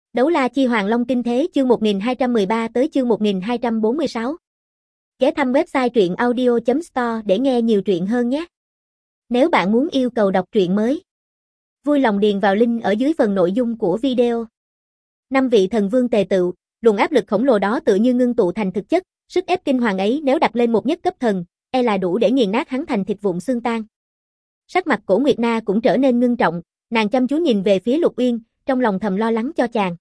Đấu La Chi Hoàng Long Kinh Thế chương 1213 tới chương 1246. Ghé thăm website truyện audio.store để nghe nhiều truyện hơn nhé. Nếu bạn muốn yêu cầu đọc truyện mới, vui lòng điền vào link ở dưới phần nội dung của video. 5 vị thần vương tề tựu, luồng áp lực khổng lồ đó tựa như ngưng tụ thành thực chất, sức ép kinh hoàng ấy nếu đặt lên một nhất cấp thần, e là đủ để nghiền nát hắn thành thịt vụn xương tan. Sắc mặt Cổ Nguyệt Na cũng trở nên ngưng trọng, nàng chăm chú nhìn về phía Lục Uyên, trong lòng thầm lo lắng cho chàng.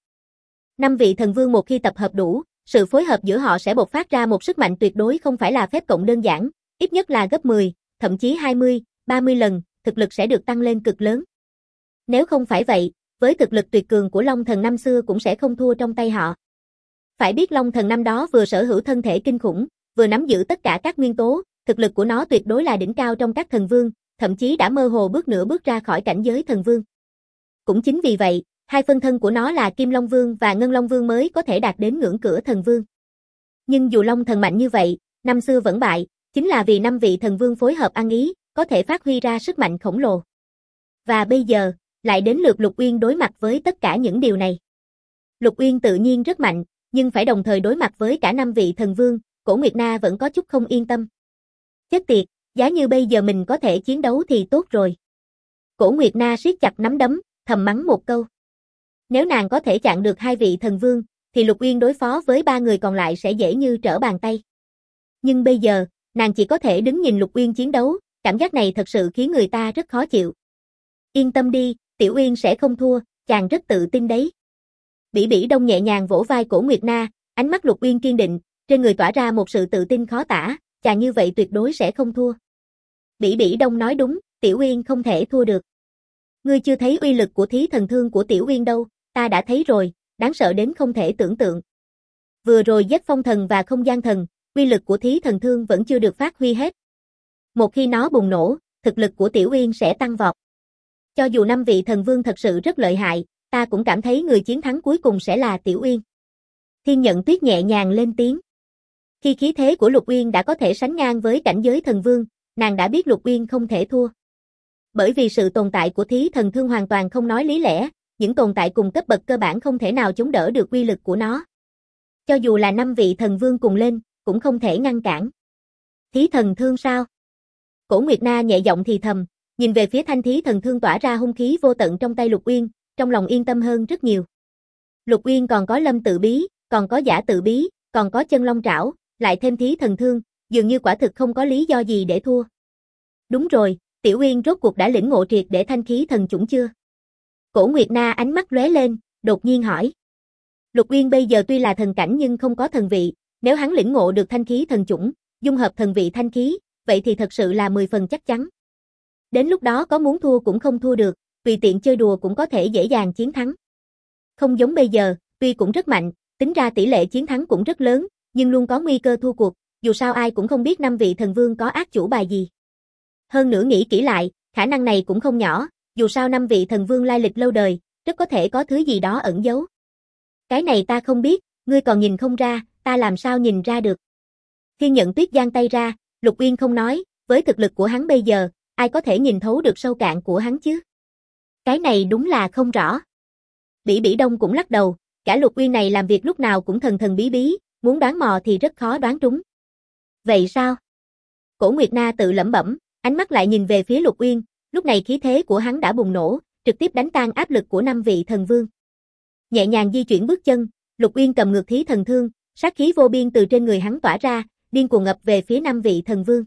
5 vị thần vương một khi tập hợp đủ, sự phối hợp giữa họ sẽ bộc phát ra một sức mạnh tuyệt đối không phải là phép cộng đơn giản, ít nhất là gấp 10, thậm chí 20, 30 lần, thực lực sẽ được tăng lên cực lớn. Nếu không phải vậy, với thực lực tuyệt cường của Long Thần năm xưa cũng sẽ không thua trong tay họ. Phải biết Long Thần năm đó vừa sở hữu thân thể kinh khủng, vừa nắm giữ tất cả các nguyên tố, thực lực của nó tuyệt đối là đỉnh cao trong các thần vương, thậm chí đã mơ hồ nửa bước ra khỏi cảnh giới thần vương. Cũng chính vì vậy, hai phân thân của nó là Kim Long Vương và Ngân Long Vương mới có thể đạt đến ngưỡng cửa thần vương. Nhưng dù Long Thần mạnh như vậy, năm xưa vẫn bại, chính là vì 5 vị thần vương phối hợp ăn ý, có thể phát huy ra sức mạnh khổng lồ. Và bây giờ, lại đến lượt Lục Uyên đối mặt với tất cả những điều này. Lục Uyên tự nhiên rất mạnh, nhưng phải đồng thời đối mặt với cả 5 vị thần vương, Cổ Nguyệt Na vẫn có chút không yên tâm. Chết tiệt, giá như bây giờ mình có thể chiến đấu thì tốt rồi. Cổ Nguyệt Na siết chặt nắm đấm, thầm mắng một câu. Nếu nàng có thể chặn được 2 vị thần vương, thì Lục Uyên đối phó với 3 người còn lại sẽ dễ như trở bàn tay. Nhưng bây giờ, nàng chỉ có thể đứng nhìn Lục Uyên chiến đấu, cảm giác này thật sự khiến người ta rất khó chịu. Yên tâm đi, Tiểu Uyên sẽ không thua, chàng rất tự tin đấy. Bỉ Bỉ Đông nhẹ nhàng vỗ vai Cổ Nguyệt Na, ánh mắt Lục Uyên kiên định, trên người tỏa ra một sự tự tin khó tả, chàng như vậy tuyệt đối sẽ không thua. Bỉ Bỉ Đông nói đúng, Tiểu Uyên không thể thua được. Ngươi chưa thấy uy lực của thí thần thương của Tiểu Uyên đâu, ta đã thấy rồi, đáng sợ đến không thể tưởng tượng. Vừa rồi giết phong thần và không gian thần, uy lực của thí thần thương vẫn chưa được phát huy hết. Một khi nó bùng nổ, thực lực của Tiểu Uyên sẽ tăng vọt. Cho dù 5 vị thần vương thật sự rất lợi hại, ta cũng cảm thấy người chiến thắng cuối cùng sẽ là Tiểu Uyên. Thiên Nhận Tuyết nhẹ nhàng lên tiếng. Khi khí thế của Lục Uyên đã có thể sánh ngang với cảnh giới thần vương, nàng đã biết Lục Uyên không thể thua. Bởi vì sự tồn tại của thí thần thương hoàn toàn không nói lý lẽ, những tồn tại cùng cấp bậc cơ bản không thể nào chống đỡ được uy lực của nó. Cho dù là 5 vị thần vương cùng lên, cũng không thể ngăn cản. Thí thần thương sao? Cổ Nguyệt Na nhẹ giọng thì thầm, nhìn về phía thanh thí thần thương tỏa ra hung khí vô tận trong tay Lục Uyên, trong lòng yên tâm hơn rất nhiều. Lục Uyên còn có Lâm Tự Bí, còn có Giả Tự Bí, còn có Chân Long Trảo, lại thêm thí thần thương, dường như quả thực không có lý do gì để thua. Đúng rồi, Tiểu Uyên rốt cuộc đã lĩnh ngộ triệt để thanh khí thần chủng chưa? Cổ Nguyệt Na ánh mắt lóe lên, đột nhiên hỏi. Lục Uyên bây giờ tuy là thần cảnh nhưng không có thần vị, nếu hắn lĩnh ngộ được thanh khí thần chủng, dung hợp thần vị thanh khí, vậy thì thật sự là 10 phần chắc chắn. Đến lúc đó có muốn thua cũng không thua được, tùy tiện chơi đùa cũng có thể dễ dàng chiến thắng. Không giống bây giờ, tuy cũng rất mạnh, tính ra tỷ lệ chiến thắng cũng rất lớn, nhưng luôn có nguy cơ thua cuộc, dù sao ai cũng không biết 5 vị thần vương có ác chủ bài gì. Hơn nữa nghĩ kỹ lại, khả năng này cũng không nhỏ, dù sao 5 vị thần vương lai lịch lâu đời, rất có thể có thứ gì đó ẩn giấu. Cái này ta không biết, ngươi còn nhìn không ra, ta làm sao nhìn ra được. Thiên Nhận Tuyết giang tay ra, Lục Uyên không nói, với thực lực của hắn bây giờ, ai có thể nhìn thấu được sâu cạn của hắn chứ? Cái này đúng là không rõ. Bỉ Bỉ Đông cũng lắc đầu, cả Lục Uyên này làm việc lúc nào cũng thần thần bí bí, muốn đoán mò thì rất khó đoán trúng. Vậy sao? Cổ Nguyệt Na tự lẩm bẩm, ánh mắt lại nhìn về phía Lục Uyên, lúc này khí thế của hắn đã bùng nổ, trực tiếp đánh tan áp lực của 5 vị thần vương. Nhẹ nhàng di chuyển bước chân, Lục Uyên cầm ngược thí thần thương, sát khí vô biên từ trên người hắn tỏa ra, điên cuồng ngập về phía 5 vị thần vương.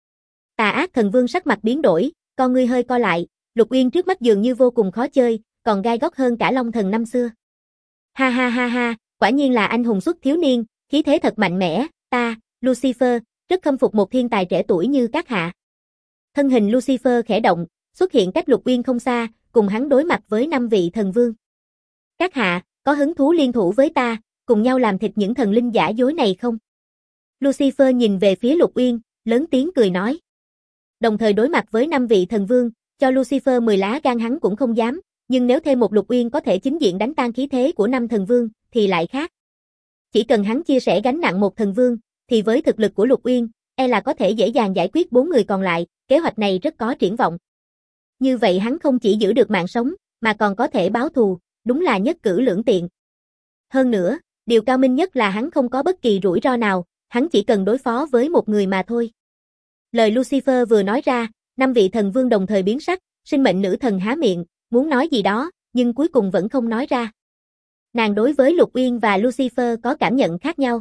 Tà Ác Thần Vương sắc mặt biến đổi, con ngươi hơi co lại, Lục Uyên trước mắt dường như vô cùng khó chơi, còn gai góc hơn cả Long Thần năm xưa. Ha ha ha ha, quả nhiên là anh hùng xuất thiếu niên, khí thế thật mạnh mẽ, ta, Lucifer, rất khâm phục một thiên tài trẻ tuổi như các hạ. Thân hình Lucifer khẽ động, xuất hiện cách Lục Uyên không xa, cùng hắn đối mặt với 5 vị thần vương. Các hạ, có hứng thú liên thủ với ta, cùng nhau làm thịt những thần linh giả dối này không? Lucifer nhìn về phía Lục Uyên, lớn tiếng cười nói. Đồng thời đối mặt với 5 vị thần vương, cho Lucifer 10 lá gan hắn cũng không dám, nhưng nếu thêm một Lục Uyên có thể chính diện đánh tan khí thế của 5 thần vương, thì lại khác. Chỉ cần hắn chia sẻ gánh nặng một thần vương, thì với thực lực của Lục Uyên, e là có thể dễ dàng giải quyết 4 người còn lại, kế hoạch này rất có triển vọng. Như vậy hắn không chỉ giữ được mạng sống, mà còn có thể báo thù, đúng là nhất cử lưỡng tiện. Hơn nữa, điều cao minh nhất là hắn không có bất kỳ rủi ro nào, hắn chỉ cần đối phó với một người mà thôi. Lời Lucifer vừa nói ra, 5 vị thần vương đồng thời biến sắc, sinh mệnh nữ thần há miệng, muốn nói gì đó, nhưng cuối cùng vẫn không nói ra. Nàng đối với Lục Uyên và Lucifer có cảm nhận khác nhau.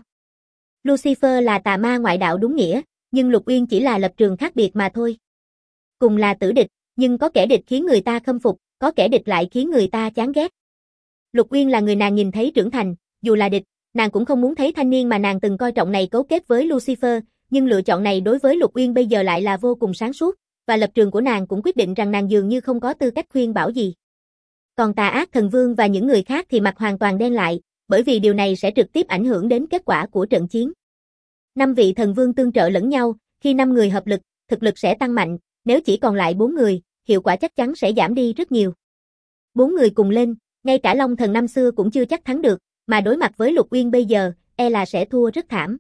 Lucifer là tà ma ngoại đạo đúng nghĩa, nhưng Lục Uyên chỉ là lập trường khác biệt mà thôi. Cùng là tử địch, nhưng có kẻ địch khiến người ta khâm phục, có kẻ địch lại khiến người ta chán ghét. Lục Uyên là người nàng nhìn thấy trưởng thành, dù là địch, nàng cũng không muốn thấy thanh niên mà nàng từng coi trọng này cấu kết với Lucifer, nhưng lựa chọn này đối với Lục Uyên bây giờ lại là vô cùng sáng suốt, và lập trường của nàng cũng quyết định rằng nàng dường như không có tư cách khuyên bảo gì. Còn tà ác thần vương và những người khác thì mặt hoàn toàn đen lại, bởi vì điều này sẽ trực tiếp ảnh hưởng đến kết quả của trận chiến. 5 vị thần vương tương trợ lẫn nhau, khi 5 người hợp lực, thực lực sẽ tăng mạnh, nếu chỉ còn lại 4 người, hiệu quả chắc chắn sẽ giảm đi rất nhiều. 4 người cùng lên, ngay cả Long thần năm xưa cũng chưa chắc thắng được, mà đối mặt với Lục Uyên bây giờ, e là sẽ thua rất thảm.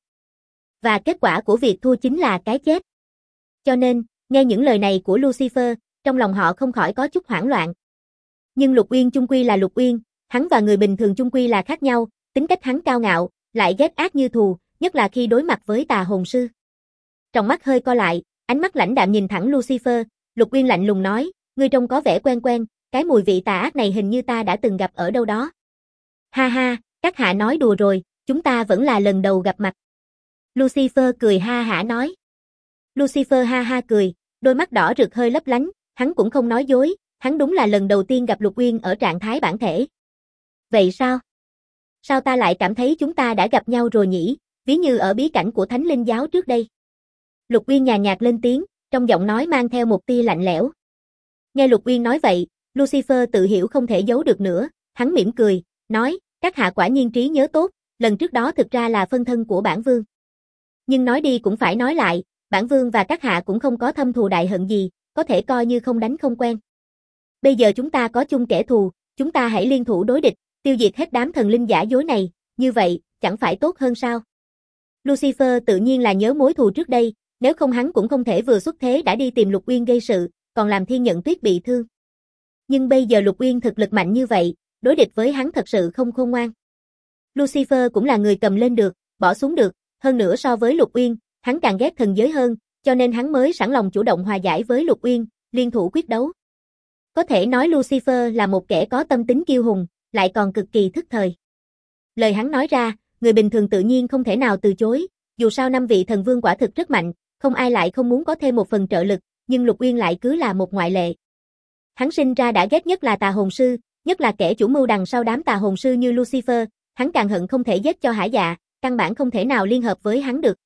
Và kết quả của việc thua chính là cái chết. Cho nên, nghe những lời này của Lucifer, trong lòng họ không khỏi có chút hoảng loạn. Nhưng Lục Uyên chung quy là Lục Uyên, hắn và người bình thường chung quy là khác nhau, tính cách hắn cao ngạo, lại ghét ác như thù, nhất là khi đối mặt với tà hồn sư. Trong mắt hơi co lại, ánh mắt lãnh đạm nhìn thẳng Lucifer, Lục Uyên lạnh lùng nói, ngươi trông có vẻ quen quen, cái mùi vị tà ác này hình như ta đã từng gặp ở đâu đó. Ha ha, các hạ nói đùa rồi, chúng ta vẫn là lần đầu gặp mặt. Lucifer cười ha hả nói. Lucifer ha ha cười, đôi mắt đỏ rực hơi lấp lánh, hắn cũng không nói dối, hắn đúng là lần đầu tiên gặp Lục Uyên ở trạng thái bản thể. Vậy sao? Sao ta lại cảm thấy chúng ta đã gặp nhau rồi nhỉ, ví như ở bí cảnh của Thánh Linh giáo trước đây. Lục Uyên nhàn nhạt lên tiếng, trong giọng nói mang theo một tia lạnh lẽo. Nghe Lục Uyên nói vậy, Lucifer tự hiểu không thể giấu được nữa, hắn mỉm cười, nói, các hạ quả nhiên trí nhớ tốt, lần trước đó thực ra là phân thân của bản vương. Nhưng nói đi cũng phải nói lại, bản vương và các hạ cũng không có thâm thù đại hận gì, có thể coi như không đánh không quen. Bây giờ chúng ta có chung kẻ thù, chúng ta hãy liên thủ đối địch, tiêu diệt hết đám thần linh giả dối này, như vậy, chẳng phải tốt hơn sao? Lucifer tự nhiên là nhớ mối thù trước đây, nếu không hắn cũng không thể vừa xuất thế đã đi tìm Lục Uyên gây sự, còn làm Thiên Nhận Tuyết bị thương. Nhưng bây giờ Lục Uyên thực lực mạnh như vậy, đối địch với hắn thật sự không khôn ngoan. Lucifer cũng là người cầm lên được, bỏ xuống được, hơn nữa so với Lục Uyên, hắn càng ghét thần giới hơn, cho nên hắn mới sẵn lòng chủ động hòa giải với Lục Uyên, liên thủ quyết đấu. Có thể nói Lucifer là một kẻ có tâm tính kiêu hùng, lại còn cực kỳ thức thời. Lời hắn nói ra, người bình thường tự nhiên không thể nào từ chối, dù sao 5 vị thần vương quả thực rất mạnh, không ai lại không muốn có thêm một phần trợ lực, nhưng Lục Uyên lại cứ là một ngoại lệ. Hắn sinh ra đã ghét nhất là tà hồn sư, nhất là kẻ chủ mưu đằng sau đám tà hồn sư như Lucifer, hắn càng hận không thể giết cho hả dạ, căn bản không thể nào liên hợp với hắn được.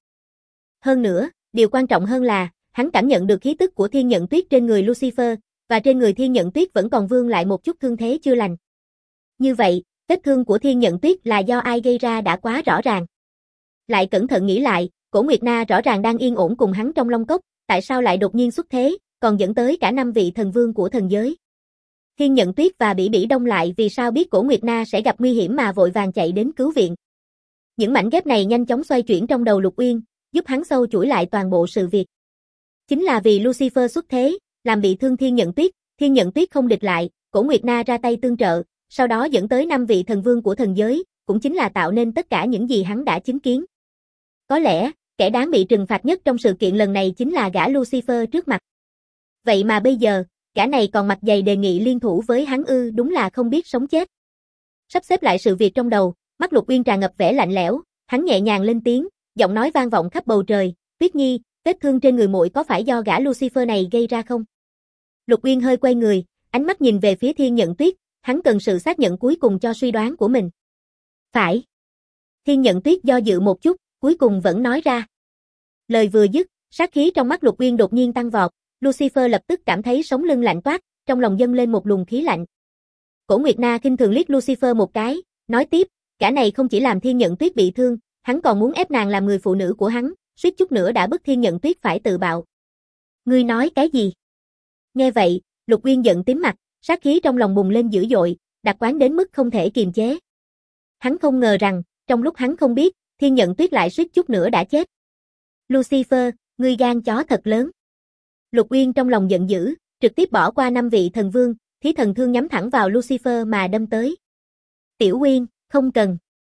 Hơn nữa, điều quan trọng hơn là, hắn cảm nhận được khí tức của Thiên Nhận Tuyết trên người Lucifer, và trên người Thiên Nhận Tuyết vẫn còn vương lại một chút thương thế chưa lành. Như vậy, vết thương của Thiên Nhận Tuyết là do ai gây ra đã quá rõ ràng. Lại cẩn thận nghĩ lại, Cổ Nguyệt Na rõ ràng đang yên ổn cùng hắn trong Long Cốc, tại sao lại đột nhiên xuất thế, còn dẫn tới cả 5 vị thần vương của thần giới. Thiên Nhận Tuyết và Bỉ Bỉ Đông lại vì sao biết Cổ Nguyệt Na sẽ gặp nguy hiểm mà vội vàng chạy đến cứu viện. Những mảnh ghép này nhanh chóng xoay chuyển trong đầu Lục Uyên, giúp hắn sâu chuỗi lại toàn bộ sự việc. Chính là vì Lucifer xuất thế, làm bị thương Thiên Nhận Tuyết không địch lại, Cổ Nguyệt Na ra tay tương trợ, sau đó dẫn tới 5 vị thần vương của thần giới, cũng chính là tạo nên tất cả những gì hắn đã chứng kiến. Có lẽ, kẻ đáng bị trừng phạt nhất trong sự kiện lần này chính là gã Lucifer trước mặt. Vậy mà bây giờ, gã này còn mặt dày đề nghị liên thủ với hắn ư, đúng là không biết sống chết. Sắp xếp lại sự việc trong đầu, mắt Lục Uyên tràn ngập vẻ lạnh lẽo, hắn nhẹ nhàng lên tiếng, giọng nói vang vọng khắp bầu trời, Tuyết Nhi, vết thương trên người muội có phải do gã Lucifer này gây ra không? Lục Uyên hơi quay người, ánh mắt nhìn về phía Thiên Nhận Tuyết, hắn cần sự xác nhận cuối cùng cho suy đoán của mình. Phải. Thiên Nhận Tuyết do dự một chút, cuối cùng vẫn nói ra. Lời vừa dứt, sát khí trong mắt Lục Uyên đột nhiên tăng vọt, Lucifer lập tức cảm thấy sống lưng lạnh toát, trong lòng dâng lên một luồng khí lạnh. Cổ Nguyệt Na khinh thường liếc Lucifer một cái, nói tiếp, gã này không chỉ làm Thiên Nhận Tuyết bị thương, hắn còn muốn ép nàng làm người phụ nữ của hắn, suýt chút nữa đã bức Thiên Nhận Tuyết phải tự bạo. Ngươi nói cái gì? Nghe vậy, Lục Uyên giận tím mặt, sát khí trong lòng bùng lên dữ dội, đặc quán đến mức không thể kiềm chế. Hắn không ngờ rằng, trong lúc hắn không biết, Thiên Nhận Tuyết lại suýt chút nữa đã chết. Lucifer, ngươi gan chó thật lớn. Lục Uyên trong lòng giận dữ, trực tiếp bỏ qua 5 vị thần vương, Thí Thần Thương nhắm thẳng vào Lucifer mà đâm tới. Tiểu Uyên, không cần.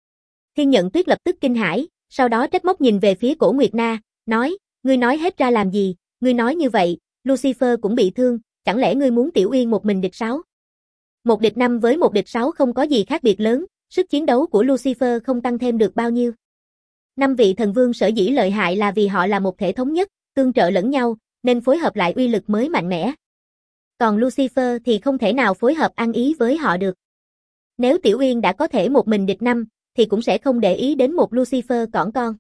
Thiên Nhận Tuyết lập tức kinh hãi, sau đó trách móc nhìn về phía Cổ Nguyệt Na, nói, ngươi nói hết ra làm gì, ngươi nói như vậy, Lucifer cũng bị thương, chẳng lẽ ngươi muốn Tiểu Uyên một mình địch 6? Một địch 5 với một địch 6 không có gì khác biệt lớn, sức chiến đấu của Lucifer không tăng thêm được bao nhiêu. 5 vị thần vương sở dĩ lợi hại là vì họ là một thể thống nhất, tương trợ lẫn nhau, nên phối hợp lại uy lực mới mạnh mẽ. Còn Lucifer thì không thể nào phối hợp ăn ý với họ được. Nếu Tiểu Uyên đã có thể một mình địch 5, thì cũng sẽ không để ý đến một Lucifer cỏn con.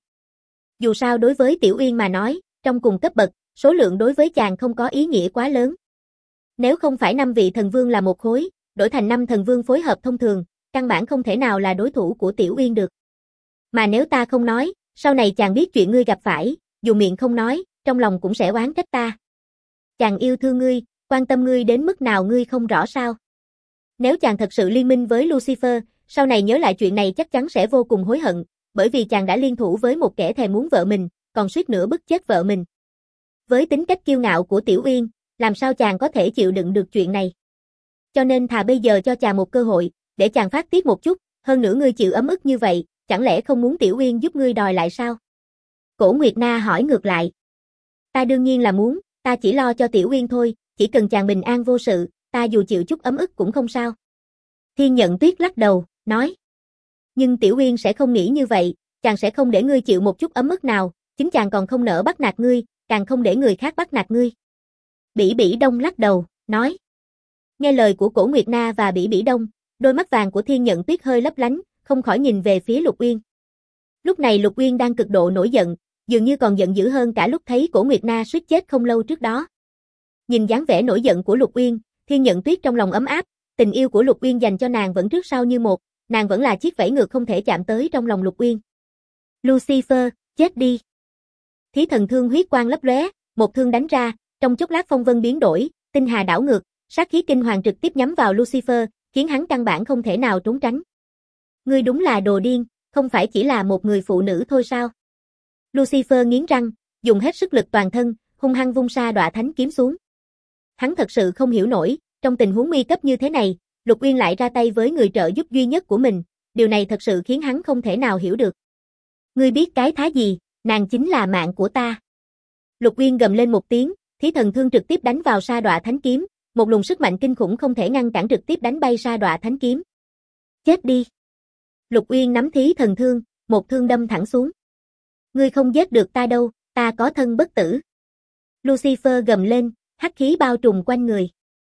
Dù sao đối với Tiểu Uyên mà nói, trong cùng cấp bậc, số lượng đối với chàng không có ý nghĩa quá lớn. Nếu không phải 5 vị thần vương là một khối, đổi thành 5 thần vương phối hợp thông thường, căn bản không thể nào là đối thủ của Tiểu Uyên được. Mà nếu ta không nói, sau này chàng biết chuyện ngươi gặp phải, dù miệng không nói, trong lòng cũng sẽ oán trách ta. Chàng yêu thương ngươi, quan tâm ngươi đến mức nào ngươi không rõ sao. Nếu chàng thật sự liên minh với Lucifer, sau này nhớ lại chuyện này chắc chắn sẽ vô cùng hối hận, bởi vì chàng đã liên thủ với một kẻ thèm muốn vợ mình, còn suýt nữa bức chết vợ mình. Với tính cách kiêu ngạo của Tiểu Uyên, làm sao chàng có thể chịu đựng được chuyện này. Cho nên thà bây giờ cho chàng một cơ hội, để chàng phát tiết một chút, hơn nữa ngươi chịu ấm ức như vậy, chẳng lẽ không muốn Tiểu Uyên giúp ngươi đòi lại sao? Cổ Nguyệt Na hỏi ngược lại. Ta đương nhiên là muốn, ta chỉ lo cho Tiểu Uyên thôi, chỉ cần chàng bình an vô sự, ta dù chịu chút ấm ức cũng không sao. Thiên Nhận Tuyết lắc đầu, nói. Nhưng Tiểu Uyên sẽ không nghĩ như vậy, chàng sẽ không để ngươi chịu một chút ấm ức nào, chính chàng còn không nỡ bắt nạt ngươi, càng không để người khác bắt nạt ngươi. Bỉ Bỉ Đông lắc đầu, nói. Nghe lời của Cổ Nguyệt Na và Bỉ Bỉ Đông, đôi mắt vàng của Thiên Nhận Tuyết hơi lấp lánh, không khỏi nhìn về phía Lục Uyên. Lúc này Lục Uyên đang cực độ nổi giận, dường như còn giận dữ hơn cả lúc thấy Cổ Nguyệt Na suýt chết không lâu trước đó. Nhìn dáng vẻ nổi giận của Lục Uyên, Thiên Nhận Tuyết trong lòng ấm áp, tình yêu của Lục Uyên dành cho nàng vẫn trước sau như một, nàng vẫn là chiếc vẫy ngược không thể chạm tới trong lòng Lục Uyên. Lucifer, chết đi. Thí Thần Thương huyết quang lấp lóe, một thương đánh ra, trong chốc lát phong vân biến đổi, tinh hà đảo ngược, sát khí kinh hoàng trực tiếp nhắm vào Lucifer, khiến hắn căn bản không thể nào trốn tránh. Ngươi đúng là đồ điên, không phải chỉ là một người phụ nữ thôi sao? Lucifer nghiến răng, dùng hết sức lực toàn thân, hung hăng vung sa đọa thánh kiếm xuống. Hắn thật sự không hiểu nổi, trong tình huống nguy cấp như thế này, Lục Uyên lại ra tay với người trợ giúp duy nhất của mình, điều này thật sự khiến hắn không thể nào hiểu được. Ngươi biết cái thá gì, nàng chính là mạng của ta. Lục Uyên gầm lên một tiếng, Thí Thần Thương trực tiếp đánh vào sa đọa thánh kiếm, một luồng sức mạnh kinh khủng không thể ngăn cản trực tiếp đánh bay sa đọa thánh kiếm. Chết đi. Lục Uyên nắm Thí Thần Thương, một thương đâm thẳng xuống. Ngươi không giết được ta đâu, ta có thân bất tử. Lucifer gầm lên, hắc khí bao trùm quanh người.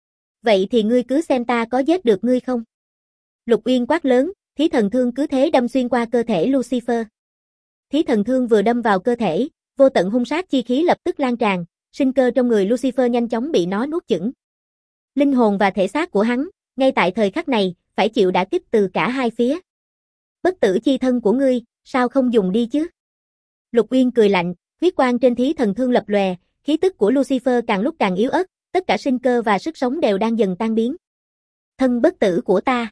Vậy thì ngươi cứ xem ta có giết được ngươi không? Lục Uyên quát lớn, Thí Thần Thương cứ thế đâm xuyên qua cơ thể Lucifer. Thí Thần Thương vừa đâm vào cơ thể, vô tận hung sát chi khí lập tức lan tràn, sinh cơ trong người Lucifer nhanh chóng bị nó nuốt chửng. Linh hồn và thể xác của hắn, ngay tại thời khắc này, phải chịu đả kích từ cả hai phía. Bất tử chi thân của ngươi, sao không dùng đi chứ? Lục Uyên cười lạnh, huyết quang trên Thí Thần Thương lập lòe, khí tức của Lucifer càng lúc càng yếu ớt, tất cả sinh cơ và sức sống đều đang dần tan biến. Thân bất tử của ta.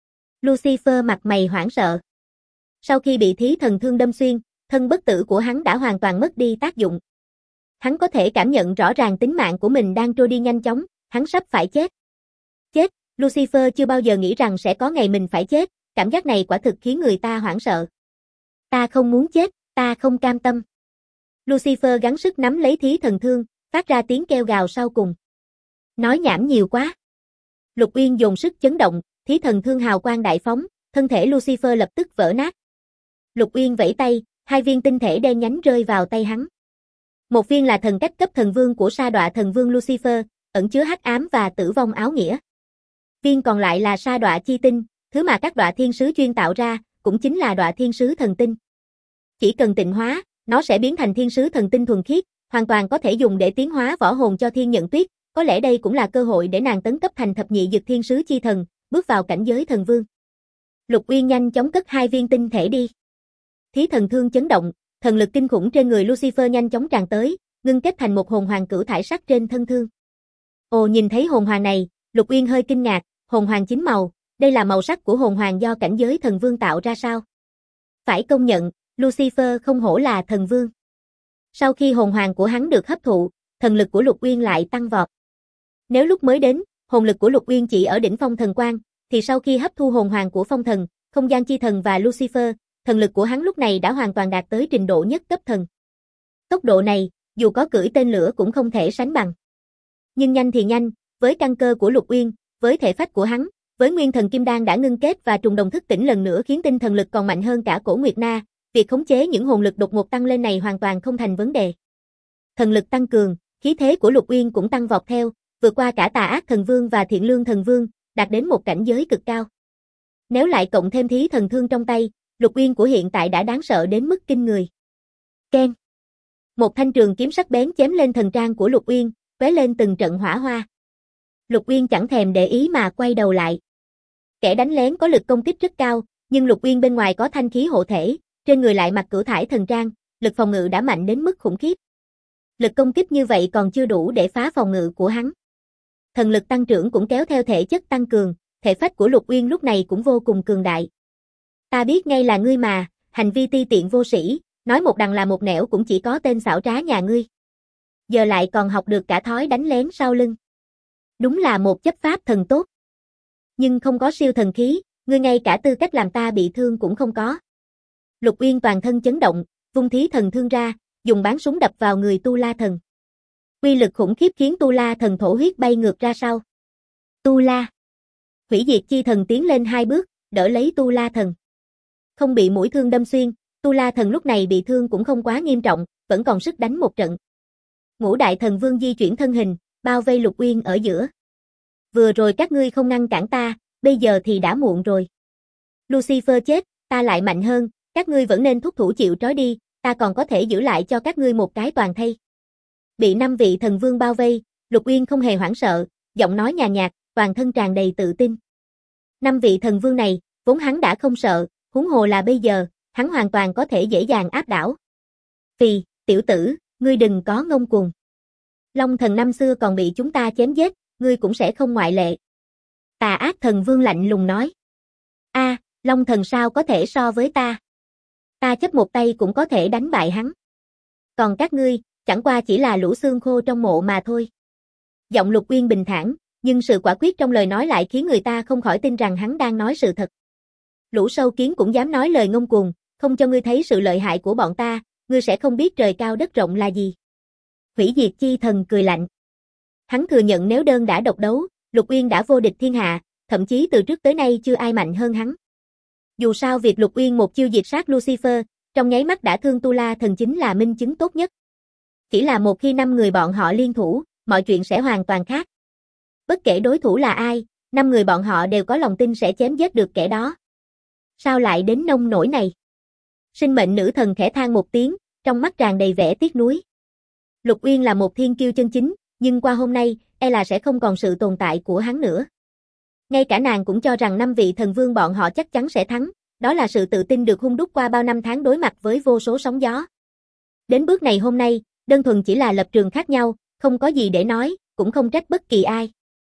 Lucifer mặt mày hoảng sợ. Sau khi bị Thí Thần Thương đâm xuyên, thân bất tử của hắn đã hoàn toàn mất đi tác dụng. Hắn có thể cảm nhận rõ ràng tính mạng của mình đang trôi đi nhanh chóng, hắn sắp phải chết. Chết, Lucifer chưa bao giờ nghĩ rằng sẽ có ngày mình phải chết, cảm giác này quả thực khiến người ta hoảng sợ. Ta không muốn chết, ta không cam tâm. Lucifer gắng sức nắm lấy Thí Thần Thương, phát ra tiếng kêu gào sau cùng. Nói nhảm nhiều quá. Lục Uyên dồn sức chấn động, Thí Thần Thương hào quang đại phóng, thân thể Lucifer lập tức vỡ nát. Lục Uyên vẫy tay, hai viên tinh thể đen nhánh rơi vào tay hắn. Một viên là thần cách cấp thần vương của sa đọa thần vương Lucifer, ẩn chứa hắc ám và tử vong áo nghĩa. Viên còn lại là sa đọa chi tinh, thứ mà các đọa thiên sứ chuyên tạo ra, cũng chính là đọa thiên sứ thần tinh. Chỉ cần tịnh hóa, nó sẽ biến thành thiên sứ thần tinh thuần khiết, hoàn toàn có thể dùng để tiến hóa võ hồn cho Thiên Nhận Tuyết, có lẽ đây cũng là cơ hội để nàng tấn cấp thành thập nhị dực thiên sứ chi thần, bước vào cảnh giới thần vương. Lục Uyên nhanh chóng cất hai viên tinh thể đi. Thí Thần Thương chấn động, thần lực kinh khủng trên người Lucifer nhanh chóng tràn tới, ngưng kết thành một hồn hoàng cửu thải sắc trên thân thương. Ồ, nhìn thấy hồn hoàng này, Lục Uyên hơi kinh ngạc, hồn hoàng chín màu, đây là màu sắc của hồn hoàng do cảnh giới thần vương tạo ra sao? Phải công nhận, Lucifer không hổ là thần vương. Sau khi hồn hoàng của hắn được hấp thụ, thần lực của Lục Uyên lại tăng vọt. Nếu lúc mới đến, hồn lực của Lục Uyên chỉ ở đỉnh phong thần quang, thì sau khi hấp thu hồn hoàng của phong thần, không gian chi thần và Lucifer, thần lực của hắn lúc này đã hoàn toàn đạt tới trình độ nhất cấp thần. Tốc độ này, dù có cưỡi tên lửa cũng không thể sánh bằng. Nhưng nhanh thì nhanh, với căn cơ của Lục Uyên, với thể phách của hắn, với nguyên thần kim đan đã ngưng kết và trùng đồng thức tỉnh lần nữa khiến tinh thần lực còn mạnh hơn cả Cổ Nguyệt Na, việc khống chế những hồn lực đột ngột tăng lên này hoàn toàn không thành vấn đề. Thần lực tăng cường, khí thế của Lục Uyên cũng tăng vọt theo, vượt qua cả Tà Ác Thần Vương và Thiện Lương Thần Vương, đạt đến một cảnh giới cực cao. Nếu lại cộng thêm Thí Thần Thương trong tay, Lục Uyên của hiện tại đã đáng sợ đến mức kinh người. Keng. Một thanh trường kiếm sắc bén chém lên thần trang của Lục Uyên, tóe lên từng trận hỏa hoa. Lục Uyên chẳng thèm để ý mà quay đầu lại. Kẻ đánh lén có lực công kích rất cao, nhưng Lục Uyên bên ngoài có thanh khí hộ thể, trên người lại mặc cửu thải thần trang, lực phòng ngự đã mạnh đến mức khủng khiếp. Lực công kích như vậy còn chưa đủ để phá phòng ngự của hắn. Thần lực tăng trưởng cũng kéo theo thể chất tăng cường, thể phách của Lục Uyên lúc này cũng vô cùng cường đại. Ta biết ngay là ngươi mà, hành vi ti tiện vô sĩ, nói một đằng là một nẻo cũng chỉ có tên xảo trá nhà ngươi. Giờ lại còn học được cả thói đánh lén sau lưng. Đúng là một chấp pháp thần tốt. Nhưng không có siêu thần khí, ngươi ngay cả tư cách làm ta bị thương cũng không có. Lục Uyên toàn thân chấn động, vung Thí Thần Thương ra, dùng bán súng đập vào người Tu La Thần. Uy lực khủng khiếp khiến Tu La Thần thổ huyết bay ngược ra sau. Tu La. Hủy Diệt Chi Thần tiến lên 2 bước, đỡ lấy Tu La Thần. Không bị mũi thương đâm xuyên, Tu La Thần lúc này bị thương cũng không quá nghiêm trọng, vẫn còn sức đánh một trận. Ngũ Đại Thần Vương di chuyển thân hình, bao vây Lục Uyên ở giữa. Vừa rồi các ngươi không ngăn cản ta, bây giờ thì đã muộn rồi. Lucifer chết, ta lại mạnh hơn, các ngươi vẫn nên thúc thủ chịu trói đi, ta còn có thể giữ lại cho các ngươi một cái toàn thây. Bị 5 vị thần vương bao vây, Lục Uyên không hề hoảng sợ, giọng nói nhàn nhạt, toàn thân tràn đầy tự tin. 5 vị thần vương này, vốn hắn đã không sợ, huống hồ là bây giờ, hắn hoàn toàn có thể dễ dàng áp đảo. Phì, tiểu tử, ngươi đừng có ngông cuồng. Long Thần năm xưa còn bị chúng ta chém giết, ngươi cũng sẽ không ngoại lệ. Tà Ác Thần Vương lạnh lùng nói. Long Thần sao có thể so với ta? Ta chấp một tay cũng có thể đánh bại hắn. Còn các ngươi, chẳng qua chỉ là lũ xương khô trong mộ mà thôi. Giọng Lục Uyên bình thản, nhưng sự quả quyết trong lời nói lại khiến người ta không khỏi tin rằng hắn đang nói sự thật. Lũ sâu kiến cũng dám nói lời ngông cuồng, không cho ngươi thấy sự lợi hại của bọn ta, ngươi sẽ không biết trời cao đất rộng là gì. Hủy Diệt Chi Thần cười lạnh. Hắn thừa nhận nếu đơn đã độc đấu, Lục Uyên đã vô địch thiên hạ, thậm chí từ trước tới nay chưa ai mạnh hơn hắn. Dù sao việc Lục Uyên một chiêu diệt sát Lucifer, trong nháy mắt đã thương Tu La Thần chính là minh chứng tốt nhất. Chỉ là một khi 5 người bọn họ liên thủ, mọi chuyện sẽ hoàn toàn khác. Bất kể đối thủ là ai, 5 người bọn họ đều có lòng tin sẽ chém giết được kẻ đó. Sao lại đến nông nỗi này? Sinh mệnh nữ thần khẽ than một tiếng, trong mắt tràn đầy vẻ tiếc nuối. Lục Uyên là một thiên kiêu chân chính, nhưng qua hôm nay, e là sẽ không còn sự tồn tại của hắn nữa. Ngay cả nàng cũng cho rằng 5 vị thần vương bọn họ chắc chắn sẽ thắng, đó là sự tự tin được hun đúc qua bao năm tháng đối mặt với vô số sóng gió. Đến bước này hôm nay, đơn thuần chỉ là lập trường khác nhau, không có gì để nói, cũng không trách bất kỳ ai.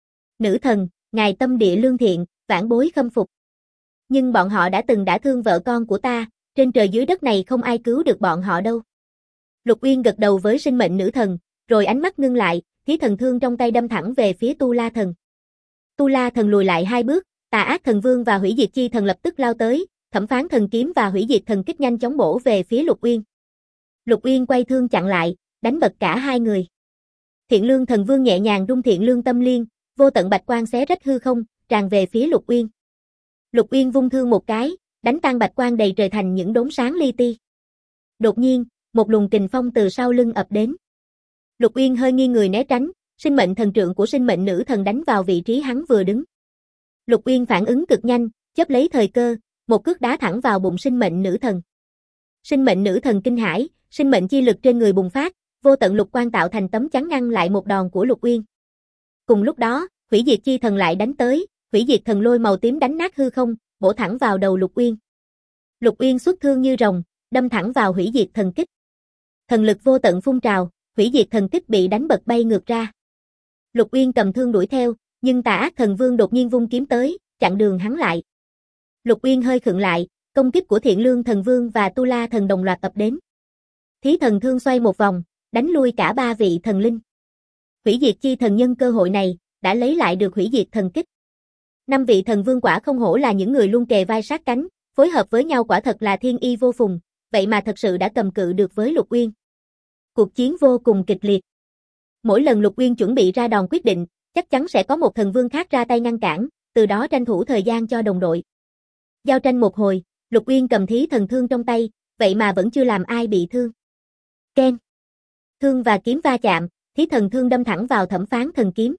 Nữ thần, ngài tâm địa lương thiện, vãn bối khâm phục. Nhưng bọn họ đã từng đã thương vợ con của ta, trên trời dưới đất này không ai cứu được bọn họ đâu. Lục Uyên gật đầu với sinh mệnh nữ thần, rồi ánh mắt ngưng lại, Thí Thần Thương trong tay đâm thẳng về phía Tu La Thần. Tu La Thần lùi lại 2 bước, Tà Ác Thần Vương và Hủy Diệt Chi Thần lập tức lao tới, Thẩm Phán Thần Kiếm và Hủy Diệt Thần Kích nhanh chóng bổ về phía Lục Uyên. Lục Uyên quay thương chặn lại, đánh bật cả 2 người. Thiện Lương Thần Vương nhẹ nhàng rung Thiện Lương Tâm Liên, vô tận bạch quang xé rách hư không, tràn về phía Lục Uyên. Lục Uyên vung thương một cái, đánh tan bạch quang đầy trời thành những đốm sáng li ti. Đột nhiên, một luồng kình phong từ sau lưng ập đến. Lục Uyên hơi nghiêng người né tránh, sinh mệnh thần trượng của sinh mệnh nữ thần đánh vào vị trí hắn vừa đứng. Lục Uyên phản ứng cực nhanh, chớp lấy thời cơ, một cước đá thẳng vào bụng sinh mệnh nữ thần. Sinh mệnh nữ thần kinh hãi, sinh mệnh chi lực trên người bùng phát, vô tận lục quang tạo thành tấm chắn ngăn lại một đòn của Lục Uyên. Cùng lúc đó, Hủy Diệt Chi Thần lại đánh tới, Hủy Diệt Thần Lôi màu tím đánh nát hư không, bổ thẳng vào đầu Lục Uyên. Lục Uyên xuất thương như rồng, đâm thẳng vào Hủy Diệt Thần Kích. Thần lực vô tận phun trào, Hủy Diệt Thần Kích bị đánh bật bay ngược ra. Lục Uyên cầm thương đuổi theo, nhưng Tà Ác Thần Vương đột nhiên vung kiếm tới, chặn đường hắn lại. Lục Uyên hơi khựng lại, công kích của Thiện Lương Thần Vương và Tu La Thần đồng loạt ập đến. Thí Thần Thương xoay một vòng, đánh lui cả 3 vị thần linh. Hủy Diệt Chi Thần nhân cơ hội này, đã lấy lại được Hủy Diệt Thần Kích. 5 vị thần vương quả không hổ là những người luôn kề vai sát cánh, Phối hợp với nhau quả thật là thiên y vô phùng, vậy mà thật sự đã cầm cự được với Lục Uyên. Cuộc chiến vô cùng kịch liệt. Mỗi lần Lục Uyên chuẩn bị ra đòn quyết định, chắc chắn sẽ có một thần vương khác ra tay ngăn cản, từ đó tranh thủ thời gian cho đồng đội. Giao tranh một hồi, Lục Uyên cầm thí thần thương trong tay, vậy mà vẫn chưa làm ai bị thương. Keng. Thương và kiếm va chạm, thí thần thương đâm thẳng vào Thẩm Phán thần kiếm.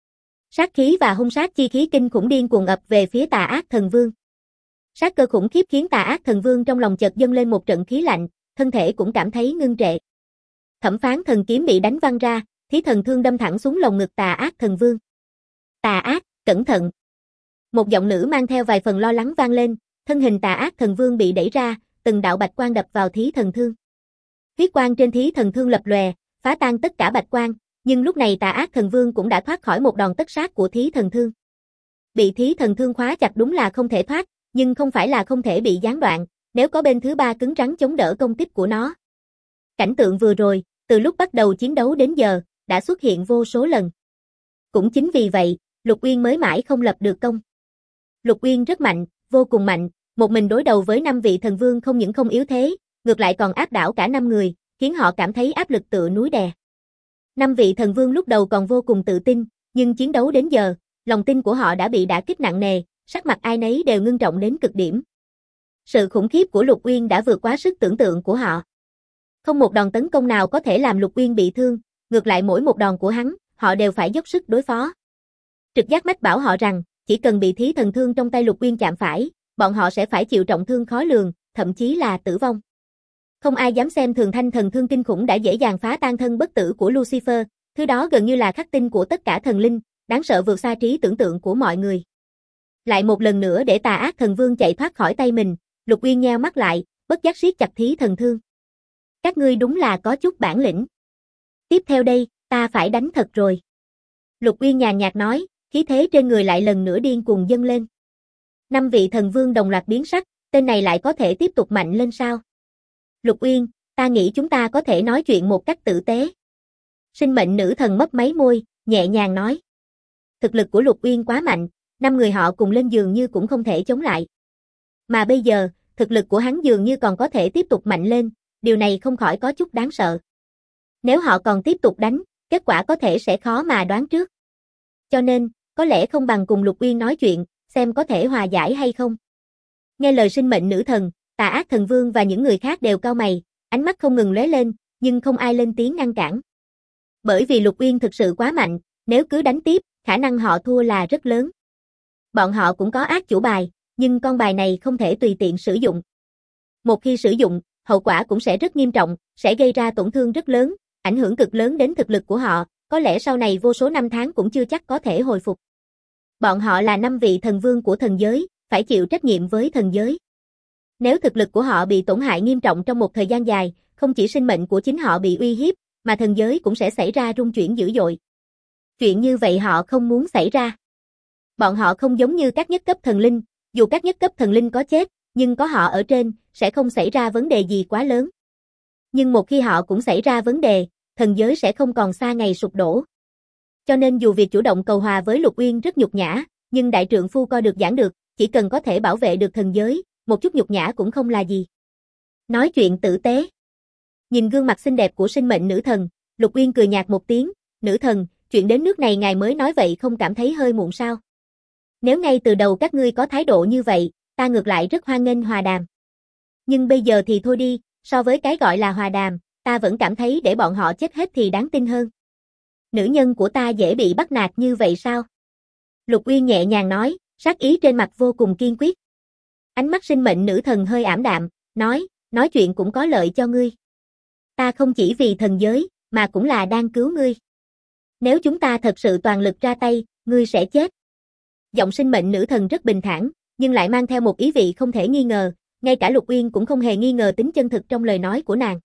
Sát khí và hung sát chi khí kinh khủng điên cuồng ập về phía Tà Ác Thần Vương. Sát cơ khủng khiếp khiến Tà Ác Thần Vương trong lòng chợt dâng lên một trận khí lạnh, thân thể cũng cảm thấy ngưng trệ. Thẩm Phán thần kiếm bị đánh văng ra, thí thần thương đâm thẳng xuống lồng ngực Tà Ác Thần Vương. Tà Ác, cẩn thận. Một giọng nữ mang theo vài phần lo lắng vang lên, thân hình Tà Ác Thần Vương bị đẩy ra, từng đạo bạch quang đập vào thí thần thương. Huyết quang trên thí thần thương lập lòe, phá tan tất cả bạch quang, nhưng lúc này Tà Ác Thần Vương cũng đã thoát khỏi một đòn tất sát của thí thần thương. Bị thí thần thương khóa chặt đúng là không thể thoát, nhưng không phải là không thể bị gián đoạn, nếu có bên thứ ba cứng rắn chống đỡ công kích của nó. Cảnh tượng vừa rồi, từ lúc bắt đầu chiến đấu đến giờ, đã xuất hiện vô số lần. Cũng chính vì vậy, Lục Uyên mới mãi không lập được công. Lục Uyên rất mạnh, vô cùng mạnh, một mình đối đầu với 5 vị thần vương không những không yếu thế, ngược lại còn áp đảo cả 5 người, khiến họ cảm thấy áp lực tựa núi đè. 5 vị thần vương lúc đầu còn vô cùng tự tin, nhưng chiến đấu đến giờ, lòng tin của họ đã bị đả kích nặng nề, sắc mặt ai nấy đều ngưng trọng đến cực điểm. Sự khủng khiếp của Lục Uyên đã vượt quá sức tưởng tượng của họ. Không một đòn tấn công nào có thể làm Lục Uyên bị thương, ngược lại mỗi một đòn của hắn, họ đều phải dốc sức đối phó. Trực giác mách bảo họ rằng, chỉ cần bị thí thần thương trong tay Lục Uyên chạm phải, bọn họ sẽ phải chịu trọng thương khó lường, thậm chí là tử vong. Không ai dám xem thường thanh thần thương kinh khủng đã dễ dàng phá tan thân bất tử của Lucifer, thứ đó gần như là khắc tinh của tất cả thần linh, đáng sợ vượt xa trí tưởng tượng của mọi người. Lại một lần nữa để Tà Ác Thần Vương chạy thoát khỏi tay mình, Lục Uyên nheo mắt lại, bất giác siết chặt thí thần thương. Các ngươi đúng là có chút bản lĩnh. Tiếp theo đây, ta phải đánh thật rồi. Lục Uyên nhàn nhạt nói, khí thế trên người lại lần nữa điên cuồng dâng lên. 5 vị thần vương đồng loạt biến sắc, tên này lại có thể tiếp tục mạnh lên sao? Lục Uyên, ta nghĩ chúng ta có thể nói chuyện một cách tử tế. Sinh mệnh nữ thần mấp máy môi, nhẹ nhàng nói. Thực lực của Lục Uyên quá mạnh, 5 người họ cùng lên dường như cũng không thể chống lại. Mà bây giờ, thực lực của hắn dường như còn có thể tiếp tục mạnh lên, điều này không khỏi có chút đáng sợ. Nếu họ còn tiếp tục đánh, kết quả có thể sẽ khó mà đoán trước. Cho nên, có lẽ không bằng cùng Lục Uyên nói chuyện, xem có thể hòa giải hay không. Nghe lời sinh mệnh nữ thần, Tà Ác Thần Vương và những người khác đều cau mày, ánh mắt không ngừng lóe lên, nhưng không ai lên tiếng ngăn cản. Bởi vì Lục Uyên thực sự quá mạnh, nếu cứ đánh tiếp, khả năng họ thua là rất lớn. Bọn họ cũng có ác chủ bài, nhưng con bài này không thể tùy tiện sử dụng. Một khi sử dụng, hậu quả cũng sẽ rất nghiêm trọng, sẽ gây ra tổn thương rất lớn, ảnh hưởng cực lớn đến thực lực của họ, có lẽ sau này vô số năm tháng cũng chưa chắc có thể hồi phục. Bọn họ là 5 vị thần vương của thần giới, phải chịu trách nhiệm với thần giới. Nếu thực lực của họ bị tổn hại nghiêm trọng trong một thời gian dài, không chỉ sinh mệnh của chính họ bị uy hiếp, mà thần giới cũng sẽ xảy ra rung chuyển dữ dội. Chuyện như vậy họ không muốn xảy ra. Bọn họ không giống như các nhất cấp thần linh, dù các nhất cấp thần linh có chết, nhưng có họ ở trên, sẽ không xảy ra vấn đề gì quá lớn. Nhưng một khi họ cũng xảy ra vấn đề, thần giới sẽ không còn xa ngày sụp đổ. Cho nên dù việc chủ động cầu hòa với Lục Uyên rất nhục nhã, nhưng đại trượng phu coi được giảng được, chỉ cần có thể bảo vệ được thần giới, một chút nhục nhã cũng không là gì. Nói chuyện tử tế. Nhìn gương mặt xinh đẹp của sinh mệnh nữ thần, Lục Uyên cười nhạt một tiếng, nữ thần, chuyện đến nước này ngài mới nói vậy không cảm thấy hơi muộn sao? Nếu ngay từ đầu các ngươi có thái độ như vậy, ta ngược lại rất hoan nghênh hòa đàm. Nhưng bây giờ thì thôi đi, so với cái gọi là hòa đàm, ta vẫn cảm thấy để bọn họ chết hết thì đáng tin hơn. Nữ nhân của ta dễ bị bắt nạt như vậy sao? Lục Uyên nhẹ nhàng nói, sát ý trên mặt vô cùng kiên quyết. Ánh mắt sinh mệnh nữ thần hơi ảm đạm, nói chuyện cũng có lợi cho ngươi. Ta không chỉ vì thần giới, mà cũng là đang cứu ngươi. Nếu chúng ta thật sự toàn lực ra tay, ngươi sẽ chết. Giọng sinh mệnh nữ thần rất bình thản, nhưng lại mang theo một ý vị không thể nghi ngờ, ngay cả Lục Uyên cũng không hề nghi ngờ tính chân thực trong lời nói của nàng.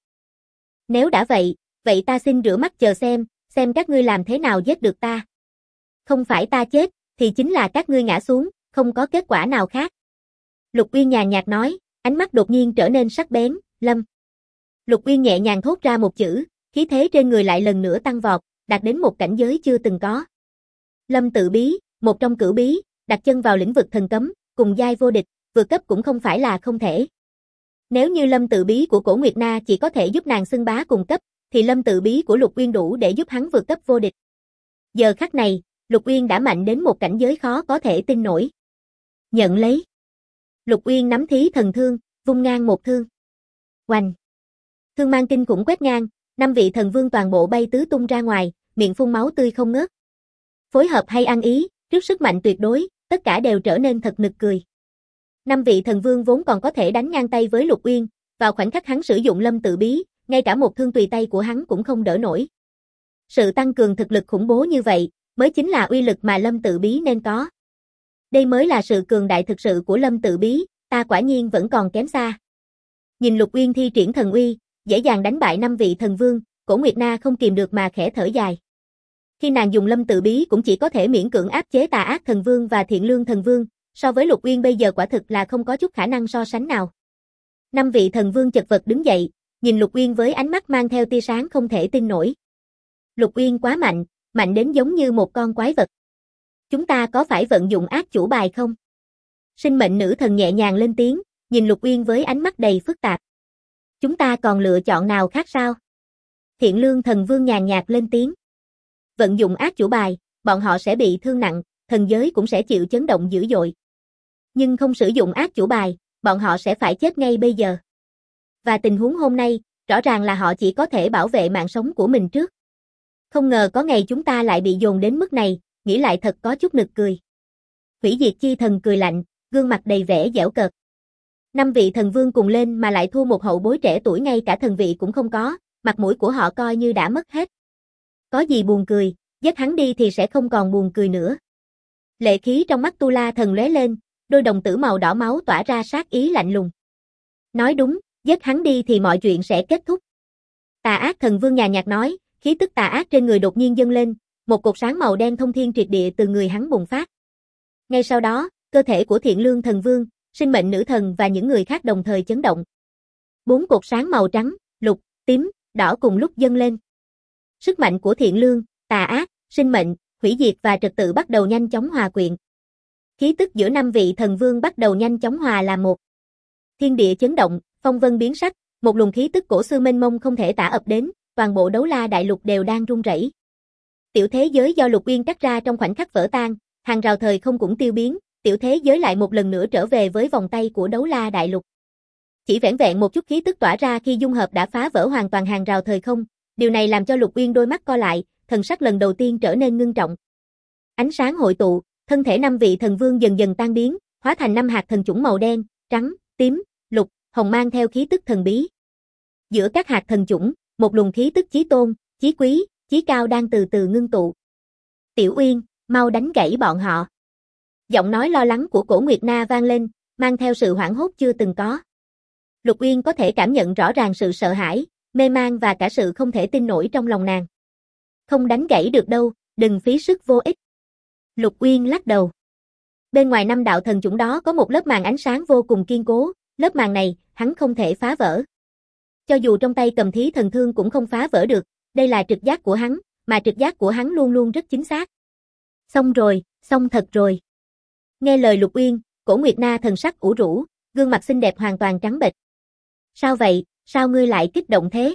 Nếu đã vậy ta xin rửa mắt chờ xem các ngươi làm thế nào giết được ta. Không phải ta chết, thì chính là các ngươi ngã xuống, không có kết quả nào khác. Lục Uyên nhàn nhạt nói, ánh mắt đột nhiên trở nên sắc bén, Lâm. Lục Uyên nhẹ nhàng thốt ra một chữ, khí thế trên người lại lần nữa tăng vọt, đạt đến một cảnh giới chưa từng có. Lâm Tự Bí, một trong cửu bí, đặt chân vào lĩnh vực thần cấm, cùng giai vô địch, vượt cấp cũng không phải là không thể. Nếu như lâm tự bí của Cổ Nguyệt Na chỉ có thể giúp nàng xưng bá cùng cấp, thì lâm tự bí của Lục Uyên đủ để giúp hắn vượt cấp vô địch. Giờ khắc này, Lục Uyên đã mạnh đến một cảnh giới khó có thể tin nổi. Nhận lấy. Lục Uyên nắm thí thần thương, vung ngang một thương. Oanh. Thương mang kinh khủng quét ngang, 5 vị thần vương toàn bộ bay tứ tung ra ngoài, miệng phun máu tươi không ngớt. Phối hợp hay ăn ý, trước sức mạnh tuyệt đối, tất cả đều trở nên thật nực cười. 5 vị thần vương vốn còn có thể đánh ngang tay với Lục Uyên, vào khoảnh khắc hắn sử dụng lâm tự bí, ngay cả một thương tùy tay của hắn cũng không đỡ nổi. Sự tăng cường thực lực khủng bố như vậy, mới chính là uy lực mà lâm tự bí nên có. Đây mới là sự cường đại thực sự của lâm tự bí, ta quả nhiên vẫn còn kém xa. Nhìn Lục Uyên thi triển thần uy, dễ dàng đánh bại 5 vị thần vương, Cổ Nguyệt Na không kìm được mà khẽ thở dài. Khi nàng dùng lâm tự bí cũng chỉ có thể miễn cưỡng áp chế Tà Ác thần vương và Thiện Lương thần vương, so với Lục Uyên bây giờ quả thực là không có chút khả năng so sánh nào. 5 vị thần vương chật vật đứng dậy, nhìn Lục Uyên với ánh mắt mang theo tia sáng không thể tin nổi. Lục Uyên quá mạnh, mạnh đến giống như một con quái vật. Chúng ta có phải vận dụng ác chủ bài không? Sinh mệnh nữ thần nhẹ nhàng lên tiếng, nhìn Lục Uyên với ánh mắt đầy phức tạp. Chúng ta còn lựa chọn nào khác sao? Thiện Lương thần vương nhàn nhạt lên tiếng. Vận dụng ác chủ bài, bọn họ sẽ bị thương nặng, thần giới cũng sẽ chịu chấn động dữ dội. Nhưng không sử dụng ác chủ bài, bọn họ sẽ phải chết ngay bây giờ. Và tình huống hôm nay, rõ ràng là họ chỉ có thể bảo vệ mạng sống của mình trước. Không ngờ có ngày chúng ta lại bị dồn đến mức này, nghĩ lại thật có chút nực cười. Hủy diệt chi thần cười lạnh, gương mặt đầy vẻ giễu cợt. 5 vị thần vương cùng lên mà lại thua một hậu bối trẻ tuổi ngay cả thần vị cũng không có, mặt mũi của họ coi như đã mất hết. Có gì buồn cười, giết hắn đi thì sẽ không còn buồn cười nữa. Lệ khí trong mắt Tu La thần lóe lên, đôi đồng tử màu đỏ máu tỏa ra sát ý lạnh lùng. Nói đúng, giết hắn đi thì mọi chuyện sẽ kết thúc. Tà Ác thần vương nhàn nhạt nói, khí tức tà ác trên người đột nhiên dâng lên, một cột sáng màu đen thông thiên triệt địa từ người hắn bùng phát. Ngay sau đó, cơ thể của Thiện Lương thần vương, sinh mệnh nữ thần và những người khác đồng thời chấn động. 4 cột sáng màu trắng, lục, tím, đỏ cùng lúc dâng lên. Sức mạnh của Thiện Lương, tà ác, sinh mệnh, hủy diệt và trật tự bắt đầu nhanh chóng hòa quyện. Khí tức giữa 5 vị thần vương bắt đầu nhanh chóng hòa làm một. Thiên địa chấn động, phong vân biến sắc, một luồng khí tức cổ xưa mênh mông không thể tả ập đến, toàn bộ Đấu La đại lục đều đang rung rẩy. Tiểu thế giới do Lục Uyên cắt ra trong khoảnh khắc vỡ tan, hàng rào thời không cũng tiêu biến, tiểu thế giới lại một lần nữa trở về với vòng tay của Đấu La đại lục. Chỉ vẻn vẹn một chút khí tức tỏa ra khi dung hợp đã phá vỡ hoàn toàn hàng rào thời không, điều này làm cho Lục Uyên đôi mắt co lại, thần sắc lần đầu tiên trở nên ngưng trọng. Ánh sáng hội tụ, thân thể 5 vị thần vương dần dần tan biến, hóa thành 5 hạt thần chủng màu đen, trắng, tím, lục, hồng mang theo khí tức thần bí. Giữa các hạt thần chủng, một luồng khí tức chí tôn, chí quý, chí cao đang từ từ ngưng tụ. Tiểu Uyên, mau đánh gãy bọn họ. Giọng nói lo lắng của Cổ Nguyệt Na vang lên, mang theo sự hoảng hốt chưa từng có. Lục Uyên có thể cảm nhận rõ ràng sự sợ hãi, mê man và cả sự không thể tin nổi trong lòng nàng. Không đánh gãy được đâu, đừng phí sức vô ích. Lục Uyên lắc đầu. Bên ngoài 5 đạo thần chủng đó có một lớp màn ánh sáng vô cùng kiên cố, lớp màn này, hắn không thể phá vỡ. Cho dù trong tay cầm thí thần thương cũng không phá vỡ được, đây là trực giác của hắn, mà trực giác của hắn luôn luôn rất chính xác. Xong rồi, xong thật rồi. Nghe lời Lục Uyên, Cổ Nguyệt Na thần sắc ủ rũ, gương mặt xinh đẹp hoàn toàn trắng bệch. Sao vậy, sao ngươi lại kích động thế?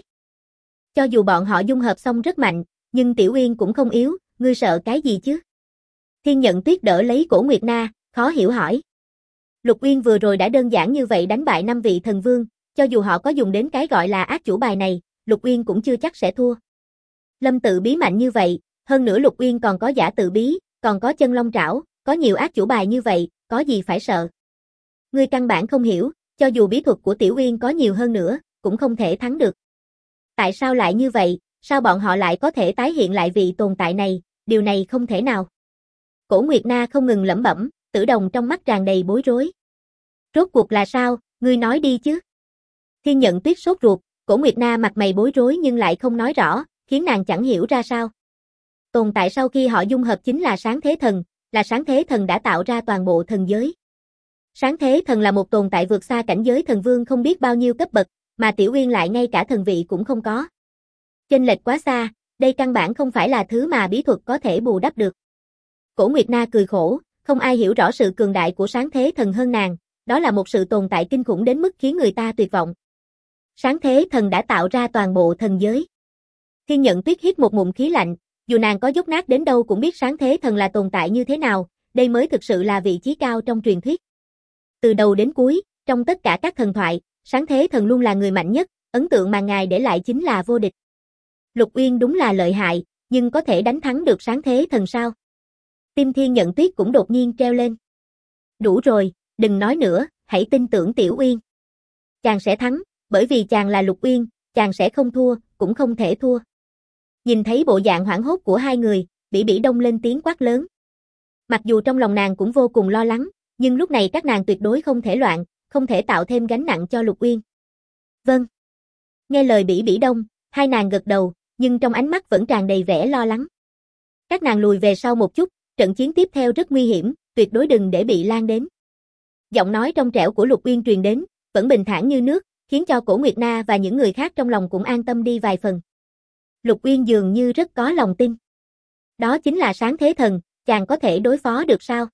Cho dù bọn họ dung hợp xong rất mạnh, nhưng Tiểu Uyên cũng không yếu, ngươi sợ cái gì chứ? Thiên Nhận Tuyết đỡ lấy Cổ Nguyệt Na, khó hiểu hỏi. Lục Uyên vừa rồi đã đơn giản như vậy đánh bại 5 vị thần vương, cho dù họ có dùng đến cái gọi là ác chủ bài này, Lục Uyên cũng chưa chắc sẽ thua. Lâm tự bí mạnh như vậy, hơn nữa Lục Uyên còn có giả tự bí, còn có chân long trảo, có nhiều ác chủ bài như vậy, có gì phải sợ. Ngươi căn bản không hiểu, cho dù bí thuật của Tiểu Uyên có nhiều hơn nữa, cũng không thể thắng được. Tại sao lại như vậy, sao bọn họ lại có thể tái hiện lại vị tồn tại này, điều này không thể nào. Cổ Nguyệt Na không ngừng lẩm bẩm, Tử Đồng trong mắt tràn đầy bối rối. Rốt cuộc là sao, ngươi nói đi chứ. Thiên Nhận Tuyết sốt ruột, Cổ Nguyệt Na mặt mày bối rối nhưng lại không nói rõ, khiến nàng chẳng hiểu ra sao. Tồn tại sau khi họ dung hợp chính là Sáng Thế Thần, là Sáng Thế Thần đã tạo ra toàn bộ thần giới. Sáng Thế Thần là một tồn tại vượt xa cảnh giới thần vương không biết bao nhiêu cấp bậc, mà Tiểu Uyên lại ngay cả thần vị cũng không có. Chênh lệch quá xa, đây căn bản không phải là thứ mà bí thuật có thể bù đắp được. Cổ Nguyệt Na cười khổ, không ai hiểu rõ sự cường đại của Sáng Thế Thần hơn nàng, đó là một sự tồn tại kinh khủng đến mức khiến người ta tuyệt vọng. Sáng thế thần đã tạo ra toàn bộ thần giới. Thiên Nhận Tuyết hít một ngụm khí lạnh, dù nàng có dốt nát đến đâu cũng biết sáng thế thần là tồn tại như thế nào, đây mới thực sự là vị trí cao trong truyền thuyết. Từ đầu đến cuối, trong tất cả các thần thoại, sáng thế thần luôn là người mạnh nhất, ấn tượng mà ngài để lại chính là vô địch. Lục Uyên đúng là lợi hại, nhưng có thể đánh thắng được sáng thế thần sao? Tim Thiên Nhận Tuyết cũng đột nhiên treo lên. Đủ rồi, đừng nói nữa, hãy tin tưởng Tiểu Uyên. Chàng sẽ thắng, bởi vì chàng là Lục Uyên, chàng sẽ không thua, cũng không thể thua. Nhìn thấy bộ dạng hoảng hốt của hai người, Bỉ Bỉ Đông lên tiếng quát lớn. Mặc dù trong lòng nàng cũng vô cùng lo lắng, nhưng lúc này các nàng tuyệt đối không thể loạn, không thể tạo thêm gánh nặng cho Lục Uyên. Vâng. Nghe lời Bỉ Bỉ Đông, hai nàng gật đầu, nhưng trong ánh mắt vẫn tràn đầy vẻ lo lắng. Các nàng lùi về sau một chút, trận chiến tiếp theo rất nguy hiểm, tuyệt đối đừng để bị lan đến. Giọng nói trong trẻo của Lục Uyên truyền đến, vẫn bình thản như nước, khiến cho Cổ Nguyệt Na và những người khác trong lòng cũng an tâm đi vài phần. Lục Uyên dường như rất có lòng tin. Đó chính là sáng thế thần, chàng có thể đối phó được sao?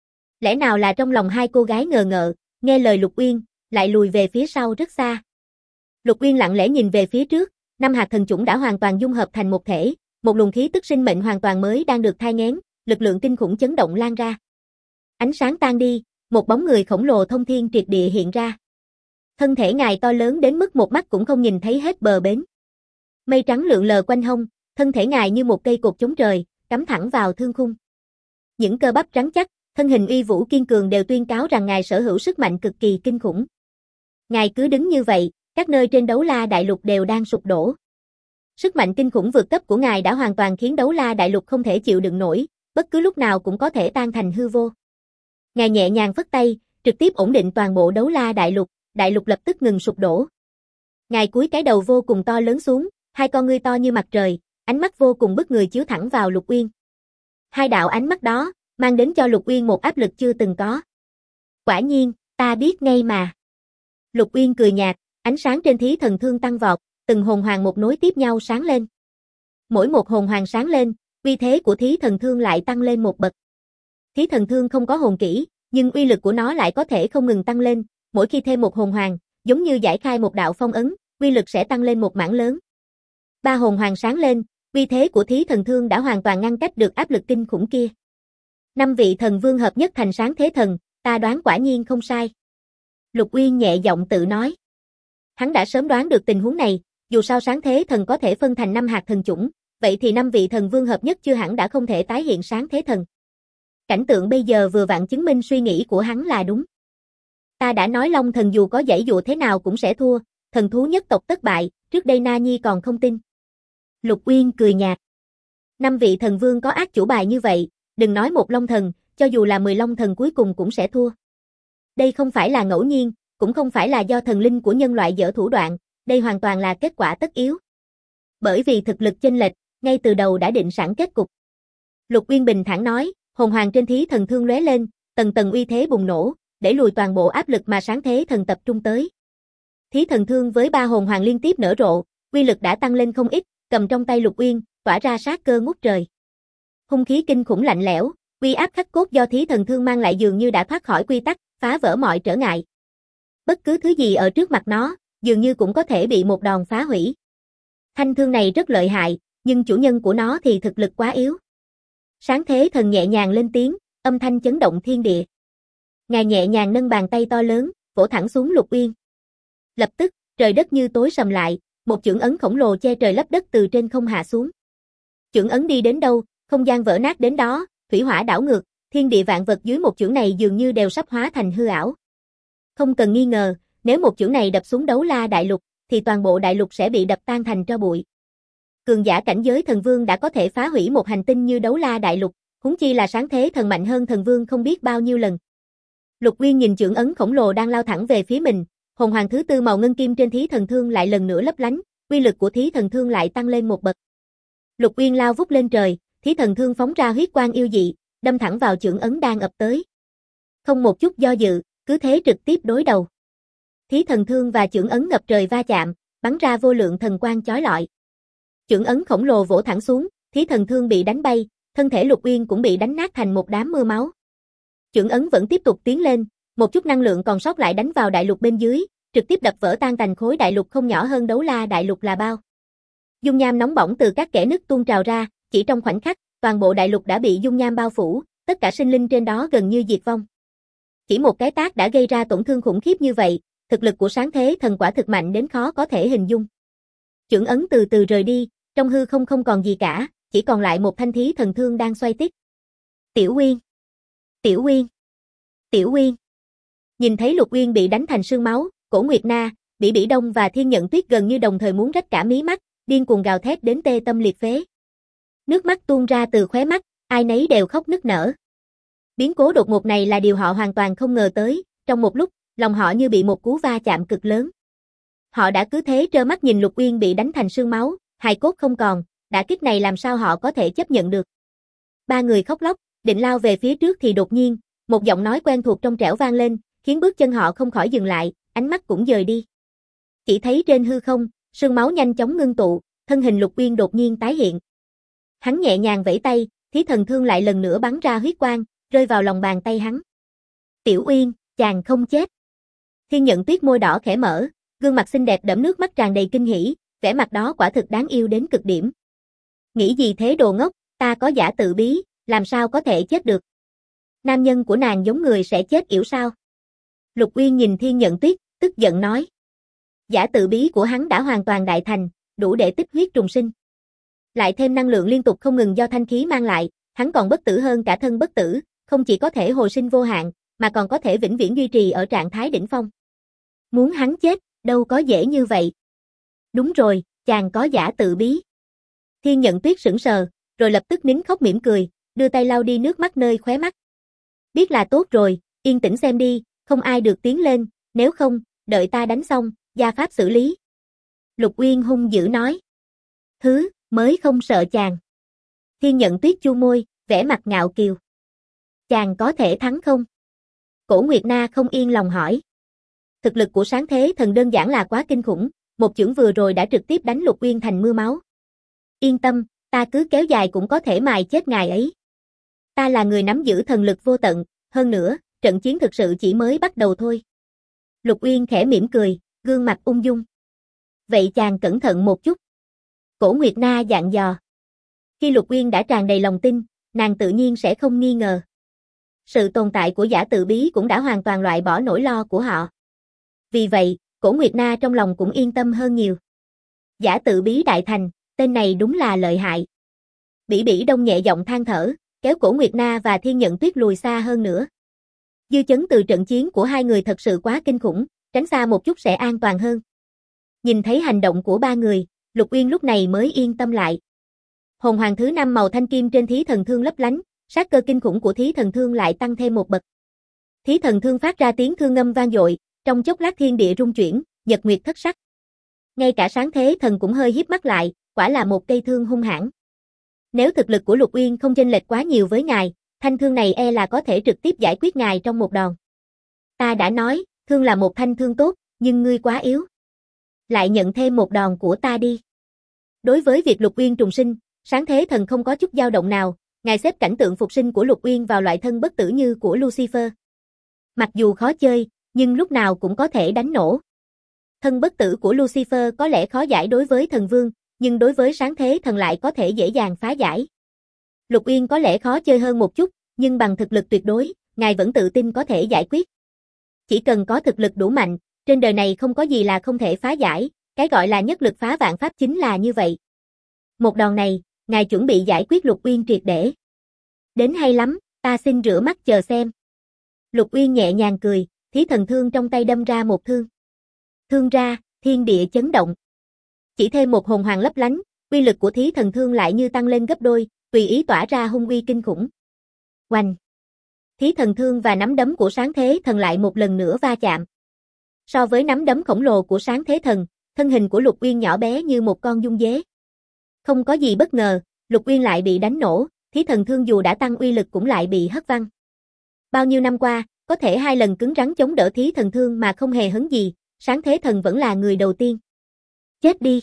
Lẽ nào là trong lòng hai cô gái ngờ ngợ, nghe lời Lục Uyên, lại lùi về phía sau rất xa. Lục Uyên lặng lẽ nhìn về phía trước, năm hạt thần chủng đã hoàn toàn dung hợp thành một thể, một luồng khí tức sinh mệnh hoàn toàn mới đang được thai nghén, lực lượng kinh khủng chấn động lan ra. Ánh sáng tan đi, một bóng người khổng lồ thông thiên triệt địa hiện ra. Thân thể ngài to lớn đến mức một mắt cũng không nhìn thấy hết bờ bến. Mây trắng lượn lờ quanh hông, thân thể ngài như một cây cột chống trời, cắm thẳng vào thương khung. Những cơ bắp trắng chắc, thân hình uy vũ kiên cường đều tuyên cáo rằng ngài sở hữu sức mạnh cực kỳ kinh khủng. Ngài cứ đứng như vậy, các nơi trên Đấu La Đại Lục đều đang sụp đổ. Sức mạnh kinh khủng vượt cấp của ngài đã hoàn toàn khiến Đấu La Đại Lục không thể chịu đựng nổi, bất cứ lúc nào cũng có thể tan thành hư vô. Ngài nhẹ nhàng phất tay, trực tiếp ổn định toàn bộ Đấu La Đại lục lập tức ngừng sụp đổ. Ngài cúi cái đầu vô cùng to lớn xuống, hai con ngươi to như mặt trời, ánh mắt vô cùng bức người chiếu thẳng vào Lục Uyên. Hai đạo ánh mắt đó, mang đến cho Lục Uyên một áp lực chưa từng có. Quả nhiên, ta biết ngay mà. Lục Uyên cười nhạt, ánh sáng trên thí thần thương tăng vọt, từng hồn hoàng một nối tiếp nhau sáng lên. Mỗi một hồn hoàng sáng lên, uy thế của thí thần thương lại tăng lên một bậc. Thí thần thương không có hồn kỹ, nhưng uy lực của nó lại có thể không ngừng tăng lên, mỗi khi thêm một hồn hoàng, giống như giải khai một đạo phong ấn, uy lực sẽ tăng lên một mảng lớn. Ba hồn hoàng sáng lên, uy thế của thí thần thương đã hoàn toàn ngăn cách được áp lực kinh khủng kia. 5 vị thần vương hợp nhất thành sáng thế thần, ta đoán quả nhiên không sai. Lục Uyên nhẹ giọng tự nói. Hắn đã sớm đoán được tình huống này, dù sao sáng thế thần có thể phân thành 5 hạt thần chủng, vậy thì 5 vị thần vương hợp nhất chưa hẳn đã không thể tái hiện sáng thế thần. Cảnh tượng bây giờ vừa vặn chứng minh suy nghĩ của hắn là đúng. Ta đã nói Long thần dù có giãy dụa thế nào cũng sẽ thua, thần thú nhất tộc tất bại, trước đây Na Nhi còn không tin. Lục Uyên cười nhạt. 5 vị thần vương có ác chủ bài như vậy, đừng nói một Long thần, cho dù là 10 Long thần cuối cùng cũng sẽ thua. Đây không phải là ngẫu nhiên, cũng không phải là do thần linh của nhân loại dở thủ đoạn, đây hoàn toàn là kết quả tất yếu. Bởi vì thực lực chênh lệch, ngay từ đầu đã định sẵn kết cục. Lục Uyên bình thản nói, hồn hoàng trên thí thần thương lóe lên, tầng tầng uy thế bùng nổ, để lùi toàn bộ áp lực mà sáng thế thần tập trung tới. Thí thần thương với 3 hồn hoàng liên tiếp nở rộ, uy lực đã tăng lên không ít, cầm trong tay Lục Uyên, tỏa ra sát cơ ngút trời. Hung khí kinh khủng lạnh lẽo, uy áp khắc cốt do thí thần thương mang lại dường như đã thoát khỏi quy tắc, phá vỡ mọi trở ngại. Bất cứ thứ gì ở trước mặt nó, dường như cũng có thể bị một đòn phá hủy. Thanh thương này rất lợi hại, nhưng chủ nhân của nó thì thực lực quá yếu. Sáng thế thần nhẹ nhàng lên tiếng, âm thanh chấn động thiên địa. Ngài nhẹ nhàng nâng bàn tay to lớn, vỗ thẳng xuống Lục Uyên. Lập tức, trời đất như tối sầm lại, một chưởng ấn khổng lồ che trời lấp đất từ trên không hạ xuống. Chưởng ấn đi đến đâu, không gian vỡ nát đến đó, thủy hỏa đảo ngược, thiên địa vạn vật dưới một chưởng này dường như đều sắp hóa thành hư ảo. Không cần nghi ngờ, nếu một chưởng này đập xuống Đấu La Đại Lục, thì toàn bộ đại lục sẽ bị đập tan thành tro bụi. Cường giả cảnh giới thần vương đã có thể phá hủy một hành tinh như Đấu La Đại Lục, huống chi là sáng thế thần mạnh hơn thần vương không biết bao nhiêu lần. Lục Uyên nhìn chưởng ấn khổng lồ đang lao thẳng về phía mình, hồn hoàng thứ tư màu ngân kim trên thí thần thương lại lần nữa lấp lánh, uy lực của thí thần thương lại tăng lên một bậc. Lục Uyên lao vút lên trời, thí thần thương phóng ra huyết quang yêu dị, đâm thẳng vào chưởng ấn đang ập tới. Không một chút do dự, cứ thế trực tiếp đối đầu. Thí thần thương và chưởng ấn ngập trời va chạm, bắn ra vô lượng thần quang chói lọi. Chưởng ấn khổng lồ vỗ thẳng xuống, thí thần thương bị đánh bay, thân thể Lục Uyên cũng bị đánh nát thành một đám mưa máu. Chưởng ấn vẫn tiếp tục tiến lên, một chút năng lượng còn sót lại đánh vào đại lục bên dưới, trực tiếp đập vỡ tan tành khối đại lục không nhỏ hơn Đấu La đại lục là bao. Dung nham nóng bỏng từ các kẽ nứt tuôn trào ra, chỉ trong khoảnh khắc, toàn bộ đại lục đã bị dung nham bao phủ, tất cả sinh linh trên đó gần như diệt vong. Chỉ một cái tát đã gây ra tổn thương khủng khiếp như vậy, thực lực của Sáng Thế Thần quả thực mạnh đến khó có thể hình dung. Chưởng ấn từ từ rời đi, trong hư không không còn gì cả, chỉ còn lại một thanh thí thần thương đang xoay tít. Tiểu Uyên, Tiểu Uyên, Tiểu Uyên. Nhìn thấy Lục Uyên bị đánh thành sương máu, Cổ Nguyệt Na, Bỉ Bỉ Đông và Thiên Nhận Tuyết gần như đồng thời muốn rách cả mí mắt, điên cuồng gào thét đến tê tâm liệt phế. Nước mắt tuôn ra từ khóe mắt, ai nấy đều khóc nức nở. Biến cố đột ngột này là điều họ hoàn toàn không ngờ tới, trong một lúc, lòng họ như bị một cú va chạm cực lớn. Họ đã cứ thế trơ mắt nhìn Lục Uyên bị đánh thành sương máu, hài cốt không còn, đả kích này làm sao họ có thể chấp nhận được. Ba người khóc lóc, định lao về phía trước thì đột nhiên, một giọng nói quen thuộc trong trẻo vang lên, khiến bước chân họ không khỏi dừng lại, ánh mắt cũng dời đi. Chỉ thấy trên hư không, sương máu nhanh chóng ngưng tụ, thân hình Lục Uyên đột nhiên tái hiện. Hắn nhẹ nhàng vẫy tay, thí thần thương lại lần nữa bắn ra huyết quang, rơi vào lòng bàn tay hắn. Tiểu Uyên, chàng không chết. Thiên Nhận Tuyết môi đỏ khẽ mở, gương mặt xinh đẹp đẫm nước mắt tràn đầy kinh hỉ, vẻ mặt đó quả thực đáng yêu đến cực điểm. Nghĩ gì thế đồ ngốc, ta có giả tự bí, làm sao có thể chết được. Nam nhân của nàng giống người sẽ chết yểu sao. Lục Uyên nhìn Thiên Nhận Tuyết, tức giận nói. Giả tự bí của hắn đã hoàn toàn đại thành, đủ để tích huyết trùng sinh. Lại thêm năng lượng liên tục không ngừng do thanh khí mang lại, hắn còn bất tử hơn cả thân bất tử, không chỉ có thể hồi sinh vô hạn, mà còn có thể vĩnh viễn duy trì ở trạng thái đỉnh phong. Muốn hắn chết, đâu có dễ như vậy. Đúng rồi, chàng có giả tự bí. Thiên Nhận Tuyết sững sờ, rồi lập tức nín khóc mỉm cười, đưa tay lau đi nước mắt nơi khóe mắt. Biết là tốt rồi, yên tĩnh xem đi, không ai được tiến lên, nếu không, đợi ta đánh xong, gia pháp xử lý. Lục Uyên hung dữ nói. Thứ, mới không sợ chàng. Thiên Nhận Tuyết chu môi, vẻ mặt ngạo kiều. Chàng có thể thắng không? Cổ Nguyệt Na không yên lòng hỏi. Thực lực của Sáng Thế Thần đơn giản là quá kinh khủng, một chưởng vừa rồi đã trực tiếp đánh Lục Uyên thành mưa máu. Yên tâm, ta cứ kéo dài cũng có thể mài chết ngài ấy. Ta là người nắm giữ thần lực vô tận, hơn nữa, trận chiến thực sự chỉ mới bắt đầu thôi. Lục Uyên khẽ mỉm cười, gương mặt ung dung. Vậy chàng cẩn thận một chút. Cổ Nguyệt Na dặn dò. Khi Lục Uyên đã tràn đầy lòng tin, nàng tự nhiên sẽ không nghi ngờ. Sự tồn tại của giả tự bí cũng đã hoàn toàn loại bỏ nỗi lo của họ. Vì vậy, Cổ Nguyệt Na trong lòng cũng yên tâm hơn nhiều. Giả tự bí đại thành, tên này đúng là lợi hại. Bỉ Bỉ Đông nhẹ giọng than thở, kéo Cổ Nguyệt Na và Thiên Nhận Tuyết lùi xa hơn nữa. Dư chấn từ trận chiến của hai người thật sự quá kinh khủng, tránh xa một chút sẽ an toàn hơn. Nhìn thấy hành động của ba người, Lục Uyên lúc này mới yên tâm lại. Hồn hoàng thứ 5 màu thanh kim trên thí thần thương lấp lánh, sát cơ kinh khủng của thí thần thương lại tăng thêm một bậc. Thí thần thương phát ra tiếng thương ngâm vang dội, trong chốc lát thiên địa rung chuyển, nhật nguyệt thất sắc. Ngay cả Sáng Thế Thần cũng hơi híp mắt lại, quả là một cây thương hung hãn. Nếu thực lực của Lục Uyên không chênh lệch quá nhiều với ngài, thanh thương này e là có thể trực tiếp giải quyết ngài trong một đòn. Ta đã nói, thương là một thanh thương tốt, nhưng ngươi quá yếu. Lại nhận thêm một đòn của ta đi. Đối với việc Lục Uyên trùng sinh, Sáng Thế Thần không có chút dao động nào, ngài xếp cảnh tượng phục sinh của Lục Uyên vào loại thân bất tử như của Lucifer. Mặc dù khó chơi, nhưng lúc nào cũng có thể đánh nổ. Thân bất tử của Lucifer có lẽ khó giải đối với thần vương, nhưng đối với Sáng Thế Thần lại có thể dễ dàng phá giải. Lục Uyên có lẽ khó chơi hơn một chút, nhưng bằng thực lực tuyệt đối, ngài vẫn tự tin có thể giải quyết. Chỉ cần có thực lực đủ mạnh, trên đời này không có gì là không thể phá giải, cái gọi là nhất lực phá vạn pháp chính là như vậy. Một đòn này, ngài chuẩn bị giải quyết Lục Uyên triệt để. Đến hay lắm, ta xin rửa mắt chờ xem. Lục Uyên nhẹ nhàng cười, thí thần thương trong tay đâm ra một thương. Thương ra, thiên địa chấn động. Chỉ thêm một hồn hoàng lấp lánh, uy lực của thí thần thương lại như tăng lên gấp đôi, tùy ý tỏa ra hung uy kinh khủng. Oanh! Thí thần thương và nắm đấm của Sáng Thế Thần lại một lần nữa va chạm. So với nắm đấm khổng lồ của Sáng Thế Thần, thân hình của Lục Uyên nhỏ bé như một con dung dế. Không có gì bất ngờ, Lục Uyên lại bị đánh nổ, thí thần thương dù đã tăng uy lực cũng lại bị hất văng. Bao nhiêu năm qua, có thể 2 lần cứng rắn chống đỡ thí thần thương mà không hề hấn gì, Sáng Thế Thần vẫn là người đầu tiên. Chết đi!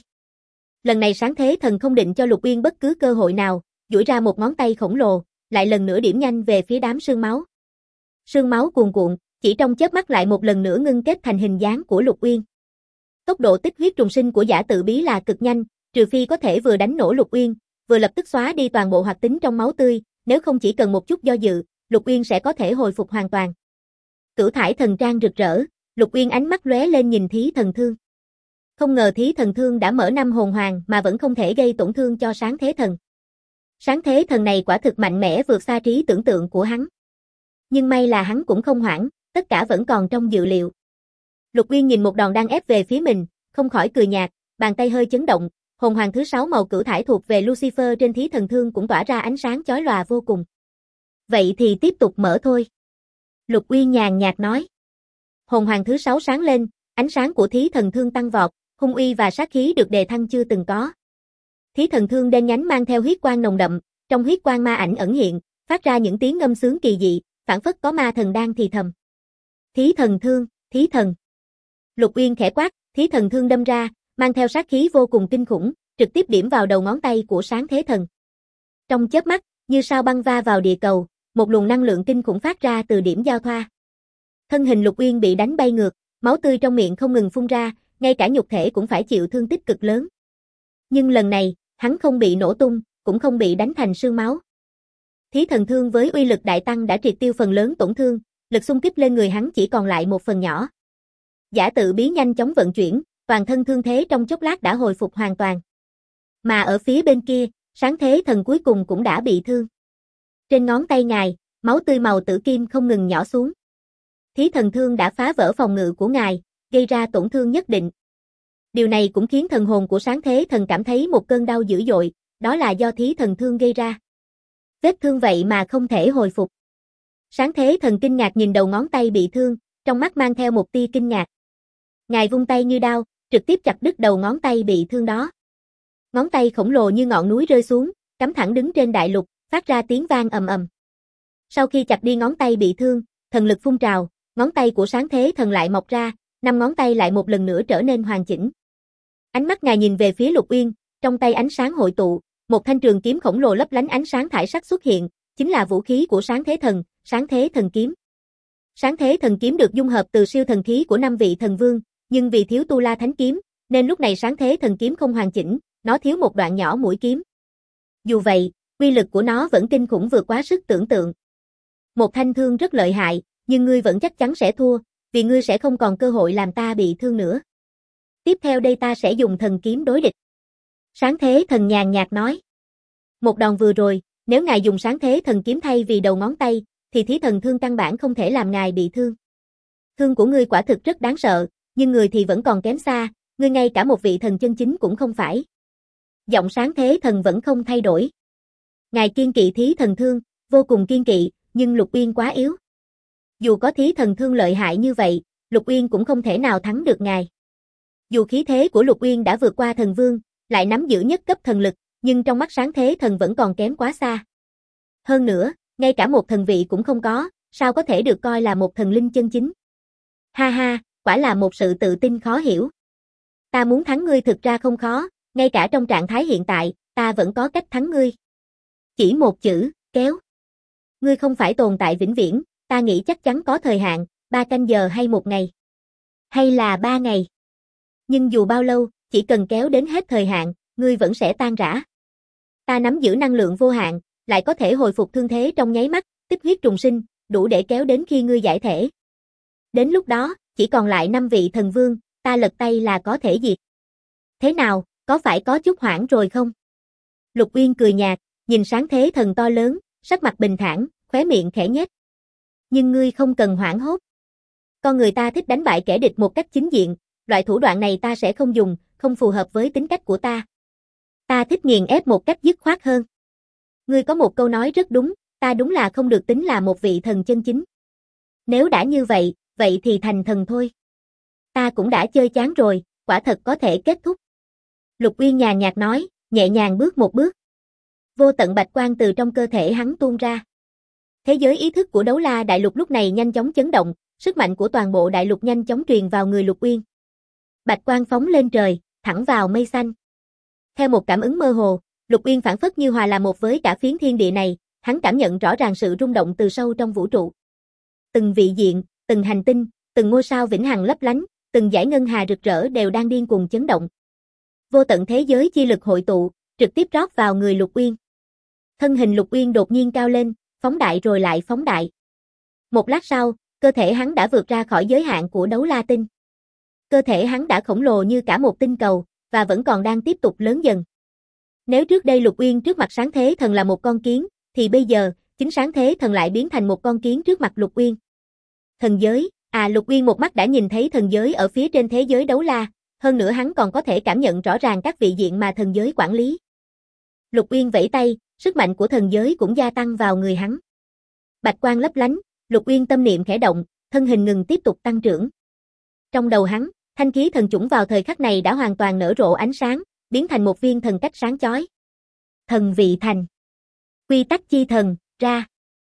Lần này Sáng Thế Thần không định cho Lục Uyên bất cứ cơ hội nào, duỗi ra một ngón tay khổng lồ, lại lần nữa điểm nhanh về phía đám sương máu. Sương máu cuồn cuộn, chỉ trong chớp mắt lại một lần nữa ngưng kết thành hình dáng của Lục Uyên. Tốc độ tích huyết trùng sinh của giả tự bí là cực nhanh, trừ phi có thể vừa đánh nổ Lục Uyên, vừa lập tức xóa đi toàn bộ hoạt tính trong máu tươi, nếu không chỉ cần một chút do dự, Lục Uyên sẽ có thể hồi phục hoàn toàn. Cửu thải thần trang rực rỡ, Lục Uyên ánh mắt lóe lên nhìn Thí Thần Thương. Không ngờ Thí Thần Thương đã mở 5 hồn hoàng mà vẫn không thể gây tổn thương cho Sáng Thế Thần. Sáng Thế Thần này quả thực mạnh mẽ vượt xa trí tưởng tượng của hắn. Nhưng may là hắn cũng không hoảng, tất cả vẫn còn trong dự liệu. Lục Uyên nhìn một đòn đang ép về phía mình, không khỏi cười nhạt, bàn tay hơi chấn động, hồn hoàng thứ 6 màu cửu thải thuộc về Lucifer trên Thí Thần Thương cũng tỏa ra ánh sáng chói lòa vô cùng. Vậy thì tiếp tục mở thôi. Lục Uyên nhàn nhạt nói. Hồn hoàng thứ 6 sáng lên, ánh sáng của Thí Thần Thương tăng vọt, hung uy và sát khí được đề thăng chưa từng có. Thí Thần Thương đen nhánh mang theo huyết quang nồng đậm, trong huyết quang ma ảnh ẩn hiện, phát ra những tiếng ngâm sướng kỳ dị, phảng phất có ma thần đang thì thầm. Thí Thần Thương, Thí Thần. Lục Uyên khẽ quát, Thí Thần Thương đâm ra, mang theo sát khí vô cùng kinh khủng, trực tiếp điểm vào đầu ngón tay của Sáng Thế Thần. Trong chớp mắt, như sao băng va vào địa cầu, một luồng năng lượng kinh khủng phát ra từ điểm giao thoa. Thân hình Lục Uyên bị đánh bay ngược, máu tươi trong miệng không ngừng phun ra, ngay cả nhục thể cũng phải chịu thương tích cực lớn. Nhưng lần này, hắn không bị nổ tung, cũng không bị đánh thành xương máu. Thí Thần Thương với uy lực đại tăng đã triệt tiêu phần lớn tổn thương, lực xung kích lên người hắn chỉ còn lại một phần nhỏ. Giả tự bí nhanh chóng vận chuyển, toàn thân thương thế trong chốc lát đã hồi phục hoàn toàn. Mà ở phía bên kia, Sáng Thế Thần cuối cùng cũng đã bị thương. Trên ngón tay ngài, máu tươi màu tử kim không ngừng nhỏ xuống. Thí Thần Thương đã phá vỡ phòng ngự của ngài, gây ra tổn thương nhất định. Điều này cũng khiến thần hồn của Sáng Thế Thần cảm thấy một cơn đau dữ dội, đó là do Thí Thần Thương gây ra. Vết thương vậy mà không thể hồi phục. Sáng Thế Thần kinh ngạc nhìn đầu ngón tay bị thương, trong mắt mang theo một tia kinh ngạc. Ngài vung tay như đao, trực tiếp chặt đứt đầu ngón tay bị thương đó. Ngón tay khổng lồ như ngọn núi rơi xuống, cắm thẳng đứng trên đại lục, phát ra tiếng vang ầm ầm. Sau khi chặt đi ngón tay bị thương, thần lực phun trào, ngón tay của Sáng Thế Thần lại mọc ra, 5 ngón tay lại một lần nữa trở nên hoàn chỉnh. Ánh mắt ngài nhìn về phía Lục Uyên, trong tay ánh sáng hội tụ, một thanh trường kiếm khổng lồ lấp lánh ánh sáng thải sắc xuất hiện, chính là vũ khí của Sáng Thế Thần, Sáng Thế Thần kiếm. Sáng Thế Thần kiếm được dung hợp từ siêu thần khí của 5 vị thần vương, nhưng vì thiếu Tu La Thánh kiếm, nên lúc này Sáng Thế Thần kiếm không hoàn chỉnh, nó thiếu một đoạn nhỏ mũi kiếm. Dù vậy, uy lực của nó vẫn kinh khủng vượt quá sức tưởng tượng. Một thanh thương rất lợi hại, nhưng ngươi vẫn chắc chắn sẽ thua, vì ngươi sẽ không còn cơ hội làm ta bị thương nữa. Tiếp theo đây ta sẽ dùng thần kiếm đối địch. Sáng Thế Thần nhàn nhạt nói. Một đòn vừa rồi, nếu ngài dùng Sáng Thế Thần kiếm thay vì đầu ngón tay, thì Thí Thần Thương căn bản không thể làm ngài bị thương. Thương của ngươi quả thực rất đáng sợ, nhưng người thì vẫn còn kém xa, ngươi ngay cả một vị thần chân chính cũng không phải. Giọng Sáng Thế Thần vẫn không thay đổi. Ngài kiên kỵ Thí Thần Thương, vô cùng kiên kỵ, nhưng Lục Uyên quá yếu. Dù có Thí Thần Thương lợi hại như vậy, Lục Uyên cũng không thể nào thắng được ngài. Dù khí thế của Lục Uyên đã vượt qua thần vương, lại nắm giữ nhất cấp thần lực, nhưng trong mắt Sáng Thế Thần vẫn còn kém quá xa. Hơn nữa, ngay cả một thần vị cũng không có, sao có thể được coi là một thần linh chân chính. Ha ha, quả là một sự tự tin khó hiểu. Ta muốn thắng ngươi thực ra không khó, ngay cả trong trạng thái hiện tại, ta vẫn có cách thắng ngươi. Chỉ một chữ, kéo. Ngươi không phải tồn tại vĩnh viễn, ta nghĩ chắc chắn có thời hạn, 3 canh giờ hay 1 ngày. Hay là 3 ngày. Nhưng dù bao lâu, chỉ cần kéo đến hết thời hạn, ngươi vẫn sẽ tan rã. Ta nắm giữ năng lượng vô hạn, lại có thể hồi phục thương thế trong nháy mắt, tích huyết trùng sinh, đủ để kéo đến khi ngươi giải thể. Đến lúc đó, chỉ còn lại 5 vị thần vương, ta lật tay là có thể diệt. Thế nào, có phải có chút hoảng rồi không? Lục Uyên cười nhạt, nhìn Sáng Thế Thần to lớn, sắc mặt bình thản, khóe miệng khẽ nhếch. Nhưng ngươi không cần hoảng hốt. Con người ta thích đánh bại kẻ địch một cách chính diện, loại thủ đoạn này ta sẽ không dùng, không phù hợp với tính cách của ta. Ta thích nghiền ép một cách dứt khoát hơn. Ngươi có một câu nói rất đúng, ta đúng là không được tính là một vị thần chân chính. Nếu đã như vậy, vậy thì thành thần thôi. Ta cũng đã chơi chán rồi, quả thật có thể kết thúc. Lục Uyên nhàn nhạt nói, nhẹ nhàng bước một bước. Vô tận bạch quang từ trong cơ thể hắn tuôn ra. Thế giới ý thức của Đấu La Đại Lục lúc này nhanh chóng chấn động, sức mạnh của toàn bộ đại lục nhanh chóng truyền vào người Lục Uyên. Bạch quang phóng lên trời, thẳng vào mây xanh. Theo một cảm ứng mơ hồ, Lục Uyên phảng phất như hòa làm một với cả phiến thiên địa này, hắn cảm nhận rõ ràng sự rung động từ sâu trong vũ trụ. Từng vị diện, từng hành tinh, từng ngôi sao vĩnh hằng lấp lánh, từng dải ngân hà rực rỡ đều đang điên cuồng chấn động. Vô tận thế giới chi lực hội tụ, trực tiếp rót vào người Lục Uyên. Thân hình Lục Uyên đột nhiên cao lên, phóng đại rồi lại phóng đại. Một lát sau, cơ thể hắn đã vượt ra khỏi giới hạn của đấu la tinh. Cơ thể hắn đã khổng lồ như cả một tinh cầu, và vẫn còn đang tiếp tục lớn dần. Nếu trước đây Lục Uyên trước mặt sáng thế thần là một con kiến, thì bây giờ, chính sáng thế thần lại biến thành một con kiến trước mặt Lục Uyên. Thần giới, Lục Uyên một mắt đã nhìn thấy thần giới ở phía trên thế giới đấu la, hơn nữa hắn còn có thể cảm nhận rõ ràng các vị diện mà thần giới quản lý. Lục Uyên vẫy tay, sức mạnh của thần giới cũng gia tăng vào người hắn. Bạch quang lấp lánh, Lục Uyên tâm niệm khẽ động, thân hình ngừng tiếp tục tăng trưởng. Trong đầu hắn, thanh khí thần chủng vào thời khắc này đã hoàn toàn nở rộ ánh sáng, biến thành một viên thần cách sáng chói. Thần vị thành. Quy tắc chi thần, ra.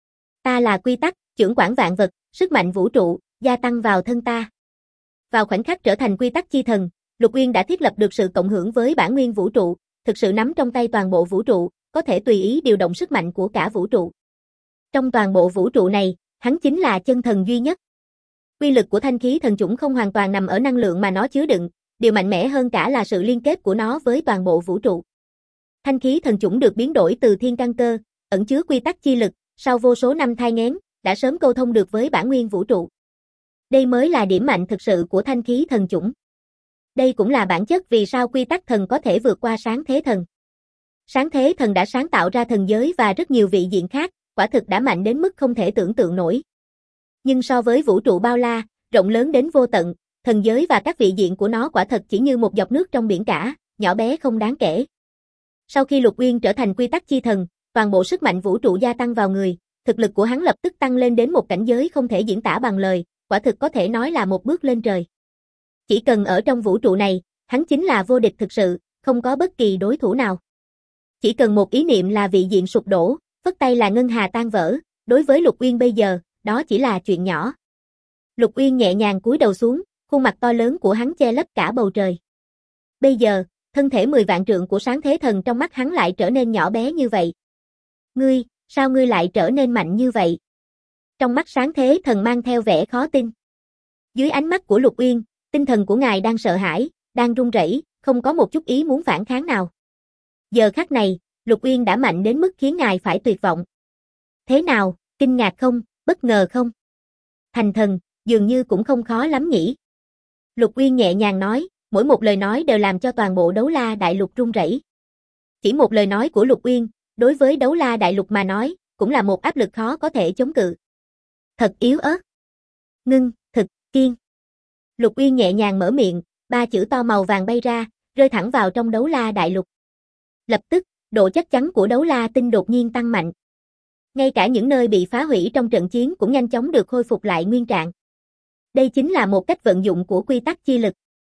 Ta là quy tắc, chưởng quản vạn vật, sức mạnh vũ trụ, gia tăng vào thân ta. Vào khoảnh khắc trở thành quy tắc chi thần, Lục Uyên đã thiết lập được sự cộng hưởng với bản nguyên vũ trụ, thực sự nắm trong tay toàn bộ vũ trụ, có thể tùy ý điều động sức mạnh của cả vũ trụ. Trong toàn bộ vũ trụ này, hắn chính là chân thần duy nhất. Quy lực của thanh khí thần chủng không hoàn toàn nằm ở năng lượng mà nó chứa đựng, điều mạnh mẽ hơn cả là sự liên kết của nó với toàn bộ vũ trụ. Thanh khí thần chủng được biến đổi từ thiên căn cơ, ẩn chứa quy tắc chi lực, sau vô số năm thai nghén, đã sớm câu thông được với bản nguyên vũ trụ. Đây mới là điểm mạnh thực sự của thanh khí thần chủng. Đây cũng là bản chất vì sao quy tắc thần có thể vượt qua sáng thế thần. Sáng thế thần đã sáng tạo ra thần giới và rất nhiều vị diện khác, quả thực đã mạnh đến mức không thể tưởng tượng nổi. Nhưng so với vũ trụ bao la, rộng lớn đến vô tận, thần giới và các vị diện của nó quả thật chỉ như một giọt nước trong biển cả, nhỏ bé không đáng kể. Sau khi Lục Uyên trở thành quy tắc chi thần, toàn bộ sức mạnh vũ trụ gia tăng vào người, thực lực của hắn lập tức tăng lên đến một cảnh giới không thể diễn tả bằng lời, quả thực có thể nói là một bước lên trời. Chỉ cần ở trong vũ trụ này, hắn chính là vô địch thực sự, không có bất kỳ đối thủ nào. Chỉ cần một ý niệm là vị diện sụp đổ, phất tay là ngân hà tan vỡ, đối với Lục Uyên bây giờ, đó chỉ là chuyện nhỏ. Lục Uyên nhẹ nhàng cúi đầu xuống, khuôn mặt to lớn của hắn che lấp cả bầu trời. Bây giờ, thân thể 10 vạn trượng của sáng thế thần trong mắt hắn lại trở nên nhỏ bé như vậy. Sao ngươi lại trở nên mạnh như vậy? Trong mắt sáng thế thần mang theo vẻ khó tin. Dưới ánh mắt của Lục Uyên, tinh thần của ngài đang sợ hãi, đang run rẩy, không có một chút ý muốn phản kháng nào. Giờ khắc này, Lục Uyên đã mạnh đến mức khiến ngài phải tuyệt vọng. Thế nào, kinh ngạc không, bất ngờ không? Thành thần, dường như cũng không khó lắm nhỉ? Lục Uyên nhẹ nhàng nói, mỗi một lời nói đều làm cho toàn bộ đấu la đại lục run rẩy. Chỉ một lời nói của Lục Uyên, đối với đấu la đại lục mà nói, cũng là một áp lực khó có thể chống cự. Thật yếu ớt. Ngưng, thực, kiên. Lục Uyên nhẹ nhàng mở miệng, 3 chữ to màu vàng bay ra, rơi thẳng vào trong đấu la đại lục. Lập tức, độ chắc chắn của đấu la tinh đột nhiên tăng mạnh. Ngay cả những nơi bị phá hủy trong trận chiến cũng nhanh chóng được khôi phục lại nguyên trạng. Đây chính là một cách vận dụng của quy tắc chi lực.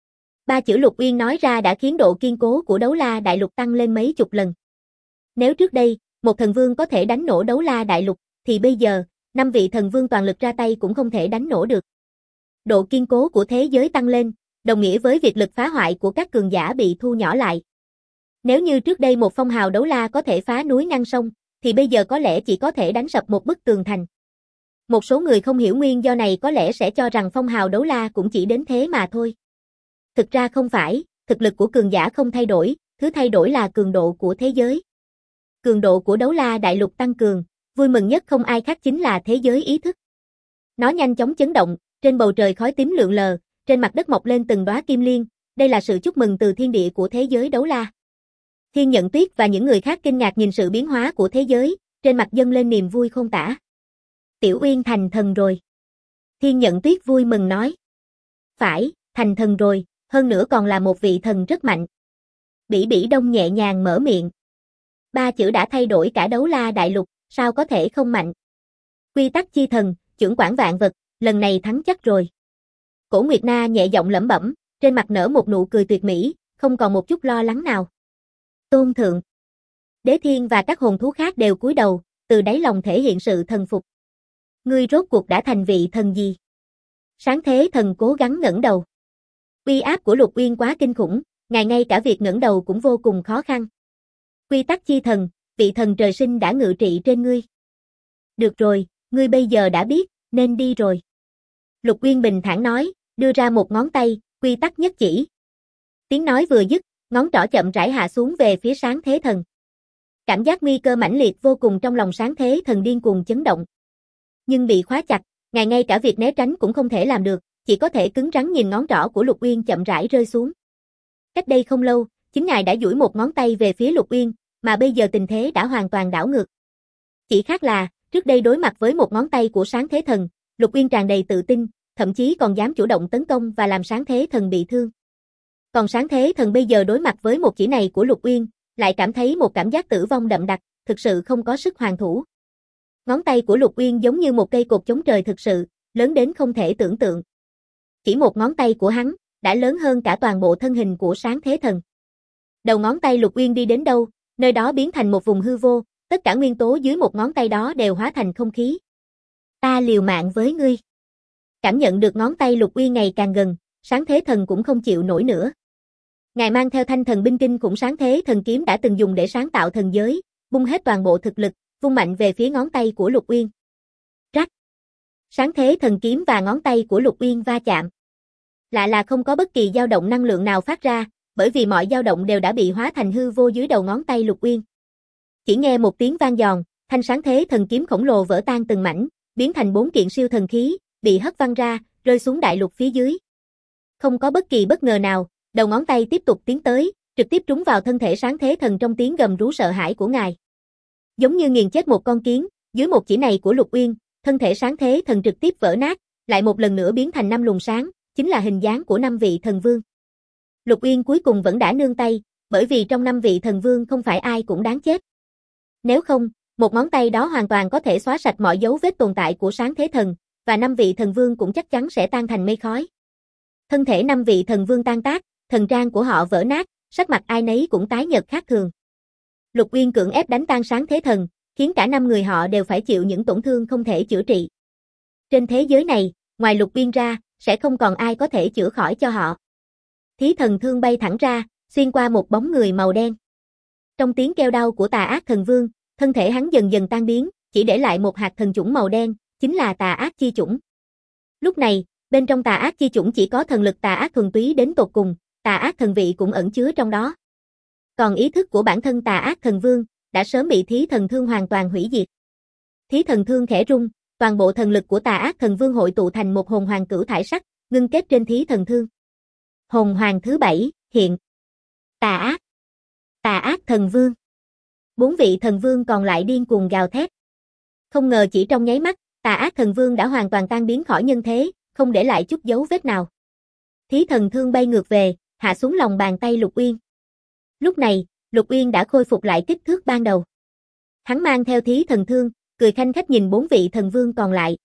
3 chữ Lục Uyên nói ra đã khiến độ kiên cố của đấu la đại lục tăng lên mấy chục lần. Nếu trước đây, một thần vương có thể đánh nổ đấu la đại lục, thì bây giờ, 5 vị thần vương toàn lực ra tay cũng không thể đánh nổ được. Độ kiên cố của thế giới tăng lên, đồng nghĩa với việc lực phá hoại của các cường giả bị thu nhỏ lại. Nếu như trước đây một phong hào đấu la có thể phá núi ngăn sông, thì bây giờ có lẽ chỉ có thể đánh sập một bức tường thành. Một số người không hiểu nguyên do này có lẽ sẽ cho rằng phong hào đấu la cũng chỉ đến thế mà thôi. Thực ra không phải, thực lực của cường giả không thay đổi, thứ thay đổi là cường độ của thế giới. Cường độ của đấu la đại lục tăng cường, vui mừng nhất không ai khác chính là thế giới ý thức. Nó nhanh chóng chấn động, trên bầu trời khói tím lượn lờ, trên mặt đất mọc lên từng đóa kim liên, đây là sự chúc mừng từ thiên địa của thế giới đấu la. Thiên Nhận Tuyết và những người khác kinh ngạc nhìn sự biến hóa của thế giới, trên mặt dâng lên niềm vui không tả. Tiểu Uyên thành thần rồi. Thiên Nhận Tuyết vui mừng nói. Phải, thành thần rồi, hơn nữa còn là một vị thần rất mạnh. Bỉ Bỉ Đông nhẹ nhàng mở miệng. 3 chữ đã thay đổi cả đấu la đại lục, sao có thể không mạnh? Quy tắc chi thần, chưởng quản vạn vật, lần này thắng chắc rồi. Cổ Nguyệt Na nhẹ giọng lẩm bẩm, trên mặt nở một nụ cười tuyệt mỹ, không còn một chút lo lắng nào. Tôn thượng. Đế Thiên và các hồn thú khác đều cúi đầu, từ đáy lòng thể hiện sự thần phục. Ngươi rốt cuộc đã thành vị thần gì? Sáng thế thần cố gắng ngẩng đầu. Uy áp của Lục Uyên quá kinh khủng, ngài ngay cả việc ngẩng đầu cũng vô cùng khó khăn. Quy tắc chi thần, vị thần trời sinh đã ngự trị trên ngươi. Được rồi, ngươi bây giờ đã biết, nên đi rồi. Lục Uyên bình thản nói, đưa ra một ngón tay, quy tắc nhất chỉ. Tiếng nói vừa dứt, ngón trỏ chậm rãi hạ xuống về phía Sáng Thế Thần. Cảm giác nguy cơ mãnh liệt vô cùng trong lòng Sáng Thế Thần điên cuồng chấn động. Nhưng bị khóa chặt, ngài ngay cả việc né tránh cũng không thể làm được, chỉ có thể cứng rắn nhìn ngón trỏ của Lục Uyên chậm rãi rơi xuống. Cách đây không lâu, chính ngài đã duỗi một ngón tay về phía Lục Uyên, mà bây giờ tình thế đã hoàn toàn đảo ngược. Chỉ khác là, trước đây đối mặt với một ngón tay của Sáng Thế Thần, Lục Uyên tràn đầy tự tin, thậm chí còn dám chủ động tấn công và làm Sáng Thế Thần bị thương. Còn Sáng Thế Thần bây giờ đối mặt với một chỉ này của Lục Uyên, lại cảm thấy một cảm giác tử vong đậm đặc, thực sự không có sức hoàn thủ. Ngón tay của Lục Uyên giống như một cây cột chống trời thực sự, lớn đến không thể tưởng tượng. Chỉ một ngón tay của hắn, đã lớn hơn cả toàn bộ thân hình của Sáng Thế Thần. Đầu ngón tay Lục Uyên đi đến đâu, nơi đó biến thành một vùng hư vô, tất cả nguyên tố dưới một ngón tay đó đều hóa thành không khí. Ta liều mạng với ngươi. Cảm nhận được ngón tay Lục Uyên ngày càng gần, Sáng Thế Thần cũng không chịu nổi nữa. Ngài mang theo thanh thần binh kinh khủng Sáng Thế Thần kiếm đã từng dùng để sáng tạo thần giới, bung hết toàn bộ thực lực, vung mạnh về phía ngón tay của Lục Uyên. Rắc. Sáng Thế Thần kiếm và ngón tay của Lục Uyên va chạm. Lạ là không có bất kỳ dao động năng lượng nào phát ra, bởi vì mọi dao động đều đã bị hóa thành hư vô dưới đầu ngón tay Lục Uyên. Chỉ nghe một tiếng vang giòn, thanh Sáng Thế Thần kiếm khổng lồ vỡ tan từng mảnh, biến thành 4 kiện siêu thần khí, bị hất văng ra, rơi xuống đại lục phía dưới. Không có bất kỳ bất ngờ nào, đầu ngón tay tiếp tục tiến tới, trực tiếp trúng vào thân thể Sáng Thế Thần trong tiếng gầm rú sợ hãi của ngài. Giống như nghiền chết một con kiến, dưới một chỉ này của Lục Uyên, thân thể Sáng Thế Thần trực tiếp vỡ nát, lại một lần nữa biến thành 5 luồng sáng, chính là hình dáng của 5 vị thần vương. Lục Uyên cuối cùng vẫn đã nương tay, bởi vì trong 5 vị thần vương không phải ai cũng đáng chết. Nếu không, một ngón tay đó hoàn toàn có thể xóa sạch mọi dấu vết tồn tại của Sáng Thế Thần, và 5 vị thần vương cũng chắc chắn sẽ tan thành mây khói. Thân thể 5 vị thần vương tan tác, thần trang của họ vỡ nát, sắc mặt ai nấy cũng tái nhợt khác thường. Lục Uyên cưỡng ép đánh tan Sáng Thế Thần, khiến cả 5 người họ đều phải chịu những tổn thương không thể chữa trị. Trên thế giới này, ngoài Lục Uyên ra, sẽ không còn ai có thể chữa khỏi cho họ. Thí thần thương bay thẳng ra, xuyên qua một bóng người màu đen. Trong tiếng kêu đau của Tà Ác Thần Vương, thân thể hắn dần dần tan biến, chỉ để lại một hạt thần chủng màu đen, chính là Tà Ác Chi Chủng. Lúc này, bên trong Tà Ác Chi Chủng chỉ có thần lực tà ác thuần túy đến tột cùng, tà ác thần vị cũng ẩn chứa trong đó. Còn ý thức của bản thân Tà Ác Thần Vương đã sớm bị Thí Thần Thương hoàn toàn hủy diệt. Thí Thần Thương khẽ rung, toàn bộ thần lực của Tà Ác Thần Vương hội tụ thành một hồn hoàng cửu thải sắc, ngưng kết trên Thí Thần Thương. Hồn hoàng thứ 7, hiện. Tà Ác Thần Vương. 4 vị thần vương còn lại điên cuồng gào thét. Không ngờ chỉ trong nháy mắt, Tà Ác Thần Vương đã hoàn toàn tan biến khỏi nhân thế, không để lại chút dấu vết nào. Thí Thần Thương bay ngược về, hạ xuống lòng bàn tay Lục Uyên. Lúc này, Lục Uyên đã khôi phục lại kích thước ban đầu. Hắn mang theo Thí Thần Thương, cười khanh khách nhìn 4 vị thần vương còn lại.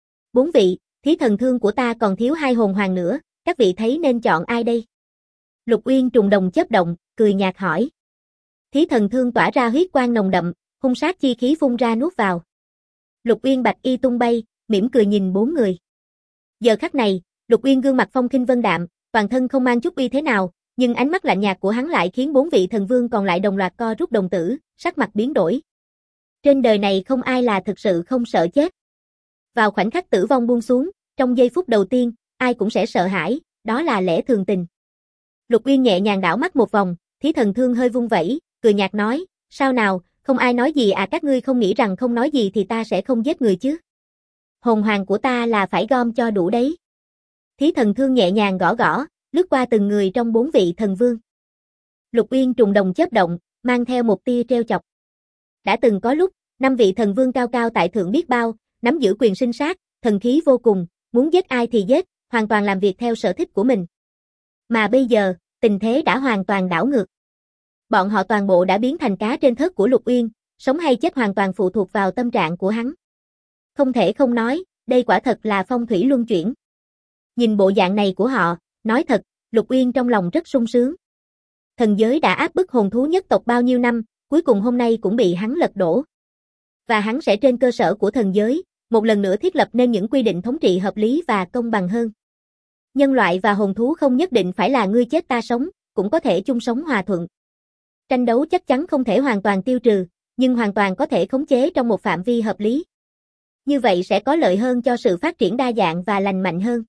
4 vị, Thí Thần Thương của ta còn thiếu 2 hồn hoàng nữa, các vị thấy nên chọn ai đây? Lục Uyên trùng đồng chớp động, cười nhạt hỏi. Thí Thần Thương tỏa ra huyết quang nồng đậm, hung sát chi khí phun ra nuốt vào. Lục Uyên bạch y tung bay, mỉm cười nhìn 4 người. Giờ khắc này, Lục Uyên gương mặt phong khinh vân đạm, toàn thân không mang chút uy thế nào, nhưng ánh mắt lạnh nhạt của hắn lại khiến 4 vị thần vương còn lại đồng loạt co rút đồng tử, sắc mặt biến đổi. Trên đời này không ai là thực sự không sợ chết. Vào khoảnh khắc tử vong buông xuống, trong giây phút đầu tiên, ai cũng sẽ sợ hãi, đó là lẽ thường tình. Lục Uyên nhẹ nhàng đảo mắt một vòng, Thí Thần Thương hơi vung vẩy, cười nhạt nói, sao nào, không ai nói gì à, các ngươi không nghĩ rằng không nói gì thì ta sẽ không giết người chứ? Hồn hoàng của ta là phải gom cho đủ đấy. Thí Thần Thương nhẹ nhàng gõ gõ, lướt qua từng người trong 4 vị thần vương. Lục Uyên trùng đồng chớp động, mang theo một tia trêu chọc. Đã từng có lúc, 5 vị thần vương cao cao tại thượng biết bao, nắm giữ quyền sinh sát, thần khí vô cùng, muốn giết ai thì giết, hoàn toàn làm việc theo sở thích của mình. Mà bây giờ, tình thế đã hoàn toàn đảo ngược. Bọn họ toàn bộ đã biến thành cá trên thớt của Lục Uyên, sống hay chết hoàn toàn phụ thuộc vào tâm trạng của hắn. Không thể không nói, đây quả thật là phong thủy luân chuyển. Nhìn bộ dạng này của họ, nói thật, Lục Uyên trong lòng rất sung sướng. Thần giới đã áp bức hồn thú nhất tộc bao nhiêu năm, cuối cùng hôm nay cũng bị hắn lật đổ. Và hắn sẽ trên cơ sở của thần giới, một lần nữa thiết lập nên những quy định thống trị hợp lý và công bằng hơn. Nhân loại và hồn thú không nhất định phải là ngươi chết ta sống, cũng có thể chung sống hòa thuận. Tranh đấu chắc chắn không thể hoàn toàn tiêu trừ, nhưng hoàn toàn có thể khống chế trong một phạm vi hợp lý. Như vậy sẽ có lợi hơn cho sự phát triển đa dạng và lành mạnh hơn.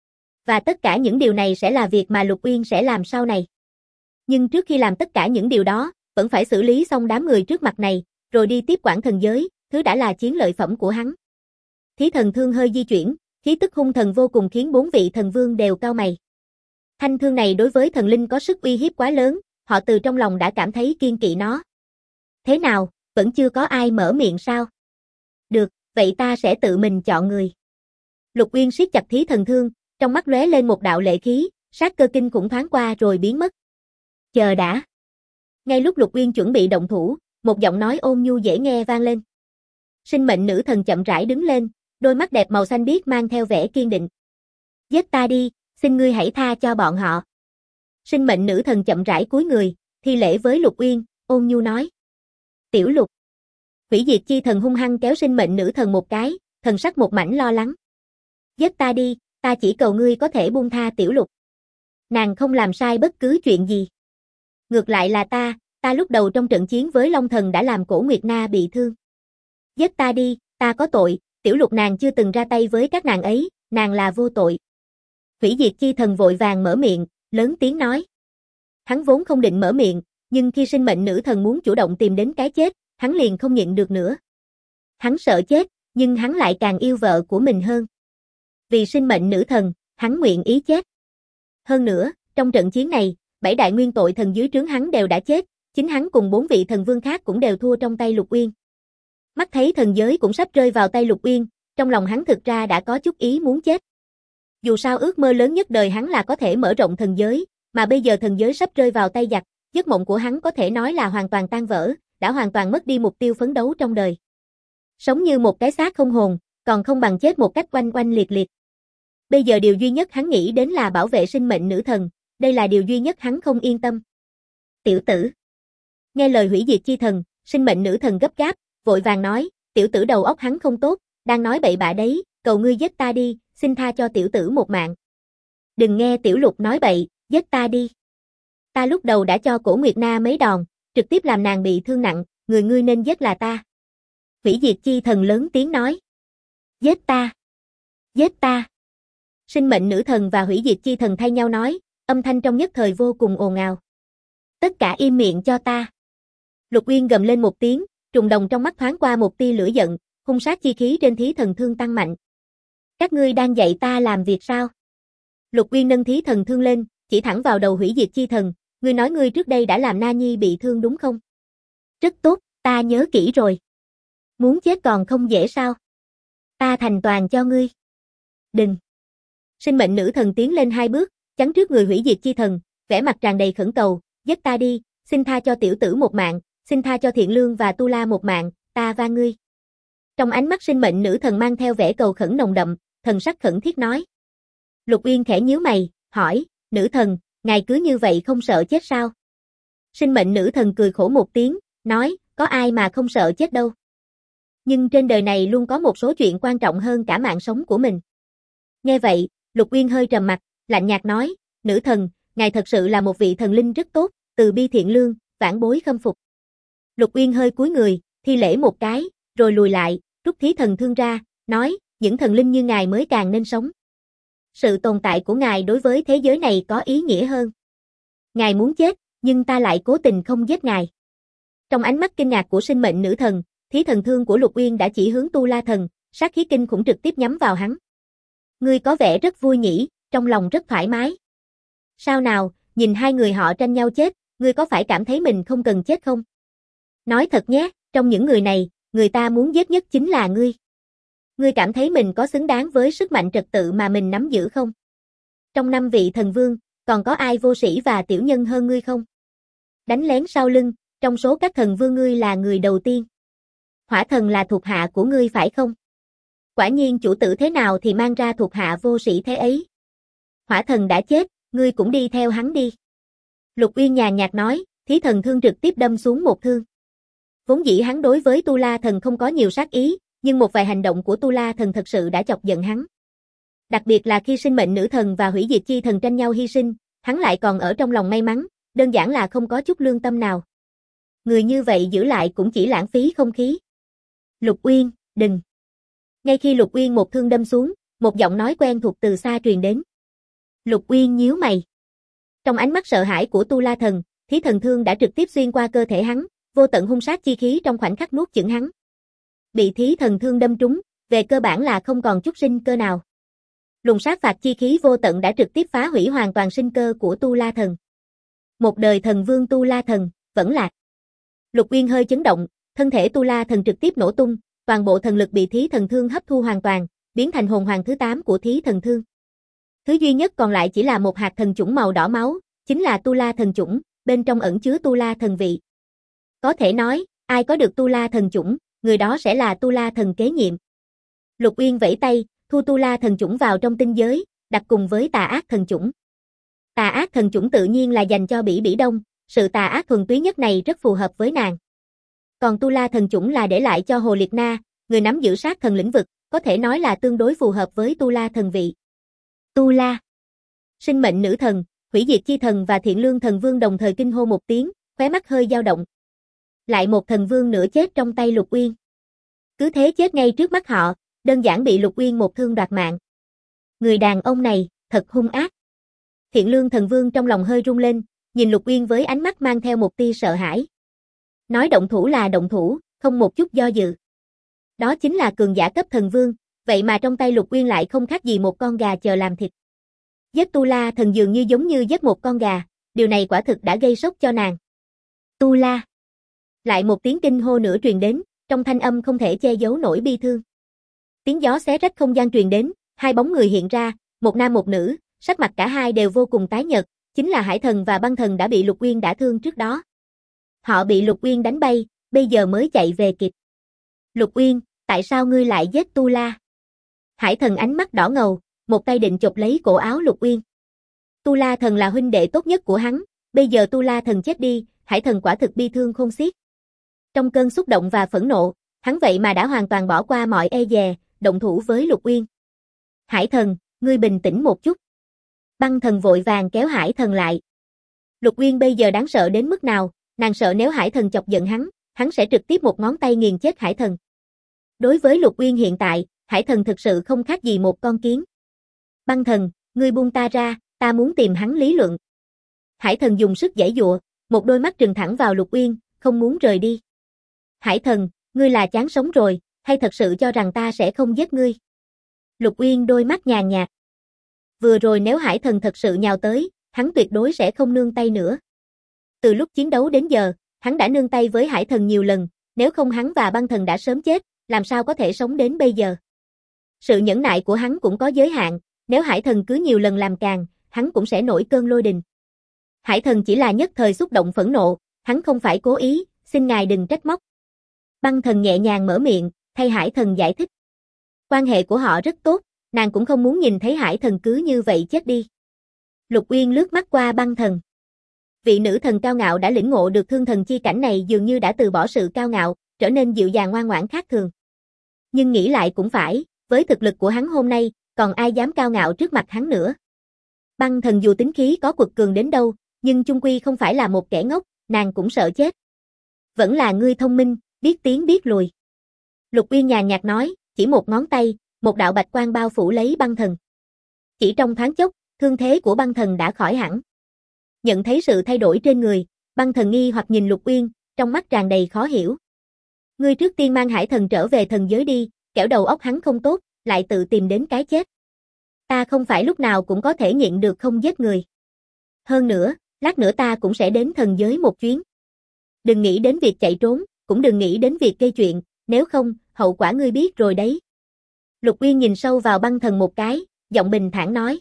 Và tất cả những điều này sẽ là việc mà Lục Uyên sẽ làm sau này. Nhưng trước khi làm tất cả những điều đó, vẫn phải xử lý xong đám người trước mặt này, rồi đi tiếp quản thần giới, thứ đã là chiến lợi phẩm của hắn. Thí thần thương hơi di chuyển, khí tức hung thần vô cùng khiến 4 vị thần vương đều cau mày. Thanh thương này đối với thần linh có sức uy hiếp quá lớn, họ từ trong lòng đã cảm thấy kiêng kỵ nó. Thế nào, vẫn chưa có ai mở miệng sao? Được, vậy ta sẽ tự mình chọn người. Lục Uyên siết chặt thí thần thương, trong mắt lóe lên một đạo lệ khí, sát cơ kinh khủng thoáng qua rồi biến mất. Chờ đã. Ngay lúc Lục Uyên chuẩn bị động thủ, một giọng nói ôn nhu dễ nghe vang lên. Sinh mệnh nữ thần chậm rãi đứng lên, đôi mắt đẹp màu xanh biếc mang theo vẻ kiên định. Giết ta đi, xin ngươi hãy tha cho bọn họ. Sinh mệnh nữ thần chậm rãi cúi người, thi lễ với Lục Uyên, ôn nhu nói. Tiểu Lục. Hủy diệt chi thần hung hăng kéo sinh mệnh nữ thần một cái, thần sắc một mảnh lo lắng. Giết ta đi, ta chỉ cầu ngươi có thể buông tha Tiểu Lục. Nàng không làm sai bất cứ chuyện gì. Ngược lại là ta lúc đầu trong trận chiến với Long Thần đã làm Cổ Nguyệt Na bị thương. Giết ta đi, ta có tội, Tiểu Lục nàng chưa từng ra tay với các nàng ấy, nàng là vô tội. Hủy diệt chi thần vội vàng mở miệng, lớn tiếng nói. Hắn vốn không định mở miệng, nhưng khi sinh mệnh nữ thần muốn chủ động tìm đến cái chết, hắn liền không nhịn được nữa. Hắn sợ chết, nhưng hắn lại càng yêu vợ của mình hơn. Vì sinh mệnh nữ thần, hắn nguyện ý chết. Hơn nữa, trong trận chiến này, 7 đại nguyên tội thần dưới trướng hắn đều đã chết, chính hắn cùng 4 vị thần vương khác cũng đều thua trong tay Lục Uyên. Mắt thấy thần giới cũng sắp rơi vào tay Lục Uyên, trong lòng hắn thực ra đã có chút ý muốn chết. Dù sao ước mơ lớn nhất đời hắn là có thể mở rộng thần giới, mà bây giờ thần giới sắp rơi vào tay giặc, giấc mộng của hắn có thể nói là hoàn toàn tan vỡ, đã hoàn toàn mất đi mục tiêu phấn đấu trong đời. Sống như một cái xác không hồn, còn không bằng chết một cách oanh oanh liệt liệt. Bây giờ điều duy nhất hắn nghĩ đến là bảo vệ sinh mệnh nữ thần, đây là điều duy nhất hắn không yên tâm. Tiểu tử. Nghe lời hủy diệt chi thần, sinh mệnh nữ thần gấp gáp, vội vàng nói, tiểu tử đầu óc hắn không tốt, đang nói bậy bạ đấy, cầu ngươi giết ta đi, xin tha cho tiểu tử một mạng. Đừng nghe Tiểu Lục nói bậy, giết ta đi. Ta lúc đầu đã cho Cổ Nguyệt Na mấy đòn, trực tiếp làm nàng bị thương nặng, người ngươi nên giết là ta. Hủy diệt chi thần lớn tiếng nói. Giết ta. Giết ta. Sinh mệnh nữ thần và hủy diệt chi thần thay nhau nói, âm thanh trong nhất thời vô cùng ồn ào. Tất cả im miệng cho ta. Lục Uyên gầm lên một tiếng, trùng đồng trong mắt thoáng qua một tia lửa giận, hung sát chi khí trên thí thần thương tăng mạnh. Các ngươi đang dạy ta làm việc sao? Lục Uyên nâng thí thần thương lên, chỉ thẳng vào đầu hủy diệt chi thần, ngươi nói ngươi trước đây đã làm Na Nhi bị thương đúng không? Rất tốt, ta nhớ kỹ rồi. Muốn chết còn không dễ sao? Ta thành toàn cho ngươi. Đừng. Sinh mệnh nữ thần tiến lên 2 bước, chắn trước người hủy diệt chi thần, vẻ mặt tràn đầy khẩn cầu, giết ta đi, xin tha cho tiểu tử một mạng, xin tha cho Thiện Lương và Tu La một mạng, ta van ngươi. Trong ánh mắt sinh mệnh nữ thần mang theo vẻ cầu khẩn nồng đậm, thần sắc khẩn thiết nói. Lục Uyên khẽ nhíu mày, hỏi, nữ thần, ngài cứ như vậy không sợ chết sao? Sinh mệnh nữ thần cười khổ một tiếng, nói, có ai mà không sợ chết đâu. Nhưng trên đời này luôn có một số chuyện quan trọng hơn cả mạng sống của mình. Nghe vậy, Lục Uyên hơi trầm mặt, lạnh nhạt nói, nữ thần, ngài thật sự là một vị thần linh rất tốt, từ bi thiện lương, vãn bối khâm phục. Lục Uyên hơi cúi người, thi lễ một cái, rồi lùi lại, rút thí thần thương ra, nói, những thần linh như ngài mới càng nên sống. Sự tồn tại của ngài đối với thế giới này có ý nghĩa hơn. Ngài muốn chết, nhưng ta lại cố tình không giết ngài. Trong ánh mắt kinh ngạc của sinh mệnh nữ thần, thí thần thương của Lục Uyên đã chỉ hướng Tu La thần, sát khí kinh khủng trực tiếp nhắm vào hắn. Ngươi có vẻ rất vui nhỉ, trong lòng rất thoải mái. Sao nào, nhìn hai người họ tranh nhau chết, ngươi có phải cảm thấy mình không cần chết không? Nói thật nhé, trong những người này, người ta muốn giết nhất chính là ngươi. Ngươi cảm thấy mình có xứng đáng với sức mạnh trật tự mà mình nắm giữ không? Trong 5 vị thần vương, còn có ai vô sĩ và tiểu nhân hơn ngươi không? Đánh lén sau lưng, trong số các thần vương ngươi là người đầu tiên. Hỏa thần là thuộc hạ của ngươi phải không? Quả nhiên chủ tử thế nào thì mang ra thuộc hạ vô sĩ thế ấy. Hỏa thần đã chết, ngươi cũng đi theo hắn đi. Lục Uyên nhàn nhạt nói, thí thần thương trực tiếp đâm xuống một thương. Vốn dĩ hắn đối với Tu La thần không có nhiều sát ý, nhưng một vài hành động của Tu La thần thật sự đã chọc giận hắn. Đặc biệt là khi sinh mệnh nữ thần và hủy diệt chi thần tranh nhau hy sinh, hắn lại còn ở trong lòng may mắn, đơn giản là không có chút lương tâm nào. Người như vậy giữ lại cũng chỉ lãng phí không khí. Lục Uyên, đừng. Ngay khi Lục Uyên một thương đâm xuống, một giọng nói quen thuộc từ xa truyền đến. Lục Uyên nhíu mày. Trong ánh mắt sợ hãi của Tu La Thần, Thí Thần Thương đã trực tiếp xuyên qua cơ thể hắn, vô tận hung sát chi khí trong khoảnh khắc nuốt chửng hắn. Bị Thí Thần Thương đâm trúng, về cơ bản là không còn chút sinh cơ nào. Luồng sát phạt chi khí vô tận đã trực tiếp phá hủy hoàn toàn sinh cơ của Tu La Thần. Một đời thần vương Tu La Thần, vẫn lạc. Lục Uyên hơi chấn động, thân thể Tu La Thần trực tiếp nổ tung, toàn bộ thần lực bị Thí Thần Thương hấp thu hoàn toàn, biến thành hồn hoàng thứ 8 của Thí Thần Thương. Thứ duy nhất còn lại chỉ là một hạt thần chủng màu đỏ máu, chính là Tu La Thần chủng, bên trong ẩn chứa Tu La Thần vị. Có thể nói, ai có được Tu La Thần chủng, người đó sẽ là Tu La Thần kế nhiệm. Lục Uyên vẫy tay, thu Tu La Thần chủng vào trong tinh giới, đặt cùng với Tà Ác Thần chủng. Tà Ác Thần chủng tự nhiên là dành cho Bỉ Bỉ Đông, sự tà ác thuần túy nhất này rất phù hợp với nàng. Còn Tu La Thần chủng là để lại cho Hồ Liệt Na, người nắm giữ sát thần lĩnh vực, có thể nói là tương đối phù hợp với Tu La Thần vị. Tu La, sinh mệnh nữ thần, hủy diệt chi thần và thiện lương thần vương đồng thời kinh hô một tiếng, khóe mắt hơi dao động. Lại một thần vương nữa chết trong tay Lục Uyên. Cứ thế chết ngay trước mắt họ, đơn giản bị Lục Uyên một thương đoạt mạng. Người đàn ông này, thật hung ác. Thiện lương thần vương trong lòng hơi rung lên, nhìn Lục Uyên với ánh mắt mang theo một tia sợ hãi. Nói động thủ là động thủ, không một chút do dự. Đó chính là cường giả cấp thần vương, vậy mà trong tay Lục Uyên lại không khác gì một con gà chờ làm thịt. Giết Tu La Thần dường như giống như giết một con gà, điều này quả thực đã gây sốc cho nàng. Tu La. Lại một tiếng kinh hô nữa truyền đến, trong thanh âm không thể che giấu nổi bi thương. Tiếng gió xé rách không gian truyền đến, hai bóng người hiện ra, một nam một nữ, sắc mặt cả hai đều vô cùng tái nhợt, chính là Hải Thần và Băng Thần đã bị Lục Uyên đả thương trước đó. Họ bị Lục Uyên đánh bay, bây giờ mới chạy về kịp. Lục Uyên, tại sao ngươi lại giết Tu La? Hải Thần ánh mắt đỏ ngầu, một tay định chộp lấy cổ áo Lục Uyên. Tu La Thần là huynh đệ tốt nhất của hắn, bây giờ Tu La Thần chết đi, Hải Thần quả thực bi thương khôn xiết. Trong cơn xúc động và phẫn nộ, hắn vậy mà đã hoàn toàn bỏ qua mọi e dè, động thủ với Lục Uyên. Hải Thần, ngươi bình tĩnh một chút. Băng Thần vội vàng kéo Hải Thần lại. Lục Uyên bây giờ đáng sợ đến mức nào, nàng sợ nếu Hải Thần chọc giận hắn sẽ trực tiếp một ngón tay nghiền chết Hải Thần. Đối với Lục Uyên hiện tại, Hải Thần thực sự không khác gì một con kiến. Băng Thần, ngươi buông ta ra, ta muốn tìm hắn lý luận. Hải Thần dùng sức giãy giụa, một đôi mắt trừng thẳng vào Lục Uyên, không muốn rời đi. Hải Thần, ngươi là chán sống rồi, hay thật sự cho rằng ta sẽ không giết ngươi? Lục Uyên đôi mắt nhàn nhạt. Vừa rồi nếu Hải Thần thật sự nhào tới, hắn tuyệt đối sẽ không nương tay nữa. Từ lúc chiến đấu đến giờ, hắn đã nương tay với Hải Thần nhiều lần, nếu không hắn và Băng Thần đã sớm chết, làm sao có thể sống đến bây giờ. Sự nhẫn nại của hắn cũng có giới hạn, nếu Hải Thần cứ nhiều lần làm càng, hắn cũng sẽ nổi cơn lôi đình. Hải Thần chỉ là nhất thời xúc động phẫn nộ, hắn không phải cố ý, xin ngài đừng trách móc. Băng Thần nhẹ nhàng mở miệng, thay Hải Thần giải thích. Quan hệ của họ rất tốt, nàng cũng không muốn nhìn thấy Hải Thần cứ như vậy chết đi. Lục Uyên lướt mắt qua Băng Thần. Vị nữ thần cao ngạo đã lĩnh ngộ được thương thần chi cảnh này dường như đã từ bỏ sự cao ngạo, trở nên dịu dàng ngoan ngoãn khác thường. Nhưng nghĩ lại cũng phải, với thực lực của hắn hôm nay, còn ai dám cao ngạo trước mặt hắn nữa. Băng Thần dù tính khí có quật cường đến đâu, nhưng chung quy không phải là một kẻ ngốc, nàng cũng sợ chết. Vẫn là ngươi thông minh, biết tiến biết lùi. Lục Uyên nhàn nhạt nói, chỉ một ngón tay, một đạo bạch quang bao phủ lấy Băng Thần. Chỉ trong thoáng chốc, thương thế của Băng Thần đã khỏi hẳn. Nhận thấy sự thay đổi trên người, Băng Thần nghi hoặc nhìn Lục Uyên, trong mắt tràn đầy khó hiểu. Ngươi trước tiên mang Hải Thần trở về thần giới đi, kẻo đầu óc hắn không tốt, lại tự tìm đến cái chết. Ta không phải lúc nào cũng có thể nhịn được không giết người. Hơn nữa, lát nữa ta cũng sẽ đến thần giới một chuyến. Đừng nghĩ đến việc chạy trốn, cũng đừng nghĩ đến việc gây chuyện, nếu không, hậu quả ngươi biết rồi đấy. Lục Uyên nhìn sâu vào Băng Thần một cái, giọng bình thản nói.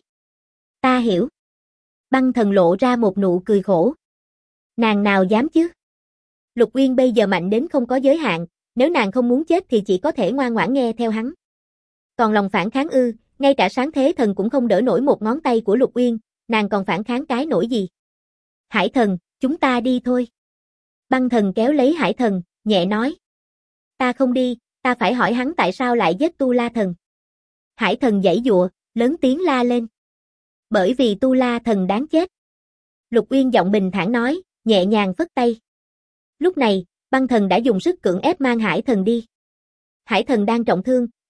Ta hiểu. Băng Thần lộ ra một nụ cười khổ. Nàng nào dám chứ? Lục Uyên bây giờ mạnh đến không có giới hạn, nếu nàng không muốn chết thì chỉ có thể ngoan ngoãn nghe theo hắn. Còn lòng phản kháng ư, ngay cả sáng thế thần cũng không đỡ nổi một ngón tay của Lục Uyên, nàng còn phản kháng cái nổi gì? Hải Thần, chúng ta đi thôi. Băng Thần kéo lấy Hải Thần, nhẹ nói. Ta không đi, ta phải hỏi hắn tại sao lại giết Tu La Thần. Hải Thần giãy giụa, lớn tiếng la lên. Bởi vì Tu La Thần đáng chết. Lục Uyên giọng bình thản nói, nhẹ nhàng phất tay. Lúc này, Băng Thần đã dùng sức cưỡng ép mang Hải Thần đi. Hải Thần đang trọng thương,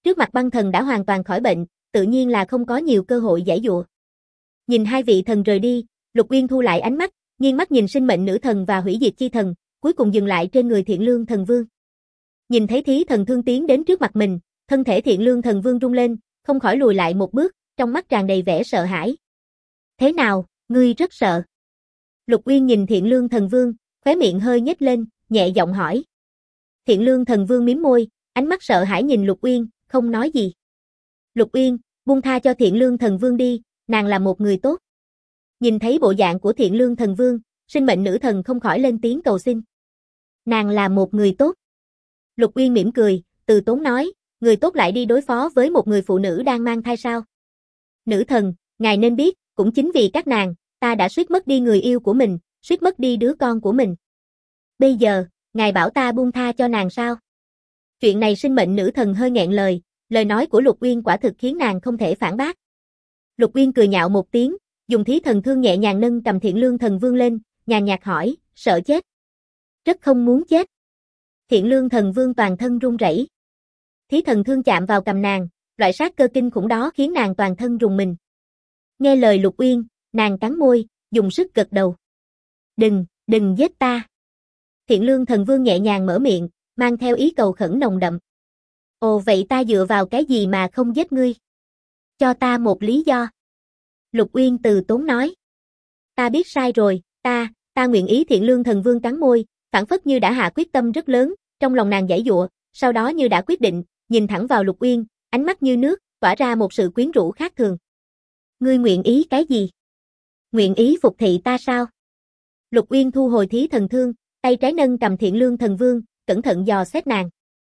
trước mặt băng thần đã hoàn toàn khỏi bệnh, tự nhiên là không có nhiều cơ hội giãy giụa. Nhìn hai vị thần rời đi, Lục Uyên thu lại ánh mắt, nghiêng mắt nhìn sinh mệnh nữ thần và hủy diệt chi thần, cuối cùng dừng lại trên người Thiện Lương thần vương. Nhìn thấy thí thần thương tiến đến trước mặt mình, thân thể Thiện Lương thần vương rung lên, không khỏi lùi lại một bước, trong mắt tràn đầy vẻ sợ hãi. Thế nào, ngươi rất sợ? Lục Uyên nhìn Thiện Lương thần vương, khóe miệng hơi nhếch lên, nhẹ giọng hỏi. Thiện Lương thần vương mím môi, ánh mắt sợ hãi nhìn Lục Uyên, không nói gì. Lục Uyên, buông tha cho Thiện Lương thần vương đi, nàng là một người tốt. Nhìn thấy bộ dạng của Thiện Lương thần vương, sinh mệnh nữ thần không khỏi lên tiếng cầu xin. Nàng là một người tốt. Lục Uyên mỉm cười, từ tốn nói, người tốt lại đi đối phó với một người phụ nữ đang mang thai sao? Nữ thần, ngài nên biết, cũng chính vì các nàng, ta đã suýt mất đi người yêu của mình, suýt mất đi đứa con của mình. Bây giờ, ngài bảo ta buông tha cho nàng sao? Chuyện này sinh mệnh nữ thần hơi nghẹn lời nói của Lục Uyên quả thực khiến nàng không thể phản bác. Lục Uyên cười nhạo một tiếng, dùng thí thần thương nhẹ nhàng nâng cầm Thiện Lương thần vương lên, nhàn nhạt hỏi, sợ chết? Rất không muốn chết. Thiện Lương thần vương toàn thân run rẩy. Thí thần thương chạm vào cầm nàng, loại sát cơ kinh khủng đó khiến nàng toàn thân rùng mình. Nghe lời Lục Uyên, nàng cắn môi, dùng sức gật đầu. Đừng giết ta. Thiện Lương thần vương nhẹ nhàng mở miệng, mang theo ý cầu khẩn nồng đậm. Ồ vậy ta dựa vào cái gì mà không giết ngươi? Cho ta một lý do. Lục Uyên từ tốn nói. Ta biết sai rồi, ta nguyện ý. Thiện Lương thần vương cắn môi, phảng phất như đã hạ quyết tâm rất lớn, trong lòng nàng giãy giụa, sau đó như đã quyết định, nhìn thẳng vào Lục Uyên, ánh mắt như nước, tỏa ra một sự quyến rũ khác thường. Ngươi nguyện ý cái gì? Nguyện ý phục thị ta sao? Lục Uyên thu hồi thí thần thương, tay trái nâng cầm Thiện Lương thần vương, cẩn thận dò xét nàng.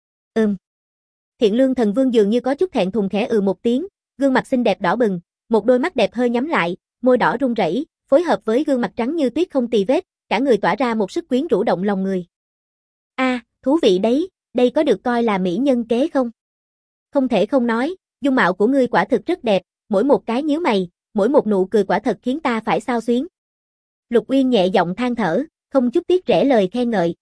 Thiện Lương thần vương dường như có chút thẹn thùng khẽ một tiếng, gương mặt xinh đẹp đỏ bừng, một đôi mắt đẹp hơi nhắm lại, môi đỏ run rẩy, phối hợp với gương mặt trắng như tuyết không tì vết, cả người tỏa ra một sức quyến rũ động lòng người. Thú vị đấy, đây có được coi là mỹ nhân kế không? Không thể không nói, dung mạo của ngươi quả thực rất đẹp, mỗi một cái nhíu mày, mỗi một nụ cười quả thật khiến ta phải xao xuyến. Lục Uyên nhẹ giọng than thở, không chút tiếc rẻ lời khen ngợi.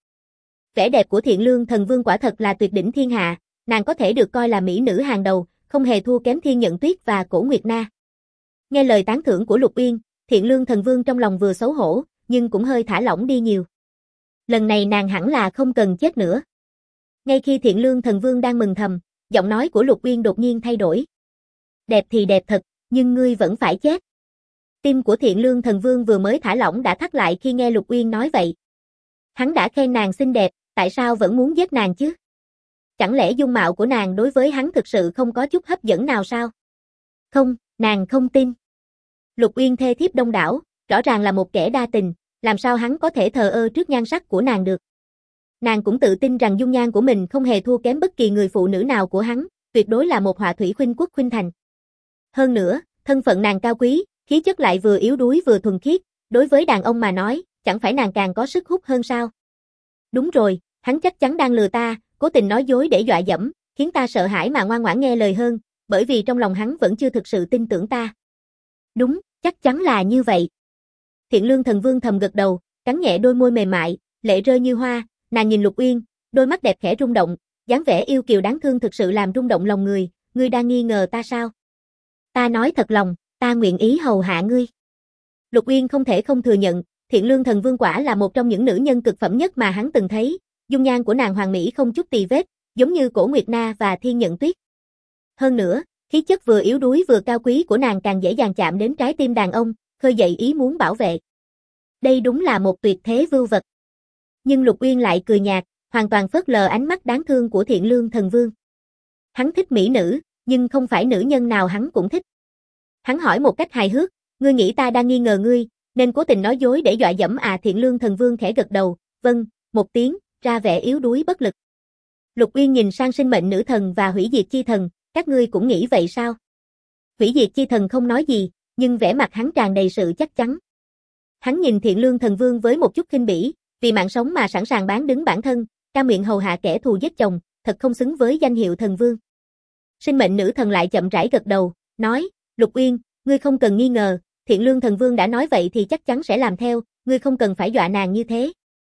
Vẻ đẹp của Thiện Lương thần vương quả thật là tuyệt đỉnh thiên hạ, nàng có thể được coi là mỹ nữ hàng đầu, không hề thua kém Thiên Nhận Tuyết và Cổ Nguyệt Na. Nghe lời tán thưởng của Lục Uyên, Thiện Lương thần vương trong lòng vừa xấu hổ, nhưng cũng hơi thả lỏng đi nhiều. Lần này nàng hẳn là không cần chết nữa. Ngay khi Thiện Lương thần vương đang mừng thầm, giọng nói của Lục Uyên đột nhiên thay đổi. Đẹp thì đẹp thật, nhưng ngươi vẫn phải chết. Tim của Thiện Lương thần vương vừa mới thả lỏng đã thắt lại khi nghe Lục Uyên nói vậy. Hắn đã khen nàng xinh đẹp, tại sao vẫn muốn giết nàng chứ? Chẳng lẽ dung mạo của nàng đối với hắn thực sự không có chút hấp dẫn nào sao? Không, nàng không tin. Lục Uyên thê thiếp đông đảo, rõ ràng là một kẻ đa tình, làm sao hắn có thể thờ ơ trước nhan sắc của nàng được? Nàng cũng tự tin rằng dung nhan của mình không hề thua kém bất kỳ người phụ nữ nào của hắn, tuyệt đối là một họa thủy khuynh quốc khuynh thành. Hơn nữa, thân phận nàng cao quý, khí chất lại vừa yếu đuối vừa thuần khiết, đối với đàn ông mà nói, chẳng phải nàng càng có sức hút hơn sao? Đúng rồi, hắn chắc chắn đang lừa ta, cố tình nói dối để dọa dẫm, khiến ta sợ hãi mà ngoan ngoãn nghe lời hơn, bởi vì trong lòng hắn vẫn chưa thực sự tin tưởng ta. Đúng, chắc chắn là như vậy. Thiện Lương thần vương thầm gật đầu, cắn nhẹ đôi môi mềm mại, lệ rơi như hoa, nàng nhìn Lục Uyên, đôi mắt đẹp khẽ rung động, dáng vẻ yêu kiều đáng thương thực sự làm rung động lòng người, ngươi đang nghi ngờ ta sao? Ta nói thật lòng, ta nguyện ý hầu hạ ngươi. Lục Uyên không thể không thừa nhận, Thiện Lương thần vương quả là một trong những nữ nhân cực phẩm nhất mà hắn từng thấy, dung nhan của nàng hoàn mỹ không chút tì vết, giống như Cổ Nguyệt Na và Thiên Nhận Tuyết. Hơn nữa, khí chất vừa yếu đuối vừa cao quý của nàng càng dễ dàng chạm đến trái tim đàn ông, khơi dậy ý muốn bảo vệ. Đây đúng là một tuyệt thế vưu vật. Nhưng Lục Uyên lại cười nhạt, hoàn toàn phớt lờ ánh mắt đáng thương của Thiện Lương thần vương. Hắn thích mỹ nữ, nhưng không phải nữ nhân nào hắn cũng thích. Hắn hỏi một cách hài hước, ngươi nghĩ ta đang nghi ngờ ngươi, nên cố tình nói dối để dọa dẫm à? Thiện Lương thần vương khẽ gật đầu, vâng, một tiếng, ra vẻ yếu đuối bất lực. Lục Uyên nhìn sang sinh mệnh nữ thần và hủy diệt chi thần, các ngươi cũng nghĩ vậy sao? Hủy diệt chi thần không nói gì, nhưng vẻ mặt hắn tràn đầy sự chắc chắn. Hắn nhìn Thiện Lương thần vương với một chút khinh bỉ, vì mạng sống mà sẵn sàng bán đứng bản thân, cam miệng hầu hạ kẻ thù giết chồng, thật không xứng với danh hiệu thần vương. Sinh mệnh nữ thần lại chậm rãi gật đầu, nói, Lục Uyên, ngươi không cần nghi ngờ, Thiện Lương thần vương đã nói vậy thì chắc chắn sẽ làm theo, ngươi không cần phải dọa nàng như thế.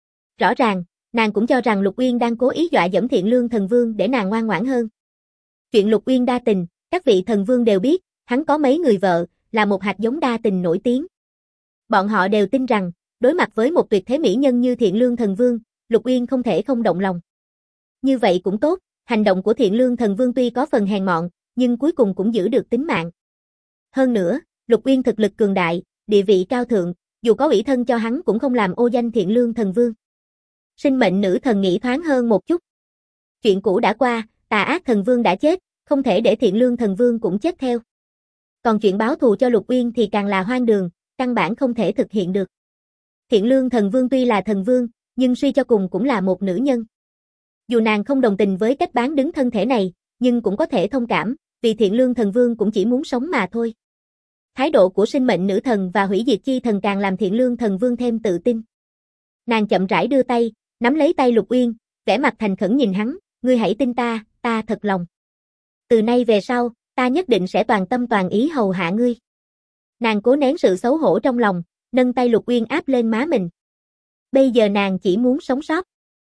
Rõ ràng, nàng cũng cho rằng Lục Uyên đang cố ý dọa dẫm Thiện Lương thần vương để nàng ngoan ngoãn hơn. Chuyện Lục Uyên đa tình, các vị thần vương đều biết, hắn có mấy người vợ, là một hạt giống đa tình nổi tiếng. Bọn họ đều tin rằng, đối mặt với một tuyệt thế mỹ nhân như Thiện Lương thần vương, Lục Uyên không thể không động lòng. Như vậy cũng tốt, hành động của Thiện Lương thần vương tuy có phần hèn mọn, nhưng cuối cùng cũng giữ được tính mạng. Hơn nữa, Lục Uyên thực lực cường đại, địa vị cao thượng, dù có ủy thân cho hắn cũng không làm ô danh Thiện Lương thần vương. Sinh mệnh nữ thần nghĩ thoáng hơn một chút. Chuyện cũ đã qua, tà ác thần vương đã chết, không thể để Thiện Lương thần vương cũng chết theo. Còn chuyện báo thù cho Lục Uyên thì càng là hoang đường, căn bản không thể thực hiện được. Thiện Lương thần vương tuy là thần vương, nhưng suy cho cùng cũng là một nữ nhân. Dù nàng không đồng tình với cách bán đứng thân thể này, nhưng cũng có thể thông cảm, vì Thiện Lương thần vương cũng chỉ muốn sống mà thôi. Thái độ của sinh mệnh nữ thần và hủy diệt chi thần càng làm Thiện Lương thần vương thêm tự tin. Nàng chậm rãi đưa tay, nắm lấy tay Lục Uyên, vẻ mặt thành khẩn nhìn hắn, ngươi hãy tin ta, ta thật lòng. Từ nay về sau, ta nhất định sẽ toàn tâm toàn ý hầu hạ ngươi. Nàng cố nén sự xấu hổ trong lòng, nâng tay Lục Uyên áp lên má mình. Bây giờ nàng chỉ muốn sống sót.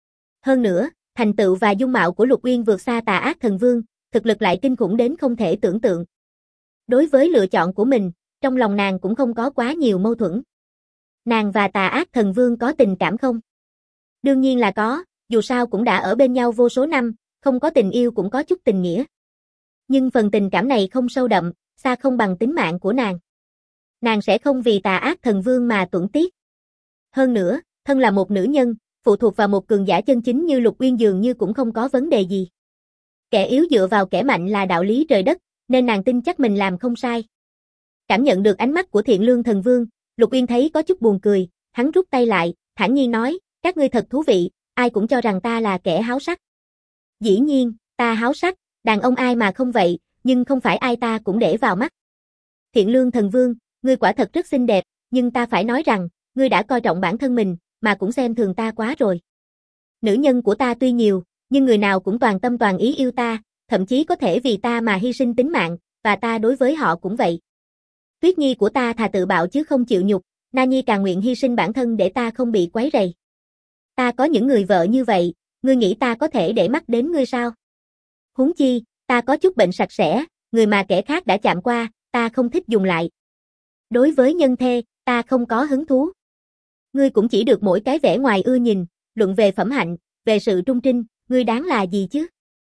Hơn nữa, thành tựu và dung mạo của Lục Uyên vượt xa tà ác thần vương, thực lực lại kinh khủng đến không thể tưởng tượng. Đối với lựa chọn của mình, trong lòng nàng cũng không có quá nhiều mâu thuẫn. Nàng và tà ác thần vương có tình cảm không? Đương nhiên là có, dù sao cũng đã ở bên nhau vô số năm, không có tình yêu cũng có chút tình nghĩa. Nhưng phần tình cảm này không sâu đậm, xa không bằng tính mạng của nàng. Nàng sẽ không vì tà ác thần vương mà tuẫn tiếc. Hơn nữa, thân là một nữ nhân, phụ thuộc vào một cường giả chân chính như Lục Uyên dường như cũng không có vấn đề gì. Kẻ yếu dựa vào kẻ mạnh là đạo lý trời đất, nên nàng tin chắc mình làm không sai. Cảm nhận được ánh mắt của Thiện Lương thần vương, Lục Uyên thấy có chút buồn cười, hắn rút tay lại, thản nhiên nói, các ngươi thật thú vị, ai cũng cho rằng ta là kẻ háo sắc. Dĩ nhiên, ta háo sắc, đàn ông ai mà không vậy, nhưng không phải ai ta cũng để vào mắt. Thiện Lương thần vương, ngươi quả thật rất xinh đẹp, nhưng ta phải nói rằng, ngươi đã coi trọng bản thân mình, mà cũng xem thường ta quá rồi. Nữ nhân của ta tuy nhiều, nhưng người nào cũng toàn tâm toàn ý yêu ta, thậm chí có thể vì ta mà hy sinh tính mạng, và ta đối với họ cũng vậy. Tuyết Nhi của ta thà tự bạo chứ không chịu nhục, Na Nhi càng nguyện hy sinh bản thân để ta không bị quấy rầy. Ta có những người vợ như vậy, ngươi nghĩ ta có thể để mắt đến ngươi sao? Huống chi, ta có chút bệnh sạch sẽ, người mà kẻ khác đã chạm qua, ta không thích dùng lại. Đối với nhân thê, ta không có hứng thú. Ngươi cũng chỉ được mỗi cái vẻ ngoài ưa nhìn, luận về phẩm hạnh, về sự trung trinh, ngươi đáng là gì chứ?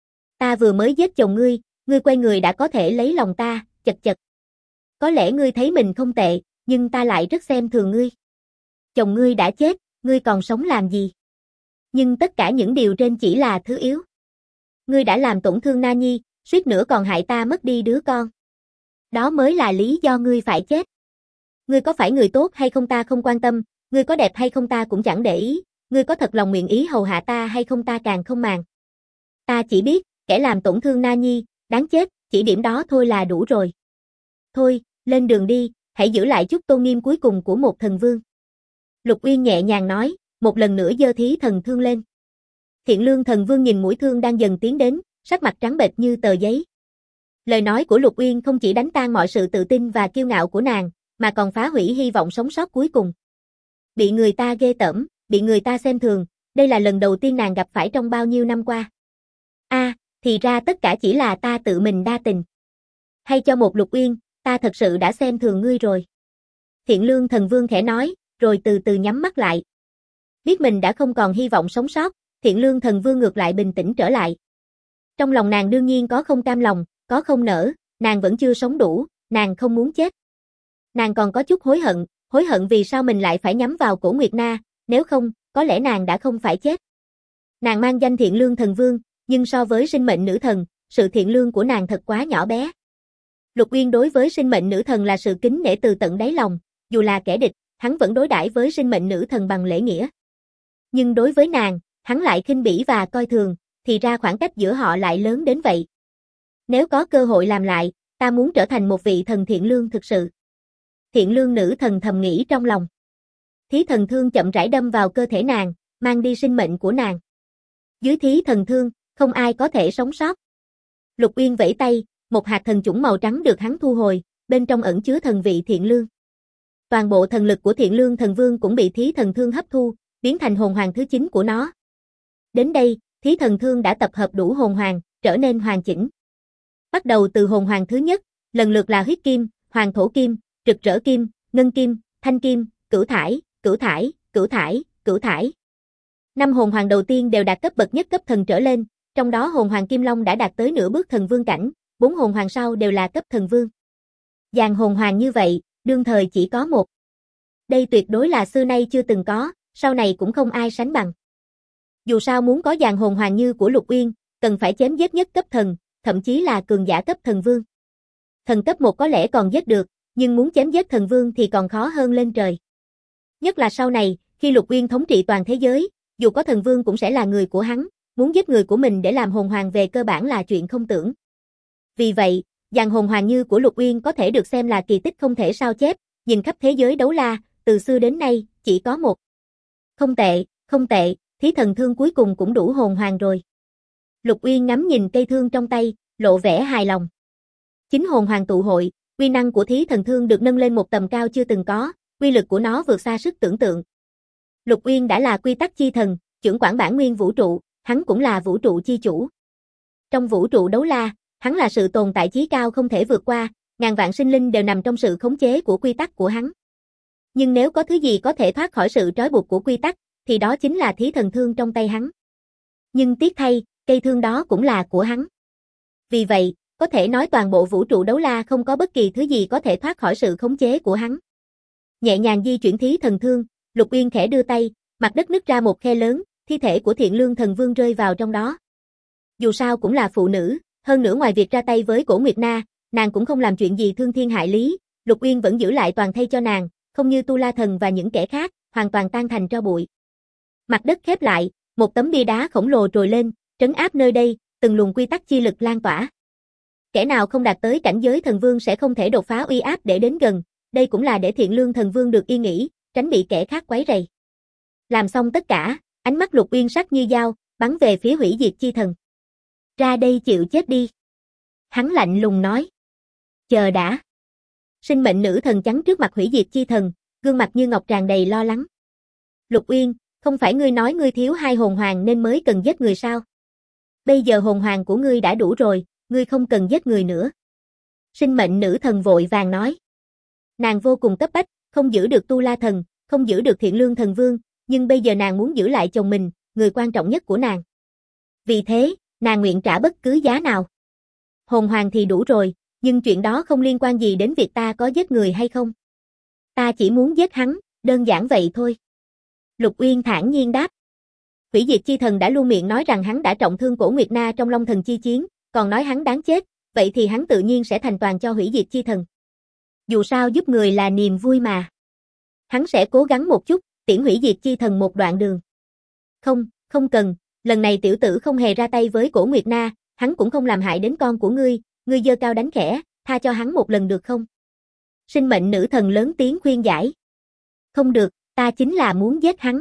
Ta vừa mới giết chồng ngươi quay người đã có thể lấy lòng ta, chật chật. Có lẽ ngươi thấy mình không tệ, nhưng ta lại rất xem thường ngươi. Chồng ngươi đã chết, ngươi còn sống làm gì? Nhưng tất cả những điều trên chỉ là thứ yếu. Ngươi đã làm tổn thương Na Nhi, suýt nữa còn hại ta mất đi đứa con. Đó mới là lý do ngươi phải chết. Ngươi có phải người tốt hay không ta không quan tâm, ngươi có đẹp hay không ta cũng chẳng để ý, ngươi có thật lòng nguyện ý hầu hạ ta hay không ta càng không màng. Ta chỉ biết, kẻ làm tổn thương Na Nhi, đáng chết, chỉ điểm đó thôi là đủ rồi. Thôi, lên đường đi, hãy giữ lại chút tôn nghiêm cuối cùng của một thần vương. Lục Uyên nhẹ nhàng nói, một lần nữa giơ thí thần thương lên. Thiện Lương thần vương nhìn mũi thương đang dần tiến đến, sắc mặt trắng bệch như tờ giấy. Lời nói của Lục Uyên không chỉ đánh tan mọi sự tự tin và kiêu ngạo của nàng, mà còn phá hủy hy vọng sống sót cuối cùng. Bị người ta ghê tởm, bị người ta xem thường, đây là lần đầu tiên nàng gặp phải trong bao nhiêu năm qua. Thì ra tất cả chỉ là ta tự mình đa tình. Hay cho một Lục Uyên, ta thật sự đã xem thường ngươi rồi. Thiện Lương thần vương khẽ nói, rồi từ từ nhắm mắt lại. Biết mình đã không còn hy vọng sống sót, Thiện Lương thần vương ngược lại bình tĩnh trở lại. Trong lòng nàng đương nhiên có không cam lòng, có không nỡ, nàng vẫn chưa sống đủ, nàng không muốn chết. Nàng còn có chút hối hận vì sao mình lại phải nhắm vào cổ Nguyệt Na, nếu không, có lẽ nàng đã không phải chết. Nàng mang danh Thiện Lương thần vương, nhưng so với sinh mệnh nữ thần, sự thiện lương của nàng thật quá nhỏ bé. Lục Uyên đối với sinh mệnh nữ thần là sự kính nể từ tận đáy lòng, dù là kẻ địch, hắn vẫn đối đãi với sinh mệnh nữ thần bằng lễ nghĩa. Nhưng đối với nàng, hắn lại khinh bỉ và coi thường, thì ra khoảng cách giữa họ lại lớn đến vậy. Nếu có cơ hội làm lại, ta muốn trở thành một vị thần thiện lương thực sự. Thiện lương nữ thần thầm nghĩ trong lòng. Thí thần thương chậm rãi đâm vào cơ thể nàng, mang đi sinh mệnh của nàng. Dưới thí thần thương, không ai có thể sống sót. Lục Uyên vẫy tay, một hạt thần chủng màu trắng được hắn thu hồi, bên trong ẩn chứa thần vị thiện lương. Toàn bộ thần lực của Thiện Lương thần vương cũng bị thí thần thương hấp thu, biến thành hồn hoàng thứ 9 của nó. Đến đây, thí thần thương đã tập hợp đủ hồn hoàng, trở nên hoàn chỉnh. Bắt đầu từ hồn hoàng thứ nhất, lần lượt là huyết kim, hoàng thổ kim, rực rỡ kim, ngân kim, thanh kim, cửu thải, cửu thải, cửu thải, cửu thải. 5 hồn hoàng đầu tiên đều đạt cấp bậc nhất cấp thần trở lên, trong đó hồn hoàng Kim Long đã đạt tới nửa bước thần vương cảnh, 4 hồn hoàng sau đều là cấp thần vương. Dàn hồn hoàng như vậy, đương thời chỉ có một. Đây tuyệt đối là xưa nay chưa từng có, sau này cũng không ai sánh bằng. Dù sao muốn có dàn hồn hoàng như của Lục Uyên, cần phải chém giết nhất cấp thần, thậm chí là cường giả cấp thần vương. Thần cấp 1 có lẽ còn giết được, nhưng muốn chém giết thần vương thì còn khó hơn lên trời. Nhất là sau này, khi Lục Uyên thống trị toàn thế giới, dù có thần vương cũng sẽ là người của hắn, muốn giết người của mình để làm hồn hoàng về cơ bản là chuyện không tưởng. Vì vậy, dàn hồn hoàng như của Lục Uyên có thể được xem là kỳ tích không thể sao chép, nhìn khắp thế giới đấu la, từ xưa đến nay, chỉ có một. Không tệ, không tệ, thí thần thương cuối cùng cũng đủ hồn hoàng rồi. Lục Uyên ngắm nhìn cây thương trong tay, lộ vẻ hài lòng. 9 hồn hoàng tụ hội, uy năng của thí thần thương được nâng lên một tầm cao chưa từng có, uy lực của nó vượt xa sức tưởng tượng. Lục Uyên đã là quy tắc chi thần, trưởng quản bản nguyên vũ trụ, hắn cũng là vũ trụ chi chủ. Trong vũ trụ đấu la, hắn là sự tồn tại chí cao không thể vượt qua, ngàn vạn sinh linh đều nằm trong sự khống chế của quy tắc của hắn. Nhưng nếu có thứ gì có thể thoát khỏi sự trói buộc của quy tắc, thì đó chính là thí thần thương trong tay hắn. Nhưng tiếc thay, cây thương đó cũng là của hắn. Vì vậy, có thể nói toàn bộ vũ trụ đấu la không có bất kỳ thứ gì có thể thoát khỏi sự khống chế của hắn. Nhẹ nhàng di chuyển thí thần thương, Lục Uyên khẽ đưa tay, mặt đất nứt ra một khe lớn, thi thể của Thiện Lương thần vương rơi vào trong đó. Dù sao cũng là phụ nữ, hơn nữa ngoài việc ra tay với Cổ Nguyệt Na, nàng cũng không làm chuyện gì thương thiên hại lý, Lục Uyên vẫn giữ lại toàn thây cho nàng, không như Tu La thần và những kẻ khác, hoàn toàn tan thành tro bụi. Mặt đất khép lại, một tấm bia đá khổng lồ trồi lên, trấn áp nơi đây, từng luồng quy tắc chi lực lan tỏa. Kẻ nào không đạt tới cảnh giới thần vương sẽ không thể đột phá uy áp để đến gần, đây cũng là để Thiện Lương thần vương được yên nghỉ, tránh bị kẻ khác quấy rầy. Làm xong tất cả, ánh mắt Lục Uyên sắc như dao, bắn về phía hủy diệt chi thần. Ra đây chịu chết đi. Hắn lạnh lùng nói. Chờ đã. Sinh mệnh nữ thần trắng trước mặt hủy diệt chi thần, gương mặt như ngọc tràn đầy lo lắng. Lục Uyên, không phải ngươi nói ngươi thiếu 2 hồn hoàng nên mới cần giết người sao? Bây giờ hồn hoàng của ngươi đã đủ rồi, ngươi không cần giết người nữa. Sinh mệnh nữ thần vội vàng nói. Nàng vô cùng cấp bách, không giữ được Tu La thần, không giữ được Thiện Lương thần vương, nhưng bây giờ nàng muốn giữ lại chồng mình, người quan trọng nhất của nàng. Vì thế, nàng nguyện trả bất cứ giá nào. Hồn hoàng thì đủ rồi, nhưng chuyện đó không liên quan gì đến việc ta có giết người hay không. Ta chỉ muốn giết hắn, đơn giản vậy thôi. Lục Uyên thản nhiên đáp. Hủy diệt chi thần đã luôn miệng nói rằng hắn đã trọng thương Cổ Nguyệt Na trong Long thần chi chiến, còn nói hắn đáng chết, vậy thì hắn tự nhiên sẽ thành toàn cho hủy diệt chi thần. Dù sao giúp người là niềm vui mà. Hắn sẽ cố gắng một chút, tiễn hủy diệt chi thần một đoạn đường. Không, không cần, lần này tiểu tử không hề ra tay với Cổ Nguyệt Na, hắn cũng không làm hại đến con của ngươi giơ cao đánh khẽ, tha cho hắn một lần được không? Sinh mệnh nữ thần lớn tiếng khuyên giải. Không được, ta chính là muốn giết hắn.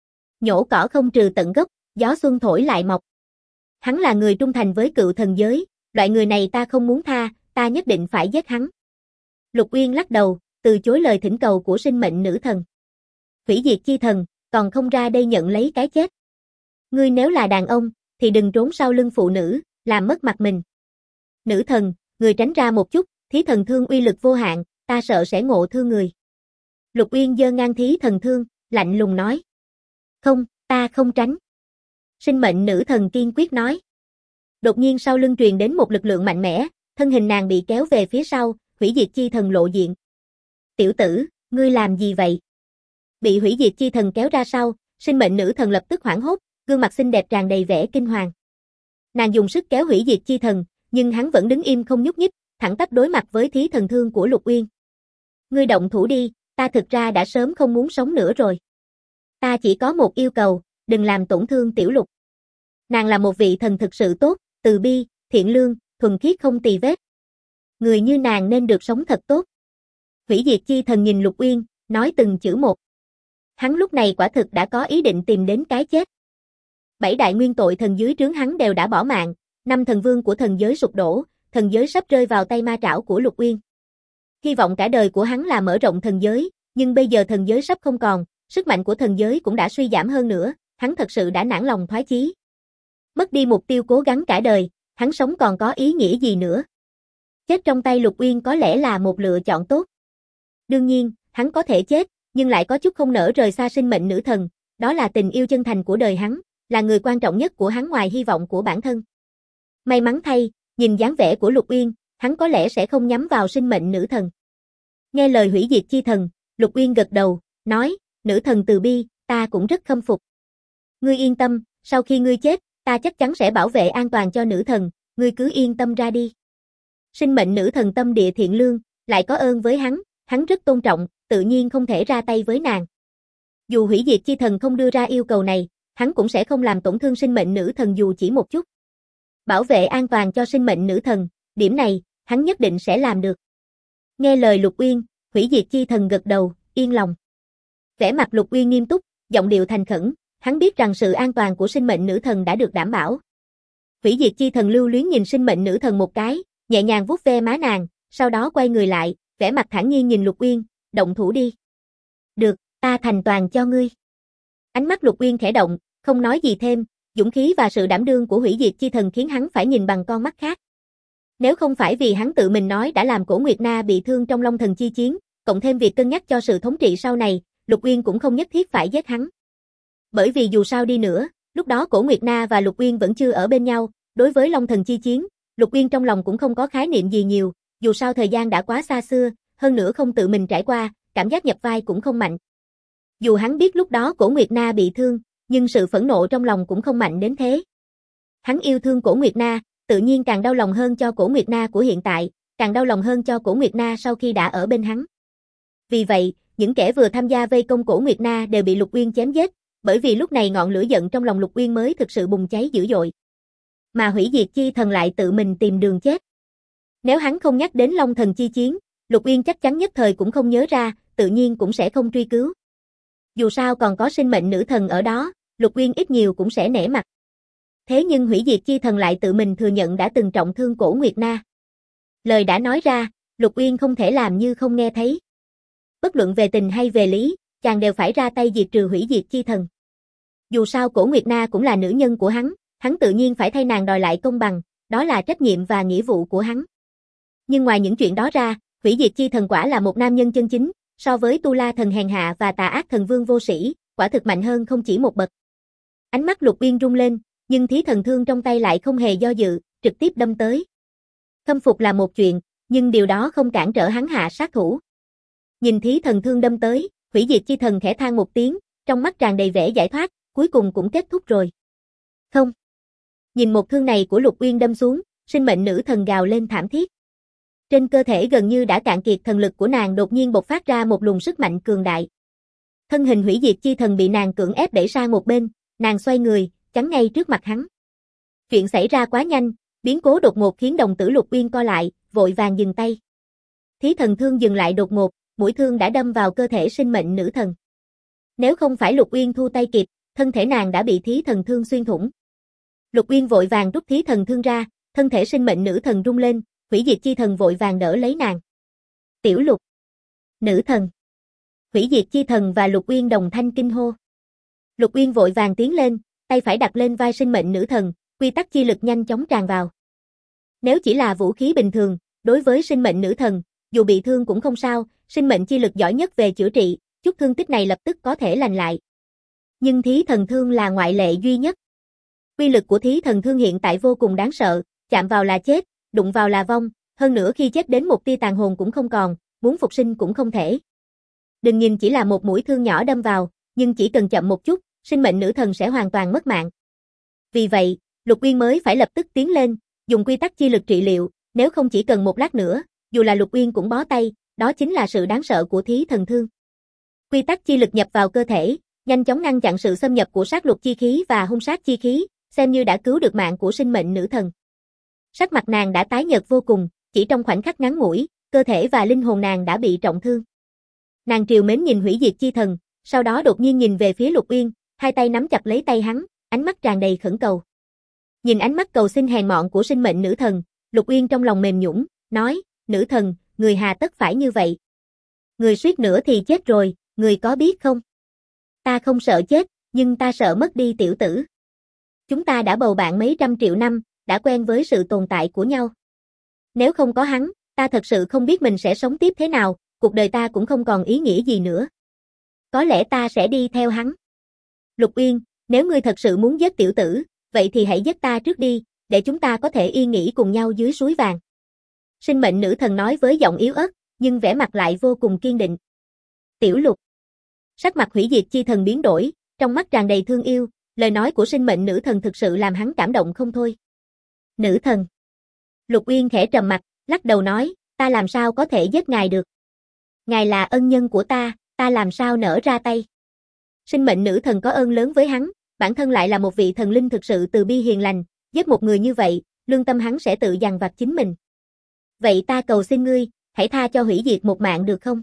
Nhổ cỏ không trừ tận gốc, gió xuân thổi lại mọc. Hắn là người trung thành với cựu thần giới, loại người này ta không muốn tha, ta nhất định phải giết hắn. Lục Uyên lắc đầu, từ chối lời thỉnh cầu của sinh mệnh nữ thần. Hủy diệt chi thần, còn không ra đây nhận lấy cái chết. Ngươi nếu là đàn ông, thì đừng trốn sau lưng phụ nữ, làm mất mặt mình. Nữ thần, người tránh ra một chút, thí thần thương uy lực vô hạn, ta sợ sẽ ngộ thương người. Lục Uyên giơ ngang thí thần thương, lạnh lùng nói. Không, ta không tránh. Sinh mệnh nữ thần kiên quyết nói. Đột nhiên sau lưng truyền đến một lực lượng mạnh mẽ, thân hình nàng bị kéo về phía sau, hủy diệt chi thần lộ diện. Tiểu tử, ngươi làm gì vậy? Bị hủy diệt chi thần kéo ra sau, sinh mệnh nữ thần lập tức hoảng hốt, gương mặt xinh đẹp tràn đầy vẻ kinh hoàng. Nàng dùng sức kéo hủy diệt chi thần, nhưng hắn vẫn đứng im không nhúc nhích, thẳng tắp đối mặt với thí thần thương của Lục Uyên. Ngươi động thủ đi, ta thực ra đã sớm không muốn sống nữa rồi. Ta chỉ có một yêu cầu, đừng làm tổn thương tiểu Lục. Nàng là một vị thần thực sự tốt, từ bi, thiện lương, thuần khiết không tì vết. Người như nàng nên được sống thật tốt. Hủy diệt chi thần nhìn Lục Uyên, nói từng chữ một. Hắn lúc này quả thực đã có ý định tìm đến cái chết. 7 đại nguyên tội thần dưới trướng hắn đều đã bỏ mạng, 5 thần vương của thần giới sụp đổ, thần giới sắp rơi vào tay ma trảo của Lục Uyên. Hy vọng cả đời của hắn là mở rộng thần giới, nhưng bây giờ thần giới sắp không còn, sức mạnh của thần giới cũng đã suy giảm hơn nữa, hắn thật sự đã nản lòng thoái chí. Mất đi mục tiêu cố gắng cả đời, hắn sống còn có ý nghĩa gì nữa? Chết trong tay Lục Uyên có lẽ là một lựa chọn tốt. Đương nhiên, hắn có thể chết, nhưng lại có chút không nỡ rời xa sinh mệnh nữ thần, đó là tình yêu chân thành của đời hắn, là người quan trọng nhất của hắn ngoài hy vọng của bản thân. May mắn thay, nhìn dáng vẻ của Lục Uyên, hắn có lẽ sẽ không nhắm vào sinh mệnh nữ thần. Nghe lời hủy diệt chi thần, Lục Uyên gật đầu, nói, nữ thần từ bi, ta cũng rất khâm phục. Ngươi yên tâm, sau khi ngươi chết, ta chắc chắn sẽ bảo vệ an toàn cho nữ thần, ngươi cứ yên tâm ra đi. Sinh mệnh nữ thần tâm địa thiện lương, lại có ơn với hắn rất tôn trọng, tự nhiên không thể ra tay với nàng. Dù hủy diệt chi thần không đưa ra yêu cầu này, hắn cũng sẽ không làm tổn thương sinh mệnh nữ thần dù chỉ một chút. Bảo vệ an toàn cho sinh mệnh nữ thần, điểm này, hắn nhất định sẽ làm được. Nghe lời Lục Uyên, hủy diệt chi thần gật đầu, yên lòng. Vẻ mặt Lục Uyên nghiêm túc, giọng điệu thành khẩn, hắn biết rằng sự an toàn của sinh mệnh nữ thần đã được đảm bảo. Hủy diệt chi thần lưu luyến nhìn sinh mệnh nữ thần một cái, nhẹ nhàng vuốt ve má nàng, sau đó quay người lại, vẻ mặt thản nhiên nhìn Lục Uyên, động thủ đi. Được, ta thành toàn cho ngươi. Ánh mắt Lục Uyên khẽ động, không nói gì thêm, dũng khí và sự đảm đương của hủy diệt chi thần khiến hắn phải nhìn bằng con mắt khác. Nếu không phải vì hắn tự mình nói đã làm Cổ Nguyệt Na bị thương trong Long Thần chi chiến, cộng thêm việc cân nhắc cho sự thống trị sau này, Lục Uyên cũng không nhất thiết phải giết hắn. Bởi vì dù sao đi nữa, lúc đó Cổ Nguyệt Na và Lục Uyên vẫn chưa ở bên nhau, đối với Long Thần chi chiến, Lục Uyên trong lòng cũng không có khái niệm gì nhiều, dù sao thời gian đã quá xa xưa, hơn nữa không tự mình trải qua, cảm giác nhập vai cũng không mạnh. Dù hắn biết lúc đó Cổ Nguyệt Na bị thương, nhưng sự phẫn nộ trong lòng cũng không mạnh đến thế. Hắn yêu thương Cổ Nguyệt Na, tự nhiên càng đau lòng hơn cho Cổ Nguyệt Na của hiện tại, càng đau lòng hơn cho Cổ Nguyệt Na sau khi đã ở bên hắn. Vì vậy, những kẻ vừa tham gia vây công Cổ Nguyệt Na đều bị Lục Uyên chém giết, bởi vì lúc này ngọn lửa giận trong lòng Lục Uyên mới thực sự bùng cháy dữ dội. Mà hủy diệt chi thần lại tự mình tìm đường chết. Nếu hắn không nhắc đến Long Thần chi chiến, Lục Uyên chắc chắn nhất thời cũng không nhớ ra, tự nhiên cũng sẽ không truy cứu. Dù sao còn có sinh mệnh nữ thần ở đó, Lục Uyên ít nhiều cũng sẽ nể mặt. Thế nhưng hủy diệt chi thần lại tự mình thừa nhận đã từng trọng thương Cổ Nguyệt Na. Lời đã nói ra, Lục Uyên không thể làm như không nghe thấy. Bất luận về tình hay về lý, chàng đều phải ra tay diệt trừ hủy diệt chi thần. Dù sao Cổ Nguyệt Na cũng là nữ nhân của hắn tự nhiên phải thay nàng đòi lại công bằng, đó là trách nhiệm và nghĩa vụ của hắn. Nhưng ngoài những chuyện đó ra, hủy diệt chi thần quả là một nam nhân chân chính, so với Tu La thần hèn hạ và Tà Ác thần vương vô sĩ, quả thực mạnh hơn không chỉ một bậc. Ánh mắt Lục Uyên rung lên, nhưng thí thần thương trong tay lại không hề do dự, trực tiếp đâm tới. Khâm phục là một chuyện, nhưng điều đó không cản trở hắn hạ sát thủ. Nhìn thí thần thương đâm tới, hủy diệt chi thần khẽ than một tiếng, trong mắt tràn đầy vẻ giải thoát, cuối cùng cũng kết thúc rồi. Không. Nhìn một thương này của Lục Uyên đâm xuống, sinh mệnh nữ thần gào lên thảm thiết. Trên cơ thể gần như đã cạn kiệt thần lực của nàng đột nhiên bộc phát ra một luồng sức mạnh cường đại. Thân hình hủy diệt chi thần bị nàng cưỡng ép đẩy sang một bên, nàng xoay người, chắn ngay trước mặt hắn. Chuyện xảy ra quá nhanh, biến cố đột ngột khiến đồng tử Lục Uyên co lại, vội vàng dừng tay. Thí thần thương dừng lại đột ngột, mũi thương đã đâm vào cơ thể sinh mệnh nữ thần. Nếu không phải Lục Uyên thu tay kịp, thân thể nàng đã bị thí thần thương xuyên thủng. Lục Uyên vội vàng rút thí thần thương ra, thân thể sinh mệnh nữ thần rung lên, hủy diệt chi thần vội vàng đỡ lấy nàng. Tiểu Lục, nữ thần. Hủy diệt chi thần và Lục Uyên đồng thanh kinh hô. Lục Uyên vội vàng tiến lên, tay phải đặt lên vai sinh mệnh nữ thần, quy tắc chi lực nhanh chóng tràn vào. Nếu chỉ là vũ khí bình thường, đối với sinh mệnh nữ thần, dù bị thương cũng không sao, sinh mệnh chi lực giỏi nhất về chữa trị, chút thương tích này lập tức có thể lành lại. Nhưng thí thần thương là ngoại lệ duy nhất. Uy lực của thí thần thương hiện tại vô cùng đáng sợ, chạm vào là chết, đụng vào là vong, hơn nữa khi chết đến một tia tàn hồn cũng không còn, muốn phục sinh cũng không thể. Đừng nhìn chỉ là một mũi thương nhỏ đâm vào, nhưng chỉ cần chậm một chút, sinh mệnh nữ thần sẽ hoàn toàn mất mạng. Vì vậy, Lục Uyên mới phải lập tức tiến lên, dùng quy tắc chi lực trị liệu, nếu không chỉ cần một lát nữa, dù là Lục Uyên cũng bó tay, đó chính là sự đáng sợ của thí thần thương. Quy tắc chi lực nhập vào cơ thể, nhanh chóng ngăn chặn sự xâm nhập của sát lục chi khí và hung sát chi khí, xem như đã cứu được mạng của sinh mệnh nữ thần. Sắc mặt nàng đã tái nhợt vô cùng, chỉ trong khoảnh khắc ngắn ngủi, cơ thể và linh hồn nàng đã bị trọng thương. Nàng trìu mến nhìn hủy diệt chi thần, sau đó đột nhiên nhìn về phía Lục Uyên, hai tay nắm chặt lấy tay hắn, ánh mắt tràn đầy khẩn cầu. Nhìn ánh mắt cầu xin hèn mọn của sinh mệnh nữ thần, Lục Uyên trong lòng mềm nhũn, nói, nữ thần, người hà tất phải như vậy. Người suýt nữa thì chết rồi, người có biết không? Ta không sợ chết, nhưng ta sợ mất đi tiểu tử. Chúng ta đã bầu bạn mấy trăm triệu năm, đã quen với sự tồn tại của nhau. Nếu không có hắn, Ta thật sự không biết mình sẽ sống tiếp thế nào, cuộc đời ta cũng không còn ý nghĩa gì nữa. Có lẽ ta sẽ đi theo hắn. Lục Uyên, nếu ngươi thật sự muốn giết tiểu tử, vậy thì hãy giết ta trước đi, để chúng ta có thể yên nghỉ cùng nhau dưới suối vàng. Sinh mệnh nữ thần nói với giọng yếu ớt, nhưng vẻ mặt lại vô cùng kiên định. Tiểu Lục. Sắc mặt hủy diệt chi thần biến đổi, trong mắt tràn đầy thương yêu, lời nói của sinh mệnh nữ thần thực sự làm hắn cảm động không thôi. Nữ thần. Lục Uyên khẽ trầm mặt, lắc đầu nói, ta làm sao có thể giết ngài được. Ngài là ân nhân của ta làm sao nỡ ra tay. Sinh mệnh nữ thần có ơn lớn với hắn, bản thân lại là một vị thần linh thực sự từ bi hiền lành, giết một người như vậy, lương tâm hắn sẽ tự dằn vặt chính mình. Vậy ta cầu xin ngươi, hãy tha cho hủy diệt một mạng được không?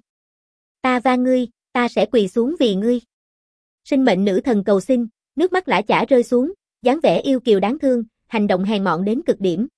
Ta van ngươi, ta sẽ quỳ xuống vì ngươi. Sinh mệnh nữ thần cầu xin, nước mắt lã chã rơi xuống, dáng vẻ yêu kiều đáng thương, hành động hèn mọn đến cực điểm.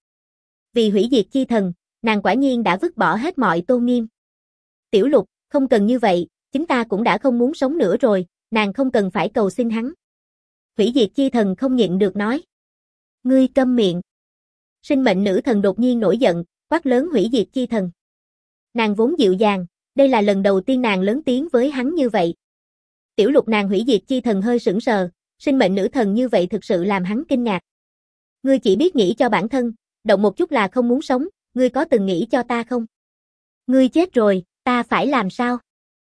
Vì hủy diệt chi thần, nàng quả nhiên đã vứt bỏ hết mọi tôn nghiêm. Tiểu Lục, không cần như vậy, chúng ta cũng đã không muốn sống nữa rồi, nàng không cần phải cầu xin hắn. Hủy diệt chi thần không nhịn được nói. Ngươi câm miệng. Sinh mệnh nữ thần đột nhiên nổi giận, quát lớn hủy diệt chi thần. Nàng vốn dịu dàng, đây là lần đầu tiên nàng lớn tiếng với hắn như vậy. Tiểu Lục, nàng hủy diệt chi thần hơi sững sờ, sinh mệnh nữ thần như vậy thực sự làm hắn kinh ngạc. Ngươi chỉ biết nghĩ cho bản thân, động một chút là không muốn sống, ngươi có từng nghĩ cho ta không? Ngươi chết rồi, ta phải làm sao?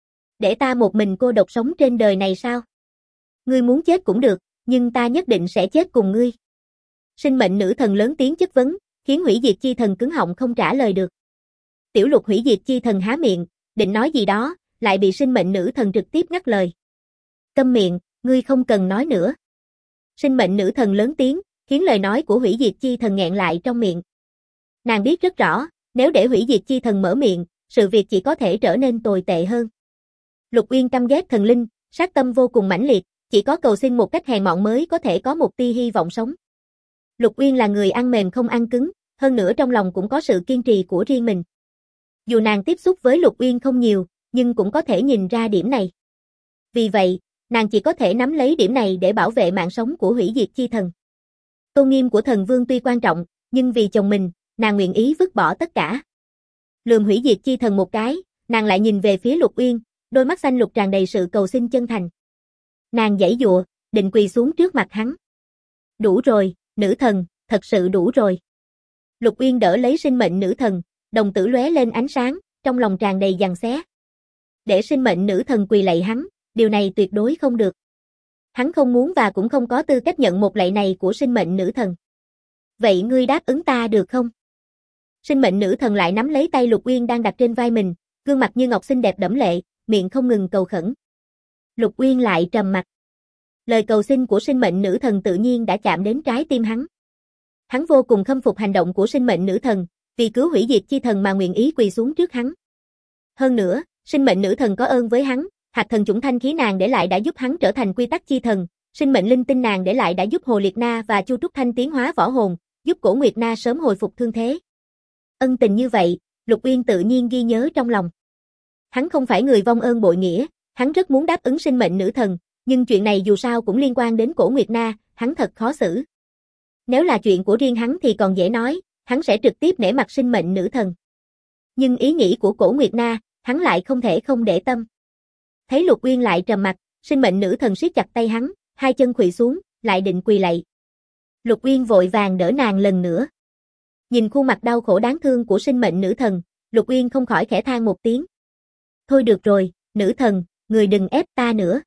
Để ta một mình cô độc sống trên đời này sao? Ngươi muốn chết cũng được, nhưng ta nhất định sẽ chết cùng ngươi. Sinh mệnh nữ thần lớn tiếng chất vấn, khiến hủy diệt chi thần cứng họng không trả lời được. Tiểu Lục hủy diệt chi thần há miệng, định nói gì đó, lại bị sinh mệnh nữ thần trực tiếp ngắt lời. Câm miệng, ngươi không cần nói nữa. Sinh mệnh nữ thần lớn tiếng, khiến lời nói của hủy diệt chi thần nghẹn lại trong miệng. Nàng biết rất rõ, nếu để hủy diệt chi thần mở miệng, sự việc chỉ có thể trở nên tồi tệ hơn. Lục Uyên căm ghét thần linh, sát tâm vô cùng mãnh liệt, chỉ có cầu xin một cách hèn mọn mới có thể có một tia hy vọng sống. Lục Uyên là người ăn mềm không ăn cứng, hơn nữa trong lòng cũng có sự kiên trì của riêng mình. Dù nàng tiếp xúc với Lục Uyên không nhiều, nhưng cũng có thể nhìn ra điểm này. Vì vậy, nàng chỉ có thể nắm lấy điểm này để bảo vệ mạng sống của hủy diệt chi thần. Tôn nghiêm của thần vương tuy quan trọng, nhưng vì chồng mình, nàng nguyện ý vứt bỏ tất cả. Lườm hủy diệt chi thần một cái, nàng lại nhìn về phía Lục Uyên, đôi mắt xanh lục tràn đầy sự cầu xin chân thành. Nàng giãy giụa, định quỳ xuống trước mặt hắn. Đủ rồi, nữ thần, thật sự đủ rồi. Lục Uyên đỡ lấy sinh mệnh nữ thần, đồng tử lóe lên ánh sáng, trong lòng tràn đầy giằng xé. Để sinh mệnh nữ thần quỳ lạy hắn, điều này tuyệt đối không được. Hắn không muốn và cũng không có tư cách nhận một lạy này của sinh mệnh nữ thần. Vậy ngươi đáp ứng ta được không? Sinh mệnh nữ thần lại nắm lấy tay Lục Uyên đang đặt trên vai mình, gương mặt như ngọc xinh đẹp đẫm lệ, miệng không ngừng cầu khẩn. Lục Uyên lại trầm mặt. Lời cầu xin của sinh mệnh nữ thần tự nhiên đã chạm đến trái tim hắn. Hắn vô cùng khâm phục hành động của sinh mệnh nữ thần, vì cứu hủy diệt chi thần mà nguyện ý quỳ xuống trước hắn. Hơn nữa, sinh mệnh nữ thần có ơn với hắn, hạt thần chủng thanh khí nàng để lại đã giúp hắn trở thành quy tắc chi thần, sinh mệnh linh tinh nàng để lại đã giúp Hồ Liệt Na và Chu Trúc Thanh tiến hóa võ hồn, giúp Cổ Nguyệt Na sớm hồi phục thương thế. Ân tình như vậy, Lục Uyên tự nhiên ghi nhớ trong lòng. Hắn không phải người vong ơn bội nghĩa, hắn rất muốn đáp ứng sinh mệnh nữ thần, nhưng chuyện này dù sao cũng liên quan đến Cổ Nguyệt Na, hắn thật khó xử. Nếu là chuyện của riêng hắn thì còn dễ nói, hắn sẽ trực tiếp nể mặt sinh mệnh nữ thần. Nhưng ý nghĩ của Cổ Nguyệt Na, hắn lại không thể không để tâm. Thấy Lục Uyên lại trầm mặt, sinh mệnh nữ thần siết chặt tay hắn, hai chân khuỵu xuống, lại định quỳ lạy. Lục Uyên vội vàng đỡ nàng lần nữa. Nhìn khuôn mặt đau khổ đáng thương của sinh mệnh nữ thần, Lục Uyên không khỏi khẽ than một tiếng. Thôi được rồi, nữ thần, người đừng ép ta nữa.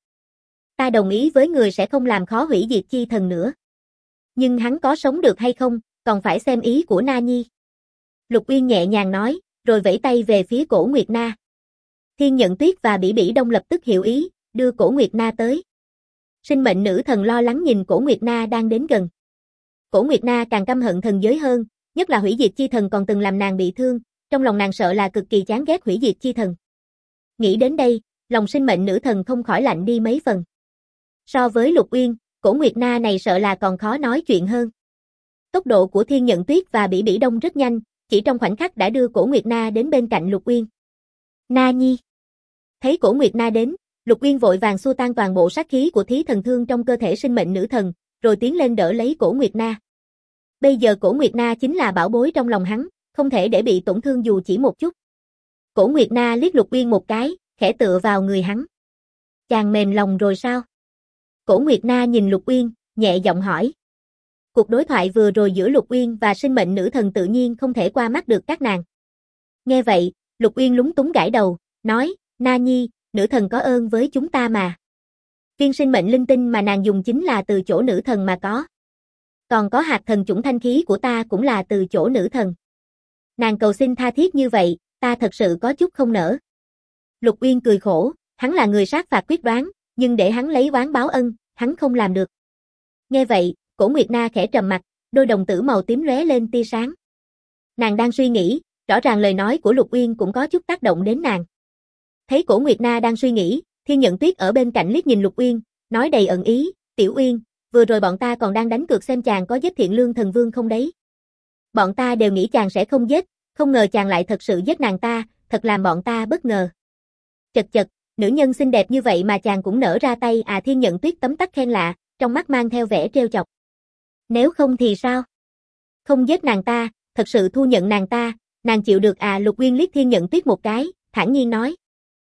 Ta đồng ý với người sẽ không làm khó hủy diệt chi thần nữa. Nhưng hắn có sống được hay không, còn phải xem ý của Na Nhi. Lục Uyên nhẹ nhàng nói, rồi vẫy tay về phía Cổ Nguyệt Na. Thiên Nhận Tuyết và Bỉ Bỉ Đông lập tức hiểu ý, đưa Cổ Nguyệt Na tới. Sinh mệnh nữ thần lo lắng nhìn Cổ Nguyệt Na đang đến gần. Cổ Nguyệt Na càng căm hận thần giới hơn, nhất là hủy diệt chi thần còn từng làm nàng bị thương, trong lòng nàng sợ là cực kỳ chán ghét hủy diệt chi thần. Nghĩ đến đây, lòng sinh mệnh nữ thần không khỏi lạnh đi mấy phần. So với Lục Uyên, Cổ Nguyệt Na này sợ là còn khó nói chuyện hơn. Tốc độ của Thiên Nhận Tuyết và Bỉ Bỉ Đông rất nhanh, chỉ trong khoảnh khắc đã đưa Cổ Nguyệt Na đến bên cạnh Lục Uyên. Na Nhi. Thấy Cổ Nguyệt Na đến, Lục Uyên vội vàng xua tan toàn bộ sát khí của thí thần thương trong cơ thể sinh mệnh nữ thần, rồi tiến lên đỡ lấy Cổ Nguyệt Na. Bây giờ Cổ Nguyệt Na chính là bảo bối trong lòng hắn, không thể để bị tổn thương dù chỉ một chút. Cổ Nguyệt Na liếc Lục Uyên một cái, khẽ tựa vào người hắn. Chàng mềm lòng rồi sao? Cổ Nguyệt Na nhìn Lục Uyên, nhẹ giọng hỏi. Cuộc đối thoại vừa rồi giữa Lục Uyên và sinh mệnh nữ thần tự nhiên không thể qua mắt được các nàng. Nghe vậy, Lục Uyên lúng túng gãi đầu, nói, Na Nhi, nữ thần có ơn với chúng ta mà. Viên sinh mệnh linh tinh mà nàng dùng chính là từ chỗ nữ thần mà có. Còn có hạt thần chủng thanh khí của ta cũng là từ chỗ nữ thần. Nàng cầu xin tha thiết như vậy, ta thật sự có chút không nỡ. Lục Uyên cười khổ, hắn là người sát phạt quyết đoán, nhưng để hắn lấy oán báo ân, hắn không làm được. Nghe vậy, Cổ Nguyệt Na khẽ trầm mặt, đôi đồng tử màu tím lóe lên tia sáng. Nàng đang suy nghĩ, rõ ràng lời nói của Lục Uyên cũng có chút tác động đến nàng. Thấy Cổ Nguyệt Na đang suy nghĩ, Thiên Nhận Tuyết ở bên cạnh liếc nhìn Lục Uyên, nói đầy ẩn ý, Tiểu Uyên, vừa rồi bọn ta còn đang đánh cược xem chàng có giết Thiện Lương Thần Vương không đấy. Bọn ta đều nghĩ chàng sẽ không giết, không ngờ chàng lại thật sự giết nàng ta, thật làm bọn ta bất ngờ. Chật chật, nữ nhân xinh đẹp như vậy mà chàng cũng nỡ ra tay à. Thiên Nhận Tuyết tấm tắc khen lạ, trong mắt mang theo vẻ trêu chọc. Nếu không thì sao? Không giết nàng ta, thật sự thu nhận nàng ta, nàng chịu được à? Lục Uyên liếc Thiên Nhận Tuyết một cái, thản nhiên nói.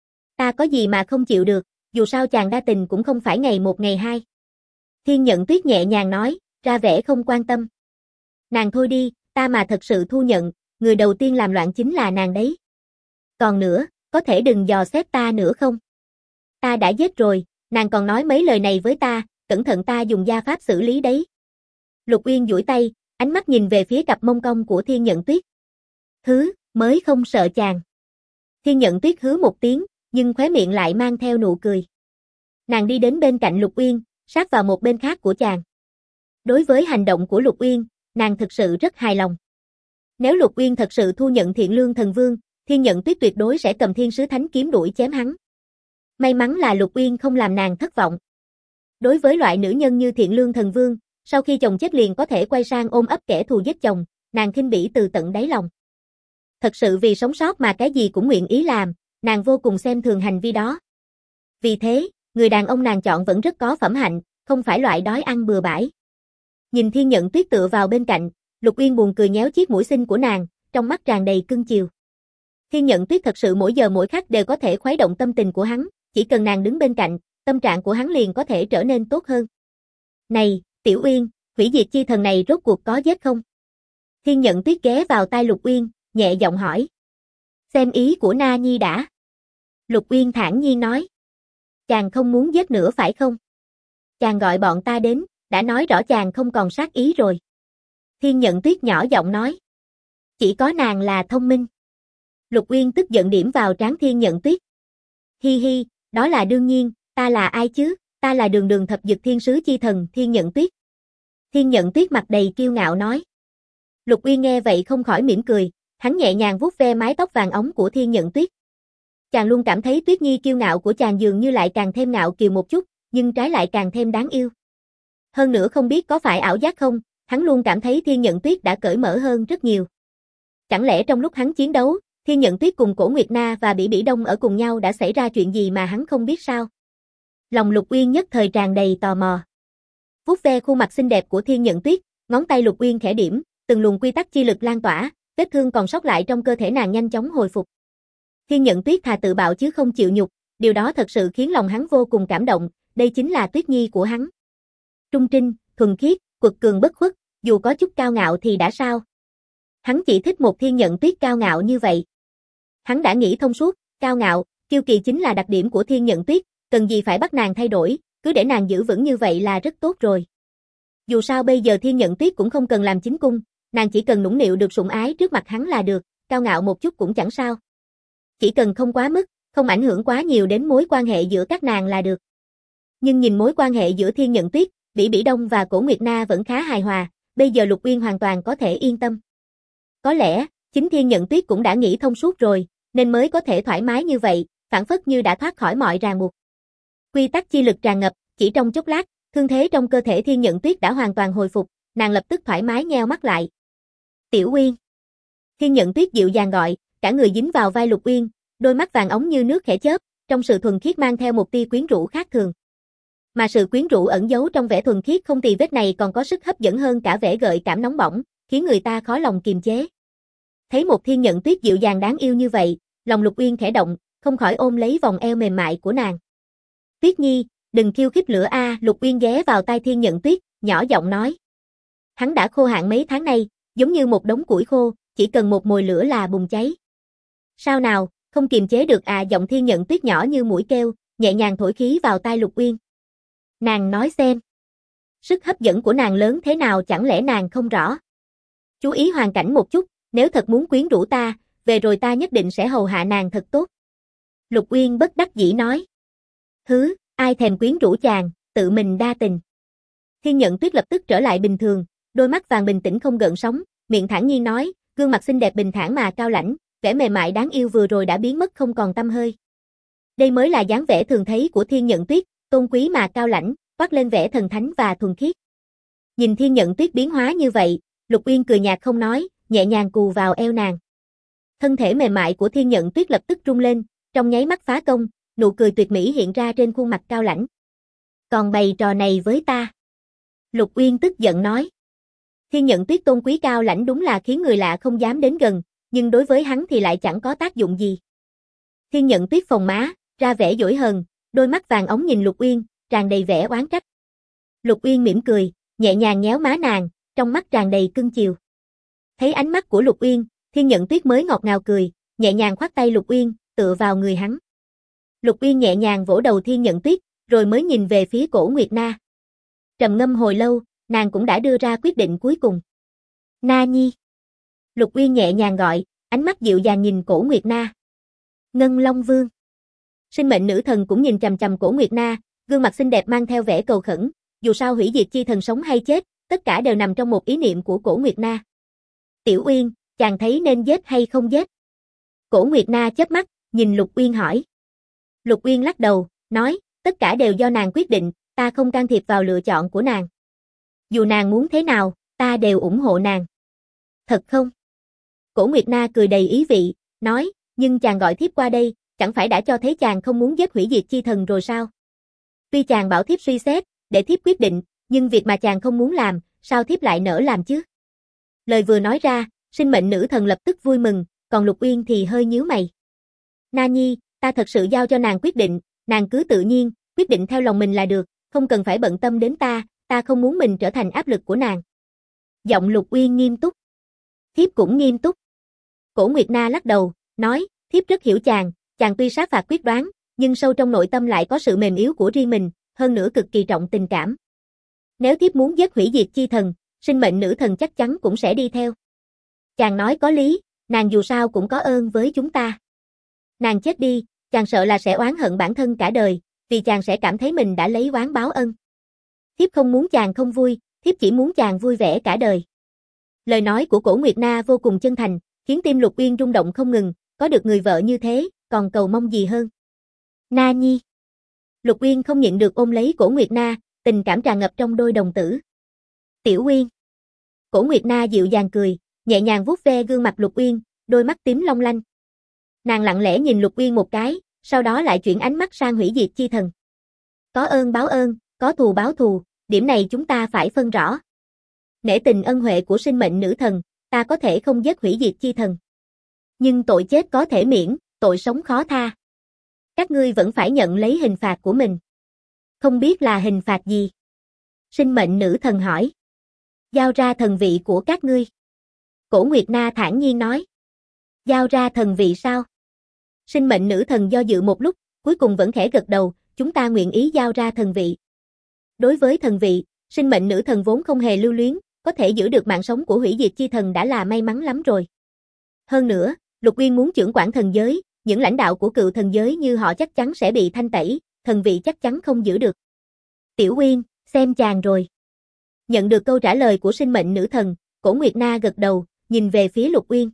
Ta có gì mà không chịu được, dù sao chàng đa tình cũng không phải ngày một ngày hai. Thiên Nhận Tuyết nhẹ nhàng nói, ra vẻ không quan tâm. Nàng thôi đi, ta mà thật sự thu nhận, người đầu tiên làm loạn chính là nàng đấy. Còn nữa, có thể đừng dò xét ta nữa không? Ta đã giết rồi, nàng còn nói mấy lời này với ta, cẩn thận ta dùng gia pháp xử lý đấy. Lục Uyên duỗi tay, ánh mắt nhìn về phía cặp mông cong của Thiên Nhận Tuyết. Hứ, mới không sợ chàng. Thiên Nhận Tuyết hứ một tiếng, nhưng khóe miệng lại mang theo nụ cười. Nàng đi đến bên cạnh Lục Uyên, sát vào một bên khác của chàng. Đối với hành động của Lục Uyên, nàng thực sự rất hài lòng. Nếu Lục Uyên thật sự thu nhận Thiện Lương Thần Vương, Thiên Nhận Tuyết tuyệt đối sẽ cầm Thiên Sứ Thánh kiếm đuổi chém hắn. May mắn là Lục Uyên không làm nàng thất vọng. Đối với loại nữ nhân như Thiện Lương Thần Vương, sau khi chồng chết liền có thể quay sang ôm ấp kẻ thù giết chồng, nàng khinh bỉ từ tận đáy lòng. Thật sự vì sống sót mà cái gì cũng nguyện ý làm, nàng vô cùng xem thường hành vi đó. Vì thế, người đàn ông nàng chọn vẫn rất có phẩm hạnh, không phải loại đói ăn bừa bãi. Nhìn Thiên Nhận Tuyết tựa vào bên cạnh, Lục Uyên buồn cười nhéo chiếc mũi xinh của nàng, trong mắt tràn đầy cưng chiều. Thiên Nhận Tuyết thật sự mỗi giờ mỗi khắc đều có thể khuấy động tâm tình của hắn, chỉ cần nàng đứng bên cạnh, tâm trạng của hắn liền có thể trở nên tốt hơn. Này, Tiểu Uyên, hủy diệt chi thần này rốt cuộc có giết không? Thiên Nhận Tuyết ghé vào tai Lục Uyên, nhẹ giọng hỏi. Xem ý của Na Nhi đã. Lục Uyên thản nhiên nói. Chàng không muốn giết nữa phải không? Chàng gọi bọn ta đến, đã nói rõ chàng không còn sát ý rồi. Thiên Nhận Tuyết nhỏ giọng nói. Chỉ có nàng là thông minh. Lục Uyên tức giận điểm vào trán Thiên Nhận Tuyết. Hi hi, đó là đương nhiên, ta là ai chứ, ta là Đường Đường Thập Dực Thiên Sứ Chi Thần Thiên Nhận Tuyết. Thiên Nhận Tuyết mặt đầy kiêu ngạo nói. Lục Uyên nghe vậy không khỏi mỉm cười, hắn nhẹ nhàng vuốt ve mái tóc vàng óng của Thiên Nhận Tuyết. Chàng luôn cảm thấy Tuyết Nhi kiêu ngạo của chàng dường như lại càng thêm ngạo kiều một chút, nhưng trái lại càng thêm đáng yêu. Hơn nữa không biết có phải ảo giác không, hắn luôn cảm thấy Thiên Nhận Tuyết đã cởi mở hơn rất nhiều. Chẳng lẽ trong lúc hắn chiến đấu, Thiên Nhận Tuyết cùng Cổ Nguyệt Na và Bỉ Bỉ Đông ở cùng nhau đã xảy ra chuyện gì mà hắn không biết sao? Lòng Lục Uyên nhất thời tràn đầy tò mò. Vuốt ve khuôn mặt xinh đẹp của Thiên Nhận Tuyết, ngón tay Lục Uyên khẽ điểm, từng luồng quy tắc chi lực lan tỏa, vết thương còn sót lại trong cơ thể nàng nhanh chóng hồi phục. Thiên Nhận Tuyết thà tự bạo chứ không chịu nhục, điều đó thật sự khiến lòng hắn vô cùng cảm động, đây chính là Tuyết Nhi của hắn. Trung trinh, thuần khiết, quật cường bất khuất, dù có chút cao ngạo thì đã sao? Hắn chỉ thích một Thiên Nhận Tuyết cao ngạo như vậy. Hắn đã nghĩ thông suốt, cao ngạo, kiêu kỳ chính là đặc điểm của Thiên Nhận Tuyết, cần gì phải bắt nàng thay đổi, cứ để nàng giữ vững như vậy là rất tốt rồi. Dù sao bây giờ Thiên Nhận Tuyết cũng không cần làm chính cung, nàng chỉ cần nũng nịu được sủng ái trước mặt hắn là được, cao ngạo một chút cũng chẳng sao. Chỉ cần không quá mức, không ảnh hưởng quá nhiều đến mối quan hệ giữa các nàng là được. Nhưng nhìn mối quan hệ giữa Thiên Nhận Tuyết, Bỉ Bỉ Đông và Cổ Nguyệt Na vẫn khá hài hòa, bây giờ Lục Uyên hoàn toàn có thể yên tâm. Có lẽ, chính Thiên Nhận Tuyết cũng đã nghĩ thông suốt rồi, nên mới có thể thoải mái như vậy, phảng phất như đã thoát khỏi mọi ràng buộc. Quy tắc chi lực tràn ngập, chỉ trong chốc lát, thương thế trong cơ thể Thiên Nhận Tuyết đã hoàn toàn hồi phục, nàng lập tức thoải mái nheo mắt lại. Tiểu Uyên. Thiên Nhận Tuyết dịu dàng gọi, cả người dính vào vai Lục Uyên, đôi mắt vàng óng như nước khẽ chớp, trong sự thuần khiết mang theo một tia quyến rũ khác thường. Mà sự quyến rũ ẩn giấu trong vẻ thuần khiết không tì vết này còn có sức hấp dẫn hơn cả vẻ gợi cảm nóng bỏng, khiến người ta khó lòng kiềm chế. Thấy một Thiên Nhận Tuyết dịu dàng đáng yêu như vậy, lòng Lục Uyên khẽ động, không khỏi ôm lấy vòng eo mềm mại của nàng. Tuyết Nhi, đừng khiêu khích lửa a, Lục Uyên ghé vào tai Thiên Nhận Tuyết, nhỏ giọng nói. Hắn đã khô hạn mấy tháng nay, giống như một đống củi khô, chỉ cần một mồi lửa là bùng cháy. Sao nào, không kiềm chế được à, giọng Thiên Nhận Tuyết nhỏ như mũi kêu, nhẹ nhàng thổi khí vào tai Lục Uyên. Nàng nói xem. Sức hấp dẫn của nàng lớn thế nào chẳng lẽ nàng không rõ. Chú ý hoàn cảnh một chút, nếu thật muốn quyến rũ ta, về rồi ta nhất định sẽ hầu hạ nàng thật tốt. Lục Uyên bất đắc dĩ nói. Hứ, ai thèm quyến rũ chàng, tự mình đa tình. Thiên Nhận Tuyết lập tức trở lại bình thường, đôi mắt vàng bình tĩnh không gợn sóng, miệng thản nhiên nói, gương mặt xinh đẹp bình thản mà cao lãnh, vẻ mềm mại đáng yêu vừa rồi đã biến mất không còn tăm hơi. Đây mới là dáng vẻ thường thấy của Thiên Nhận Tuyết, tôn quý mà cao lãnh, toát lên vẻ thần thánh và thuần khiết. Nhìn Thiên Nhận Tuyết biến hóa như vậy, Lục Uyên cười nhạt không nói, nhẹ nhàng cù vào eo nàng. Thân thể mềm mại của Thiên Nhận Tuyết lập tức rung lên, trong nháy mắt phá công, nụ cười tuyệt mỹ hiện ra trên khuôn mặt cao lãnh. Còn bày trò này với ta? Lục Uyên tức giận nói. Thiên Nhận Tuyết tôn quý cao lãnh đúng là khiến người lạ không dám đến gần, nhưng đối với hắn thì lại chẳng có tác dụng gì. Thiên Nhận Tuyết phồng má, ra vẻ dỗi hờn, đôi mắt vàng óng nhìn Lục Uyên, tràn đầy vẻ oán trách. Lục Uyên mỉm cười, nhẹ nhàng nhéo má nàng, trong mắt tràn đầy cưng chiều. Thấy ánh mắt của Lục Uyên, Thiên Nhận Tuyết mới ngọt ngào cười, nhẹ nhàng khoác tay Lục Uyên, tựa vào người hắn. Lục Uyên nhẹ nhàng vỗ đầu Thiên Nhận Tuyết, rồi mới nhìn về phía Cổ Nguyệt Na. Trầm ngâm hồi lâu, nàng cũng đã đưa ra quyết định cuối cùng. Na Nhi. Lục Uyên nhẹ nhàng gọi, ánh mắt dịu dàng nhìn Cổ Nguyệt Na. Ngân Long Vương. Sinh mệnh nữ thần cũng nhìn chằm chằm Cổ Nguyệt Na, gương mặt xinh đẹp mang theo vẻ cầu khẩn, dù sao hủy diệt chi thần sống hay chết, tất cả đều nằm trong một ý niệm của Cổ Nguyệt Na. Tiểu Uyên, chàng thấy nên giết hay không giết? Cổ Nguyệt Na chớp mắt, nhìn Lục Uyên hỏi. Lục Uyên lắc đầu, nói, tất cả đều do nàng quyết định, ta không can thiệp vào lựa chọn của nàng. Dù nàng muốn thế nào, ta đều ủng hộ nàng. Thật không? Cổ Nguyệt Na cười đầy ý vị, nói, nhưng chàng gọi thiếp qua đây, chẳng phải đã cho thấy chàng không muốn giết hủy diệt chi thần rồi sao? Tuy chàng bảo thiếp suy xét, để thiếp quyết định, nhưng việc mà chàng không muốn làm, sao thiếp lại nỡ làm chứ? Lời vừa nói ra, sinh mệnh nữ thần lập tức vui mừng, còn Lục Uyên thì hơi nhíu mày. Na Nhi, ta thật sự giao cho nàng quyết định, nàng cứ tự nhiên, quyết định theo lòng mình là được, không cần phải bận tâm đến ta không muốn mình trở thành áp lực của nàng. Giọng Lục Uyên nghiêm túc. Thiếp cũng nghiêm túc. Cổ Nguyệt Na lắc đầu, nói, thiếp rất hiểu chàng tuy sát phạt quyết đoán, nhưng sâu trong nội tâm lại có sự mềm yếu của riêng mình, hơn nữa cực kỳ trọng tình cảm. Nếu thiếp muốn giết hủy diệt chi thần, sinh mệnh nữ thần chắc chắn cũng sẽ đi theo. Chàng nói có lý, nàng dù sao cũng có ơn với chúng ta. Nàng chết đi, chàng sợ là sẽ oán hận bản thân cả đời, vì chàng sẽ cảm thấy mình đã lấy oán báo ân. Thiếp không muốn chàng không vui, thiếp chỉ muốn chàng vui vẻ cả đời. Lời nói của Cổ Nguyệt Na vô cùng chân thành, khiến tim Lục Uyên rung động không ngừng, có được người vợ như thế, còn cầu mong gì hơn. Na Nhi. Lục Uyên không nhịn được ôm lấy Cổ Nguyệt Na, tình cảm tràn ngập trong đôi đồng tử. Tiểu Uyên. Cổ Nguyệt Na dịu dàng cười, nhẹ nhàng vuốt ve gương mặt Lục Uyên, đôi mắt tím long lanh. Nàng lặng lẽ nhìn Lục Uyên một cái, sau đó lại chuyển ánh mắt sang hủy diệt chi thần. Có ơn báo ơn, có thù báo thù, điểm này chúng ta phải phân rõ. Nể tình ân huệ của sinh mệnh nữ thần, ta có thể không giết hủy diệt chi thần. Nhưng tội chết có thể miễn, tội sống khó tha. Các ngươi vẫn phải nhận lấy hình phạt của mình. Không biết là hình phạt gì? Sinh mệnh nữ thần hỏi. Giao ra thần vị của các ngươi. Cổ Nguyệt Na thản nhiên nói. Giao ra thần vị sao? Sinh mệnh nữ thần do dự một lúc, cuối cùng vẫn khẽ gật đầu, chúng ta nguyện ý giao ra thần vị. Đối với thần vị, sinh mệnh nữ thần vốn không hề lưu luyến, có thể giữ được mạng sống của hủy diệt chi thần đã là may mắn lắm rồi. Hơn nữa, Lục Uyên muốn chưởng quản thần giới, những lãnh đạo của cựu thần giới như họ chắc chắn sẽ bị thanh tẩy, thần vị chắc chắn không giữ được. Tiểu Uyên, xem chàng rồi. Nhận được câu trả lời của sinh mệnh nữ thần, Cổ Nguyệt Na gật đầu, nhìn về phía Lục Uyên.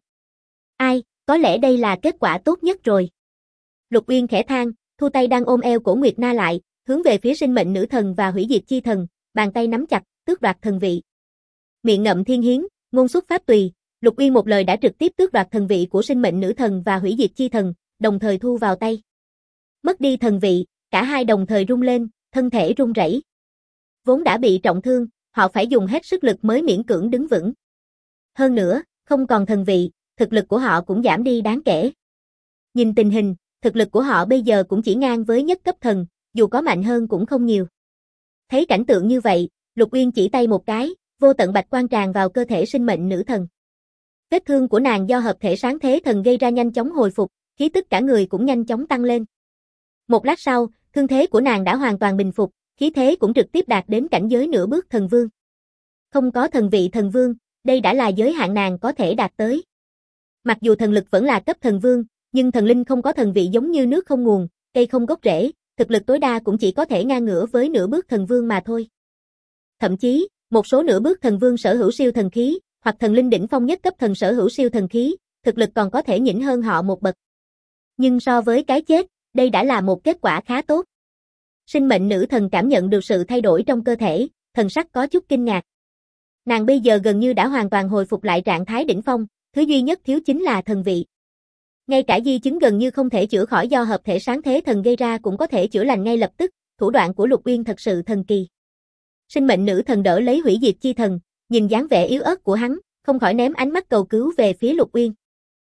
Ai, có lẽ đây là kết quả tốt nhất rồi. Lục Uyên khẽ than, thu tay đang ôm eo Cổ Nguyệt Na lại, hướng về phía sinh mệnh nữ thần và hủy diệt chi thần, bàn tay nắm chặt, tước đoạt thần vị. Miệng ngậm thiên hiến, ngôn xuất pháp tùy, Lục Uyên một lời đã trực tiếp tước đoạt thần vị của sinh mệnh nữ thần và hủy diệt chi thần, đồng thời thu vào tay. Mất đi thần vị, cả hai đồng thời rung lên, thân thể run rẩy. Vốn đã bị trọng thương, họ phải dùng hết sức lực mới miễn cưỡng đứng vững. Hơn nữa, không còn thần vị, thực lực của họ cũng giảm đi đáng kể. Nhìn tình hình, thực lực của họ bây giờ cũng chỉ ngang với nhất cấp thần, dù có mạnh hơn cũng không nhiều. Thấy cảnh tượng như vậy, Lục Uyên chỉ tay một cái, vô tận bạch quang tràn vào cơ thể sinh mệnh nữ thần. Vết thương của nàng do hợp thể sáng thế thần gây ra nhanh chóng hồi phục, khí tức cả người cũng nhanh chóng tăng lên. Một lát sau, thương thế của nàng đã hoàn toàn bình phục, khí thế cũng trực tiếp đạt đến cảnh giới nửa bước thần vương. Không có thần vị thần vương, đây đã là giới hạn nàng có thể đạt tới. Mặc dù thần lực vẫn là cấp thần vương, nhưng thần linh không có thần vị giống như nước không nguồn, cây không gốc rễ, thực lực tối đa cũng chỉ có thể ngang ngửa với nửa bước thần vương mà thôi. Thậm chí, một số nửa bước thần vương sở hữu siêu thần khí, hoặc thần linh đỉnh phong nhất cấp thần sở hữu siêu thần khí, thực lực còn có thể nhỉnh hơn họ một bậc. Nhưng so với cái chết, đây đã là một kết quả khá tốt. Sinh mệnh nữ thần cảm nhận được sự thay đổi trong cơ thể, thần sắc có chút kinh ngạc. Nàng bây giờ gần như đã hoàn toàn hồi phục lại trạng thái đỉnh phong, thứ duy nhất thiếu chính là thần vị. Ngay cả di chứng gần như không thể chữa khỏi do hợp thể sáng thế thần gây ra cũng có thể chữa lành ngay lập tức, thủ đoạn của Lục Uyên thật sự thần kỳ. Sinh mệnh nữ thần đỡ lấy hủy diệt chi thần, nhìn dáng vẻ yếu ớt của hắn, không khỏi ném ánh mắt cầu cứu về phía Lục Uyên.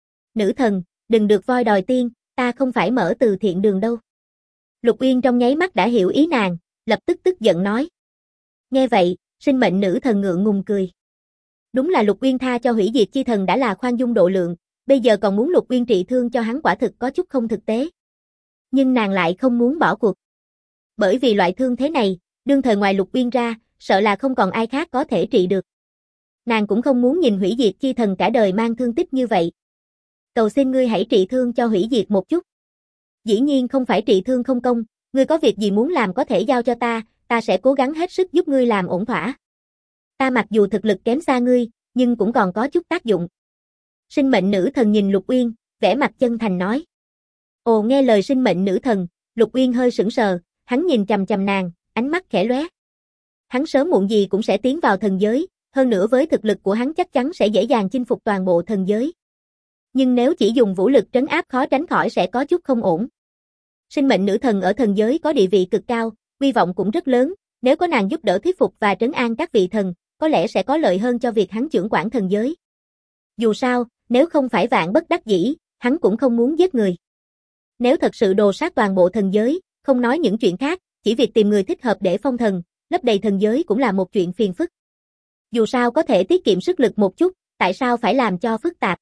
Nữ thần, đừng được voi đòi tiên, ta không phải mở từ thiện đường đâu. Lục Uyên trong nháy mắt đã hiểu ý nàng, lập tức tức giận nói. Nghe vậy, sinh mệnh nữ thần ngượng ngùng cười. Đúng là Lục Uyên tha cho hủy diệt chi thần đã là khoan dung độ lượng, bây giờ còn muốn Lục Uyên trị thương cho hắn quả thực có chút không thực tế. Nhưng nàng lại không muốn bỏ cuộc. Bởi vì loại thương thế này, đương thời ngoài Lục Uyên ra, sợ là không còn ai khác có thể trị được. Nàng cũng không muốn nhìn hủy diệt chi thần cả đời mang thương tích như vậy. Cầu xin ngươi hãy trị thương cho hủy diệt một chút. Dĩ nhiên không phải trị thương không công, ngươi có việc gì muốn làm có thể giao cho ta sẽ cố gắng hết sức giúp ngươi làm ổn thỏa. Ta mặc dù thực lực kém xa ngươi, nhưng cũng còn có chút tác dụng. Sinh mệnh nữ thần nhìn Lục Uyên, vẻ mặt chân thành nói. Ồ, nghe lời sinh mệnh nữ thần, Lục Uyên hơi sững sờ, hắn nhìn chằm chằm nàng, ánh mắt khẽ lóe. Hắn sớm muộn gì cũng sẽ tiến vào thần giới, hơn nữa với thực lực của hắn chắc chắn sẽ dễ dàng chinh phục toàn bộ thần giới. Nhưng nếu chỉ dùng vũ lực trấn áp khó tránh khỏi sẽ có chút không ổn. Sinh mệnh nữ thần ở thần giới có địa vị cực cao, uy vọng cũng rất lớn, nếu có nàng giúp đỡ thuyết phục và trấn an các vị thần, có lẽ sẽ có lợi hơn cho việc hắn chưởng quản thần giới. Dù sao, nếu không phải vạn bất đắc dĩ, hắn cũng không muốn giết người. Nếu thật sự đồ sát toàn bộ thần giới, không nói những chuyện khác, chỉ việc tìm người thích hợp để phong thần, lấp đầy thần giới cũng là một chuyện phiền phức. Dù sao có thể tiết kiệm sức lực một chút, tại sao phải làm cho phức tạp?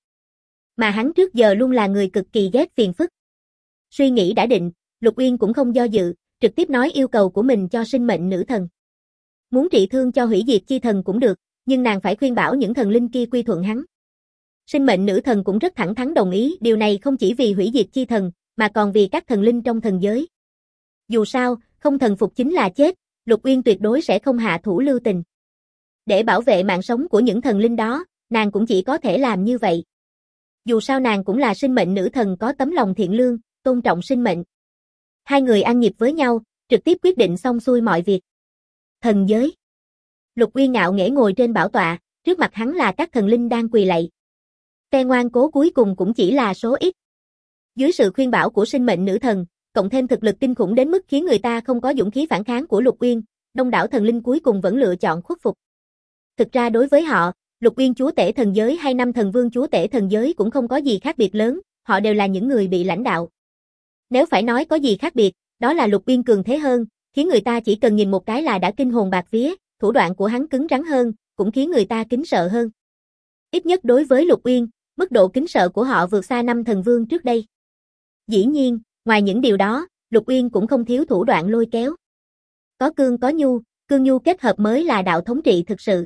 Mà hắn trước giờ luôn là người cực kỳ ghét phiền phức. Suy nghĩ đã định, Lục Uyên cũng không do dự, trực tiếp nói yêu cầu của mình cho sinh mệnh nữ thần. Muốn trị thương cho hủy diệt chi thần cũng được, nhưng nàng phải khuyên bảo những thần linh kia quy thuận hắn. Sinh mệnh nữ thần cũng rất thẳng thắn đồng ý, điều này không chỉ vì hủy diệt chi thần, mà còn vì các thần linh trong thần giới. Dù sao, không thần phục chính là chết, Lục Uyên tuyệt đối sẽ không hạ thủ lưu tình. Để bảo vệ mạng sống của những thần linh đó, nàng cũng chỉ có thể làm như vậy. Dù sao nàng cũng là sinh mệnh nữ thần có tấm lòng thiện lương, tôn trọng sinh mệnh. Hai người ăn nhịp với nhau, trực tiếp quyết định xong xuôi mọi việc. Thần giới. Lục Uyên ngạo nghễ ngồi trên bảo tọa, trước mặt hắn là các thần linh đang quỳ lạy. Phe ngoan cố cuối cùng cũng chỉ là số ít. Dưới sự khuyên bảo của sinh mệnh nữ thần, cộng thêm thực lực kinh khủng đến mức khiến người ta không có dũng khí phản kháng của Lục Uyên, đông đảo thần linh cuối cùng vẫn lựa chọn khuất phục. Thực ra đối với họ, Lục Uyên chúa tể thần giới hay năm thần vương chúa tể thần giới cũng không có gì khác biệt lớn, họ đều là những người bị lãnh đạo. Nếu phải nói có gì khác biệt, đó là Lục Uyên cường thế hơn, khiến người ta chỉ cần nhìn một cái là đã kinh hồn bạt vía, thủ đoạn của hắn cứng rắn hơn, cũng khiến người ta kính sợ hơn. Ít nhất đối với Lục Uyên, mức độ kính sợ của họ vượt xa năm thần vương trước đây. Dĩ nhiên, ngoài những điều đó, Lục Uyên cũng không thiếu thủ đoạn lôi kéo. Có cương nhu kết hợp mới là đạo thống trị thực sự.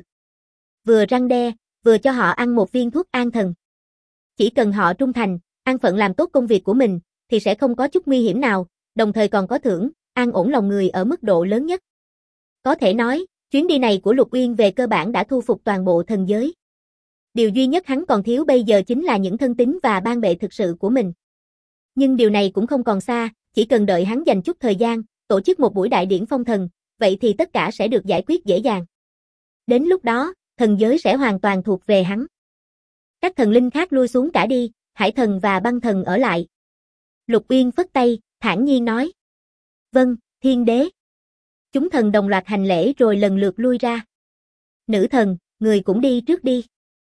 Vừa răn đe, vừa cho họ ăn một viên thuốc an thần. Chỉ cần họ trung thành, an phận làm tốt công việc của mình, thì sẽ không có chút nguy hiểm nào, đồng thời còn có thưởng, an ổn lòng người ở mức độ lớn nhất. Có thể nói, chuyến đi này của Lục Uyên về cơ bản đã thu phục toàn bộ thần giới. Điều duy nhất hắn còn thiếu bây giờ chính là những thân tín và ban bệ thực sự của mình. Nhưng điều này cũng không còn xa, chỉ cần đợi hắn dành chút thời gian, tổ chức một buổi đại điển phong thần, vậy thì tất cả sẽ được giải quyết dễ dàng. Đến lúc đó, thần giới sẽ hoàn toàn thuộc về hắn. Các thần linh khác lui xuống cả đi, hải thần và băng thần ở lại. Lục Uyên phất tay, thản nhiên nói. Vâng, thiên đế. Chúng thần đồng loạt hành lễ rồi lần lượt lui ra. Nữ thần, người cũng đi trước đi.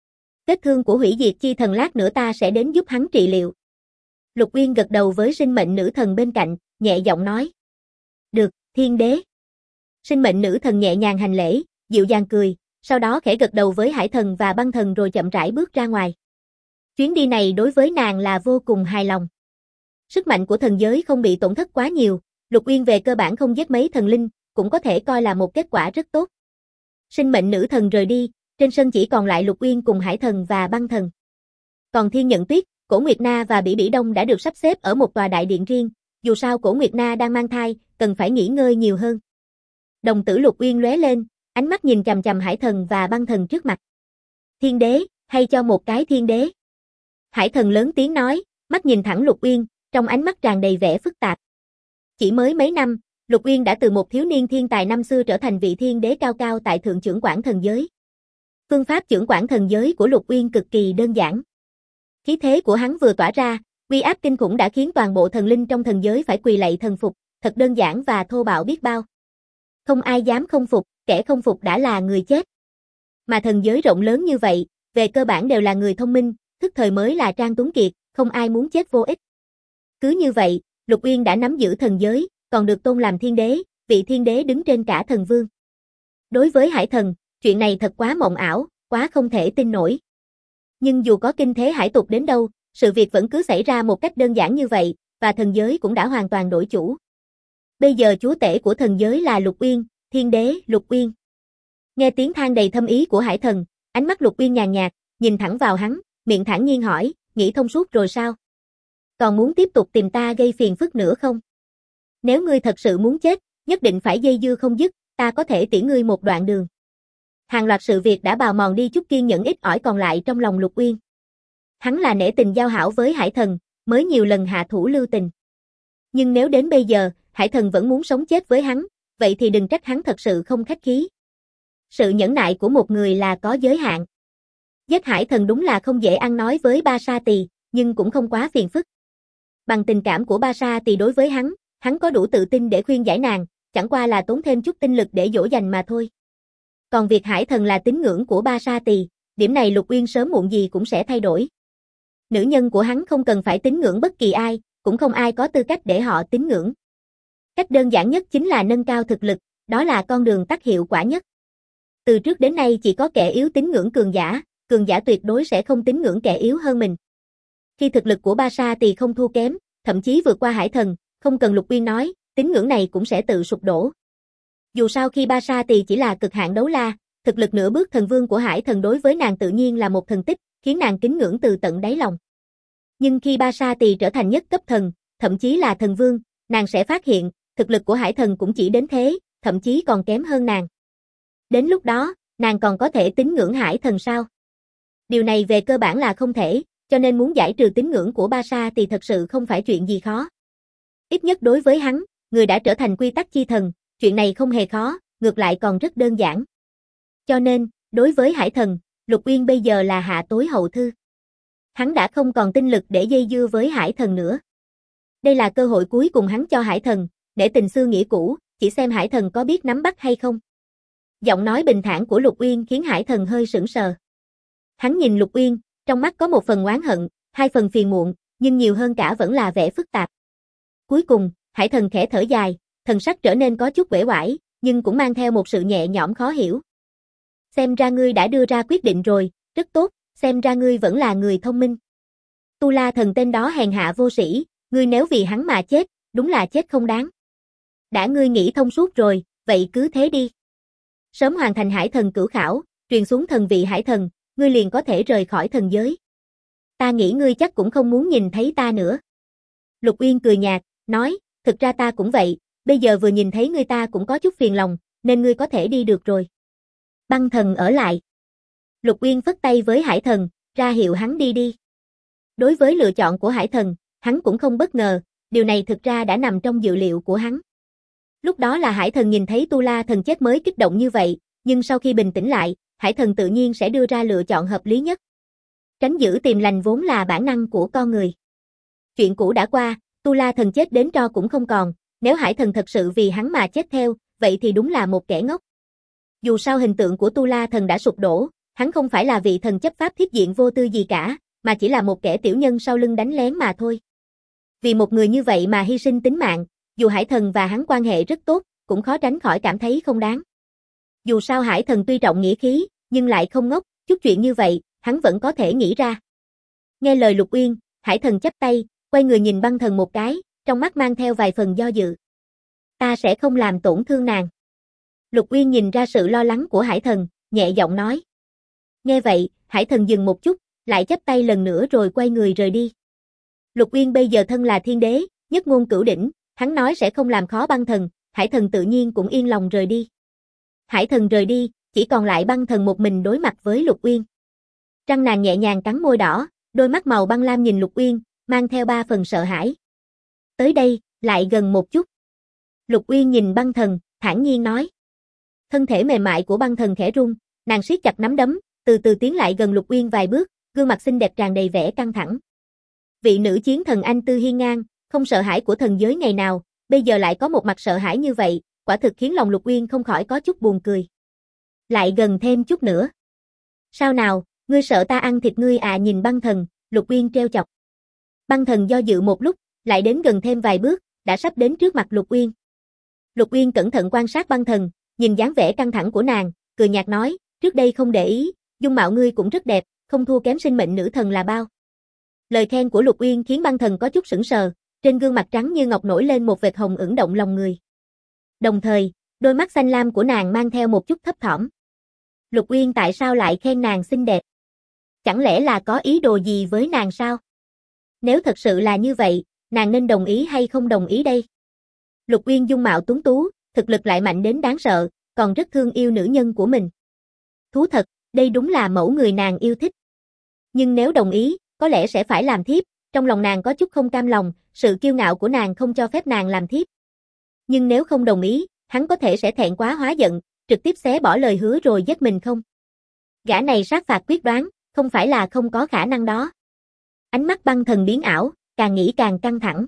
Vết thương của hủy diệt chi thần lát nữa ta sẽ đến giúp hắn trị liệu. Lục Uyên gật đầu với sinh mệnh nữ thần bên cạnh, nhẹ giọng nói. Được, thiên đế. Sinh mệnh nữ thần nhẹ nhàng hành lễ, dịu dàng cười, sau đó khẽ gật đầu với hải thần và băng thần rồi chậm rãi bước ra ngoài. Chuyến đi này đối với nàng là vô cùng hài lòng. Sức mạnh của thần giới không bị tổn thất quá nhiều, Lục Uyên về cơ bản không giết mấy thần linh, cũng có thể coi là một kết quả rất tốt. Sinh mệnh nữ thần rời đi, trên sân chỉ còn lại Lục Uyên cùng hải thần và băng thần. Còn Thiên Nhận Tuyết, Cổ Nguyệt Na và Bỉ Bỉ Đông đã được sắp xếp ở một tòa đại điện riêng, dù sao Cổ Nguyệt Na đang mang thai, cần phải nghỉ ngơi nhiều hơn. Đồng tử Lục Uyên lóe lên, ánh mắt nhìn chằm chằm hải thần và băng thần trước mặt. Thiên đế, hay cho một cái thiên đế. Hải thần lớn tiếng nói, mắt nhìn thẳng Lục Uyên, trong ánh mắt tràn đầy vẻ phức tạp. Chỉ mới mấy năm, Lục Uyên đã từ một thiếu niên thiên tài năm xưa trở thành vị thiên đế cao cao tại thượng chưởng quản thần giới. Phương pháp chưởng quản thần giới của Lục Uyên cực kỳ đơn giản. Khí thế của hắn vừa tỏa ra, uy áp kinh khủng đã khiến toàn bộ thần linh trong thần giới phải quỳ lạy thần phục, thật đơn giản và thô bạo biết bao. Không ai dám không phục, kẻ không phục đã là người chết. Mà thần giới rộng lớn như vậy, về cơ bản đều là người thông minh, thức thời mới là Trang Tuấn Kiệt, không ai muốn chết vô ích. Cứ như vậy, Lục Uyên đã nắm giữ thần giới, còn được tôn làm thiên đế, vị thiên đế đứng trên cả thần vương. Đối với hải thần, chuyện này thật quá mộng ảo, quá không thể tin nổi. Nhưng dù có kinh thế hải tục đến đâu, sự việc vẫn cứ xảy ra một cách đơn giản như vậy, và thần giới cũng đã hoàn toàn đổi chủ. Bây giờ chúa tể của thần giới là Lục Uyên, thiên đế Lục Uyên. Nghe tiếng than đầy thâm ý của hải thần, ánh mắt Lục Uyên nhàn nhạt, nhìn thẳng vào hắn, miệng thản nhiên hỏi, nghĩ thông suốt rồi sao? Còn muốn tiếp tục tìm ta gây phiền phức nữa không? Nếu ngươi thật sự muốn chết, nhất định phải dây dưa không dứt, ta có thể tiễn ngươi một đoạn đường. Hàng loạt sự việc đã bào mòn đi chút kiên nhẫn ít ỏi còn lại trong lòng Lục Uyên. Hắn là nể tình giao hảo với hải thần, mới nhiều lần hạ thủ lưu tình. Nhưng nếu đến bây giờ, hải thần vẫn muốn sống chết với hắn, vậy thì đừng trách hắn thật sự không khách khí. Sự nhẫn nại của một người là có giới hạn. Giết hải thần đúng là không dễ ăn nói với Ba Sa Tỳ, nhưng cũng không quá phiền phức. Bằng tình cảm của Ba Sa Tỳ đối với hắn có đủ tự tin để khuyên giải nàng, chẳng qua là tốn thêm chút tinh lực để dỗ dành mà thôi. Còn việc hải thần là tín ngưỡng của Ba Sa Tỳ, điểm này Lục Uyên sớm muộn gì cũng sẽ thay đổi. Nữ nhân của hắn không cần phải tín ngưỡng bất kỳ ai, cũng không ai có tư cách để họ tín ngưỡng. Cách đơn giản nhất chính là nâng cao thực lực, đó là con đường tắt hiệu quả nhất. Từ trước đến nay chỉ có kẻ yếu tín ngưỡng cường giả tuyệt đối sẽ không tín ngưỡng kẻ yếu hơn mình. Khi thực lực của Ba Sa Tỳ không thua kém, thậm chí vượt qua hải thần, không cần Lục Uyên nói, tín ngưỡng này cũng sẽ tự sụp đổ. Dù sao khi Ba Sa Tỳ chỉ là cực hạn đấu la, thực lực nửa bước thần vương của hải thần đối với nàng tự nhiên là một thần tích, khiến nàng kính ngưỡng từ tận đáy lòng. Nhưng khi Ba Sa Tỳ trở thành nhất cấp thần, thậm chí là thần vương, nàng sẽ phát hiện, thực lực của hải thần cũng chỉ đến thế, thậm chí còn kém hơn nàng. Đến lúc đó, nàng còn có thể tín ngưỡng hải thần sao? Điều này về cơ bản là không thể, cho nên muốn giải trừ tín ngưỡng của Ba Sa Tỳ thật sự không phải chuyện gì khó. Ít nhất đối với hắn, người đã trở thành quy tắc chi thần, chuyện này không hề khó, ngược lại còn rất đơn giản. Cho nên, đối với hải thần, Lục Uyên bây giờ là hạ tối hậu thư. Hắn đã không còn tinh lực để dây dưa với hải thần nữa. Đây là cơ hội cuối cùng hắn cho hải thần, để tình xưa nghĩa cũ, chỉ xem hải thần có biết nắm bắt hay không. Giọng nói bình thản của Lục Uyên khiến hải thần hơi sững sờ. Hắn nhìn Lục Uyên, trong mắt có một phần oán hận, hai phần phiền muộn, nhưng nhiều hơn cả vẫn là vẻ phức tạp. Cuối cùng, hải thần khẽ thở dài, thần sắc trở nên có chút uể oải, nhưng cũng mang theo một sự nhẹ nhõm khó hiểu. Xem ra ngươi đã đưa ra quyết định rồi, rất tốt, xem ra ngươi vẫn là người thông minh. Tu La thần tên đó hèn hạ vô sĩ, ngươi nếu vì hắn mà chết, đúng là chết không đáng. Đã ngươi nghĩ thông suốt rồi, vậy cứ thế đi. Sớm hoàn thành hải thần cửu khảo, truyền xuống thần vị hải thần, ngươi liền có thể rời khỏi thần giới. Ta nghĩ ngươi chắc cũng không muốn nhìn thấy ta nữa. Lục Uyên cười nhạt, nói, thực ra ta cũng vậy, bây giờ vừa nhìn thấy ngươi ta cũng có chút phiền lòng, nên ngươi có thể đi được rồi. Băng thần ở lại. Lục Uyên phất tay với hải thần, ra hiệu hắn đi đi. Đối với lựa chọn của hải thần, hắn cũng không bất ngờ, điều này thực ra đã nằm trong dự liệu của hắn. Lúc đó là hải thần nhìn thấy Tu La thần chết mới kích động như vậy, nhưng sau khi bình tĩnh lại, hải thần tự nhiên sẽ đưa ra lựa chọn hợp lý nhất. Tránh giữ tìm lành vốn là bản năng của con người. Chuyện cũ đã qua, Tu La thần chết đến tro cũng không còn, nếu hải thần thật sự vì hắn mà chết theo, vậy thì đúng là một kẻ ngốc. Dù sao hình tượng của Tu La thần đã sụp đổ, Hắn không phải là vị thần chấp pháp thiết diện vô tư gì cả, mà chỉ là một kẻ tiểu nhân sau lưng đánh lén mà thôi. Vì một người như vậy mà hy sinh tính mạng, dù Hải Thần và hắn quan hệ rất tốt, cũng khó tránh khỏi cảm thấy không đáng. Dù sao Hải Thần tuy trọng nghĩa khí, nhưng lại không ngốc, chút chuyện như vậy, hắn vẫn có thể nghĩ ra. Nghe lời Lục Uyên, Hải Thần chắp tay, quay người nhìn Băng Thần một cái, trong mắt mang theo vài phần do dự. Ta sẽ không làm tổn thương nàng. Lục Uyên nhìn ra sự lo lắng của Hải Thần, nhẹ giọng nói. Nghe vậy, Hải Thần dừng một chút, lại chắp tay lần nữa rồi quay người rời đi. Lục Uyên bây giờ thân là thiên đế, nhất ngôn cửu đỉnh, hắn nói sẽ không làm khó Băng Thần, Hải Thần tự nhiên cũng yên lòng rời đi. Hải Thần rời đi, chỉ còn lại Băng Thần một mình đối mặt với Lục Uyên. Răng nàng nhẹ nhàng cắn môi đỏ, đôi mắt màu băng lam nhìn Lục Uyên, mang theo ba phần sợ hãi. Tới đây, lại gần một chút. Lục Uyên nhìn Băng Thần, thản nhiên nói. Thân thể mềm mại của Băng Thần khẽ rung, nàng siết chặt nắm đấm, từ từ tiến lại gần Lục Uyên vài bước, gương mặt xinh đẹp tràn đầy vẻ căng thẳng. Vị nữ chiến thần anh tư hiên ngang, không sợ hãi của thần giới ngày nào, bây giờ lại có một mặt sợ hãi như vậy, quả thực khiến lòng Lục Uyên không khỏi có chút buồn cười. Lại gần thêm chút nữa. Sao nào, ngươi sợ ta ăn thịt ngươi à? Nhìn Băng Thần, Lục Uyên trêu chọc. Băng Thần do dự một lúc, lại đến gần thêm vài bước, đã sắp đến trước mặt Lục Uyên. Lục Uyên cẩn thận quan sát Băng Thần, nhìn dáng vẻ căng thẳng của nàng, cười nhạt nói, trước đây không để ý, dung mạo ngươi cũng rất đẹp, không thua kém sinh mệnh nữ thần là bao. Lời khen của Lục Uyên khiến Băng Thần có chút sững sờ, trên gương mặt trắng như ngọc nổi lên một vệt hồng ửng động lòng người. Đồng thời, đôi mắt xanh lam của nàng mang theo một chút thấp thỏm. Lục Uyên tại sao lại khen nàng xinh đẹp? Chẳng lẽ là có ý đồ gì với nàng sao? Nếu thật sự là như vậy, nàng nên đồng ý hay không đồng ý đây? Lục Uyên dung mạo tuấn tú, thực lực lại mạnh đến đáng sợ, còn rất thương yêu nữ nhân của mình. Thú thật, đây đúng là mẫu người nàng yêu thích. Nhưng nếu đồng ý, có lẽ sẽ phải làm thiếp, trong lòng nàng có chút không cam lòng, sự kiêu ngạo của nàng không cho phép nàng làm thiếp. Nhưng nếu không đồng ý, hắn có thể sẽ thẹn quá hóa giận, trực tiếp xé bỏ lời hứa rồi giết mình không? Gã này sát phạt quyết đoán, không phải là không có khả năng đó. Ánh mắt Băng Thần biến ảo, càng nghĩ càng căng thẳng.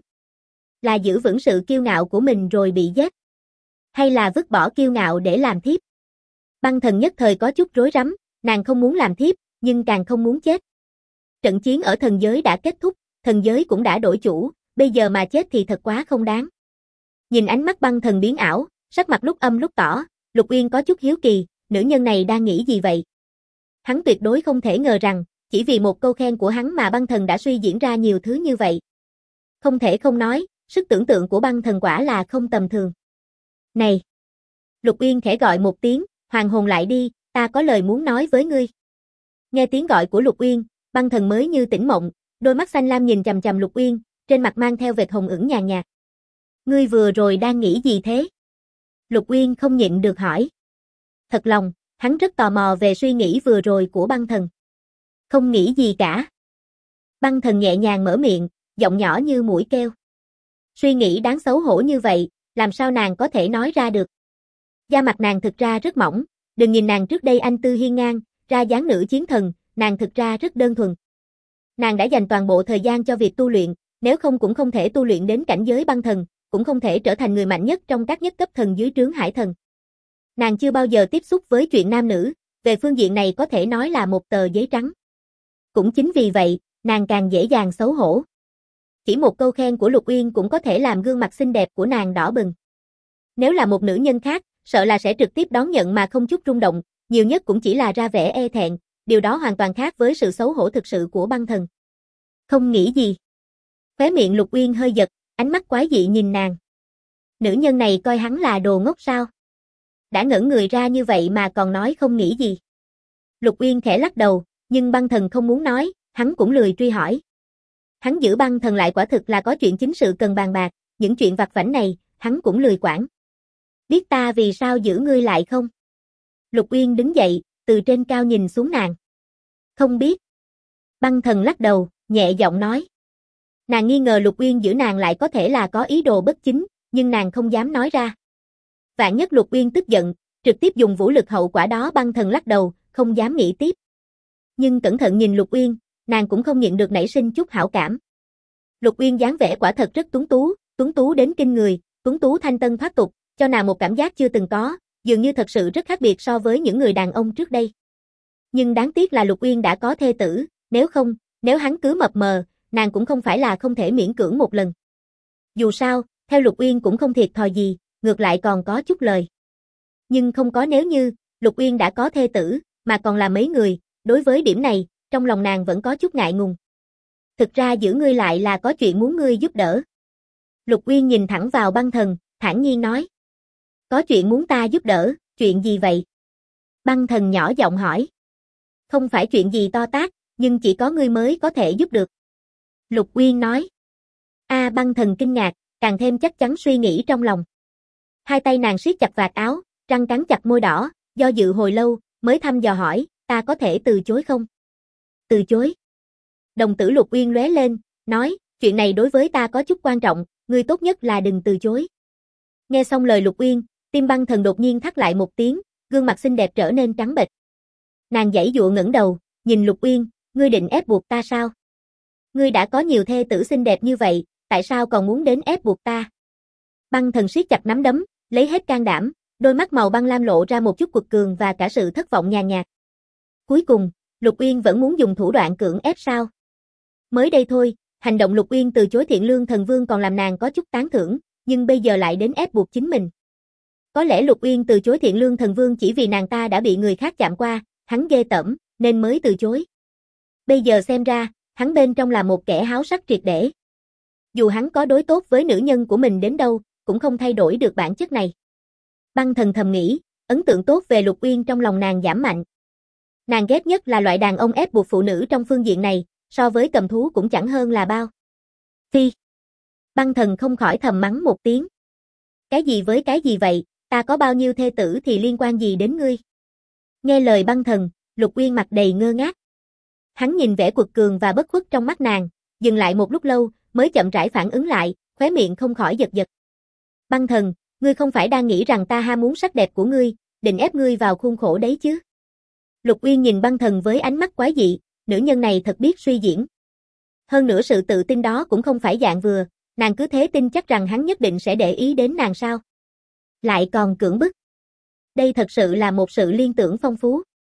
Là giữ vững sự kiêu ngạo của mình rồi bị giết? Hay là vứt bỏ kiêu ngạo để làm thiếp? Băng Thần nhất thời có chút rối rắm, nàng không muốn làm thiếp, nhưng càng không muốn chết. Trận chiến ở thần giới đã kết thúc, thần giới cũng đã đổi chủ, bây giờ mà chết thì thật quá không đáng. Nhìn ánh mắt Băng Thần biến ảo, sắc mặt lúc âm lúc tỏ, Lục Uyên có chút hiếu kỳ, nữ nhân này đang nghĩ gì vậy? Hắn tuyệt đối không thể ngờ rằng, chỉ vì một câu khen của hắn mà Băng Thần đã suy diễn ra nhiều thứ như vậy. Không thể không nói, sức tưởng tượng của Băng Thần quả là không tầm thường. Này! Lục Uyên khẽ gọi một tiếng, hoàn hồn lại đi, ta có lời muốn nói với ngươi. Nghe tiếng gọi của Lục Uyên, Băng Thần mới như tỉnh mộng, đôi mắt xanh lam nhìn chằm chằm Lục Uyên, trên mặt mang theo vệt hồng ửng nhàn nhạt. Ngươi vừa rồi đang nghĩ gì thế? Lục Uyên không nhịn được hỏi. Thật lòng, hắn rất tò mò về suy nghĩ vừa rồi của Băng Thần. Không nghĩ gì cả. Băng Thần nhẹ nhàng mở miệng, giọng nhỏ như muỗi kêu. Suy nghĩ đáng xấu hổ như vậy, làm sao nàng có thể nói ra được? Da mặt nàng thực ra rất mỏng, đừng nhìn nàng trước đây anh tư hiên ngang, ra dáng nữ chiến thần, nàng thực ra rất đơn thuần. Nàng đã dành toàn bộ thời gian cho việc tu luyện, nếu không cũng không thể tu luyện đến cảnh giới băng thần, cũng không thể trở thành người mạnh nhất trong các nhất cấp thần dưới trướng Hải Thần. Nàng chưa bao giờ tiếp xúc với chuyện nam nữ, về phương diện này có thể nói là một tờ giấy trắng. Cũng chính vì vậy, nàng càng dễ dàng xấu hổ. Chỉ một câu khen của Lục Uyên cũng có thể làm gương mặt xinh đẹp của nàng đỏ bừng. Nếu là một nữ nhân khác, sợ là sẽ trực tiếp đón nhận mà không chút rung động, nhiều nhất cũng chỉ là ra vẻ e thẹn, điều đó hoàn toàn khác với sự xấu hổ thực sự của băng thần. Không nghĩ gì. Khóe miệng Lục Uyên hơi giật, ánh mắt quái dị nhìn nàng. Nữ nhân này coi hắn là đồ ngốc sao? Đã ngẩn người ra như vậy mà còn nói không nghĩ gì. Lục Uyên khẽ lắc đầu, nhưng băng thần không muốn nói, hắn cũng lười truy hỏi. Hắn giữ băng thần lại quả thực là có chuyện chính sự cần bàn bạc, những chuyện vặt vãnh này, hắn cũng lười quản. Biết ta vì sao giữ ngươi lại không? Lục Uyên đứng dậy, từ trên cao nhìn xuống nàng. Không biết. Băng thần lắc đầu, nhẹ giọng nói. Nàng nghi ngờ Lục Uyên giữ nàng lại có thể là có ý đồ bất chính, nhưng nàng không dám nói ra. Vạn nhất Lục Uyên tức giận, trực tiếp dùng vũ lực hậu quả đó. Băng thần lắc đầu, không dám nghĩ tiếp. Nhưng cẩn thận nhìn Lục Uyên, nàng cũng không nhịn được nảy sinh chút hảo cảm. Lục Uyên dáng vẻ quả thật rất tuấn tú đến kinh người, tuấn tú thanh tân thoát tục, cho nàng một cảm giác chưa từng có, dường như thật sự rất khác biệt so với những người đàn ông trước đây. Nhưng đáng tiếc là Lục Uyên đã có thê tử, nếu hắn cứ mập mờ, nàng cũng không phải là không thể miễn cưỡng một lần. Dù sao, theo Lục Uyên cũng không thiệt thòi gì, ngược lại còn có chút lời. Nhưng không có nếu như, Lục Uyên đã có thê tử, mà còn là mấy người, đối với điểm này, trong lòng nàng vẫn có chút ngại ngùng. Thực ra giữ ngươi lại là có chuyện muốn ngươi giúp đỡ. Lục Uyên nhìn thẳng vào Băng Thần, thản nhiên nói. Có chuyện muốn ta giúp đỡ, chuyện gì vậy? Băng Thần nhỏ giọng hỏi. Không phải chuyện gì to tát, nhưng chỉ có ngươi mới có thể giúp được. Lục Uyên nói. Băng Thần kinh ngạc, càng thêm chắc chắn suy nghĩ trong lòng. Hai tay nàng siết chặt vạt áo, răng cắn chặt môi đỏ, do dự hồi lâu, mới thăm dò hỏi, ta có thể từ chối không? Từ chối. Đồng tử Lục Uyên lóe lên, nói, chuyện này đối với ta có chút quan trọng, ngươi tốt nhất là đừng từ chối. Nghe xong lời Lục Uyên, tim Băng Thần đột nhiên thắt lại một tiếng, gương mặt xinh đẹp trở nên trắng bệch. Nàng giãy giụa ngẩng đầu, nhìn Lục Uyên, ngươi định ép buộc ta sao? Ngươi đã có nhiều thê tử xinh đẹp như vậy, tại sao còn muốn đến ép buộc ta? Băng Thần siết chặt nắm đấm, lấy hết can đảm, đôi mắt màu băng lam lộ ra một chút quật cường và cả sự thất vọng nhàn nhạt. Cuối cùng, Lục Uyên vẫn muốn dùng thủ đoạn cưỡng ép sao? Mới đây thôi, hành động Lục Uyên từ chối Thiện Lương Thần Vương còn làm nàng có chút tán thưởng, nhưng bây giờ lại đến ép buộc chính mình. Có lẽ Lục Uyên từ chối Thiện Lương Thần Vương chỉ vì nàng ta đã bị người khác chạm qua, hắn ghê tởm, nên mới từ chối. Bây giờ xem ra, hắn bên trong là một kẻ háo sắc triệt để. Dù hắn có đối tốt với nữ nhân của mình đến đâu, cũng không thay đổi được bản chất này. Băng Thần thầm nghĩ, ấn tượng tốt về Lục Uyên trong lòng nàng giảm mạnh. Nàng ghét nhất là loại đàn ông ép buộc phụ nữ trong phương diện này, so với cầm thú cũng chẳng hơn là bao. Phi. Băng Thần không khỏi thầm mắng một tiếng. Cái gì với cái gì vậy, ta có bao nhiêu thê tử thì liên quan gì đến ngươi? Nghe lời Băng Thần, Lục Uyên mặt đầy ngơ ngác. Hắn nhìn vẻ quật cường và bất khuất trong mắt nàng, dừng lại một lúc lâu, mới chậm rãi phản ứng lại, khóe miệng không khỏi giật giật. Băng Thần, ngươi không phải đang nghĩ rằng ta ham muốn sắc đẹp của ngươi, định ép ngươi vào khuôn khổ đấy chứ? Lục Uyên nhìn Băng Thần với ánh mắt quái dị, nữ nhân này thật biết suy diễn. Hơn nữa sự tự tin đó cũng không phải dạng vừa, nàng cứ thế tin chắc rằng hắn nhất định sẽ để ý đến nàng sao? Lại còn cưỡng bức. Đây thật sự là một sự liên tưởng phong phú.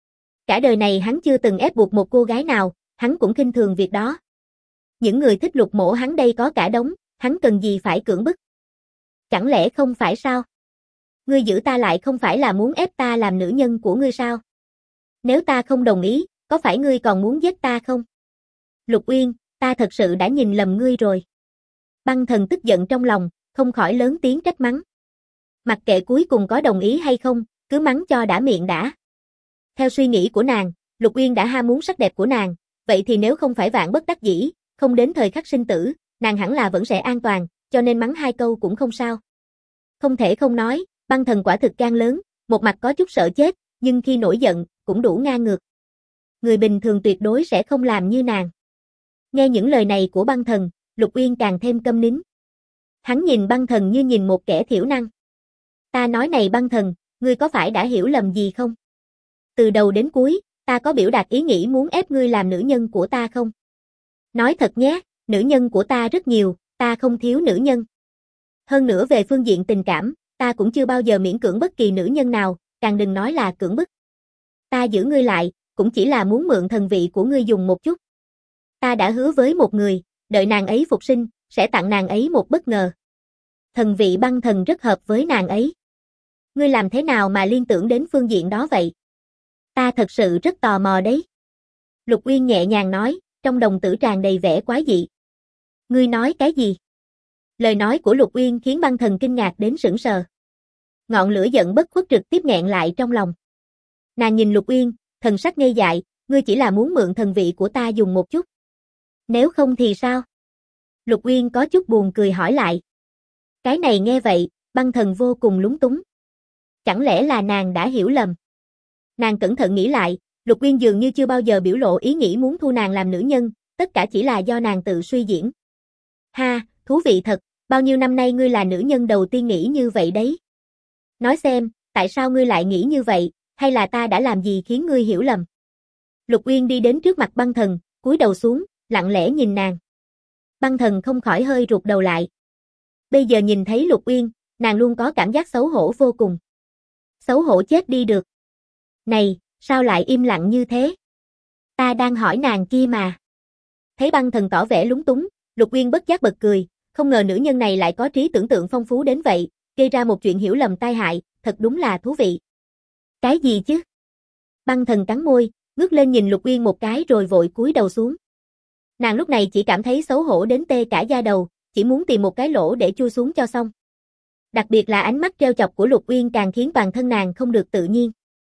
Cả đời này hắn chưa từng ép buộc một cô gái nào, hắn cũng khinh thường việc đó. Những người thích Lục Mỗ hắn đây có cả đống, hắn cần gì phải cưỡng bức? Chẳng lẽ không phải sao? Ngươi giữ ta lại không phải là muốn ép ta làm nữ nhân của ngươi sao? Nếu ta không đồng ý, có phải ngươi còn muốn giết ta không? Lục Uyên, ta thật sự đã nhìn lầm ngươi rồi. Băng Thần tức giận trong lòng, không khỏi lớn tiếng trách mắng. Mặc kệ cuối cùng có đồng ý hay không, cứ mắng cho đã miệng đã. Theo suy nghĩ của nàng, Lục Uyên đã ham muốn sắc đẹp của nàng, vậy thì nếu không phải vạn bất đắc dĩ, không đến thời khắc sinh tử, nàng hẳn là vẫn sẽ an toàn, cho nên mắng hai câu cũng không sao. Không thể không nói, Băng Thần quả thực gan lớn, một mặt có chút sợ chết, nhưng khi nổi giận, cũng đủ ngang ngược. Người bình thường tuyệt đối sẽ không làm như nàng. Nghe những lời này của Băng Thần, Lục Uyên càng thêm câm nín. Hắn nhìn Băng Thần như nhìn một kẻ thiểu năng. Ta nói này Băng Thần, ngươi có phải đã hiểu lầm gì không? Từ đầu đến cuối, ta có biểu đạt ý nghĩ muốn ép ngươi làm nữ nhân của ta không? Nói thật nhé, nữ nhân của ta rất nhiều, ta không thiếu nữ nhân. Hơn nữa về phương diện tình cảm, ta cũng chưa bao giờ miễn cưỡng bất kỳ nữ nhân nào, càng đừng nói là cưỡng bức. Ta giữ ngươi lại, cũng chỉ là muốn mượn thần vị của ngươi dùng một chút. Ta đã hứa với một người, đợi nàng ấy phục sinh, sẽ tặng nàng ấy một bất ngờ. Thần vị Băng Thần rất hợp với nàng ấy. Ngươi làm thế nào mà liên tưởng đến phương diện đó vậy? Ta thật sự rất tò mò đấy. Lục Uyên nhẹ nhàng nói, trong đồng tử tràn đầy vẻ quái dị. Ngươi nói cái gì? Lời nói của Lục Uyên khiến Băng Thần kinh ngạc đến sững sờ. Ngọn lửa giận bất khuất trực tiếp nghẹn lại trong lòng. Nàng nhìn Lục Uyên, thần sắc ngây dại, ngươi chỉ là muốn mượn thần vị của ta dùng một chút. Nếu không thì sao? Lục Uyên có chút buồn cười hỏi lại. Cái này nghe vậy, Băng Thần vô cùng lúng túng. Chẳng lẽ là nàng đã hiểu lầm? Nàng cẩn thận nghĩ lại, Lục Uyên dường như chưa bao giờ biểu lộ ý nghĩ muốn thu nàng làm nữ nhân, tất cả chỉ là do nàng tự suy diễn. Ha, thú vị thật, bao nhiêu năm nay ngươi là nữ nhân đầu tiên nghĩ như vậy đấy. Nói xem, tại sao ngươi lại nghĩ như vậy, hay là ta đã làm gì khiến ngươi hiểu lầm? Lục Uyên đi đến trước mặt Băng Thần, cúi đầu xuống, lặng lẽ nhìn nàng. Băng Thần không khỏi hơi rụt đầu lại. Bây giờ nhìn thấy Lục Uyên, nàng luôn có cảm giác xấu hổ vô cùng. Xấu hổ chết đi được. Này, Sao lại im lặng như thế? Ta đang hỏi nàng kia mà. Thấy băng thần tỏ vẻ lúng túng, Lục Uyên bất giác bật cười, không ngờ nữ nhân này lại có trí tưởng tượng phong phú đến vậy, gây ra một chuyện hiểu lầm tai hại, thật đúng là thú vị. Cái gì chứ? Băng thần cắn môi, ngước lên nhìn Lục Uyên một cái rồi vội cúi đầu xuống. Nàng lúc này chỉ cảm thấy xấu hổ đến tê cả da đầu, chỉ muốn tìm một cái lỗ để chui xuống cho xong. Đặc biệt là ánh mắt trêu chọc của Lục Uyên càng khiến toàn thân nàng không được tự nhiên.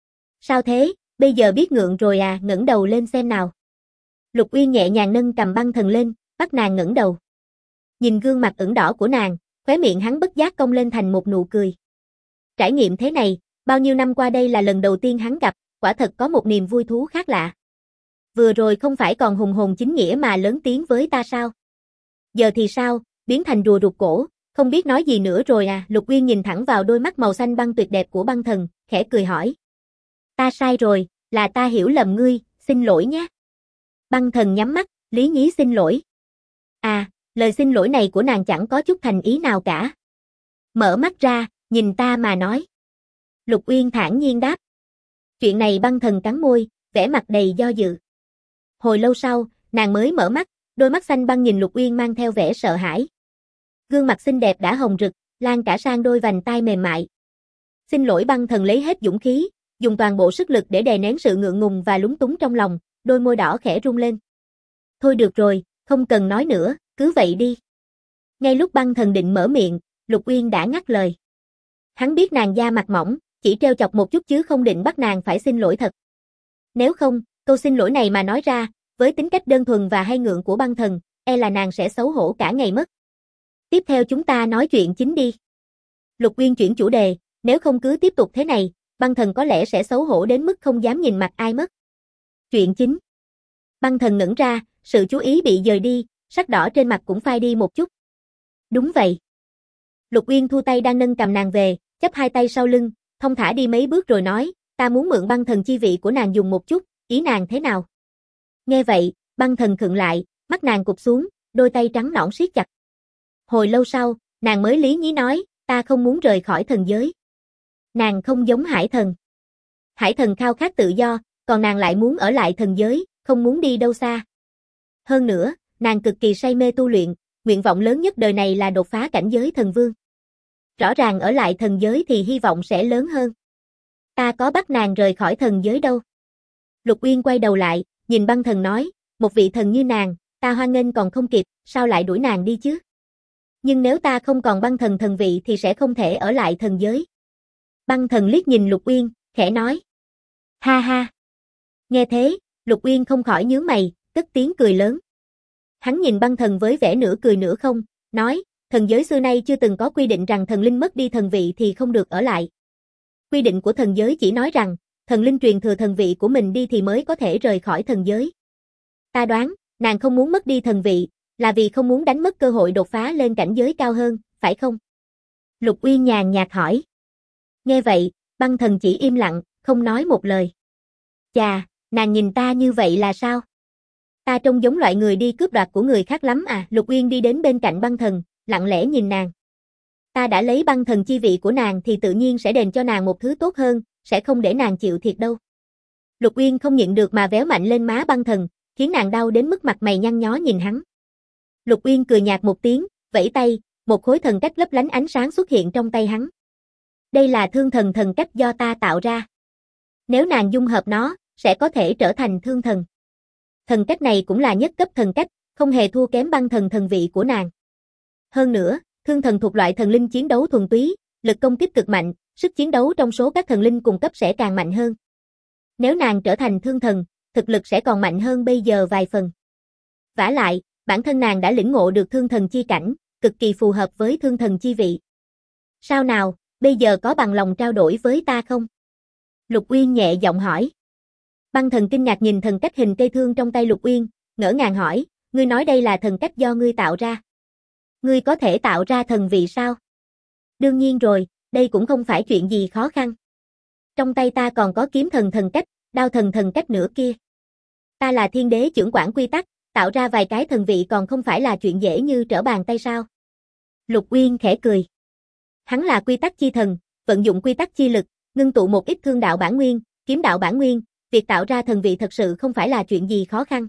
Sao thế, bây giờ biết ngượng rồi à, ngẩng đầu lên xem nào. Lục Uyên nhẹ nhàng nâng cầm băng thần lên, bắt nàng ngẩng đầu. Nhìn gương mặt ửng đỏ của nàng, khóe miệng hắn bất giác cong lên thành một nụ cười. Trải nghiệm thế này, bao nhiêu năm qua đây là lần đầu tiên hắn gặp, quả thật có một niềm vui thú khác lạ. Vừa rồi không phải còn hùng hồn chính nghĩa mà lớn tiếng với ta sao? Giờ thì sao, biến thành rùa rụt cổ, không biết nói gì nữa rồi à? Lục Uyên nhìn thẳng vào đôi mắt màu xanh băng tuyệt đẹp của băng thần, khẽ cười hỏi. Ta sai rồi, là ta hiểu lầm ngươi, xin lỗi nhé. Băng thần nhắm mắt, lý nhí xin lỗi. À, lời xin lỗi này của nàng chẳng có chút thành ý nào cả. Mở mắt ra, nhìn ta mà nói. Lục Uyên thản nhiên đáp. Chuyện này băng thần cắn môi, vẻ mặt đầy do dự. Hồi lâu sau, nàng mới mở mắt, đôi mắt xanh băng nhìn Lục Uyên mang theo vẻ sợ hãi. Gương mặt xinh đẹp đã hồng rực, lan cả sang đôi vành tai mềm mại. Xin lỗi, băng thần lấy hết dũng khí, dùng toàn bộ sức lực để đè nén sự ngượng ngùng và lúng túng trong lòng, đôi môi đỏ khẽ rung lên. Thôi được rồi, không cần nói nữa, cứ vậy đi. Ngay lúc băng thần định mở miệng, Lục Uyên đã ngắt lời. Hắn biết nàng da mặt mỏng, chỉ trêu chọc một chút chứ không định bắt nàng phải xin lỗi thật. Nếu không, câu xin lỗi này mà nói ra, với tính cách đơn thuần và hay ngượng của băng thần, e là nàng sẽ xấu hổ cả ngày mất. Tiếp theo chúng ta nói chuyện chính đi. Lục Uyên chuyển chủ đề, nếu không cứ tiếp tục thế này, băng thần có lẽ sẽ xấu hổ đến mức không dám nhìn mặt ai mất. Chuyện chính. Băng thần ngẩn ra, sự chú ý bị dời đi, sắc đỏ trên mặt cũng phai đi một chút. Đúng vậy. Lục Uyên thu tay đang nâng cầm nàng về, chắp hai tay sau lưng, thong thả đi mấy bước rồi nói, ta muốn mượn băng thần chi vị của nàng dùng một chút, ý nàng thế nào? Nghe vậy, băng thần khựng lại, mắt nàng cụp xuống, đôi tay trắng nõn siết chặt. Hồi lâu sau, nàng mới lý nhí nói, ta không muốn rời khỏi thần giới. Nàng không giống hải thần. Hải thần khao khát tự do, còn nàng lại muốn ở lại thần giới, không muốn đi đâu xa. Hơn nữa, nàng cực kỳ say mê tu luyện, nguyện vọng lớn nhất đời này là đột phá cảnh giới thần vương. Rõ ràng ở lại thần giới thì hy vọng sẽ lớn hơn. Ta có bắt nàng rời khỏi thần giới đâu. Lục Uyên quay đầu lại, nhìn băng thần nói, một vị thần như nàng, ta hoan nghênh còn không kịp, sao lại đuổi nàng đi chứ? Nhưng nếu ta không còn băng thần thần vị thì sẽ không thể ở lại thần giới. Băng thần liếc nhìn Lục Uyên, khẽ nói. Ha ha. Nghe thế, Lục Uyên không khỏi nhướng mày, cất tiếng cười lớn. Hắn nhìn băng thần với vẻ nửa cười nửa không, nói, thần giới xưa nay chưa từng có quy định rằng thần linh mất đi thần vị thì không được ở lại. Quy định của thần giới chỉ nói rằng, thần linh truyền thừa thần vị của mình đi thì mới có thể rời khỏi thần giới. Ta đoán, nàng không muốn mất đi thần vị, là vì không muốn đánh mất cơ hội đột phá lên cảnh giới cao hơn, phải không? Lục Uyên nhàn nhạt hỏi. Nghe vậy, băng thần chỉ im lặng, không nói một lời. Chà, nàng nhìn ta như vậy là sao? Ta trông giống loại người đi cướp đoạt của người khác lắm à? Lục Uyên đi đến bên cạnh băng thần, lặng lẽ nhìn nàng. Ta đã lấy băng thần chi vị của nàng thì tự nhiên sẽ đền cho nàng một thứ tốt hơn, sẽ không để nàng chịu thiệt đâu. Lục Uyên không nhịn được mà véo mạnh lên má băng thần, khiến nàng đau đến mức mặt mày nhăn nhó nhìn hắn. Lục Uyên cười nhạt một tiếng, vẫy tay, một khối thần cách lấp lánh ánh sáng xuất hiện trong tay hắn. Đây là thương thần thần cách do ta tạo ra. Nếu nàng dung hợp nó, sẽ có thể trở thành thương thần. Thần cách này cũng là nhất cấp thần cách, không hề thua kém băng thần thần vị của nàng. Hơn nữa, thương thần thuộc loại thần linh chiến đấu thuần túy, lực công kích cực mạnh, sức chiến đấu trong số các thần linh cùng cấp sẽ càng mạnh hơn. Nếu nàng trở thành thương thần, thực lực sẽ còn mạnh hơn bây giờ vài phần. Vả lại, bản thân nàng đã lĩnh ngộ được thương thần chi cảnh, cực kỳ phù hợp với thương thần chi vị. Sao nào, bây giờ có bằng lòng trao đổi với ta không? Lục Uyên nhẹ giọng hỏi. Băng thần kinh ngạc nhìn thần cách hình cây thương trong tay Lục Uyên, ngỡ ngàng hỏi, ngươi nói đây là thần cách do ngươi tạo ra. Ngươi có thể tạo ra thần vị sao? Đương nhiên rồi, đây cũng không phải chuyện gì khó khăn. Trong tay ta còn có kiếm thần thần cách, đao thần thần cách nữa kia. Ta là thiên đế chưởng quản quy tắc, tạo ra vài cái thần vị còn không phải là chuyện dễ như trở bàn tay sao? Lục Uyên khẽ cười. Hắn là quy tắc chi thần, vận dụng quy tắc chi lực, ngưng tụ một ít thương đạo bản nguyên, kiếm đạo bản nguyên, việc tạo ra thần vị thật sự không phải là chuyện gì khó khăn.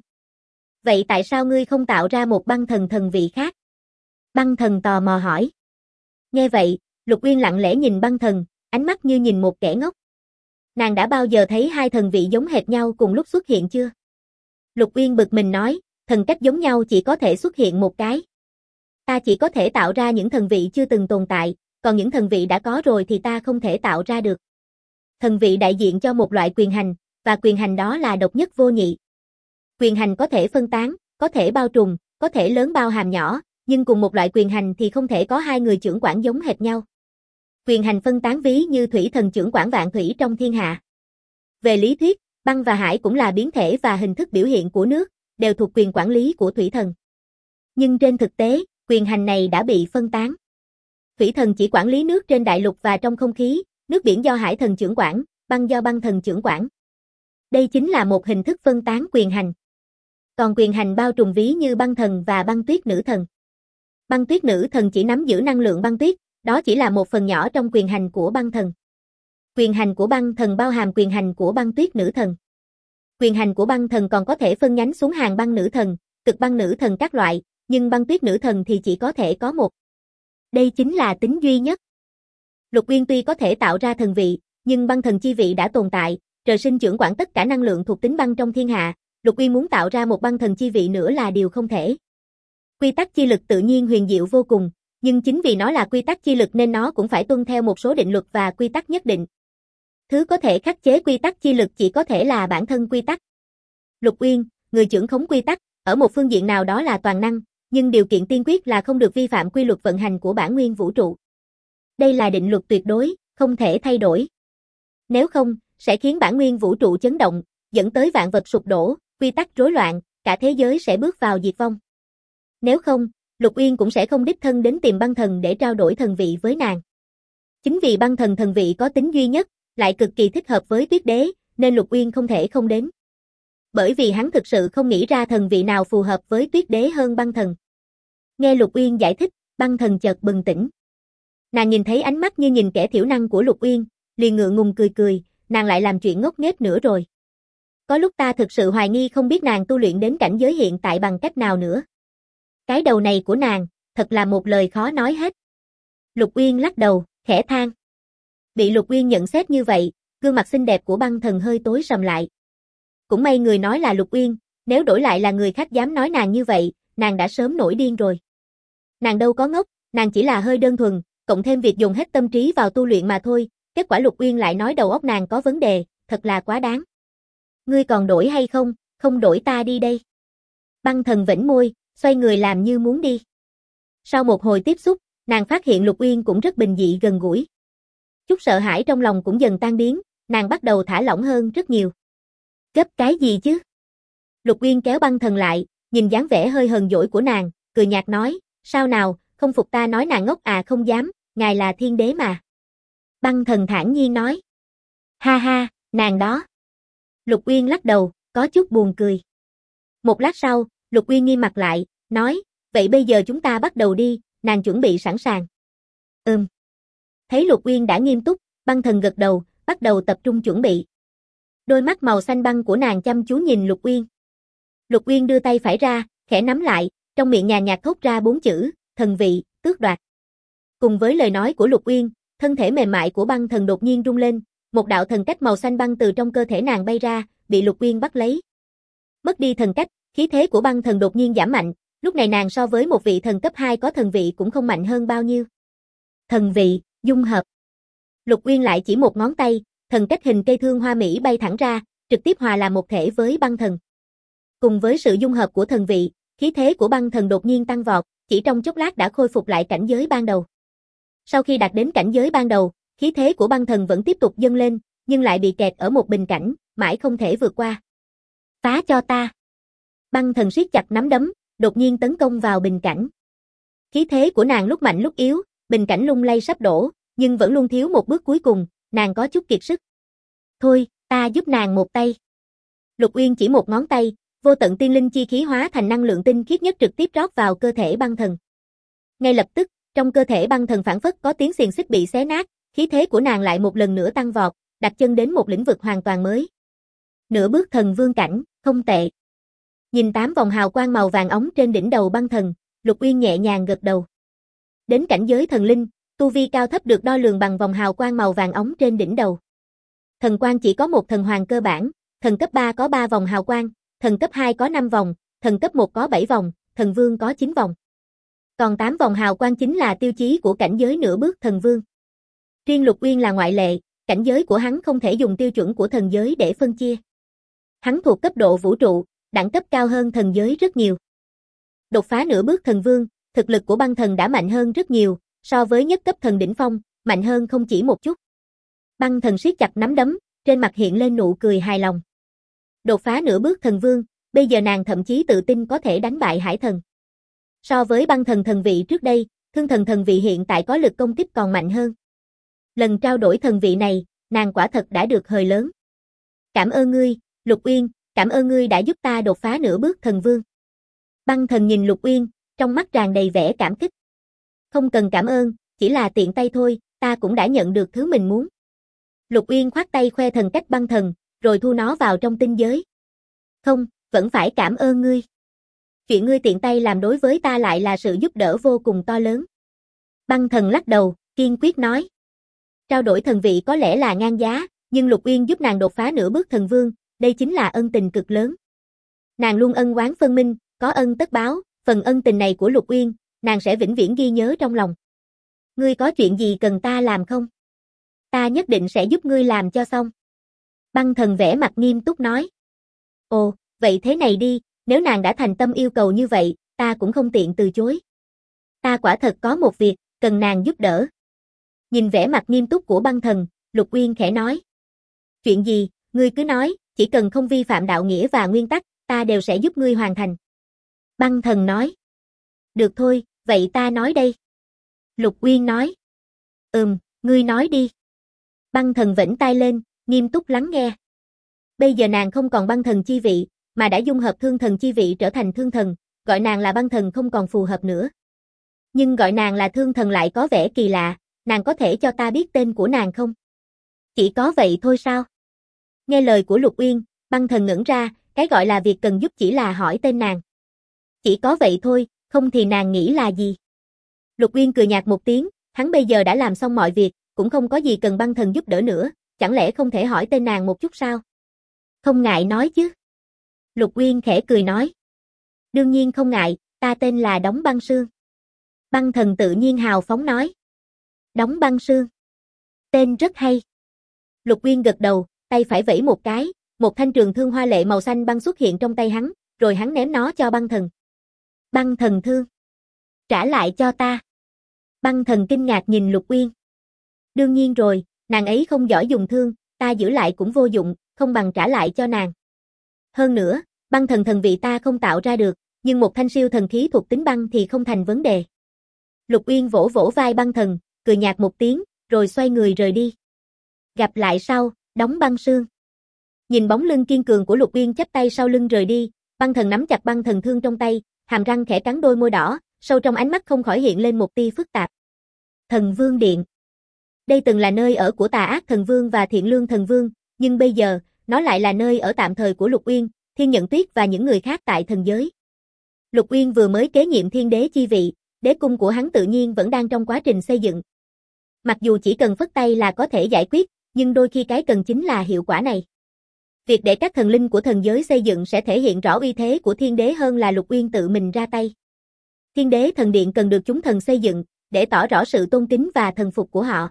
Vậy tại sao ngươi không tạo ra một băng thần thần vị khác? Băng thần tò mò hỏi. Nghe vậy, Lục Uyên lặng lẽ nhìn băng thần, ánh mắt như nhìn một kẻ ngốc. Nàng đã bao giờ thấy hai thần vị giống hệt nhau cùng lúc xuất hiện chưa? Lục Uyên bực mình nói, thần cách giống nhau chỉ có thể xuất hiện một cái. Ta chỉ có thể tạo ra những thần vị chưa từng tồn tại, còn những thần vị đã có rồi thì ta không thể tạo ra được. Thần vị đại diện cho một loại quyền hành, và quyền hành đó là độc nhất vô nhị. Quyền hành có thể phân tán, có thể bao trùm, có thể lớn bao hàm nhỏ, nhưng cùng một loại quyền hành thì không thể có hai người trưởng quản giống hệt nhau. Quyền hành phân tán ví như thủy thần trưởng quản vạn thủy trong thiên hạ. Về lý thuyết, băng và hải cũng là biến thể và hình thức biểu hiện của nước, đều thuộc quyền quản lý của thủy thần. Nhưng trên thực tế, quyền hành này đã bị phân tán. Thủy thần chỉ quản lý nước trên đại lục và trong không khí, nước biển do hải thần trưởng quản, băng do băng thần trưởng quản. Đây chính là một hình thức phân tán quyền hành. Còn quyền hành bao trùm ví như băng thần và băng tuyết nữ thần. Băng tuyết nữ thần chỉ nắm giữ năng lượng băng tuyết, đó chỉ là một phần nhỏ trong quyền hành của băng thần. Quyền hành của băng thần bao hàm quyền hành của băng tuyết nữ thần. Quyền hành của băng thần còn có thể phân nhánh xuống hàng băng nữ thần, cực băng nữ thần các loại, nhưng băng tuyết nữ thần thì chỉ có thể có một. Đây chính là tính duy nhất. Lục Uyên tuy có thể tạo ra thần vị, nhưng băng thần chi vị đã tồn tại, trời sinh trưởng quản tất cả năng lượng thuộc tính băng trong thiên hạ, Lục Uyên muốn tạo ra một băng thần chi vị nữa là điều không thể. Quy tắc chi lực tự nhiên huyền diệu vô cùng, nhưng chính vì nó là quy tắc chi lực nên nó cũng phải tuân theo một số định luật và quy tắc nhất định. Thứ có thể khắc chế quy tắc chi lực chỉ có thể là bản thân quy tắc. Lục Uyên, người trưởng khống quy tắc, ở một phương diện nào đó là toàn năng, nhưng điều kiện tiên quyết là không được vi phạm quy luật vận hành của bản nguyên vũ trụ. Đây là định luật tuyệt đối, không thể thay đổi. Nếu không, sẽ khiến bản nguyên vũ trụ chấn động, dẫn tới vạn vật sụp đổ, quy tắc rối loạn, cả thế giới sẽ bước vào diệt vong. Nếu không, Lục Uyên cũng sẽ không đích thân đến tìm băng thần để trao đổi thần vị với nàng. Chính vì băng thần thần vị có tính duy nhất, lại cực kỳ thích hợp với Tuyết Đế, nên Lục Uyên không thể không đến. Bởi vì hắn thực sự không nghĩ ra thần vị nào phù hợp với Tuyết Đế hơn băng thần. Nghe Lục Uyên giải thích, băng thần chợt bừng tỉnh. Nàng nhìn thấy ánh mắt như nhìn kẻ thiểu năng của Lục Uyên, liền ngượng ngùng cười cười, nàng lại làm chuyện ngốc nghếch nữa rồi. Có lúc ta thực sự hoài nghi không biết nàng tu luyện đến cảnh giới hiện tại bằng cách nào nữa. Cái đầu này của nàng, thật là một lời khó nói hết. Lục Uyên lắc đầu, khẽ than. Bị Lục Uyên nhận xét như vậy, gương mặt xinh đẹp của băng thần hơi tối sầm lại. Cũng may người nói là Lục Uyên, nếu đổi lại là người khác dám nói nàng như vậy, nàng đã sớm nổi điên rồi. Nàng đâu có ngốc, nàng chỉ là hơi đơn thuần, cộng thêm việc dùng hết tâm trí vào tu luyện mà thôi, kết quả Lục Uyên lại nói đầu óc nàng có vấn đề, thật là quá đáng. Ngươi còn đổi hay không, không đổi ta đi đây. Băng thần vểnh môi, xoay người làm như muốn đi. Sau một hồi tiếp xúc, nàng phát hiện Lục Uyên cũng rất bình dị gần gũi. Chút sợ hãi trong lòng cũng dần tan biến, nàng bắt đầu thả lỏng hơn rất nhiều. Gấp cái gì chứ? Lục Uyên kéo băng thần lại, nhìn dáng vẻ hơi hờn dỗi của nàng, cười nhạt nói, sao nào, không phục ta nói nàng ngốc à? Không dám, ngài là thiên đế mà. Băng thần thản nhiên nói. Ha ha, nàng đó. Lục Uyên lắc đầu, có chút buồn cười. Một lát sau, Lục Uyên nghiêm mặt lại, nói, vậy bây giờ chúng ta bắt đầu đi, nàng chuẩn bị sẵn sàng. Thấy Lục Uyên đã nghiêm túc, băng thần gật đầu, bắt đầu tập trung chuẩn bị. Đôi mắt màu xanh băng của nàng chăm chú nhìn Lục Uyên. Lục Uyên đưa tay phải ra, khẽ nắm lại, trong miệng nhàn nhạt thốt ra 4 chữ, thần vị, tước đoạt. Cùng với lời nói của Lục Uyên, thân thể mềm mại của băng thần đột nhiên rung lên, một đạo thần cách màu xanh băng từ trong cơ thể nàng bay ra, bị Lục Uyên bắt lấy. Mất đi thần cách, khí thế của băng thần đột nhiên giảm mạnh, lúc này nàng so với một vị thần cấp 2 có thần vị cũng không mạnh hơn bao nhiêu. Thần vị, dung hợp. Lục Uyên lại chỉ một ngón tay, thần cách hình cây thương hoa mỹ bay thẳng ra, trực tiếp hòa làm một thể với băng thần. Cùng với sự dung hợp của thần vị, khí thế của băng thần đột nhiên tăng vọt, chỉ trong chốc lát đã khôi phục lại cảnh giới ban đầu. Sau khi đạt đến cảnh giới ban đầu, khí thế của băng thần vẫn tiếp tục dâng lên, nhưng lại bị kẹt ở một bình cảnh, mãi không thể vượt qua. Phá cho ta! Băng thần siết chặt nắm đấm, đột nhiên tấn công vào bình cảnh. Khí thế của nàng lúc mạnh lúc yếu, bình cảnh lung lay sắp đổ, nhưng vẫn luôn thiếu một bước cuối cùng, nàng có chút kiệt sức. Thôi, ta giúp nàng một tay. Lục Uyên chỉ một ngón tay, vô tận tiên linh chi khí hóa thành năng lượng tinh khiết nhất trực tiếp rót vào cơ thể băng thần. Ngay lập tức, trong cơ thể băng thần phảng phất có tiếng xiềng xích bị xé nát, khí thế của nàng lại một lần nữa tăng vọt, đặt chân đến một lĩnh vực hoàn toàn mới. Nửa bước thần vương cảnh, không tệ. Nhìn 8 vòng hào quang màu vàng óng trên đỉnh đầu băng thần, Lục Uyên nhẹ nhàng gật đầu. Đến cảnh giới thần linh, tu vi cao thấp được đo lường bằng vòng hào quang màu vàng óng trên đỉnh đầu. Thần quang chỉ có một thần hoàng cơ bản, thần cấp 3 có 3 vòng hào quang, thần cấp 2 có 5 vòng, thần cấp 1 có 7 vòng, thần vương có 9 vòng. Còn 8 vòng hào quang chính là tiêu chí của cảnh giới nửa bước thần vương. Riêng Lục Uyên là ngoại lệ, cảnh giới của hắn không thể dùng tiêu chuẩn của thần giới để phân chia. Hắn thuộc cấp độ vũ trụ, đẳng cấp cao hơn thần giới rất nhiều. Đột phá nửa bước thần vương, thực lực của băng thần đã mạnh hơn rất nhiều, so với nhất cấp thần đỉnh phong, mạnh hơn không chỉ một chút. Băng thần siết chặt nắm đấm, trên mặt hiện lên nụ cười hài lòng. Đột phá nửa bước thần vương, bây giờ nàng thậm chí tự tin có thể đánh bại hải thần. So với băng thần thần vị trước đây, thương thần thần vị hiện tại có lực công kích còn mạnh hơn. Lần trao đổi thần vị này, nàng quả thật đã được hời lớn. Cảm ơn ngươi, Lục Uyên, cảm ơn ngươi đã giúp ta đột phá nửa bước thần vương. Băng thần nhìn Lục Uyên, trong mắt tràn đầy vẻ cảm kích. Không cần cảm ơn, chỉ là tiện tay thôi, ta cũng đã nhận được thứ mình muốn. Lục Uyên khoát tay khoe thần cách băng thần, rồi thu nó vào trong tinh giới. Không, vẫn phải cảm ơn ngươi. Chuyện ngươi tiện tay làm đối với ta lại là sự giúp đỡ vô cùng to lớn. Băng thần lắc đầu, kiên quyết nói. Trao đổi thần vị có lẽ là ngang giá, nhưng Lục Uyên giúp nàng đột phá nửa bước thần vương, đây chính là ân tình cực lớn. Nàng luôn ân oán phân minh, có ân tất báo, phần ân tình này của Lục Uyên, nàng sẽ vĩnh viễn ghi nhớ trong lòng. Ngươi có chuyện gì cần ta làm không? Ta nhất định sẽ giúp ngươi làm cho xong. Băng thần vẻ mặt nghiêm túc nói. Ồ, vậy thế này đi, nếu nàng đã thành tâm yêu cầu như vậy, ta cũng không tiện từ chối. Ta quả thật có một việc, cần nàng giúp đỡ. Nhìn vẻ mặt nghiêm túc của băng thần, Lục Uyên khẽ nói. Chuyện gì, ngươi cứ nói, chỉ cần không vi phạm đạo nghĩa và nguyên tắc, ta đều sẽ giúp ngươi hoàn thành. Băng thần nói. Được thôi, vậy ta nói đây. Lục Uyên nói. Ngươi nói đi. Băng thần vểnh tai lên, nghiêm túc lắng nghe. Bây giờ nàng không còn băng thần chi vị, mà đã dung hợp thương thần chi vị trở thành thương thần, gọi nàng là băng thần không còn phù hợp nữa. Nhưng gọi nàng là thương thần lại có vẻ kỳ lạ, nàng có thể cho ta biết tên của nàng không? Chỉ có vậy thôi sao? Nghe lời của Lục Uyên, băng thần ngẩn ra, cái gọi là việc cần giúp chỉ là hỏi tên nàng. Chỉ có vậy thôi, không thì nàng nghĩ là gì? Lục Uyên cười nhạt một tiếng, hắn bây giờ đã làm xong mọi việc, cũng không có gì cần băng thần giúp đỡ nữa, chẳng lẽ không thể hỏi tên nàng một chút sao? Không ngại nói chứ. Lục Uyên khẽ cười nói. Đương nhiên không ngại, ta tên là Đống Băng Sương. Băng thần tự nhiên hào phóng nói. Đống Băng Sương. Tên rất hay. Lục Uyên gật đầu, tay phải vẫy một cái, một thanh trường thương hoa lệ màu xanh băng xuất hiện trong tay hắn, rồi hắn ném nó cho băng thần. Băng thần thương. Trả lại cho ta. Băng thần kinh ngạc nhìn Lục Uyên. Đương nhiên rồi, nàng ấy không giỏi dùng thương, ta giữ lại cũng vô dụng, không bằng trả lại cho nàng. Hơn nữa, băng thần thần vị ta không tạo ra được, nhưng một thanh siêu thần khí thuộc tính băng thì không thành vấn đề. Lục Uyên vỗ vỗ vai băng thần, cười nhạt một tiếng, rồi xoay người rời đi. Gặp lại sau, Đống Băng Sương. Nhìn bóng lưng kiên cường của Lục Uyên chắp tay sau lưng rời đi, băng thần nắm chặt băng thần thương trong tay, hàm răng khẽ cắn đôi môi đỏ, sâu trong ánh mắt không khỏi hiện lên một tia phức tạp. Thần Vương Điện. Đây từng là nơi ở của Tà Ác Thần Vương và Thiện Lương Thần Vương, nhưng bây giờ, nó lại là nơi ở tạm thời của Lục Uyên, Thiên Nhận Tuyết và những người khác tại thần giới. Lục Uyên vừa mới kế nhiệm thiên đế chi vị, đế cung của hắn tự nhiên vẫn đang trong quá trình xây dựng. Mặc dù chỉ cần phất tay là có thể giải quyết, nhưng đôi khi cái cần chính là hiệu quả này. Việc để các thần linh của thần giới xây dựng sẽ thể hiện rõ uy thế của thiên đế hơn là Lục Uyên tự mình ra tay. Thiên đế thần điện cần được chúng thần xây dựng, để tỏ rõ sự tôn kính và thần phục của họ.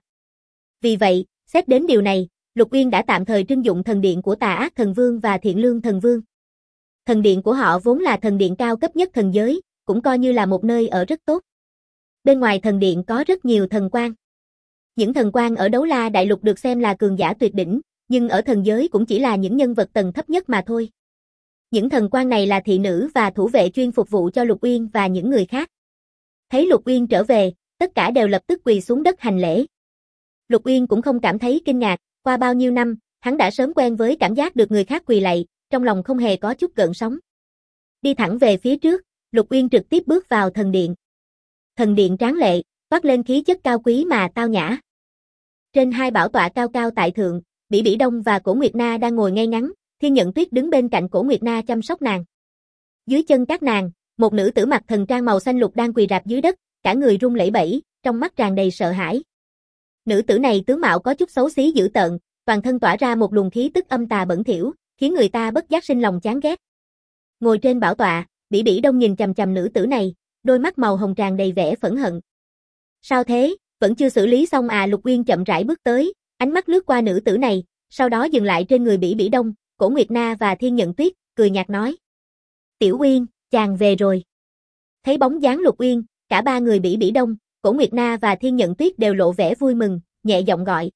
Vì vậy, xét đến điều này, Lục Uyên đã tạm thời trưng dụng thần điện của Tà Ác Thần Vương và Thiện Lương Thần Vương. Thần điện của họ vốn là thần điện cao cấp nhất thần giới, cũng coi như là một nơi ở rất tốt. Bên ngoài thần điện có rất nhiều thần quan. Những thần quan ở Đấu La Đại Lục được xem là cường giả tuyệt đỉnh, nhưng ở thần giới cũng chỉ là những nhân vật tầng thấp nhất mà thôi. Những thần quan này là thị nữ và thủ vệ chuyên phục vụ cho Lục Uyên và những người khác. Thấy Lục Uyên trở về, tất cả đều lập tức quỳ xuống đất hành lễ. Lục Uyên cũng không cảm thấy kinh ngạc, qua bao nhiêu năm, hắn đã sớm quen với cảm giác được người khác quỳ lạy, trong lòng không hề có chút gợn sóng. Đi thẳng về phía trước, Lục Uyên trực tiếp bước vào thần điện. Thần điện tráng lệ, toát lên khí chất cao quý mà tao nhã. Trên hai bảo tọa cao cao tại thượng, Bỉ Bỉ Đông và Cổ Nguyệt Na đang ngồi ngay ngắn, Thiên Nhận Tuyết đứng bên cạnh Cổ Nguyệt Na chăm sóc nàng. Dưới chân các nàng, một nữ tử mặc thần trang màu xanh lục đang quỳ rạp dưới đất, cả người run lẩy bẩy, trong mắt tràn đầy sợ hãi. Nữ tử này tướng mạo có chút xấu xí dữ tợn, toàn thân tỏa ra một luồng khí tức âm tà bẩn thỉu, khiến người ta bất giác sinh lòng chán ghét. Ngồi trên bảo tọa, Bỉ Bỉ Đông nhìn chằm chằm nữ tử này, đôi mắt màu hồng tràn đầy vẻ phẫn hận. Sao thế, vẫn chưa xử lý xong à? Lục Uyên chậm rãi bước tới, ánh mắt lướt qua nữ tử này, sau đó dừng lại trên người Bỉ Bỉ Đông, Cổ Nguyệt Na và Thiên Nhận Tuyết, cười nhạt nói. Tiểu Uyên, chàng về rồi. Thấy bóng dáng Lục Uyên, cả ba người Bỉ Bỉ Đông, Cổ Nguyệt Na và Thiên Nhận Tuyết đều lộ vẻ vui mừng, nhẹ giọng gọi.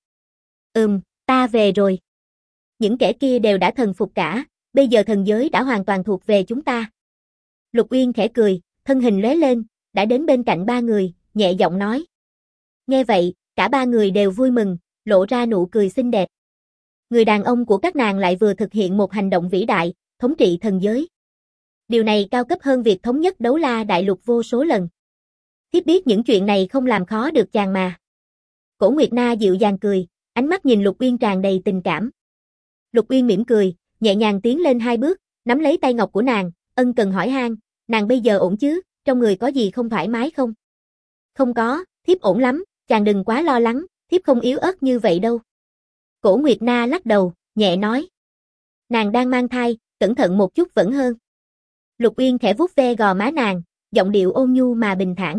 Ta về rồi. Những kẻ kia đều đã thần phục cả, bây giờ thần giới đã hoàn toàn thuộc về chúng ta. Lục Uyên khẽ cười, thân hình lóe lên, đã đến bên cạnh ba người, nhẹ giọng nói. Nghe vậy, cả ba người đều vui mừng, lộ ra nụ cười xinh đẹp. Người đàn ông của các nàng lại vừa thực hiện một hành động vĩ đại, thống trị thần giới. Điều này cao cấp hơn việc thống nhất Đấu La Đại Lục vô số lần. Thiếp biết những chuyện này không làm khó được chàng mà. Cổ Nguyệt Na dịu dàng cười, ánh mắt nhìn Lục Uyên tràn đầy tình cảm. Lục Uyên mỉm cười, nhẹ nhàng tiến lên 2 bước, nắm lấy tay ngọc của nàng, ân cần hỏi han, nàng bây giờ ổn chứ, trong người có gì không thoải mái không? Không có, thiếp ổn lắm, chàng đừng quá lo lắng, thiếp không yếu ớt như vậy đâu. Cổ Nguyệt Na lắc đầu, nhẹ nói. Nàng đang mang thai, cẩn thận một chút vẫn hơn. Lục Uyên khẽ vuốt ve gò má nàng, giọng điệu ôn nhu mà bình thản.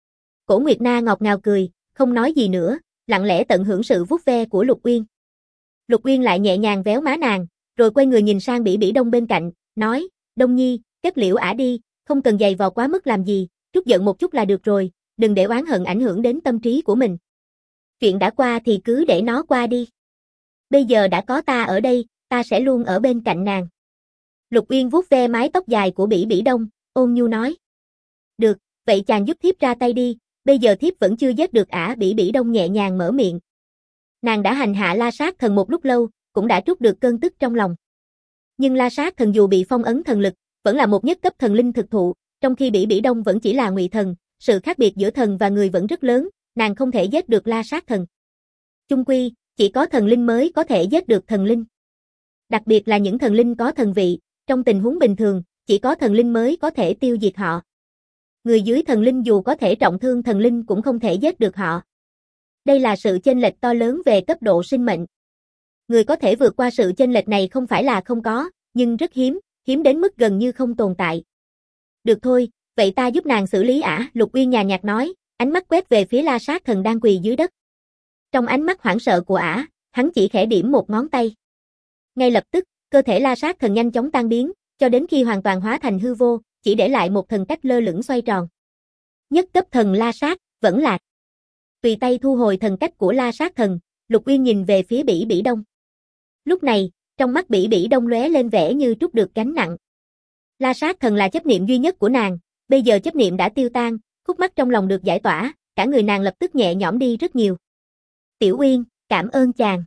Cổ Nguyệt Na ngọt ngào cười, không nói gì nữa, lặng lẽ tận hưởng sự vuốt ve của Lục Uyên. Lục Uyên lại nhẹ nhàng véo má nàng, rồi quay người nhìn sang Bỉ Bỉ Đông bên cạnh, nói, Đông Nhi, kết liễu ả đi, không cần giày vò quá mức làm gì, trút giận một chút là được rồi, đừng để oán hận ảnh hưởng đến tâm trí của mình. Chuyện đã qua thì cứ để nó qua đi. Bây giờ đã có ta ở đây, ta sẽ luôn ở bên cạnh nàng. Lục Uyên vuốt ve mái tóc dài của Bỉ Bỉ Đông, ôn nhu nói. Được, vậy chàng giúp thiếp ra tay đi, bây giờ thiếp vẫn chưa giết được ả. Bỉ Bỉ Đông nhẹ nhàng mở miệng. Nàng đã hành hạ La Sát Thần một lúc lâu, cũng đã trút được cơn tức trong lòng. Nhưng La Sát Thần dù bị phong ấn thần lực, vẫn là một nhất cấp thần linh thực thụ, trong khi Bỉ Bỉ Đông vẫn chỉ là ngụy thần, sự khác biệt giữa thần và người vẫn rất lớn, nàng không thể giết được La Sát Thần. Chung quy, chỉ có thần linh mới có thể giết được thần linh. Đặc biệt là những thần linh có thần vị, trong tình huống bình thường, chỉ có thần linh mới có thể tiêu diệt họ. Người dưới thần linh dù có thể trọng thương thần linh cũng không thể giết được họ. Đây là sự chênh lệch to lớn về cấp độ sinh mệnh. Người có thể vượt qua sự chênh lệch này không phải là không có, nhưng rất hiếm, hiếm đến mức gần như không tồn tại. Được thôi, vậy ta giúp nàng xử lý ả. Lục Uyên nhàn nhạt nói, ánh mắt quét về phía La Sát Thần đang quỳ dưới đất. Trong ánh mắt hoảng sợ của ả, hắn chỉ khẽ điểm một ngón tay. Ngay lập tức, cơ thể La Sát Thần nhanh chóng tan biến, cho đến khi hoàn toàn hóa thành hư vô, chỉ để lại một thần cách lơ lửng xoay tròn. Nhất cấp thần La Sát, vẫn lạc. Tùy tay thu hồi thần cách của La Sát Thần, Lục Uyên nhìn về phía Bỉ Bỉ Đông. Lúc này, trong mắt Bỉ Bỉ Đông lóe lên vẻ như trút được gánh nặng. La Sát Thần là chấp niệm duy nhất của nàng, bây giờ chấp niệm đã tiêu tan, khúc mắc trong lòng được giải tỏa, cả người nàng lập tức nhẹ nhõm đi rất nhiều. Tiểu Uyên, cảm ơn chàng.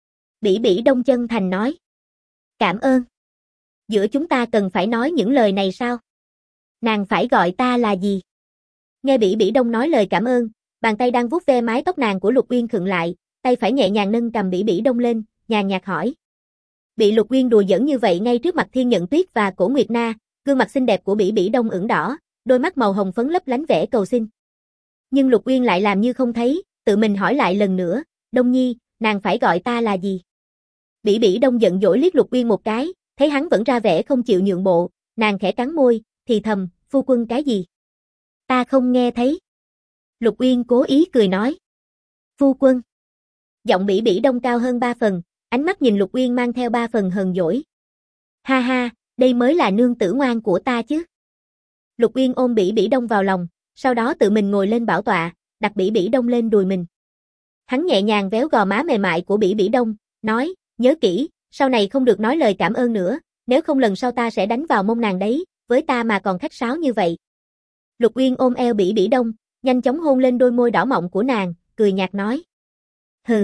Bỉ Bỉ Đông chân thành nói. Cảm ơn. Giữa chúng ta cần phải nói những lời này sao? Nàng phải gọi ta là gì? Nghe Bỉ Bỉ Đông nói lời cảm ơn, bàn tay đang vuốt ve mái tóc nàng của Lục Uyên khựng lại, tay phải nhẹ nhàng nâng cầm Bỉ Bỉ Đông lên, nhàn nhạt hỏi. Bị Lục Uyên đùa giỡn như vậy ngay trước mặt Thiên Nhận Tuyết và Cổ Nguyệt Na, gương mặt xinh đẹp của Bỉ Bỉ Đông ửng đỏ, đôi mắt màu hồng phấn lấp lánh vẻ cầu xin. Nhưng Lục Uyên lại làm như không thấy, tự mình hỏi lại lần nữa, Đông Nhi, nàng phải gọi ta là gì? Bỉ Bỉ Đông giận dỗi liếc Lục Uyên một cái, thấy hắn vẫn ra vẻ không chịu nhượng bộ, nàng khẽ cắn môi, thì thầm, phu quân cái gì? Ta không nghe thấy. Lục Uyên cố ý cười nói. Phu quân. Giọng Bỉ Bỉ Đông cao hơn 3 phần, ánh mắt nhìn Lục Uyên mang theo 3 phần hờn dỗi. Ha ha, đây mới là nương tử ngoan của ta chứ. Lục Uyên ôm Bỉ Bỉ Đông vào lòng, sau đó tự mình ngồi lên bảo tọa, đặt Bỉ Bỉ Đông lên đùi mình. Hắn nhẹ nhàng véo gò má mềm mại của Bỉ Bỉ Đông, nói, nhớ kỹ, sau này không được nói lời cảm ơn nữa, nếu không lần sau ta sẽ đánh vào mông nàng đấy, với ta mà còn khách sáo như vậy. Lục Uyên ôm eo Bỉ Bỉ Đông, nhanh chóng hôn lên đôi môi đỏ mọng của nàng, cười nhạt nói. Hừ.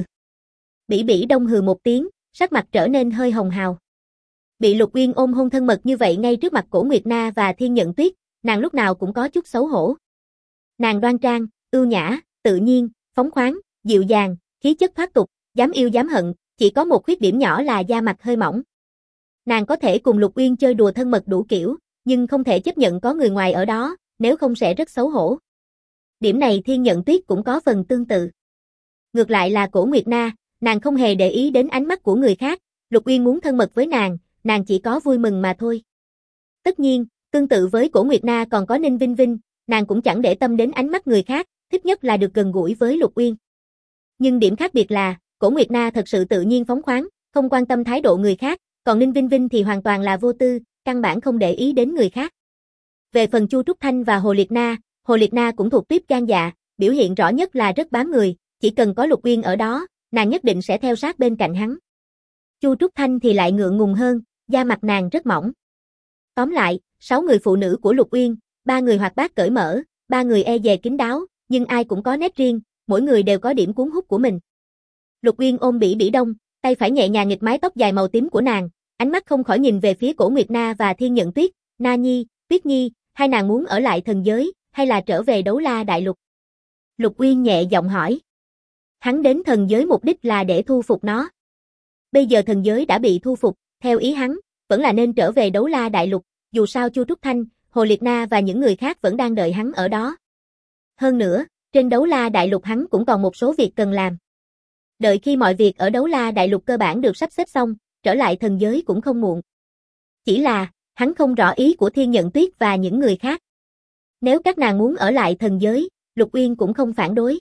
Bỉ Bỉ Đông hừ một tiếng, sắc mặt trở nên hơi hồng hào. Bị Lục Uyên ôm hôn thân mật như vậy ngay trước mặt Cổ Nguyệt Na và Thiên Nhận Tuyết, nàng lúc nào cũng có chút xấu hổ. Nàng đoan trang, ưu nhã, tự nhiên, phóng khoáng, dịu dàng, khí chất thoát tục, dám yêu dám hận, chỉ có một khuyết điểm nhỏ là da mặt hơi mỏng. Nàng có thể cùng Lục Uyên chơi đùa thân mật đủ kiểu, nhưng không thể chấp nhận có người ngoài ở đó, nếu không sẽ rất xấu hổ. Điểm này Thiên Nhận Tuyết cũng có phần tương tự. Ngược lại là Cổ Nguyệt Na, nàng không hề để ý đến ánh mắt của người khác, Lục Uyên muốn thân mật với nàng chỉ có vui mừng mà thôi. Tất nhiên, tương tự với Cổ Nguyệt Na còn có Ninh Vinh Vinh, nàng cũng chẳng để tâm đến ánh mắt người khác, thích nhất là được gần gũi với Lục Uyên. Nhưng điểm khác biệt là, Cổ Nguyệt Na thật sự tự nhiên phóng khoáng, không quan tâm thái độ người khác, còn Ninh Vinh Vinh thì hoàn toàn là vô tư, căn bản không để ý đến người khác. Về phần Chu Trúc Thanh và Hồ Liệt Na cũng thuộc tiếp gan dạ, biểu hiện rõ nhất là rất bám người, chỉ cần có Lục Uyên ở đó, nàng nhất định sẽ theo sát bên cạnh hắn. Chu Trúc Thanh thì lại ngượng ngùng hơn, da mặt nàng rất mỏng. Tóm lại, 6 người phụ nữ của Lục Uyên, 3 người hoạt bát cởi mở, 3 người e dè kín đáo, nhưng ai cũng có nét riêng, mỗi người đều có điểm cuốn hút của mình. Lục Uyên ôm Bỉ Bỉ Đông, tay phải nhẹ nhàng nghịch mái tóc dài màu tím của nàng, ánh mắt không khỏi nhìn về phía Cổ Nguyệt Na và Thiên Nhận Tuyết, Na Nhi, Tuyết Nhi, hai nàng muốn ở lại thần giới, hay là trở về Đấu La Đại Lục? Lục Uyên nhẹ giọng hỏi. Hắn đến thần giới mục đích là để thu phục nó. Bây giờ thần giới đã bị thu phục, theo ý hắn, vẫn là nên trở về Đấu La Đại Lục, dù sao Chu Trúc Thanh, Hồ Liệt Na và những người khác vẫn đang đợi hắn ở đó. Hơn nữa, trên Đấu La Đại Lục hắn cũng còn một số việc cần làm. Đợi khi mọi việc ở Đấu La Đại Lục cơ bản được sắp xếp xong, trở lại thần giới cũng không muộn. Chỉ là, hắn không rõ ý của Thiên Nhận Tuyết và những người khác. Nếu các nàng muốn ở lại thần giới, Lục Uyên cũng không phản đối.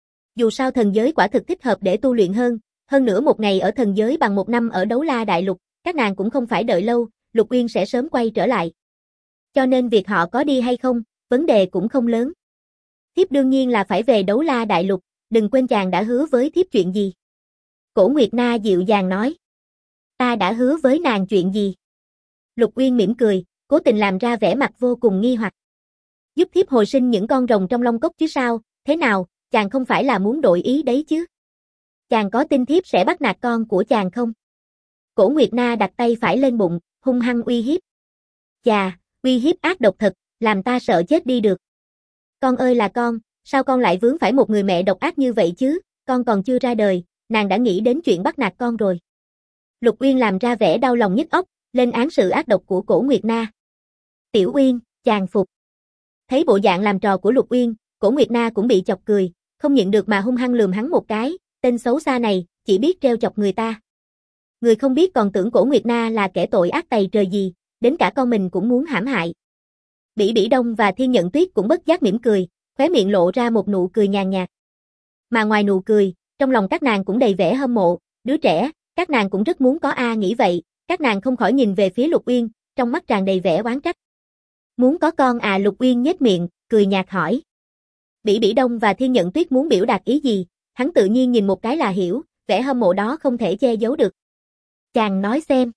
Dù sao thần giới quả thực thích hợp để tu luyện hơn nữa một ngày ở thần giới bằng 1 năm ở Đấu La Đại Lục, các nàng cũng không phải đợi lâu, Lục Uyên sẽ sớm quay trở lại. Cho nên việc họ có đi hay không, vấn đề cũng không lớn. Thiếp đương nhiên là phải về Đấu La Đại Lục, đừng quên chàng đã hứa với thiếp chuyện gì. Cổ Nguyệt Na dịu dàng nói. Ta đã hứa với nàng chuyện gì? Lục Uyên mỉm cười, cố tình làm ra vẻ mặt vô cùng nghi hoặc. Giúp thiếp hồi sinh những con rồng trong Long Cốc chứ sao, thế nào, chàng không phải là muốn đổi ý đấy chứ? Chàng có tin thiếp sẽ bắt nạt con của chàng không? Cổ Nguyệt Na đặt tay phải lên bụng, hung hăng uy hiếp. Chà, uy hiếp ác độc thật, làm ta sợ chết đi được. Con ơi là con, sao con lại vướng phải một người mẹ độc ác như vậy chứ, con còn chưa ra đời, nàng đã nghĩ đến chuyện bắt nạt con rồi. Lục Uyên làm ra vẻ đau lòng nhức óc, lên án sự ác độc của Cổ Nguyệt Na. Tiểu Uyên, chàng phục. Thấy bộ dạng làm trò của Lục Uyên, Cổ Nguyệt Na cũng bị chọc cười, không nhịn được mà hung hăng lườm hắn một cái, tên xấu xa này, chỉ biết trêu chọc người ta. Người không biết còn tưởng Cổ Nguyệt Na là kẻ tội ác tày trời gì, đến cả con mình cũng muốn hãm hại. Bỉ Bỉ Đông và Thiên Nhận Tuyết cũng bất giác mỉm cười, khóe miệng lộ ra một nụ cười nhàn nhạt. Mà ngoài nụ cười, trong lòng các nàng cũng đầy vẻ hâm mộ, đứa trẻ, các nàng cũng rất muốn có nghĩ vậy, các nàng không khỏi nhìn về phía Lục Uyên, trong mắt tràn đầy vẻ oán trách. Muốn có con Lục Uyên nhếch miệng, cười nhạt hỏi. Bỉ Bỉ Đông và Thiên Nhận Tuyết muốn biểu đạt ý gì, hắn tự nhiên nhìn một cái là hiểu, vẻ hâm mộ đó không thể che giấu được. Chàng nói xem.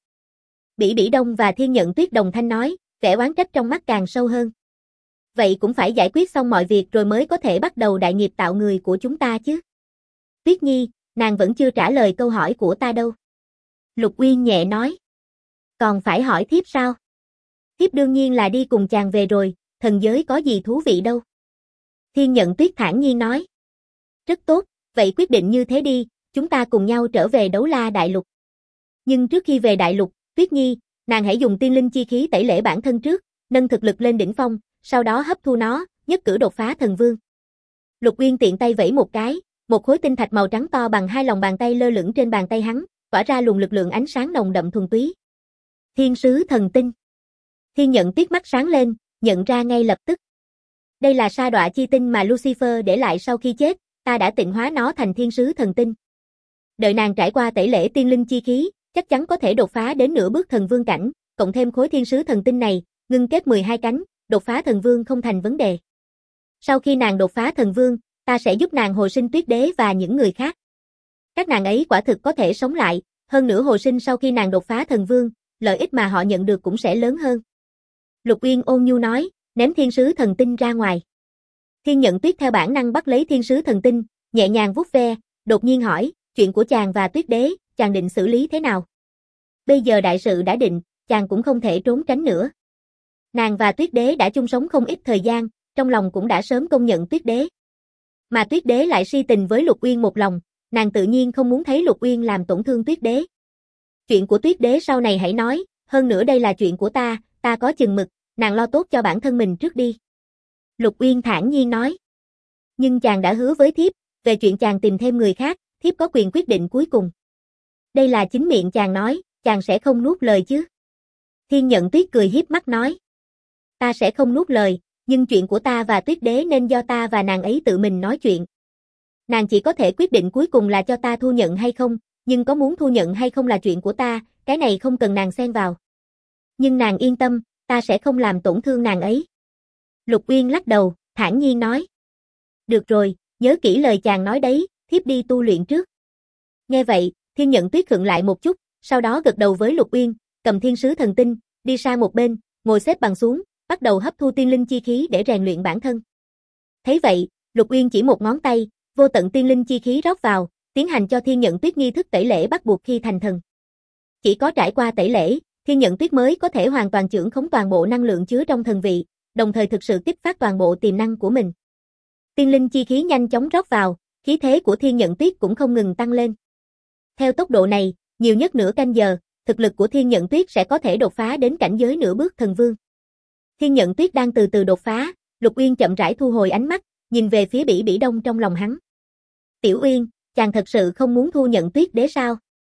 Bỉ Bỉ Đông và Thiên Nhận Tuyết đồng thanh nói, vẻ oán trách trong mắt càng sâu hơn. Vậy cũng phải giải quyết xong mọi việc rồi mới có thể bắt đầu đại nghiệp tạo người của chúng ta chứ. Tuyết Nhi, nàng vẫn chưa trả lời câu hỏi của ta đâu. Lục Uyên nhẹ nói. Còn phải hỏi thiếp sao? Thiếp đương nhiên là đi cùng chàng về rồi, thần giới có gì thú vị đâu. Thiên Nhận Tuyết thản nhiên nói. Rất tốt, vậy quyết định như thế đi, chúng ta cùng nhau trở về Đấu La Đại Lục. Nhưng trước khi về Đại Lục, Tuyết Nhi, nàng hãy dùng tiên linh chi khí tẩy lễ bản thân trước, nâng thực lực lên đỉnh phong, sau đó hấp thu nó, nhất cử đột phá thần vương. Lục Uyên tiện tay vẫy một cái, một khối tinh thạch màu trắng to bằng 2 lòng bàn tay lơ lửng trên bàn tay hắn, tỏa ra luồng lực lượng ánh sáng nồng đậm thuần túy. Thiên sứ thần tinh. Thiên Nhận Tuyết mắt sáng lên, nhận ra ngay lập tức. Đây là sa đọa chi tinh mà Lucifer để lại sau khi chết, ta đã tịnh hóa nó thành thiên sứ thần tinh. Đợi nàng trải qua tẩy lễ tiên linh chi khí, chắc chắn có thể đột phá đến nửa bước thần vương cảnh, cộng thêm khối thiên sứ thần tinh này, ngưng kết 12 cánh, đột phá thần vương không thành vấn đề. Sau khi nàng đột phá thần vương, ta sẽ giúp nàng hồi sinh Tuyết Đế và những người khác. Các nàng ấy quả thực có thể sống lại, hơn nữa hồi sinh sau khi nàng đột phá thần vương, lợi ích mà họ nhận được cũng sẽ lớn hơn. Lục Uyên ôn nhu nói, ném thiên sứ thần tinh ra ngoài. Thiên Nhận Tuyết theo bản năng bắt lấy thiên sứ thần tinh, nhẹ nhàng vuốt ve, đột nhiên hỏi, chuyện của chàng và Tuyết Đế, chàng định xử lý thế nào? Bây giờ đại sự đã định, chàng cũng không thể trốn tránh nữa. Nàng và Tuyết Đế đã chung sống không ít thời gian, trong lòng cũng đã sớm công nhận Tuyết Đế. Mà Tuyết Đế lại si tình với Lục Uyên một lòng, nàng tự nhiên không muốn thấy Lục Uyên làm tổn thương Tuyết Đế. Chuyện của Tuyết Đế sau này hãy nói, Hơn nữa đây là chuyện của ta có chừng mực, nàng lo tốt cho bản thân mình trước đi. Lục Uyên thản nhiên nói. Nhưng chàng đã hứa với thiếp, về chuyện chàng tìm thêm người khác, thiếp có quyền quyết định cuối cùng. Đây là chính miệng chàng nói, chàng sẽ không nuốt lời chứ? Thiên Nhận Tuyết cười hiếp mắt nói. Ta sẽ không nuốt lời, nhưng chuyện của ta và Tuyết Đế nên do ta và nàng ấy tự mình nói chuyện. Nàng chỉ có thể quyết định cuối cùng là cho ta thu nhận hay không, nhưng có muốn thu nhận hay không là chuyện của ta, cái này không cần nàng xen vào. Nhưng nàng yên tâm, ta sẽ không làm tổn thương nàng ấy. Lục Uyên lắc đầu, thản nhiên nói. Được rồi, nhớ kỹ lời chàng nói đấy, thiếp đi tu luyện trước. Nghe vậy, Thiên Nhận Tuyết khựng lại một chút, sau đó gật đầu với Lục Uyên, cầm thiên sứ thần tinh, đi sang một bên, ngồi xếp bằng xuống, bắt đầu hấp thu tiên linh chi khí để rèn luyện bản thân. Thấy vậy, Lục Uyên chỉ một ngón tay, vô tận tiên linh chi khí rót vào, tiến hành cho Thiên Nhận Tuyết nghi thức tẩy lễ bắt buộc khi thành thần. Chỉ có trải qua tẩy lễ, Thiên Nhận Tuyết mới có thể hoàn toàn chưởng khống toàn bộ năng lượng chứa trong thần vị, đồng thời thực sự kích phát toàn bộ tiềm năng của mình. Tiên linh chi khí nhanh chóng rót vào, khí thế của Thiên Nhận Tuyết cũng không ngừng tăng lên. Theo tốc độ này, nhiều nhất nửa canh giờ, thực lực của Thiên Nhận Tuyết sẽ có thể đột phá đến cảnh giới nửa bước thần vương. Thiên Nhận Tuyết đang từ từ đột phá, Lục Uyên chậm rãi thu hồi ánh mắt, nhìn về phía Bỉ Bỉ Đông trong lòng hắn. Tiểu Uyên, chàng thật sự không muốn thu nhận Tuyết Đế sao?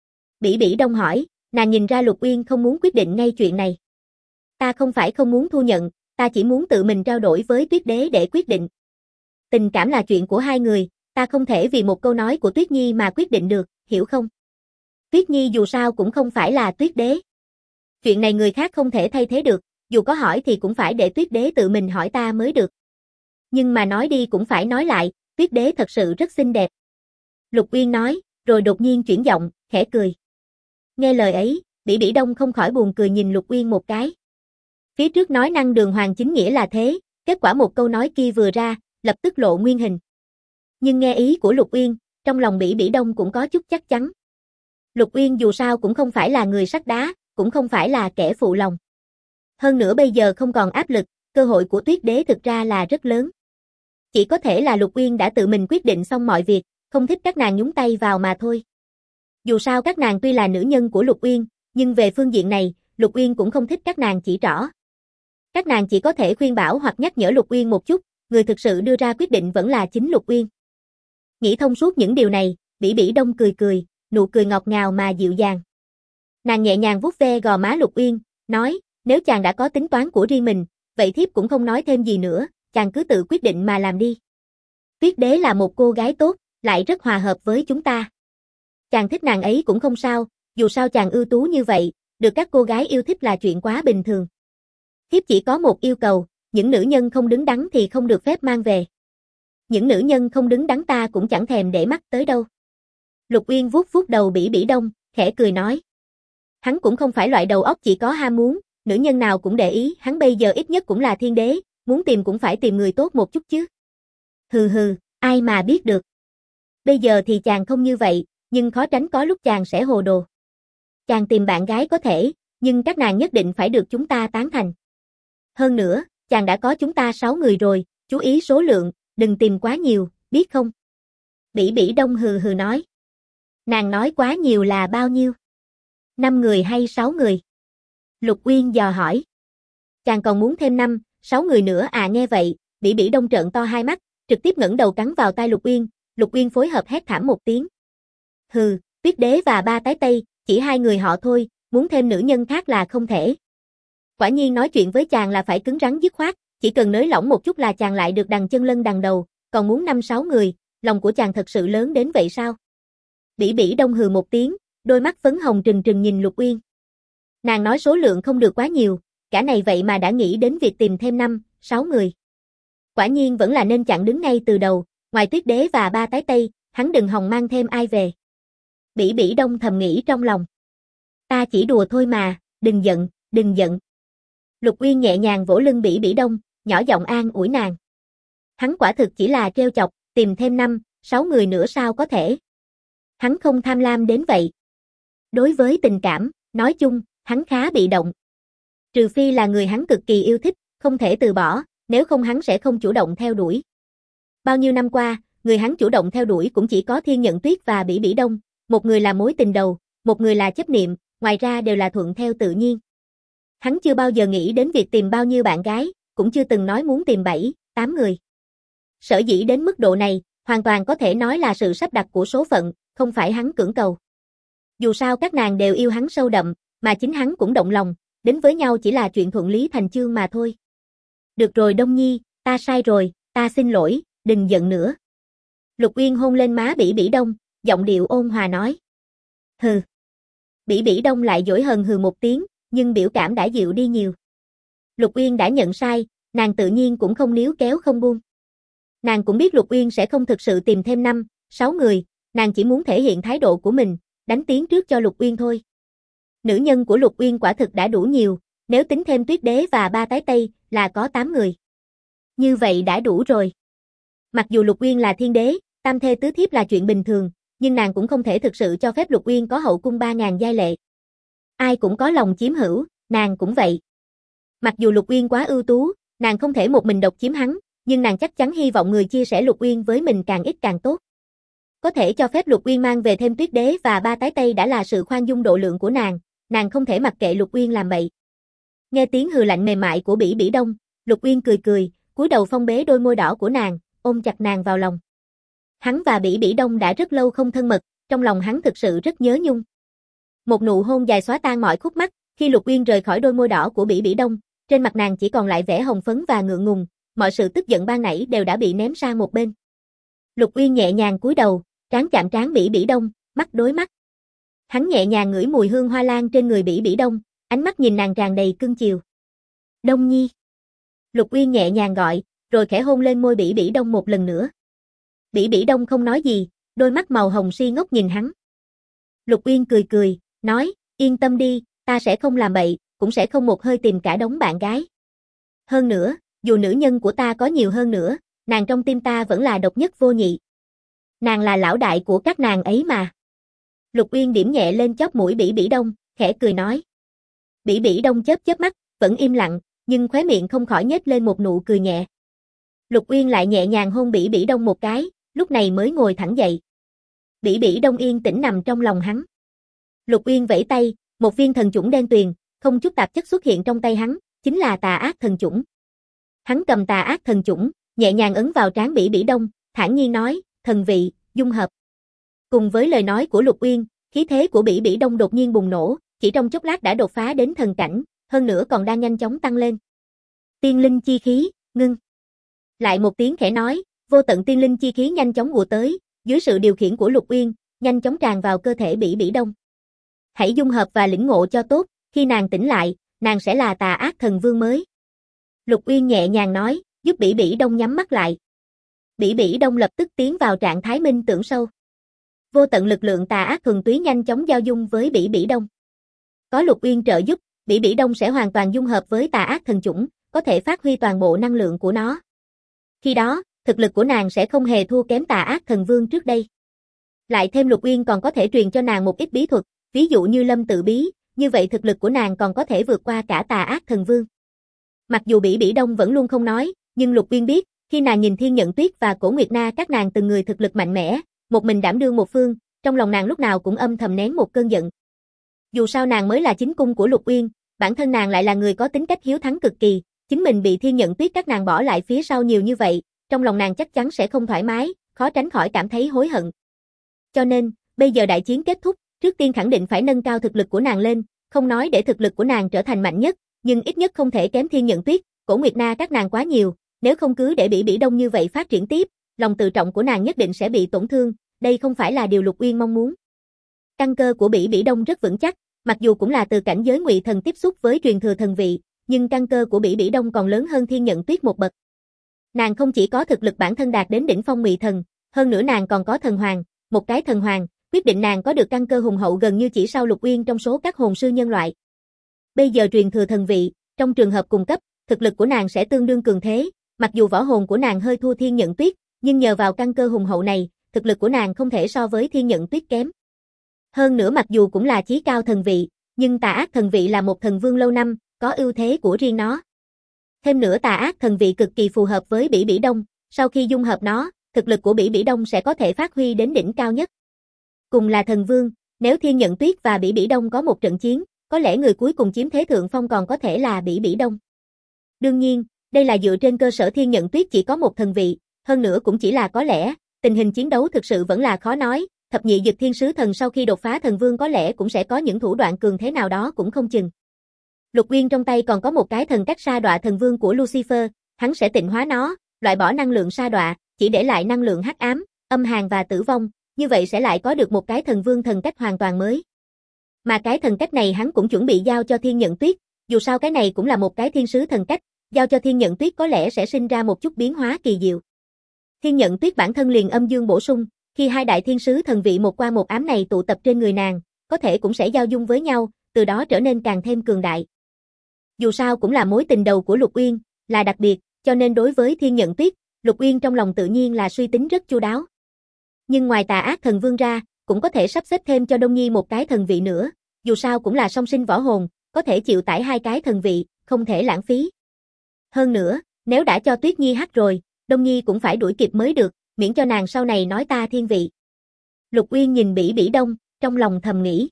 Bỉ Bỉ Đông hỏi, nàng nhìn ra Lục Uyên không muốn quyết định ngay chuyện này. Ta không phải không muốn thu nhận, ta chỉ muốn tự mình trao đổi với Tuyết Đế để quyết định. Tình cảm là chuyện của hai người, ta không thể vì một câu nói của Tuyết Nhi mà quyết định được, hiểu không? Tuyết Nhi dù sao cũng không phải là Tuyết Đế. Chuyện này người khác không thể thay thế được, dù có hỏi thì cũng phải để Tuyết Đế tự mình hỏi ta mới được. Nhưng mà nói đi cũng phải nói lại, Tuyết Đế thật sự rất xinh đẹp. Lục Uyên nói, rồi đột nhiên chuyển giọng, khẽ cười. Nghe lời ấy, Bỉ Bỉ Đông không khỏi buồn cười nhìn Lục Uyên một cái. Phía trước nói năng đường hoàng chính nghĩa là thế, kết quả một câu nói kia vừa ra, lập tức lộ nguyên hình. Nhưng nghe ý của Lục Uyên, trong lòng Bỉ Bỉ Đông cũng có chút chắc chắn. Lục Uyên dù sao cũng không phải là người sắt đá, cũng không phải là kẻ phụ lòng. Hơn nữa bây giờ không còn áp lực, cơ hội của Tuyết Đế thực ra là rất lớn. Chỉ có thể là Lục Uyên đã tự mình quyết định xong mọi việc, không thích các nàng nhúng tay vào mà thôi. Dù sao các nàng tuy là nữ nhân của Lục Uyên, nhưng về phương diện này, Lục Uyên cũng không thích các nàng chỉ trỏ. Các nàng chỉ có thể khuyên bảo hoặc nhắc nhở Lục Uyên một chút, người thực sự đưa ra quyết định vẫn là chính Lục Uyên. Nghĩ thông suốt những điều này, Bỉ Bỉ Đông cười cười, nụ cười ngọt ngào mà dịu dàng. Nàng nhẹ nhàng vuốt ve gò má Lục Uyên, nói, nếu chàng đã có tính toán của riêng mình, vậy thiếp cũng không nói thêm gì nữa, chàng cứ tự quyết định mà làm đi. Tuyết Đế là một cô gái tốt, lại rất hòa hợp với chúng ta. Chàng thích nàng ấy cũng không sao, dù sao chàng ưu tú như vậy, được các cô gái yêu thích là chuyện quá bình thường. Thiếp chỉ có một yêu cầu, những nữ nhân không đứng đắn thì không được phép mang về. Những nữ nhân không đứng đắn ta cũng chẳng thèm để mắt tới đâu. Lục Uyên vuốt vuốt đầu Bỉ Bỉ Đông, khẽ cười nói. Hắn cũng không phải loại đầu óc chỉ có ham muốn, nữ nhân nào cũng để ý, hắn bây giờ ít nhất cũng là thiên đế, muốn tìm cũng phải tìm người tốt một chút chứ. Hừ hừ, ai mà biết được. Bây giờ thì chàng không như vậy, nhưng khó tránh có lúc chàng sẽ hồ đồ. Chàng tìm bạn gái có thể, nhưng các nàng nhất định phải được chúng ta tán thành. Hơn nữa, chàng đã có chúng ta 6 người rồi, chú ý số lượng, đừng tìm quá nhiều, biết không? Bỉ Bỉ Đông hừ hừ nói. Nàng nói quá nhiều là bao nhiêu? 5 người hay 6 người? Lục Uyên dò hỏi. Chàng còn muốn thêm 5, 6 người nữa à? Nghe vậy, Bỉ Bỉ Đông trợn to hai mắt, trực tiếp ngẩng đầu cắn vào tai Lục Uyên, Lục Uyên phối hợp hét thảm một tiếng. Hừ, Tuyết Đế và ba tái tây, chỉ 2 người họ thôi, muốn thêm nữ nhân khác là không thể. Quả nhiên nói chuyện với chàng là phải cứng rắn dứt khoát, chỉ cần nới lỏng một chút là chàng lại được đằng chân lân đằng đầu, còn muốn 5-6 người, lòng của chàng thật sự lớn đến vậy sao? Bỉ Bỉ Đông hừ một tiếng, đôi mắt phấn hồng trừng trừng nhìn Lục Uyên. Nàng nói số lượng không được quá nhiều, cả này vậy mà đã nghĩ đến việc tìm thêm 5-6 người. Quả nhiên vẫn là nên chặn đứng ngay từ đầu, ngoài Tuyết Đế và ba tái tây, hắn đừng hòng mang thêm ai về. Bỉ Bỉ Đông thầm nghĩ trong lòng. Ta chỉ đùa thôi mà, đừng giận, đừng giận. Lục Uyên nhẹ nhàng vỗ lưng Bỉ Bỉ Đông, nhỏ giọng an ủi nàng. Hắn quả thực chỉ là trêu chọc, tìm thêm 5-6 người nữa sao có thể. Hắn không tham lam đến vậy. Đối với tình cảm, nói chung, hắn khá bị động. Trừ phi là người hắn cực kỳ yêu thích, không thể từ bỏ, nếu không hắn sẽ không chủ động theo đuổi. Bao nhiêu năm qua, người hắn chủ động theo đuổi cũng chỉ có Thiên Nhận Tuyết và Bỉ Bỉ Đông, một người là mối tình đầu, một người là chấp niệm, ngoài ra đều là thuận theo tự nhiên. Hắn chưa bao giờ nghĩ đến việc tìm bao nhiêu bạn gái, cũng chưa từng nói muốn tìm 7, 8 người. Sở dĩ đến mức độ này, hoàn toàn có thể nói là sự sắp đặt của số phận, không phải hắn cưỡng cầu. Dù sao các nàng đều yêu hắn sâu đậm, mà chính hắn cũng động lòng, đến với nhau chỉ là chuyện thuận lý thành chương mà thôi. Được rồi Đông Nhi, ta sai rồi, ta xin lỗi, đừng giận nữa. Lục Uyên hôn lên má Bỉ Bỉ Đông, giọng điệu ôn hòa nói. Hừ. Bỉ Bỉ Đông lại dỗi hờn hừ một tiếng, nhưng biểu cảm đã dịu đi nhiều. Lục Uyên đã nhận sai, nàng tự nhiên cũng không níu kéo không buông. Nàng cũng biết Lục Uyên sẽ không thực sự tìm thêm 5, 6 người, nàng chỉ muốn thể hiện thái độ của mình, đánh tiếng trước cho Lục Uyên thôi. Nữ nhân của Lục Uyên quả thực đã đủ nhiều, nếu tính thêm Tuyết Đế và 3 tái Tây là có 8 người. Như vậy đã đủ rồi. Mặc dù Lục Uyên là thiên đế, tam thê tứ thiếp là chuyện bình thường, nhưng nàng cũng không thể thực sự cho phép Lục Uyên có hậu cung 3.000 giai lệ. Ai cũng có lòng chiếm hữu, nàng cũng vậy. Mặc dù Lục Uyên quá ưu tú, nàng không thể một mình độc chiếm hắn, nhưng nàng chắc chắn hy vọng người chia sẻ Lục Uyên với mình càng ít càng tốt. Có thể cho phép Lục Uyên mang về thêm Tuyết Đế và 3 tái Tây đã là sự khoan dung độ lượng của nàng không thể mặc kệ Lục Uyên làm bậy. Nghe tiếng hừ lạnh mềm mại của Bỉ Bỉ Đông, Lục Uyên cười cười, cúi đầu phong bế đôi môi đỏ của nàng, ôm chặt nàng vào lòng. Hắn và Bỉ Bỉ Đông đã rất lâu không thân mật, trong lòng hắn thực sự rất nhớ nhung. Một nụ hôn dài xóa tan mọi khúc mắc, khi Lục Uyên rời khỏi đôi môi đỏ của Bỉ Bỉ Đông, trên mặt nàng chỉ còn lại vẻ hồng phấn và ngượng ngùng, mọi sự tức giận ban nãy đều đã bị ném sang một bên. Lục Uyên nhẹ nhàng cúi đầu, trán chạm trán Bỉ Bỉ Đông, mắt đối mắt. Hắn nhẹ nhàng ngửi mùi hương hoa lan trên người Bỉ Bỉ Đông, ánh mắt nhìn nàng tràn đầy cưng chiều. Đông Nhi. Lục Uyên nhẹ nhàng gọi, rồi khẽ hôn lên môi Bỉ Bỉ Đông một lần nữa. Bỉ Bỉ Đông không nói gì, đôi mắt màu hồng si ngốc nhìn hắn. Lục Uyên cười cười, nói, yên tâm đi, ta sẽ không làm bậy, cũng sẽ không một hơi tìm cả đống bạn gái. Hơn nữa, dù nữ nhân của ta có nhiều hơn nữa, nàng trong tim ta vẫn là độc nhất vô nhị. Nàng là lão đại của các nàng ấy mà. Lục Uyên điểm nhẹ lên chóp mũi Bỉ Bỉ Đông, khẽ cười nói. Bỉ Bỉ Đông chớp chớp mắt, vẫn im lặng, nhưng khóe miệng không khỏi nhếch lên một nụ cười nhẹ. Lục Uyên lại nhẹ nhàng hôn Bỉ Bỉ Đông một cái, lúc này mới ngồi thẳng dậy. Bỉ Bỉ Đông yên tĩnh nằm trong lòng hắn. Lục Uyên vẫy tay, một viên thần chủng đen tuyền, không chút tạp chất xuất hiện trong tay hắn, chính là Tà Ác Thần Chủng. Hắn cầm Tà Ác Thần Chủng, nhẹ nhàng ấn vào trán Bỉ Bỉ Đông, thản nhiên nói, thần vị, dung hợp. Cùng với lời nói của Lục Uyên, khí thế của Bỉ Bỉ Đông đột nhiên bùng nổ, chỉ trong chốc lát đã đột phá đến thần cảnh, hơn nữa còn đang nhanh chóng tăng lên. Tiên linh chi khí, ngưng. Lại một tiếng khẽ nói, vô tận tiên linh chi khí nhanh chóng ùa tới, dưới sự điều khiển của Lục Uyên, nhanh chóng tràn vào cơ thể Bỉ Bỉ Đông. Hãy dung hợp và lĩnh ngộ cho tốt, khi nàng tỉnh lại, nàng sẽ là Tà Ác Thần Vương mới. Lục Uyên nhẹ nhàng nói, giúp Bỉ Bỉ Đông nhắm mắt lại. Bỉ Bỉ Đông lập tức tiến vào trạng thái minh tưởng sâu. Vô tận lực lượng tà ác thuần túy nhanh chóng giao dung với Bỉ Bỉ Đông. Có Lục Uyên trợ giúp, Bỉ Bỉ Đông sẽ hoàn toàn dung hợp với Tà Ác Thần Chủng, có thể phát huy toàn bộ năng lượng của nó. Khi đó, thực lực của nàng sẽ không hề thua kém Tà Ác Thần Vương trước đây. Lại thêm Lục Uyên còn có thể truyền cho nàng một ít bí thuật, ví dụ như Lâm Tự Bí, như vậy thực lực của nàng còn có thể vượt qua cả Tà Ác Thần Vương. Mặc dù Bỉ Bỉ Đông vẫn luôn không nói, nhưng Lục Uyên biết, khi nàng nhìn Thiên Nhận Tuyết và Cổ Nguyệt Na các nàng từng người thực lực mạnh mẽ, một mình đảm đương một phương, trong lòng nàng lúc nào cũng âm thầm nén một cơn giận. Dù sao nàng mới là chính cung của Lục Uyên, bản thân nàng lại là người có tính cách hiếu thắng cực kỳ, chính mình bị Thiên Nhận Tuyết các nàng bỏ lại phía sau nhiều như vậy, trong lòng nàng chắc chắn sẽ không thoải mái, khó tránh khỏi cảm thấy hối hận. Cho nên, bây giờ đại chiến kết thúc, trước tiên khẳng định phải nâng cao thực lực của nàng lên, không nói để thực lực của nàng trở thành mạnh nhất, nhưng ít nhất không thể kém Thiên Nhận Tuyết, Cổ Nguyệt Na các nàng quá nhiều, nếu không cứ để Bỉ Bỉ Đông như vậy phát triển tiếp, lòng tự trọng của nàng nhất định sẽ bị tổn thương, đây không phải là điều Lục Uyên mong muốn. Căn cơ của Bỉ Bỉ Đông rất vững chắc, mặc dù cũng là từ cảnh giới Ngụy Thần tiếp xúc với truyền thừa thần vị, nhưng căn cơ của Bỉ Bỉ Đông còn lớn hơn Thiên Nhận Tuyết một bậc. Nàng không chỉ có thực lực bản thân đạt đến đỉnh phong Ngụy Thần, hơn nữa nàng còn có thần hoàng, một cái thần hoàng, quyết định nàng có được căn cơ hùng hậu gần như chỉ sau Lục Uyên trong số các hồn sư nhân loại. Bây giờ truyền thừa thần vị, trong trường hợp cùng cấp, thực lực của nàng sẽ tương đương cường thế, mặc dù võ hồn của nàng hơi thua Thiên Nhận Tuyết, nhưng nhờ vào căn cơ hùng hậu này, thực lực của nàng không thể so với Thiên Nhận Tuyết kém. Hơn nữa mặc dù cũng là chí cao thần vị, nhưng Tà Ác Thần Vị là một thần vương lâu năm, có ưu thế của riêng nó. Thêm nữa Tà Ác Thần Vị cực kỳ phù hợp với Bỉ Bỉ Đông, sau khi dung hợp nó, thực lực của Bỉ Bỉ Đông sẽ có thể phát huy đến đỉnh cao nhất. Cùng là thần vương, nếu Thiên Nhận Tuyết và Bỉ Bỉ Đông có một trận chiến, có lẽ người cuối cùng chiếm thế thượng phong còn có thể là Bỉ Bỉ Đông. Đương nhiên, đây là dựa trên cơ sở Thiên Nhận Tuyết chỉ có một thần vị, hơn nữa cũng chỉ là có lẽ, tình hình chiến đấu thực sự vẫn là khó nói, thập nhị Dực Thiên Sứ Thần sau khi đột phá thần vương có lẽ cũng sẽ có những thủ đoạn cường thế nào đó cũng không chừng. Lục Uyên trong tay còn có một cái thần cách sa đọa thần vương của Lucifer, hắn sẽ tịnh hóa nó, loại bỏ năng lượng sa đọa, chỉ để lại năng lượng hắc ám, âm hàn và tử vong, như vậy sẽ lại có được một cái thần vương thần cách hoàn toàn mới. Mà cái thần cách này hắn cũng chuẩn bị giao cho Thiên Nhận Tuyết, dù sao cái này cũng là một cái thiên sứ thần cách, giao cho Thiên Nhận Tuyết có lẽ sẽ sinh ra một chút biến hóa kỳ diệu. Thiên Nhận Tuyết bản thân liền âm dương bổ sung, khi hai đại thiên sứ thần vị một qua một ám này tụ tập trên người nàng, có thể cũng sẽ giao dung với nhau, từ đó trở nên càng thêm cường đại. Dù sao cũng là mối tình đầu của Lục Uyên, là đặc biệt, cho nên đối với Thiên Nhận Tuyết, Lục Uyên trong lòng tự nhiên là suy tính rất chu đáo. Nhưng ngoài Tà Ác Thần Vương ra, cũng có thể sắp xếp thêm cho Đông Nhi một cái thần vị nữa, dù sao cũng là song sinh võ hồn, có thể chịu tải hai cái thần vị, không thể lãng phí. Hơn nữa, nếu đã cho Tuyết Nhi hắc rồi, Đông Nhi cũng phải đuổi kịp mới được, miễn cho nàng sau này nói ta thiên vị. Lục Uyên nhìn Bỉ Bỉ Đông, trong lòng thầm nghĩ.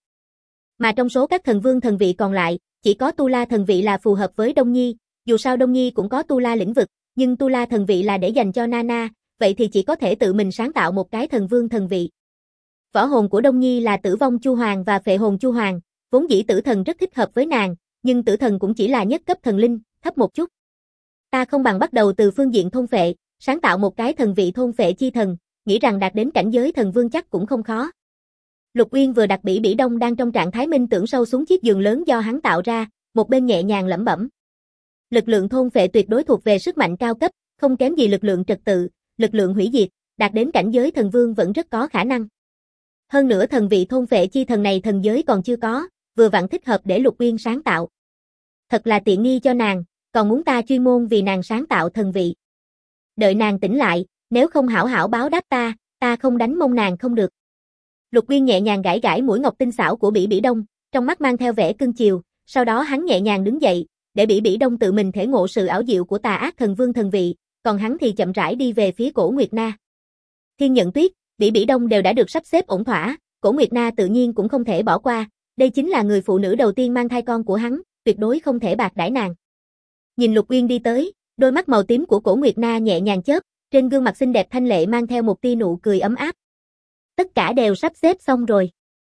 Mà trong số các thần vương thần vị còn lại, chỉ có Tu La thần vị là phù hợp với Đông Nhi, dù sao Đông Nhi cũng có Tu La lĩnh vực, nhưng Tu La thần vị là để dành cho Nana, vậy thì chỉ có thể tự mình sáng tạo một cái thần vương thần vị. Võ hồn của Đông Nhi là Tử Vong Chu Hoàng và Phệ Hồn Chu Hoàng, vốn dĩ tử thần rất thích hợp với nàng, nhưng tử thần cũng chỉ là nhất cấp thần linh, thấp một chút. Ta không bằng bắt đầu từ phương diện thôn phệ, sáng tạo một cái thần vị thôn phệ chi thần, nghĩ rằng đạt đến cảnh giới thần vương chắc cũng không khó. Lục Uyên vừa đặt Bỉ Bỉ Đông đang trong trạng thái minh tưởng sâu xuống chiếc giường lớn do hắn tạo ra, một bên nhẹ nhàng lẩm bẩm. Lực lượng thôn phệ tuyệt đối thuộc về sức mạnh cao cấp, không kém gì lực lượng trật tự, lực lượng hủy diệt, đạt đến cảnh giới thần vương vẫn rất có khả năng. Hơn nữa thần vị thôn phệ chi thần này thần giới còn chưa có, vừa vặn thích hợp để Lục Uyên sáng tạo. Thật là tiện nghi cho nàng, còn muốn ta chuyên môn vì nàng sáng tạo thần vị. Đợi nàng tỉnh lại, nếu không hảo hảo báo đáp ta không đánh mông nàng không được. Lục Uyên nhẹ nhàng gãi gãi mũi ngọc tinh xảo của Bỉ Bỉ Đông, trong mắt mang theo vẻ cưng chiều, sau đó hắn nhẹ nhàng đứng dậy, để Bỉ Bỉ Đông tự mình thể ngộ sự ảo diệu của Tà Ác Thần Vương thần vị, còn hắn thì chậm rãi đi về phía Cổ Nguyệt Na. Thiên Nhận Tuyết, Bỉ Bỉ Đông đều đã được sắp xếp ổn thỏa, Cổ Nguyệt Na tự nhiên cũng không thể bỏ qua, đây chính là người phụ nữ đầu tiên mang thai con của hắn, tuyệt đối không thể bạc đãi nàng. Nhìn Lục Uyên đi tới, đôi mắt màu tím của Cổ Nguyệt Na nhẹ nhàng chớp, trên gương mặt xinh đẹp thanh lệ mang theo một tia nụ cười ấm áp. Tất cả đều sắp xếp xong rồi.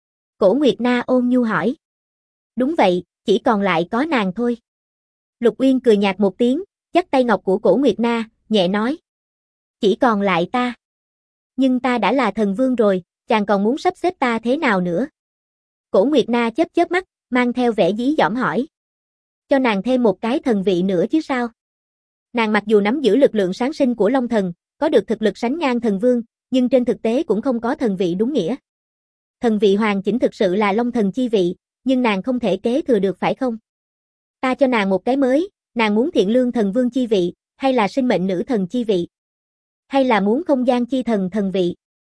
Cổ Nguyệt Na ôn nhu hỏi. Đúng vậy, chỉ còn lại có nàng thôi. Lục Uyên cười nhạt một tiếng, dắt tay ngọc của Cổ Nguyệt Na, nhẹ nói. Chỉ còn lại ta. Nhưng ta đã là thần vương rồi, chàng còn muốn sắp xếp ta thế nào nữa? Cổ Nguyệt Na chớp chớp mắt, mang theo vẻ dí dỏm hỏi. Cho nàng thêm một cái thần vị nữa chứ sao? Nàng mặc dù nắm giữ lực lượng sáng sinh của Long Thần, có được thực lực sánh ngang thần vương, nhưng trên thực tế cũng không có thần vị đúng nghĩa. Thần vị hoàn chỉnh thực sự là Long Thần chi vị, nhưng nàng không thể kế thừa được phải không? Ta cho nàng một cái mới, nàng muốn Thiện Lương thần vương chi vị, hay là Sinh Mệnh nữ thần chi vị? Hay là muốn Không Gian chi thần thần vị?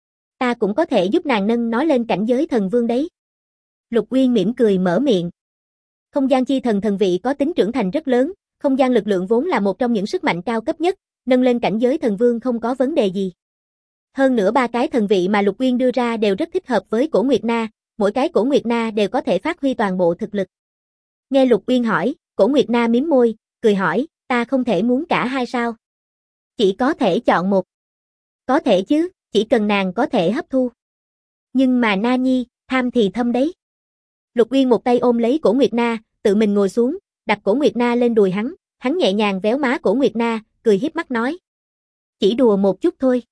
Ta cũng có thể giúp nàng nâng nó lên cảnh giới thần vương đấy. Lục Uyên mỉm cười mở miệng. Không Gian chi thần thần vị có tính trưởng thành rất lớn, không gian lực lượng vốn là một trong những sức mạnh cao cấp nhất, nâng lên cảnh giới thần vương không có vấn đề gì. Hơn nữa ba cái thần vị mà Lục Uyên đưa ra đều rất thích hợp với Cổ Nguyệt Na, mỗi cái Cổ Nguyệt Na đều có thể phát huy toàn bộ thực lực. Nghe Lục Uyên hỏi, Cổ Nguyệt Na mím môi, cười hỏi, ta không thể muốn cả hai sao? Chỉ có thể chọn một. Có thể chứ, chỉ cần nàng có thể hấp thu. Nhưng mà Na Nhi, tham thì thâm đấy. Lục Uyên một tay ôm lấy Cổ Nguyệt Na, tự mình ngồi xuống, đặt Cổ Nguyệt Na lên đùi hắn nhẹ nhàng véo má Cổ Nguyệt Na, cười hiếp mắt nói. Chỉ đùa một chút thôi.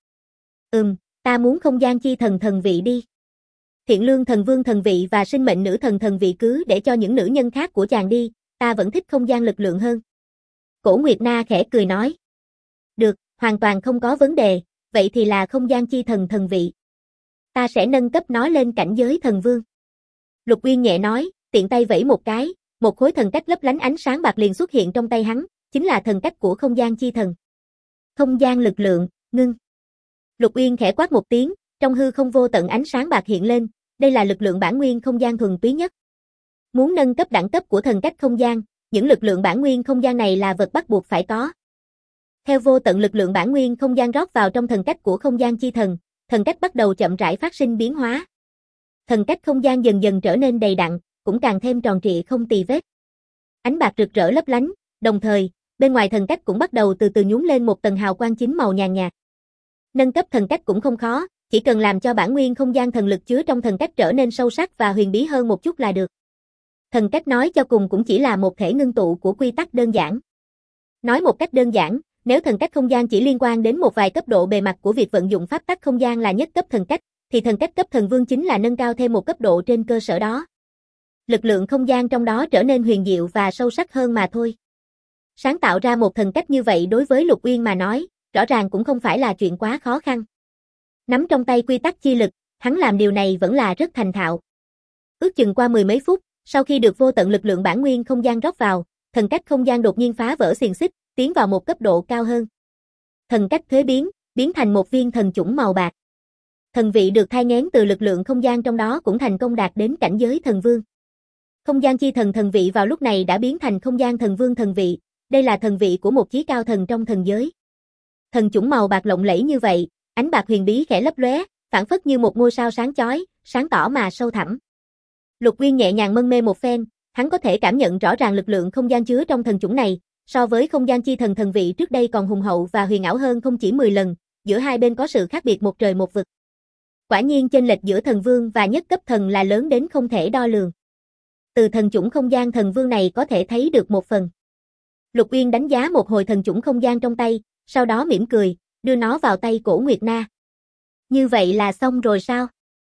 Ta muốn Không Gian chi thần thần vị đi. Thiện Lương thần vương thần vị và Sinh Mệnh nữ thần thần vị cứ để cho những nữ nhân khác của chàng đi, ta vẫn thích không gian lực lượng hơn. Cổ Nguyệt Na khẽ cười nói. Được, hoàn toàn không có vấn đề, vậy thì là Không Gian chi thần thần vị. Ta sẽ nâng cấp nó lên cảnh giới thần vương. Lục Uyên nhẹ nói, tiện tay vẫy một cái, một khối thần cách lấp lánh ánh sáng bạc liền xuất hiện trong tay hắn, chính là thần cách của Không Gian chi thần. Không gian lực lượng, ngưng. Lục Uyên khẽ quát một tiếng, trong hư không vô tận ánh sáng bạc hiện lên, đây là lực lượng bản nguyên không gian thuần túy nhất. Muốn nâng cấp đẳng cấp của thần cách không gian, những lực lượng bản nguyên không gian này là vật bắt buộc phải có. Theo vô tận lực lượng bản nguyên không gian rót vào trong thần cách của Không Gian chi thần, thần cách bắt đầu chậm rãi phát sinh biến hóa. Thần cách không gian dần dần trở nên đầy đặn, cũng càng thêm tròn trịa không tì vết. Ánh bạc rực rỡ lấp lánh, đồng thời, bên ngoài thần cách cũng bắt đầu từ từ nhúng lên một tầng hào quang chính màu nhàn nhạt. Nâng cấp thần cách cũng không khó, chỉ cần làm cho bản nguyên không gian thần lực chứa trong thần cách trở nên sâu sắc và huyền bí hơn một chút là được. Thần cách nói cho cùng cũng chỉ là một thể ngưng tụ của quy tắc đơn giản. Nói một cách đơn giản, nếu thần cách không gian chỉ liên quan đến một vài cấp độ bề mặt của việc vận dụng pháp tắc không gian là nhất cấp thần cách, thì thần cách cấp thần vương chính là nâng cao thêm một cấp độ trên cơ sở đó. Lực lượng không gian trong đó trở nên huyền diệu và sâu sắc hơn mà thôi. Sáng tạo ra một thần cách như vậy đối với Lục Uyên mà nói, rõ ràng cũng không phải là chuyện quá khó khăn. Nắm trong tay quy tắc chi lực, hắn làm điều này vẫn là rất thành thạo. Ước chừng qua mười mấy phút, sau khi được vô tận lực lượng bản nguyên không gian rót vào, thần cách không gian đột nhiên phá vỡ xiềng xích, tiến vào một cấp độ cao hơn. Thần cách thuế biến, biến thành một viên thần chủng màu bạc. Thần vị được thai nghén từ lực lượng không gian trong đó cũng thành công đạt đến cảnh giới thần vương. Không gian chi thần thần vị vào lúc này đã biến thành không gian thần vương thần vị, đây là thần vị của một chí cao thần trong thần giới. Thần chủng màu bạc lộng lẫy như vậy, ánh bạc huyền bí khẽ lấp lóe, phảng phất như một ngôi sao sáng chói, sáng tỏ mà sâu thẳm. Lục Uyên nhẹ nhàng mân mê một phen, hắn có thể cảm nhận rõ ràng lực lượng không gian chứa trong thần chủng này, so với không gian chi thần thần vị trước đây còn hùng hậu và huyền ảo hơn không chỉ 10 lần, giữa hai bên có sự khác biệt một trời một vực. Quả nhiên chênh lệch giữa thần vương và nhất cấp thần là lớn đến không thể đo lường. Từ thần chủng không gian thần vương này có thể thấy được một phần. Lục Uyên đánh giá một hồi thần chủng không gian trong tay, sau đó mỉm cười, đưa nó vào tay Cổ Nguyệt Na. Như vậy là xong rồi sao?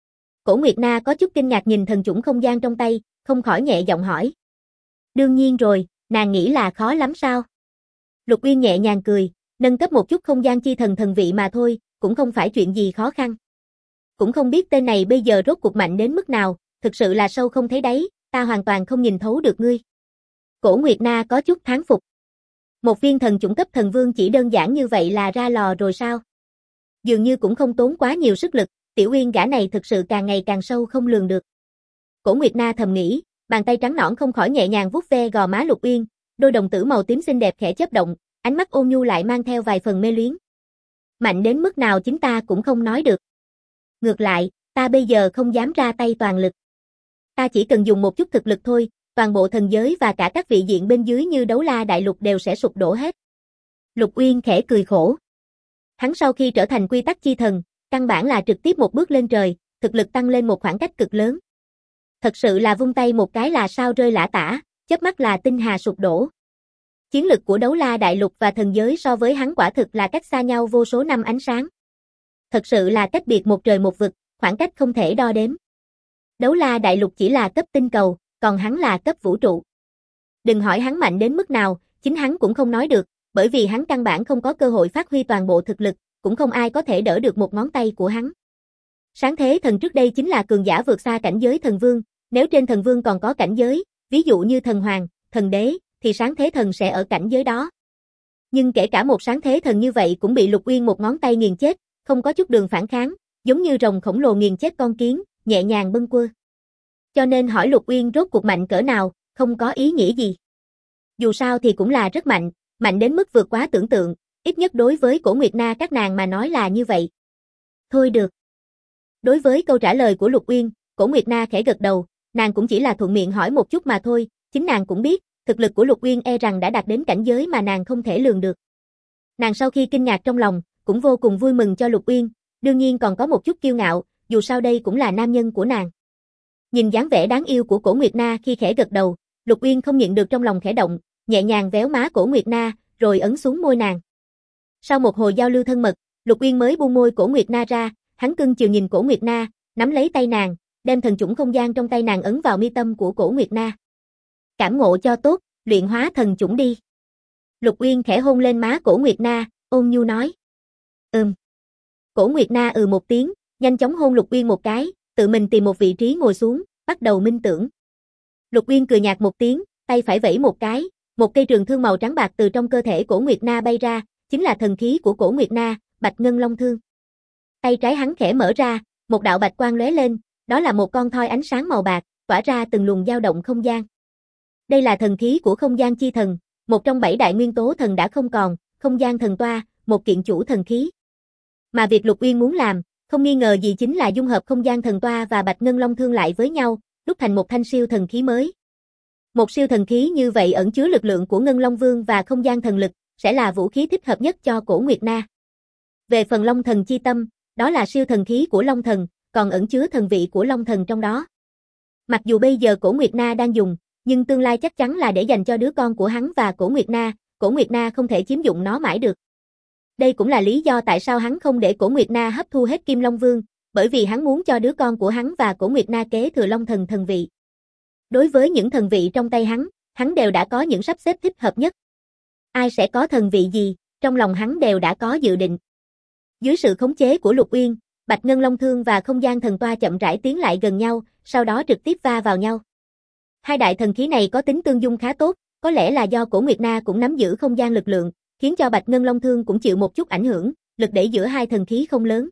Cổ Nguyệt Na có chút kinh ngạc nhìn thần chủng không gian trong tay, không khỏi nhẹ giọng hỏi. Đương nhiên rồi, nàng nghĩ là khó lắm sao? Lục Uyên nhẹ nhàng cười, nâng cấp một chút không gian chi thần thần vị mà thôi, cũng không phải chuyện gì khó khăn. Cũng không biết tên này bây giờ rốt cuộc mạnh đến mức nào, thực sự là sâu không thấy đáy, ta hoàn toàn không nhìn thấu được ngươi. Cổ Nguyệt Na có chút thán phục. Một viên thần chủng cấp thần vương chỉ đơn giản như vậy là ra lò rồi sao? Dường như cũng không tốn quá nhiều sức lực, Tiểu Uyên gã này thực sự càng ngày càng sâu không lường được. Cổ Nguyệt Na thầm nghĩ, bàn tay trắng nõn không khỏi nhẹ nhàng vuốt ve gò má Lục Uyên, đôi đồng tử màu tím xinh đẹp khẽ chớp động, ánh mắt ôn nhu lại mang theo vài phần mê luyến. Mạnh đến mức nào chính ta cũng không nói được. Ngược lại, ta bây giờ không dám ra tay toàn lực. Ta chỉ cần dùng một chút thực lực thôi, toàn bộ thần giới và cả các vị diện bên dưới như Đấu La Đại Lục đều sẽ sụp đổ hết. Lục Uyên khẽ cười khổ. Hắn sau khi trở thành quy tắc chi thần, căn bản là trực tiếp một bước lên trời, thực lực tăng lên một khoảng cách cực lớn. Thật sự là vung tay một cái là sao rơi lả tả, chớp mắt là tinh hà sụp đổ. Chiến lực của Đấu La Đại Lục và thần giới so với hắn quả thực là cách xa nhau vô số năm ánh sáng. Thật sự là cách biệt một trời một vực, khoảng cách không thể đo đếm. Đấu La Đại Lục chỉ là cấp tinh cầu, còn hắn là cấp vũ trụ. Đừng hỏi hắn mạnh đến mức nào, chính hắn cũng không nói được, bởi vì hắn căn bản không có cơ hội phát huy toàn bộ thực lực, cũng không ai có thể đỡ được một ngón tay của hắn. Sáng thế thần trước đây chính là cường giả vượt xa cảnh giới thần vương, nếu trên thần vương còn có cảnh giới, ví dụ như thần hoàng, thần đế, thì sáng thế thần sẽ ở cảnh giới đó. Nhưng kể cả một sáng thế thần như vậy cũng bị Lục Uyên một ngón tay nghiền chết, không có chút đường phản kháng, giống như rồng khổng lồ nghiền chết con kiến, nhẹ nhàng bâng quơ. Cho nên hỏi Lục Uyên rốt cuộc mạnh cỡ nào, không có ý nghĩa gì. Dù sao thì cũng là rất mạnh, mạnh đến mức vượt quá tưởng tượng, ít nhất đối với Cổ Nguyệt Na các nàng mà nói là như vậy. Thôi được. Đối với câu trả lời của Lục Uyên, Cổ Nguyệt Na khẽ gật đầu, nàng cũng chỉ là thuận miệng hỏi một chút mà thôi, chính nàng cũng biết, thực lực của Lục Uyên e rằng đã đạt đến cảnh giới mà nàng không thể lường được. Nàng sau khi kinh ngạc trong lòng, cũng vô cùng vui mừng cho Lục Uyên, đương nhiên còn có một chút kiêu ngạo, dù sao đây cũng là nam nhân của nàng. Nhìn dáng vẻ đáng yêu của Cổ Nguyệt Na khi khẽ gật đầu, Lục Uyên không nhịn được trong lòng khẽ động, nhẹ nhàng véo má Cổ Nguyệt Na, rồi ấn xuống môi nàng. Sau một hồi giao lưu thân mật, Lục Uyên mới buông môi Cổ Nguyệt Na ra, hắn cưng chiều nhìn Cổ Nguyệt Na, nắm lấy tay nàng, đem thần chủng không gian trong tay nàng ấn vào mi tâm của Cổ Nguyệt Na. Cảm ngộ cho tốt, luyện hóa thần chủng đi. Lục Uyên khẽ hôn lên má Cổ Nguyệt Na, ôn nhu nói. Cổ Nguyệt Na một tiếng, nhanh chóng hôn Lục Uyên một cái, tự mình tìm một vị trí ngồi xuống, bắt đầu minh tưởng. Lục Uyên cười nhạt một tiếng, tay phải vẫy một cái, một cây trường thương màu trắng bạc từ trong cơ thể Cổ Nguyệt Na bay ra, chính là thần khí của Cổ Nguyệt Na, Bạch Ngân Long Thương. Tay trái hắn khẽ mở ra, một đạo bạch quang lóe lên, đó là một con thoi ánh sáng màu bạc, tỏa ra từng luồng dao động không gian. Đây là thần khí của không gian chi thần, một trong 7 đại nguyên tố thần đã không còn, không gian thần toa, một kiện chủ thần khí. Mà việc Lục Uyên muốn làm, không nghi ngờ gì chính là dung hợp không gian thần toa và Bạch Ngân Long Thương lại với nhau, đúc thành một thanh siêu thần khí mới. Một siêu thần khí như vậy ẩn chứa lực lượng của Ngân Long Vương và không gian thần lực, sẽ là vũ khí thích hợp nhất cho Cổ Nguyệt Na. Về phần Long Thần Chi Tâm, đó là siêu thần khí của Long Thần, còn ẩn chứa thần vị của Long Thần trong đó. Mặc dù bây giờ Cổ Nguyệt Na đang dùng, nhưng tương lai chắc chắn là để dành cho đứa con của hắn và Cổ Nguyệt Na không thể chiếm dụng nó mãi được. Đây cũng là lý do tại sao hắn không để Cổ Nguyệt Na hấp thu hết Kim Long Vương, bởi vì hắn muốn cho đứa con của hắn và Cổ Nguyệt Na kế thừa Long Thần thần vị. Đối với những thần vị trong tay hắn đều đã có những sắp xếp thích hợp nhất. Ai sẽ có thần vị gì, trong lòng hắn đều đã có dự định. Dưới sự khống chế của Lục Uyên, Bạch Ngân Long Thương và không gian thần toa chậm rãi tiến lại gần nhau, sau đó trực tiếp va vào nhau. Hai đại thần khí này có tính tương dung khá tốt, có lẽ là do Cổ Nguyệt Na cũng nắm giữ không gian lực lượng, khiến cho Bạch Ngân Long Thương cũng chịu một chút ảnh hưởng, lực đẩy giữa hai thần khí không lớn.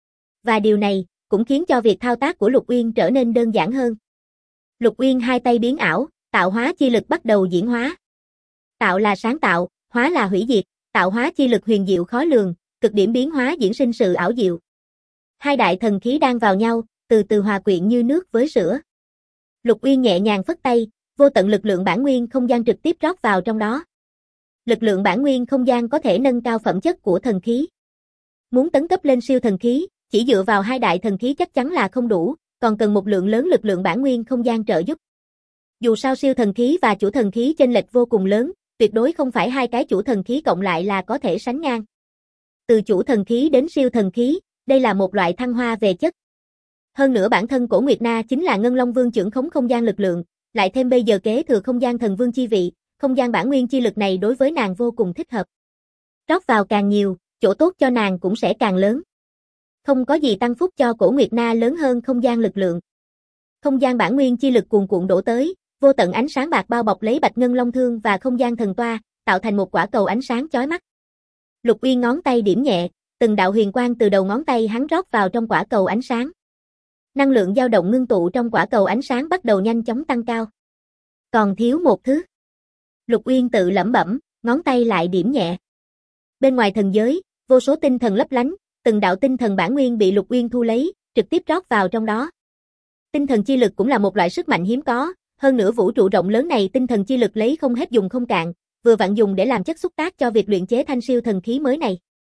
Và điều này cũng khiến cho việc thao tác của Lục Uyên trở nên đơn giản hơn. Lục Uyên hai tay biến ảo, tạo hóa chi lực bắt đầu diễn hóa. Tạo là sáng tạo, hóa là hủy diệt, tạo hóa chi lực huyền diệu khó lường, cực điểm biến hóa diễn sinh sự ảo diệu. Hai đại thần khí đang vào nhau, từ từ hòa quyện như nước với sữa. Lục Uyên nhẹ nhàng phất tay, vô tận lực lượng bản nguyên không gian trực tiếp rót vào trong đó. Lực lượng bản nguyên không gian có thể nâng cao phẩm chất của thần khí. Muốn tấn cấp lên siêu thần khí, chỉ dựa vào hai đại thần khí chắc chắn là không đủ, còn cần một lượng lớn lực lượng bản nguyên không gian trợ giúp. Dù sao siêu thần khí và chủ thần khí chênh lệch vô cùng lớn, tuyệt đối không phải hai cái chủ thần khí cộng lại là có thể sánh ngang. Từ chủ thần khí đến siêu thần khí, đây là một loại thăng hoa về chất. Hơn nữa bản thân Cổ Nguyệt Na chính là Ngân Long Vương trưởng khống không gian lực lượng, lại thêm bây giờ kế thừa không gian thần vương chi vị, không gian bản nguyên chi lực này đối với nàng vô cùng thích hợp. Rót vào càng nhiều, chỗ tốt cho nàng cũng sẽ càng lớn. Không có gì tăng phúc cho Cổ Nguyệt Na lớn hơn không gian lực lượng. Không gian bản nguyên chi lực cuồn cuộn đổ tới, vô tận ánh sáng bạc bao bọc lấy Bạch Ngân Long Thương và không gian thần toa, tạo thành một quả cầu ánh sáng chói mắt. Lục Uyên ngón tay điểm nhẹ, từng đạo huyền quang từ đầu ngón tay hắn rót vào trong quả cầu ánh sáng. Năng lượng dao động ngưng tụ trong quả cầu ánh sáng bắt đầu nhanh chóng tăng cao. Còn thiếu một thứ. Lục Uyên tự lẩm bẩm, ngón tay lại điểm nhẹ. Bên ngoài thần giới, vô số tinh thần lấp lánh, từng đạo tinh thần bản nguyên bị Lục Uyên thu lấy, trực tiếp rót vào trong đó. Tinh thần chi lực cũng là một loại sức mạnh hiếm có, hơn nữa vũ trụ rộng lớn này tinh thần chi lực lấy không hết dùng không cạn, vừa vặn dùng để làm chất xúc tác cho việc luyện chế thanh siêu thần khí mới này.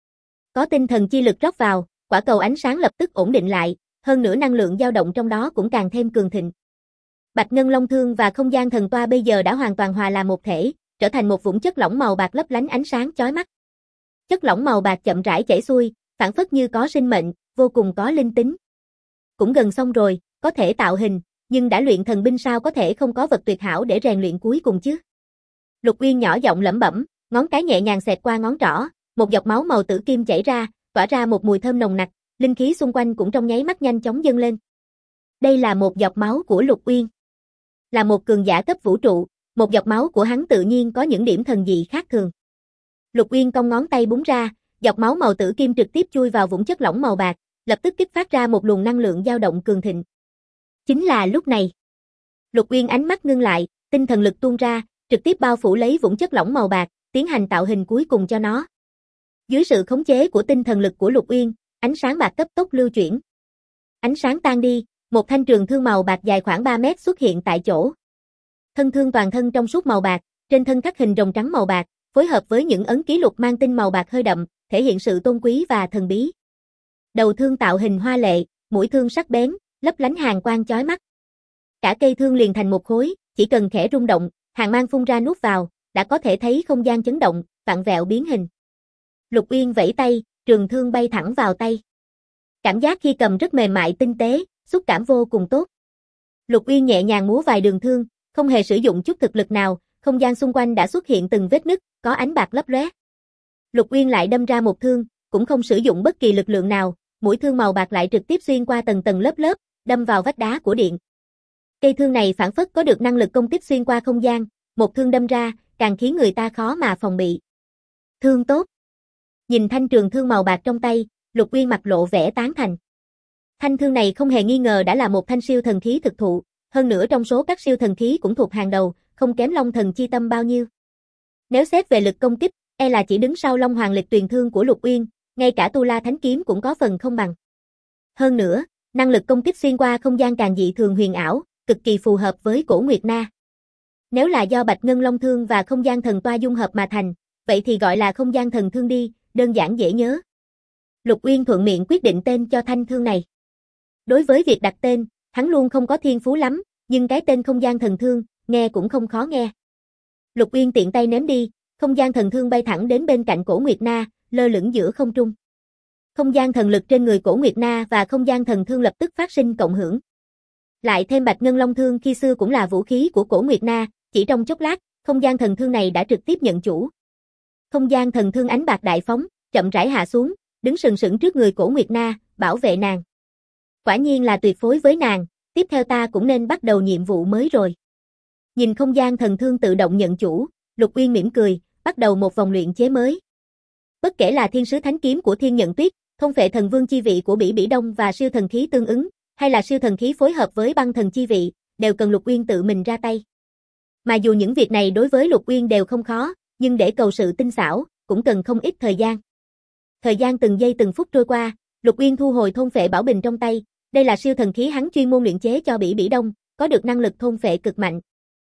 Có tinh thần chi lực rót vào, quả cầu ánh sáng lập tức ổn định lại, hơn nữa năng lượng dao động trong đó cũng càng thêm cường thịnh. Bạch Ngân Long Thương và không gian thần toa bây giờ đã hoàn toàn hòa làm một thể, trở thành một vũng chất lỏng màu bạc lấp lánh ánh sáng chói mắt. Chất lỏng màu bạc chậm rãi chảy xuôi, phảng phất như có sinh mệnh, vô cùng có linh tính. Cũng gần xong rồi, có thể tạo hình, nhưng đã luyện thần binh sao có thể không có vật tuyệt hảo để rèn luyện cuối cùng chứ? Lục Uyên nhỏ giọng lẩm bẩm, ngón cái nhẹ nhàng xẹt qua ngón trỏ, một giọt máu màu tử kim chảy ra, tỏa ra một mùi thơm nồng nặc, linh khí xung quanh cũng trong nháy mắt nhanh chóng dâng lên. Đây là một giọt máu của Lục Uyên. Là một cường giả cấp vũ trụ, một giọt máu của hắn tự nhiên có những điểm thần dị khác thường. Lục Uyên cong ngón tay búng ra, giọt máu màu tử kim trực tiếp chui vào vũng chất lỏng màu bạc, lập tức kích phát ra một luồng năng lượng dao động cường thịnh. Chính là lúc này, Lục Uyên ánh mắt ngưng lại, tinh thần lực tuôn ra, trực tiếp bao phủ lấy vũng chất lỏng màu bạc, tiến hành tạo hình cuối cùng cho nó. Dưới sự khống chế của tinh thần lực của Lục Uyên, ánh sáng bạc cấp tốc lưu chuyển. Ánh sáng tan đi, một thanh trường thương màu bạc dài khoảng 3 mét xuất hiện tại chỗ. Thân thương toàn thân trong suốt màu bạc, trên thân khắc hình rồng trắng màu bạc, phối hợp với những ấn ký lục mang tinh màu bạc hơi đậm, thể hiện sự tôn quý và thần bí. Đầu thương tạo hình hoa lệ, mũi thương sắc bén, lấp lánh hàn quang chói mắt. Cả cây thương liền thành một khối, chỉ cần khẽ rung động, hàn mang phun ra nuốt vào, đã có thể thấy không gian chấn động, vặn vẹo biến hình. Lục Uyên vẫy tay, trường thương bay thẳng vào tay. Cảm giác khi cầm rất mềm mại tinh tế, xúc cảm vô cùng tốt. Lục Uyên nhẹ nhàng múa vài đường thương, không hề sử dụng chút thực lực nào, không gian xung quanh đã xuất hiện từng vết nứt, có ánh bạc lấp lóe. Lục Uyên lại đâm ra một thương, cũng không sử dụng bất kỳ lực lượng nào, mũi thương màu bạc lại trực tiếp xuyên qua tầng tầng lớp lớp, đâm vào vách đá của điện. Cây thương này phản phất có được năng lực công kích xuyên qua không gian, một thương đâm ra, càng khiến người ta khó mà phòng bị. Thương tốt. Nhìn thanh trường thương màu bạc trong tay, Lục Uyên mặt lộ vẻ tán thành. Thanh thương này không hề nghi ngờ đã là một thanh siêu thần khí thực thụ, hơn nữa trong số các siêu thần khí cũng thuộc hàng đầu, không kém Long Thần Chi Tâm bao nhiêu. Nếu xét về lực công kích, e là chỉ đứng sau Long Hoàng Lịch Tuyền Thương của Lục Uyên, ngay cả Tu La Thánh Kiếm cũng có phần không bằng. Hơn nữa, năng lực công kích xuyên qua không gian càng dị thường huyền ảo, cực kỳ phù hợp với Cổ Nguyệt Na. Nếu là do Bạch Ngân Long Thương và Không Gian Thần Toa dung hợp mà thành, vậy thì gọi là Không Gian Thần Thương đi, đơn giản dễ nhớ. Lục Uyên thuận miệng quyết định tên cho thanh thương này. Đối với việc đặt tên, hắn luôn không có thiên phú lắm, nhưng cái tên Không Gian Thần Thương, nghe cũng không khó nghe. Lục Uyên tiện tay ném đi, Không Gian Thần Thương bay thẳng đến bên cạnh Cổ Nguyệt Na, lơ lửng giữa không trung. Không gian thần lực trên người Cổ Nguyệt Na và Không Gian Thần Thương lập tức phát sinh cộng hưởng. Lại thêm Bạch Ngân Long Thương khi xưa cũng là vũ khí của Cổ Nguyệt Na, chỉ trong chốc lát, Không Gian Thần Thương này đã trực tiếp nhận chủ. Không Gian Thần Thương ánh bạc đại phóng, chậm rãi hạ xuống, đứng sừng sững trước người Cổ Nguyệt Na, bảo vệ nàng. Quả nhiên là tuyệt phối với nàng, tiếp theo ta cũng nên bắt đầu nhiệm vụ mới rồi. Nhìn Không Gian Thần Thương tự động nhận chủ, Lục Uyên mỉm cười, bắt đầu một vòng luyện chế mới. Bất kể là Thiên Sứ Thánh Kiếm của Thiên Nhận Tuyết, Thôn Phệ Thần Vương chi vị của Bỉ Bỉ Đông và siêu thần khí tương ứng, hay là siêu thần khí phối hợp với băng thần chi vị, đều cần Lục Uyên tự mình ra tay. Mà dù những việc này đối với Lục Uyên đều không khó, nhưng để cầu sự tinh xảo, cũng cần không ít thời gian. Thời gian từng giây từng phút trôi qua, Lục Uyên thu hồi thôn phệ bảo bình trong tay, đây là siêu thần khí hắn chuyên môn luyện chế cho Bỉ Bỉ Đông, có được năng lực thôn phệ cực mạnh.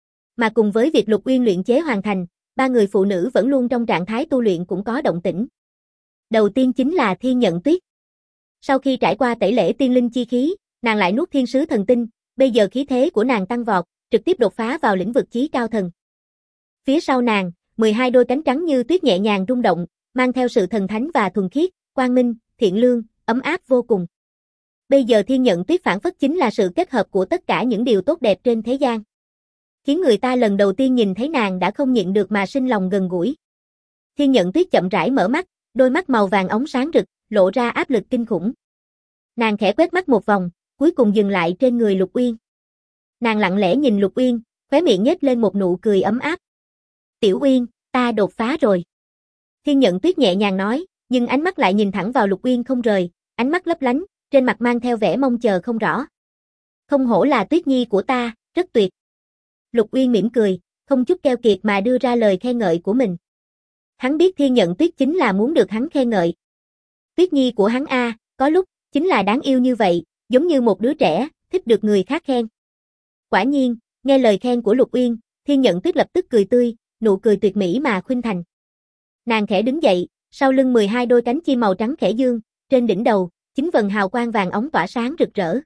Mà cùng với việc Lục Uyên luyện chế hoàn thành, ba người phụ nữ vẫn luôn trong trạng thái tu luyện cũng có động tĩnh. Đầu tiên chính là Thiên Nhận Tuyết. Sau khi trải qua tẩy lễ tiên linh chi khí, nàng lại nuốt thiên sứ thần tinh, bây giờ khí thế của nàng tăng vọt, trực tiếp đột phá vào lĩnh vực chí cao thần. Phía sau nàng, 12 đôi cánh trắng như tuyết nhẹ nhàng rung động, mang theo sự thần thánh và thuần khiết, quang minh, thiện lương, ấm áp vô cùng. Bây giờ Thiên Nhận Tuyết phản phất chính là sự kết hợp của tất cả những điều tốt đẹp trên thế gian. Khiến người ta lần đầu tiên nhìn thấy nàng đã không nhịn được mà sinh lòng gần gũi. Thiên Nhận Tuyết chậm rãi mở mắt, đôi mắt màu vàng óng sáng rực, lộ ra áp lực kinh khủng. Nàng khẽ quét mắt một vòng, cuối cùng dừng lại trên người Lục Uyên. Nàng lặng lẽ nhìn Lục Uyên, khóe miệng nhếch lên một nụ cười ấm áp. "Tiểu Uyên, ta đột phá rồi." Thiên Nhận Tuyết nhẹ nhàng nói, nhưng ánh mắt lại nhìn thẳng vào Lục Uyên không rời, ánh mắt lấp lánh, trên mặt mang theo vẻ mong chờ không rõ. "Không hổ là Tuyết Nhi của ta, rất tuyệt." Lục Uyên mỉm cười, không chút keo kiệt mà đưa ra lời khen ngợi của mình. Hắn biết Thiên Nhận Tuyết chính là muốn được hắn khen ngợi. Tuyết Nhi của hắn có lúc, chính là đáng yêu như vậy, giống như một đứa trẻ, thích được người khác khen. Quả nhiên, nghe lời khen của Lục Uyên, Thiên Nhận Tuyết lập tức cười tươi, nụ cười tuyệt mỹ mà khuynh thành. Nàng khẽ đứng dậy, sau lưng 12 đôi cánh chim màu trắng khẽ dương, trên đỉnh đầu, 9 vầng hào quang vàng óng tỏa sáng rực rỡ.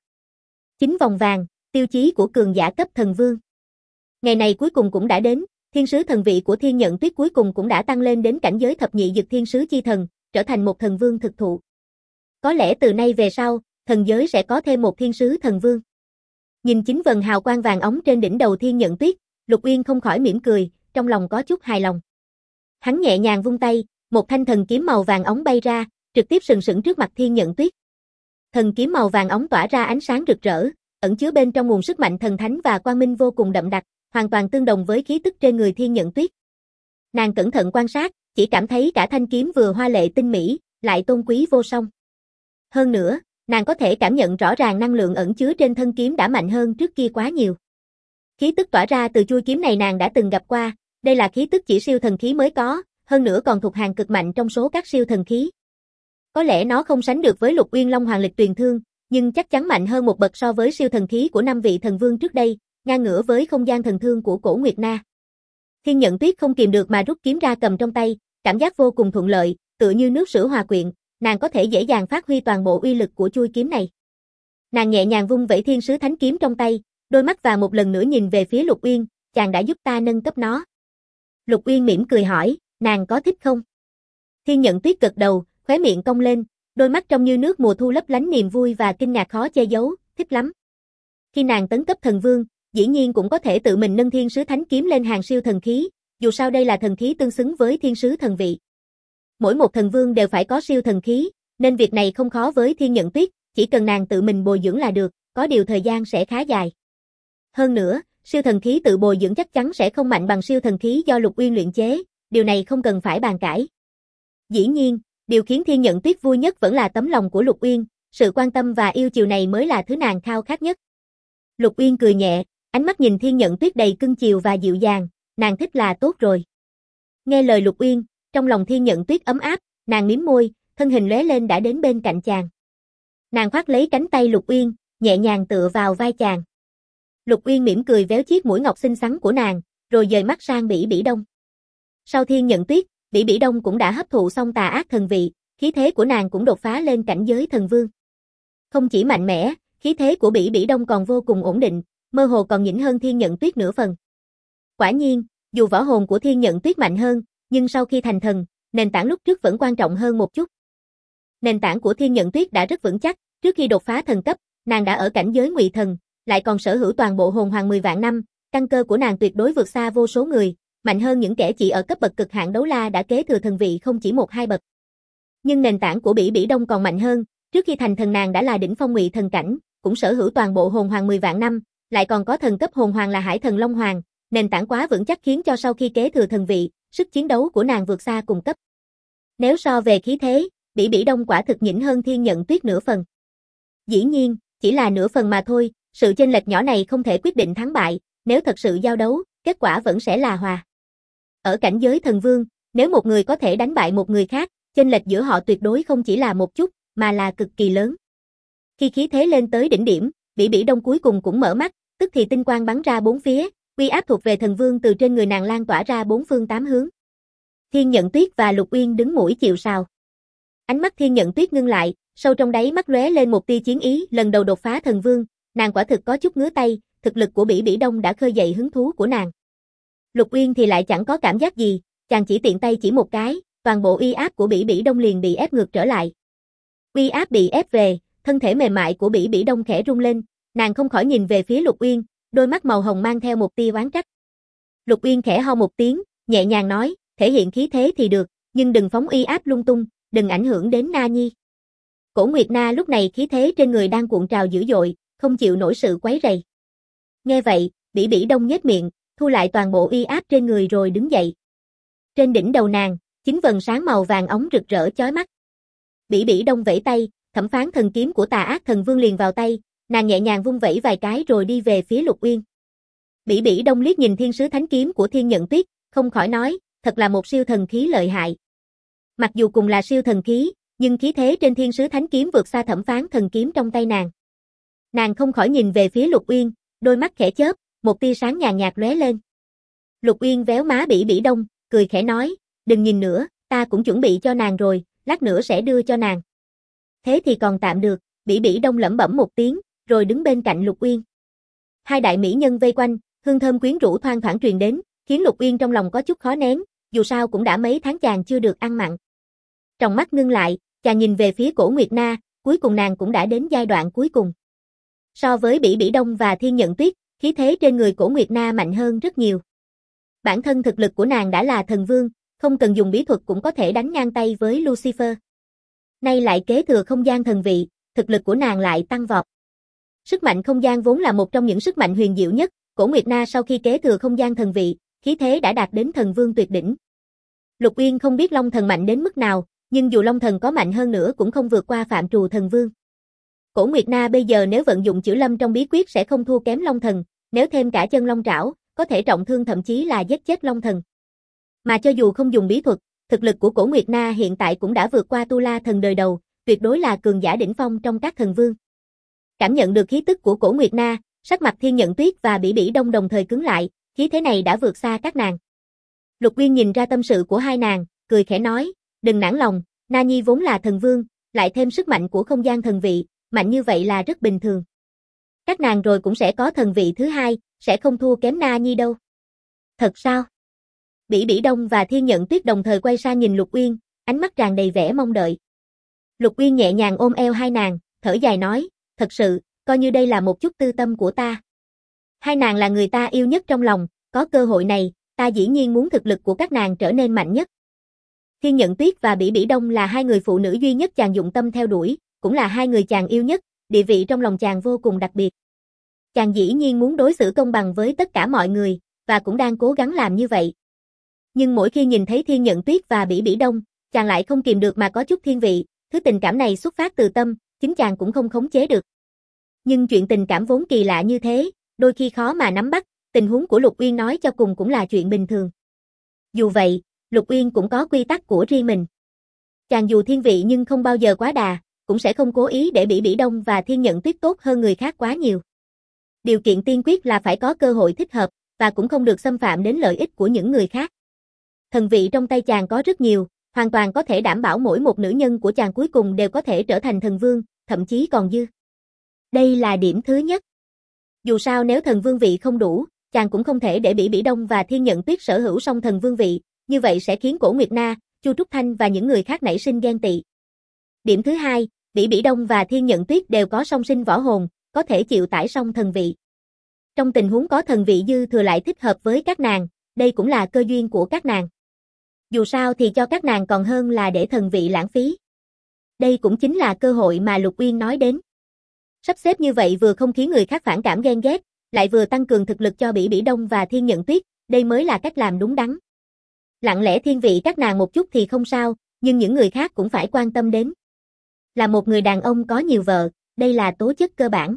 9 vòng vàng, tiêu chí của cường giả cấp thần vương. Ngày này cuối cùng cũng đã đến, thiên sứ thần vị của Thiên Nhận Tuyết cuối cùng cũng đã tăng lên đến cảnh giới thập nhị dực thiên sứ chi thần, trở thành một thần vương thực thụ. Có lẽ từ nay về sau, thần giới sẽ có thêm một thiên sứ thần vương. Nhìn 9 vầng hào quang vàng óng trên đỉnh đầu Thiên Nhận Tuyết, Lục Uyên không khỏi mỉm cười, trong lòng có chút hài lòng. Hắn nhẹ nhàng vung tay, một thanh thần kiếm màu vàng óng bay ra, trực tiếp sừng sững trước mặt Thiên Nhận Tuyết. Thần kiếm màu vàng óng tỏa ra ánh sáng rực rỡ, ẩn chứa bên trong nguồn sức mạnh thần thánh và quang minh vô cùng đậm đặc, hoàn toàn tương đồng với khí tức trên người Thiên Nhận Tuyết. Nàng cẩn thận quan sát, chỉ cảm thấy cả thanh kiếm vừa hoa lệ tinh mỹ, lại tôn quý vô song. Hơn nữa, nàng có thể cảm nhận rõ ràng năng lượng ẩn chứa trên thân kiếm đã mạnh hơn trước kia quá nhiều. Khí tức tỏa ra từ chuôi kiếm này nàng đã từng gặp qua, đây là khí tức chỉ siêu thần khí mới có, hơn nữa còn thuộc hàng cực mạnh trong số các siêu thần khí. Có lẽ nó không sánh được với Lục Uyên Long Hoàng Lịch Tuyền Thương, nhưng chắc chắn mạnh hơn một bậc so với siêu thần khí của 5 vị thần vương trước đây, ngang ngửa với Không Gian Thần Thương của Cổ Nguyệt Na. Thiên Nhận Tuyết không kìm được mà rút kiếm ra cầm trong tay, cảm giác vô cùng thuận lợi, tựa như nước sữa hòa quyện, nàng có thể dễ dàng phát huy toàn bộ uy lực của chuôi kiếm này. Nàng nhẹ nhàng vung vẩy thiên sứ thánh kiếm trong tay, đôi mắt vàng một lần nữa nhìn về phía Lục Uyên, chàng đã giúp ta nâng cấp nó. Lục Uyên mỉm cười hỏi, nàng có thích không? Thiên Nhận Tuyết gật đầu, khóe miệng cong lên, đôi mắt trong như nước mùa thu lấp lánh niềm vui và kinh ngạc khó che giấu, thích lắm. Khi nàng tấn cấp thần vương, dĩ nhiên cũng có thể tự mình nâng thiên sứ thánh kiếm lên hàng siêu thần khí, dù sao đây là thần khí tương xứng với thiên sứ thần vị. Mỗi một thần vương đều phải có siêu thần khí, nên việc này không khó với Thiên Nhận Tuyết, chỉ cần nàng tự mình bồi dưỡng là được, có điều thời gian sẽ khá dài. Hơn nữa, siêu thần khí tự bồi dưỡng chắc chắn sẽ không mạnh bằng siêu thần khí do Lục Uyên luyện chế, điều này không cần phải bàn cãi. Dĩ nhiên, điều khiến Thiên Nhận Tuyết vui nhất vẫn là tấm lòng của Lục Uyên, sự quan tâm và yêu chiều này mới là thứ nàng khao khát nhất. Lục Uyên cười nhẹ, ánh mắt nhìn Thiên Nhận Tuyết đầy cưng chiều và dịu dàng, nàng thích là tốt rồi. Nghe lời Lục Uyên, trong lòng Thiên Nhận Tuyết ấm áp, nàng mím môi, thân hình lóe lên đã đến bên cạnh chàng. Nàng khoác lấy cánh tay Lục Uyên, nhẹ nhàng tựa vào vai chàng. Lục Uyên mỉm cười véo chiếc mũi ngọc xinh xắn của nàng, rồi dời mắt sang Bỉ Bỉ Đông. Sau Thiên Nhận Tuyết, Bỉ Bỉ Đông cũng đã hấp thụ xong tà ác thần vị, khí thế của nàng cũng đột phá lên cảnh giới thần vương. Không chỉ mạnh mẽ, khí thế của Bỉ Bỉ Đông còn vô cùng ổn định, mơ hồ còn nhỉnh hơn Thiên Nhận Tuyết nửa phần. Quả nhiên, dù võ hồn của Thiên Nhận Tuyết mạnh hơn, nhưng sau khi thành thần, nền tảng lúc trước vẫn quan trọng hơn một chút. Nền tảng của Thiên Nhận Tuyết đã rất vững chắc, trước khi đột phá thần cấp, nàng đã ở cảnh giới ngụy thần, lại còn sở hữu toàn bộ hồn hoàng 10 vạn năm, căn cơ của nàng tuyệt đối vượt xa vô số người, mạnh hơn những kẻ chỉ ở cấp bậc cực hạn đấu la đã kế thừa thần vị không chỉ 1-2 bậc. Nhưng nền tảng của Bỉ Bỉ Đông còn mạnh hơn, trước khi thành thần nàng đã là đỉnh phong ngụy thần cảnh, cũng sở hữu toàn bộ hồn hoàng 10 vạn năm, lại còn có thần cấp hồn hoàng là Hải Thần Long Hoàng, nền tảng quá vững chắc khiến cho sau khi kế thừa thần vị, sức chiến đấu của nàng vượt xa cùng cấp. Nếu so về khí thế, Bỉ Bỉ Đông quả thực nhỉnh hơn Thiên Nhận Tuyết nửa phần. Dĩ nhiên, chỉ là nửa phần mà thôi, sự chênh lệch nhỏ này không thể quyết định thắng bại, nếu thật sự giao đấu, kết quả vẫn sẽ là hòa. Ở cảnh giới thần vương, nếu một người có thể đánh bại một người khác, chênh lệch giữa họ tuyệt đối không chỉ là một chút, mà là cực kỳ lớn. Khi khí thế lên tới đỉnh điểm, Bỉ Bỉ Đông cuối cùng cũng mở mắt, tức thì tinh quang bắn ra bốn phía, uy áp thuộc về thần vương từ trên người nàng lan tỏa ra bốn phương tám hướng. Thiên Nhận Tuyết và Lục Uyên đứng mũi chịu sào. Ánh mắt Thiên Nhận Tuyết ngưng lại, sâu trong đáy mắt lóe lên một tia chiến ý, lần đầu đột phá thần vương, nàng quả thực có chút ngứa tay, thực lực của Bỉ Bỉ Đông đã khơi dậy hứng thú của nàng. Lục Uyên thì lại chẳng có cảm giác gì, chàng chỉ tiện tay chỉ một cái, toàn bộ uy áp của Bỉ Bỉ Đông liền bị ép ngược trở lại. Uy áp bị ép về, thân thể mềm mại của Bỉ Bỉ Đông khẽ rung lên, nàng không khỏi nhìn về phía Lục Uyên, đôi mắt màu hồng mang theo một tia oán trách. Lục Uyên khẽ ho một tiếng, nhẹ nhàng nói, thể hiện khí thế thì được, nhưng đừng phóng uy áp lung tung, đừng ảnh hưởng đến Na Nhi. Cổ Nguyệt Na lúc này khí thế trên người đang cuộn trào dữ dội, không chịu nổi sự quấy rầy. Nghe vậy, Bỉ Bỉ Đông nhếch miệng, thu lại toàn bộ uy áp trên người rồi đứng dậy. Trên đỉnh đầu nàng, 9 vầng sáng màu vàng óng rực rỡ chói mắt. Bỉ Bỉ Đông vẫy tay, Thẩm Phán thần kiếm của Tà Ác Thần Vương liền vào tay, nàng nhẹ nhàng vung vẩy vài cái rồi đi về phía Lục Uyên. Bỉ Bỉ Đông liếc nhìn Thiên Sứ Thánh kiếm của Thiên Nhận Tuyết, không khỏi nói, thật là một siêu thần khí lợi hại. Mặc dù cùng là siêu thần khí, nhưng khí thế trên Thiên Sứ Thánh kiếm vượt xa Thẩm Phán thần kiếm trong tay nàng. Nàng không khỏi nhìn về phía Lục Uyên, đôi mắt khẽ chớp, một tia sáng nhàn nhạt lóe lên. Lục Uyên véo má Bỉ Bỉ Đông, cười khẽ nói, đừng nhìn nữa, ta cũng chuẩn bị cho nàng rồi, lát nữa sẽ đưa cho nàng. Thế thì còn tạm được, Bỉ Bỉ Đông lẩm bẩm một tiếng, rồi đứng bên cạnh Lục Uyên. Hai đại mỹ nhân vây quanh, hương thơm quyến rũ thoang thoảng truyền đến, khiến Lục Uyên trong lòng có chút khó nén, dù sao cũng đã mấy tháng chàng chưa được ăn mặn. Trong mắt ngưng lại, chàng nhìn về phía Cổ Nguyệt Na, cuối cùng nàng cũng đã đến giai đoạn cuối cùng. So với Bỉ Bỉ Đông và Thiên Nhận Tuyết, khí thế trên người Cổ Nguyệt Na mạnh hơn rất nhiều. Bản thân thực lực của nàng đã là thần vương, không cần dùng bí thuật cũng có thể đánh ngang tay với Lucifer. Nay lại kế thừa không gian thần vị, thực lực của nàng lại tăng vọt. Sức mạnh không gian vốn là một trong những sức mạnh huyền diệu nhất, Cổ Nguyệt Na sau khi kế thừa không gian thần vị, khí thế đã đạt đến thần vương tuyệt đỉnh. Lục Uyên không biết Long Thần mạnh đến mức nào, nhưng dù Long Thần có mạnh hơn nữa cũng không vượt qua phạm trù thần vương. Cổ Nguyệt Na bây giờ nếu vận dụng chữ lâm trong bí quyết sẽ không thua kém Long Thần, nếu thêm cả chân long trảo, có thể trọng thương thậm chí là giết chết Long Thần. Mà cho dù không dùng bí thuật, thực lực của Cổ Nguyệt Na hiện tại cũng đã vượt qua Tu La Thần đời đầu, tuyệt đối là cường giả đỉnh phong trong các thần vương. Cảm nhận được khí tức của Cổ Nguyệt Na, sắc mặt Thiên Nhận Tuyết và Bỉ Bỉ Đông đồng thời cứng lại, khí thế này đã vượt xa các nàng. Lục Uyên nhìn ra tâm sự của hai nàng, cười khẽ nói, đừng nản lòng, Na Nhi vốn là thần vương, lại thêm sức mạnh của không gian thần vị, mạnh như vậy là rất bình thường. Các nàng rồi cũng sẽ có thần vị thứ hai, sẽ không thua kém Na Nhi đâu. Thật sao? Bỉ Bỉ Đông và Thiên Nhận Tuyết đồng thời quay sang nhìn Lục Uyên, ánh mắt tràn đầy vẻ mong đợi. Lục Uyên nhẹ nhàng ôm eo hai nàng, thở dài nói, thật sự, coi như đây là một chút tư tâm của ta. Hai nàng là người ta yêu nhất trong lòng, có cơ hội này, ta dĩ nhiên muốn thực lực của các nàng trở nên mạnh nhất. Thiên Nhận Tuyết và Bỉ Bỉ Đông là hai người phụ nữ duy nhất chàng dụng tâm theo đuổi, cũng là hai người chàng yêu nhất, địa vị trong lòng chàng vô cùng đặc biệt. Chàng dĩ nhiên muốn đối xử công bằng với tất cả mọi người, và cũng đang cố gắng làm như vậy. Nhưng mỗi khi nhìn thấy Thiên Nhận Tuyết và Bỉ Bỉ Đông, chàng lại không kìm được mà có chút thiên vị, thứ tình cảm này xuất phát từ tâm, chính chàng cũng không khống chế được. Nhưng chuyện tình cảm vốn kỳ lạ như thế, đôi khi khó mà nắm bắt, tình huống của Lục Uyên nói cho cùng cũng là chuyện bình thường. Dù vậy, Lục Uyên cũng có quy tắc của riêng mình. Chàng dù thiên vị nhưng không bao giờ quá đà, cũng sẽ không cố ý để Bỉ Bỉ Đông và Thiên Nhận Tuyết tốt hơn người khác quá nhiều. Điều kiện tiên quyết là phải có cơ hội thích hợp, và cũng không được xâm phạm đến lợi ích của những người khác. Thần vị trong tay chàng có rất nhiều, hoàn toàn có thể đảm bảo mỗi một nữ nhân của chàng cuối cùng đều có thể trở thành thần vương, thậm chí còn dư. Đây là điểm thứ nhất. Dù sao nếu thần vương vị không đủ, chàng cũng không thể để Bỉ Bỉ Đông và Thiên Nhận Tuyết sở hữu song thần vương vị, như vậy sẽ khiến Cổ Nguyệt Na, Chu Trúc Thanh và những người khác nảy sinh ghen tị. Điểm thứ hai, Bỉ Bỉ Đông và Thiên Nhận Tuyết đều có song sinh võ hồn, có thể chịu tải song thần vị. Trong tình huống có thần vị dư thừa lại thích hợp với các nàng, đây cũng là cơ duyên của các nàng. Dù sao thì cho các nàng còn hơn là để thần vị lãng phí. Đây cũng chính là cơ hội mà Lục Uyên nói đến. Sắp xếp như vậy vừa không khiến người khác phản cảm ghen ghét, lại vừa tăng cường thực lực cho Bỉ Bỉ Đông và Thiên Nhận Tuyết, đây mới là cách làm đúng đắn. Lặng lẽ thiên vị các nàng một chút thì không sao, nhưng những người khác cũng phải quan tâm đến. Là một người đàn ông có nhiều vợ, đây là tố chất cơ bản.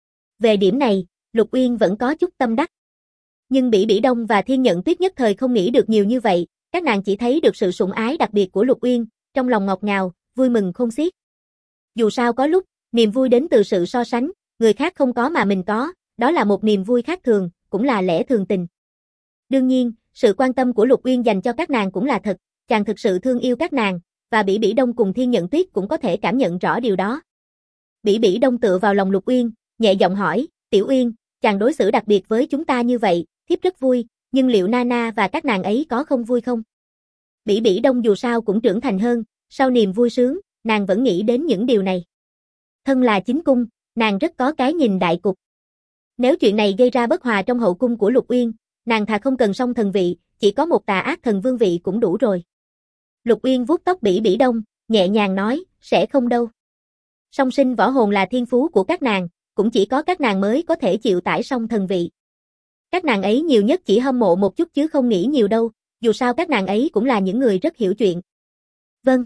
Về điểm này, Lục Uyên vẫn có chút tâm đắc. Nhưng Bỉ Bỉ Đông và Thiên Nhận Tuyết nhất thời không nghĩ được nhiều như vậy, các nàng chỉ thấy được sự sủng ái đặc biệt của Lục Uyên, trong lòng ngọt ngào, vui mừng khôn xiết. Dù sao có lúc, niềm vui đến từ sự so sánh, người khác không có mà mình có, đó là một niềm vui khác thường, cũng là lẽ thường tình. Đương nhiên, sự quan tâm của Lục Uyên dành cho các nàng cũng là thật, chàng thực sự thương yêu các nàng, và Bỉ Bỉ Đông cùng Thiên Nhận Tuyết cũng có thể cảm nhận rõ điều đó. Bỉ Bỉ Đông tựa vào lòng Lục Uyên, nhẹ giọng hỏi, Tiểu Uyên, chàng đối xử đặc biệt với chúng ta như vậy, thiếp rất vui, nhưng liệu Nana và các nàng ấy có không vui không? Bỉ Bỉ Đông dù sao cũng trưởng thành hơn, sau niềm vui sướng, nàng vẫn nghĩ đến những điều này. Thân là chính cung, nàng rất có cái nhìn đại cục. Nếu chuyện này gây ra bất hòa trong hậu cung của Lục Uyên, nàng thà không cần song thần vị, chỉ có một tà ác thần vương vị cũng đủ rồi. Lục Uyên vuốt tóc Bỉ Bỉ Đông, nhẹ nhàng nói, sẽ không đâu. Song sinh võ hồn là thiên phú của các nàng, cũng chỉ có các nàng mới có thể chịu tải song thần vị. Các nàng ấy nhiều nhất chỉ hâm mộ một chút chứ không nghĩ nhiều đâu, dù sao các nàng ấy cũng là những người rất hiểu chuyện. Vâng.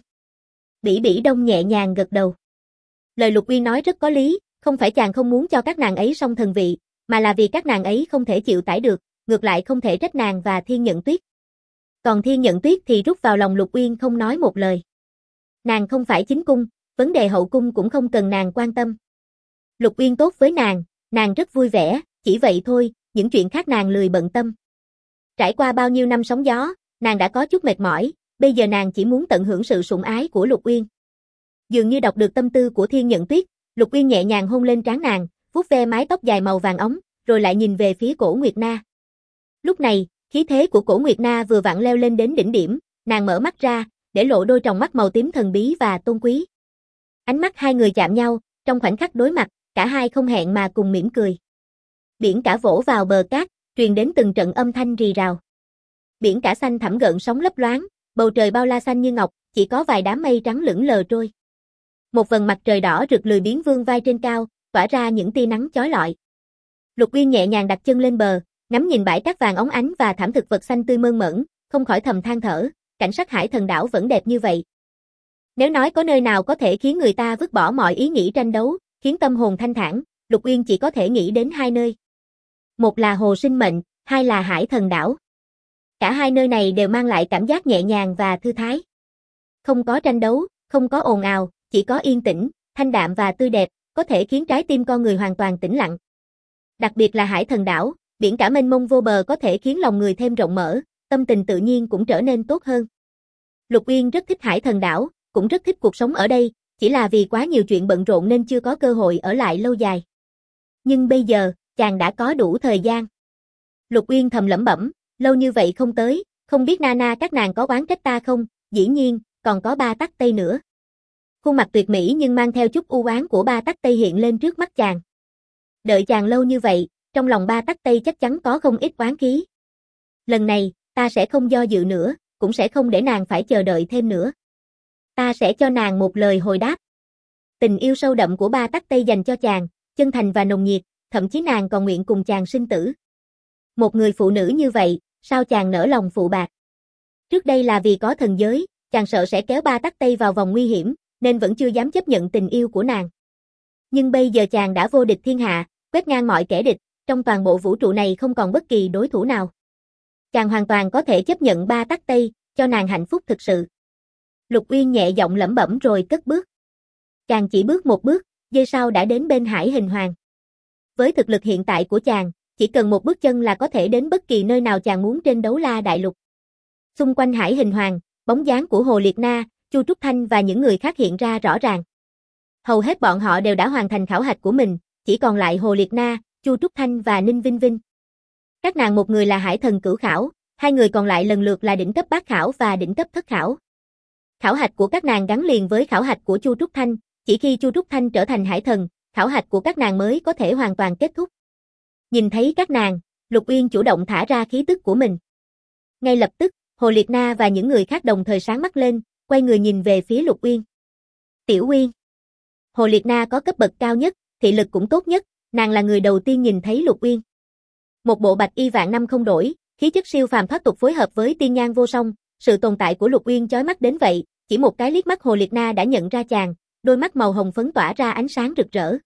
Bỉ Bỉ Đông nhẹ nhàng gật đầu. Lời Lục Uyên nói rất có lý, không phải chàng không muốn cho các nàng ấy song thần vị, mà là vì các nàng ấy không thể chịu tải được, ngược lại không thể trách nàng và Thiên Nhận Tuyết. Còn Thiên Nhận Tuyết thì rút vào lòng Lục Uyên không nói một lời. Nàng không phải chính cung, vấn đề hậu cung cũng không cần nàng quan tâm. Lục Uyên tốt với nàng rất vui vẻ, chỉ vậy thôi, những chuyện khác nàng lười bận tâm. Trải qua bao nhiêu năm sóng gió, nàng đã có chút mệt mỏi, bây giờ nàng chỉ muốn tận hưởng sự sủng ái của Lục Uyên. Dường như đọc được tâm tư của Thiên Nhận Tuyết, Lục Uyên nhẹ nhàng hôn lên trán nàng, vuốt ve mái tóc dài màu vàng óng, rồi lại nhìn về phía Cổ Nguyệt Na. Lúc này, khí thế của Cổ Nguyệt Na vừa vặn leo lên đến đỉnh điểm, nàng mở mắt ra, để lộ đôi tròng mắt màu tím thần bí và tôn quý. Ánh mắt hai người chạm nhau, trong khoảnh khắc đối mặt, cả hai không hẹn mà cùng mỉm cười. Biển cả vỗ vào bờ cát, truyền đến từng trận âm thanh rì rào. Biển cả xanh thẳm gợn sóng lấp loáng, bầu trời bao la xanh như ngọc, chỉ có vài đám mây trắng lững lờ trôi. Một vầng mặt trời đỏ rực lười biếng vương vai trên cao, tỏa ra những tia nắng chói lọi. Lục Uyên nhẹ nhàng đặt chân lên bờ, ngắm nhìn bãi cát vàng óng ánh và thảm thực vật xanh tươi mơn mởn, không khỏi thầm than thở, cảnh sắc Hải Thần đảo vẫn đẹp như vậy. Nếu nói có nơi nào có thể khiến người ta vứt bỏ mọi ý nghĩ tranh đấu, khiến tâm hồn thanh thản, Lục Uyên chỉ có thể nghĩ đến hai nơi. Một là Hồ Sinh Mệnh, hai là Hải Thần đảo. Cả hai nơi này đều mang lại cảm giác nhẹ nhàng và thư thái. Không có tranh đấu, không có ồn ào, chỉ có yên tĩnh, thanh đạm và tươi đẹp, có thể khiến trái tim con người hoàn toàn tĩnh lặng. Đặc biệt là Hải Thần đảo, biển cả mênh mông vô bờ có thể khiến lòng người thêm rộng mở, tâm tình tự nhiên cũng trở nên tốt hơn. Lục Uyên rất thích Hải Thần đảo, cũng rất thích cuộc sống ở đây, chỉ là vì quá nhiều chuyện bận rộn nên chưa có cơ hội ở lại lâu dài. Nhưng bây giờ, chàng đã có đủ thời gian. Lục Uyên thầm lẩm bẩm, lâu như vậy không tới, không biết Nana các nàng có oán trách ta không, dĩ nhiên, còn có Ba Tắc Tây nữa. Khuôn mặt tuyệt mỹ nhưng mang theo chút u oán của Ba Tắc Tây hiện lên trước mắt chàng. Đợi chàng lâu như vậy, trong lòng Ba Tắc Tây chắc chắn có không ít oán khí. Lần này, ta sẽ không do dự nữa, cũng sẽ không để nàng phải chờ đợi thêm nữa. Ta sẽ cho nàng một lời hồi đáp. Tình yêu sâu đậm của Ba Tắc Tây dành cho chàng, chân thành và nồng nhiệt, thậm chí nàng còn nguyện cùng chàng sinh tử. Một người phụ nữ như vậy, sao chàng nỡ lòng phụ bạc? Trước đây là vì có thần giới, chàng sợ sẽ kéo Ba Tắc Tây vào vòng nguy hiểm, nên vẫn chưa dám chấp nhận tình yêu của nàng. Nhưng bây giờ chàng đã vô địch thiên hạ, quét ngang mọi kẻ địch, trong toàn bộ vũ trụ này không còn bất kỳ đối thủ nào. Chàng hoàn toàn có thể chấp nhận Ba Tắc Tây, cho nàng hạnh phúc thực sự. Lục Uyên nhẹ giọng lẩm bẩm rồi cất bước. Chàng chỉ bước một bước, giây sau đã đến bên Hải Hình Hoàng. với thực lực hiện tại của chàng, chỉ cần một bước chân là có thể đến bất kỳ nơi nào chàng muốn trên Đấu La Đại Lục. Xung quanh Hải Hình Hoàng, bóng dáng của Hồ Liệt Na, Chu Trúc Thanh và những người khác hiện ra rõ ràng. Hầu hết bọn họ đều đã hoàn thành khảo hạch của mình, chỉ còn lại Hồ Liệt Na, Chu Trúc Thanh và Ninh Vinh Vinh. Các nàng một người là Hải Thần Cửu Khảo, hai người còn lại lần lượt là đỉnh cấp bát khảo và đỉnh cấp thất khảo. Khảo hạch của các nàng gắn liền với khảo hạch của Chu Trúc Thanh, chỉ khi Chu Trúc Thanh trở thành Hải Thần, khảo hạch của các nàng mới có thể hoàn toàn kết thúc. Nhìn thấy các nàng, Lục Uyên chủ động thả ra khí tức của mình. Ngay lập tức, Hồ Liệt Na và những người khác đồng thời sáng mắt lên, quay người nhìn về phía Lục Uyên. Tiểu Uyên. Hồ Liệt Na có cấp bậc cao nhất, thị lực cũng tốt nhất, nàng là người đầu tiên nhìn thấy Lục Uyên. Một bộ bạch y vạn năm không đổi, khí chất siêu phàm thoát tục phối hợp với tiên nhan vô song, sự tồn tại của Lục Uyên chói mắt đến vậy, chỉ một cái liếc mắt Hồ Liệt Na đã nhận ra chàng, đôi mắt màu hồng phấn tỏa ra ánh sáng rực rỡ.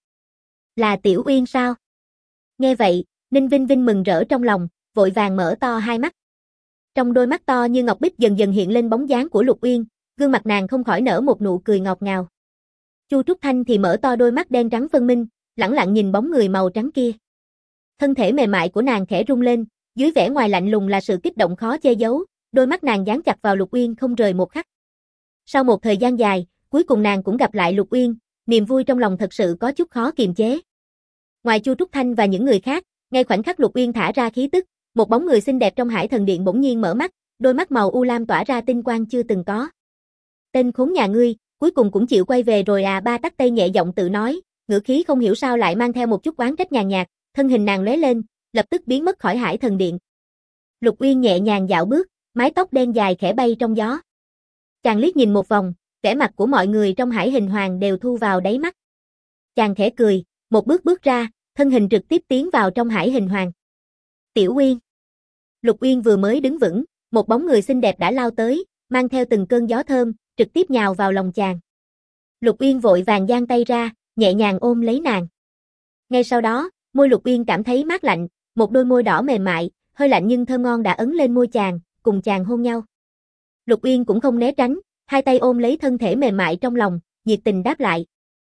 Là Tiểu Uyên sao? Nghe vậy, Ninh Vinh Vinh mừng rỡ trong lòng, vội vàng mở to hai mắt. Trong đôi mắt to như ngọc bích dần dần hiện lên bóng dáng của Lục Uyên, gương mặt nàng không khỏi nở một nụ cười ngọt ngào. Chu Trúc Thanh thì mở to đôi mắt đen trắng phân minh, lẳng lặng nhìn bóng người màu trắng kia. Thân thể mềm mại của nàng khẽ rung lên, dưới vẻ ngoài lạnh lùng là sự kích động khó che giấu, đôi mắt nàng dán chặt vào Lục Uyên không rời một khắc. Sau một thời gian dài, cuối cùng nàng cũng gặp lại Lục Uyên, niềm vui trong lòng thật sự có chút khó kiềm chế. Ngoài Chu Trúc Thanh và những người khác, ngay khoảnh khắc Lục Uyên thả ra khí tức, một bóng người xinh đẹp trong Hải Thần Điện bỗng nhiên mở mắt, đôi mắt màu u lam tỏa ra tinh quang chưa từng có. Tên khốn nhà ngươi, cuối cùng cũng chịu quay về rồi à, Ba Tắc Tây nhẹ giọng tự nói, ngữ khí không hiểu sao lại mang theo một chút oán trách nhàn nhạt, thân hình nàng lóe lên, lập tức biến mất khỏi Hải Thần Điện. Lục Uyên nhẹ nhàng dạo bước, mái tóc đen dài khẽ bay trong gió. Chàng liếc nhìn một vòng, vẻ mặt của mọi người trong Hải Hình Hoàng đều thu vào đáy mắt. Chàng khẽ cười, một bước bước ra, thân hình trực tiếp tiến vào trong Hải Hình Hoàng. Tiểu Uyên. Lục Uyên vừa mới đứng vững, một bóng người xinh đẹp đã lao tới, mang theo từng cơn gió thơm, trực tiếp nhào vào lòng chàng. Lục Uyên vội vàng giang tay ra, nhẹ nhàng ôm lấy nàng. Ngay sau đó, môi Lục Uyên cảm thấy mát lạnh, một đôi môi đỏ mềm mại, hơi lạnh nhưng thơm ngon đã ấn lên môi chàng, cùng chàng hôn nhau. Lục Uyên cũng không né tránh, hai tay ôm lấy thân thể mềm mại trong lòng, nhiệt tình đáp lại.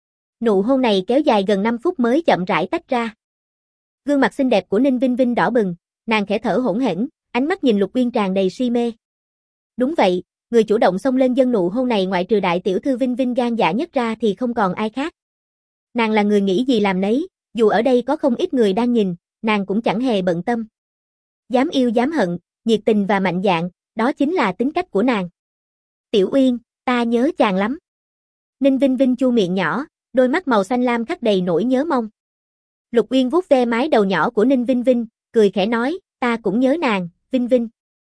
Nụ hôn này kéo dài gần 5 phút mới chậm rãi tách ra. Gương mặt xinh đẹp của Ninh Vinh Vinh đỏ bừng, nàng khẽ thở hổn hển, ánh mắt nhìn Lục Uyên tràn đầy si mê. Đúng vậy, người chủ động xông lên dâng nụ hôn này ngoại trừ đại tiểu thư Vinh Vinh gan dạ nhất ra thì không còn ai khác. Nàng là người nghĩ gì làm nấy, dù ở đây có không ít người đang nhìn, nàng cũng chẳng hề bận tâm. Dám yêu dám hận, nhiệt tình và mạnh dạn, đó chính là tính cách của nàng. Tiểu Uyên, ta nhớ chàng lắm. Ninh Vinh Vinh chu miệng nhỏ, đôi mắt màu xanh lam khắc đầy nỗi nhớ mong. Lục Uyên vuốt ve mái đầu nhỏ của Ninh Vinh Vinh, cười khẽ nói, ta cũng nhớ nàng, Vinh Vinh.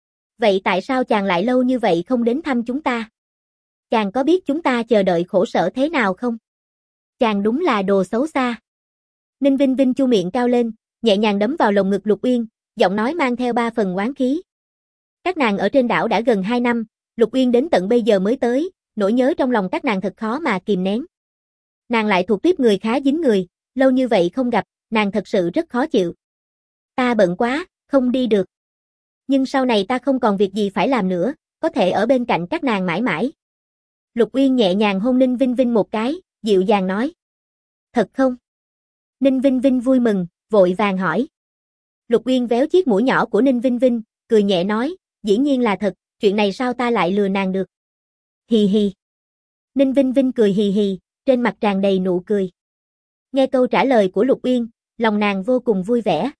Vậy tại sao chàng lại lâu như vậy không đến thăm chúng ta? Chàng có biết chúng ta chờ đợi khổ sở thế nào không? Chàng đúng là đồ xấu xa. Ninh Vinh Vinh chu miệng cao lên, nhẹ nhàng đấm vào lồng ngực Lục Uyên, giọng nói mang theo 3 phần oán khí. Các nàng ở trên đảo đã gần 2 năm, Lục Uyên đến tận bây giờ mới tới, nỗi nhớ trong lòng các nàng thật khó mà kìm nén. Nàng lại thuộc tiếp người khá dính người, lâu như vậy không gặp, nàng thật sự rất khó chịu. Ta bận quá, không đi được. Nhưng sau này ta không còn việc gì phải làm nữa, có thể ở bên cạnh các nàng mãi mãi. Lục Uyên nhẹ nhàng hôn Ninh Vinh Vinh một cái, dịu dàng nói. Thật không? Ninh Vinh Vinh vui mừng, vội vàng hỏi. Lục Uyên véo chiếc mũi nhỏ của Ninh Vinh Vinh, cười nhẹ nói, dĩ nhiên là thật, chuyện này sao ta lại lừa nàng được. Hì hì. Ninh Vinh Vinh cười hì hì, trên mặt tràn đầy nụ cười. Nghe câu trả lời của Lục Uyên, lòng nàng vô cùng vui vẻ.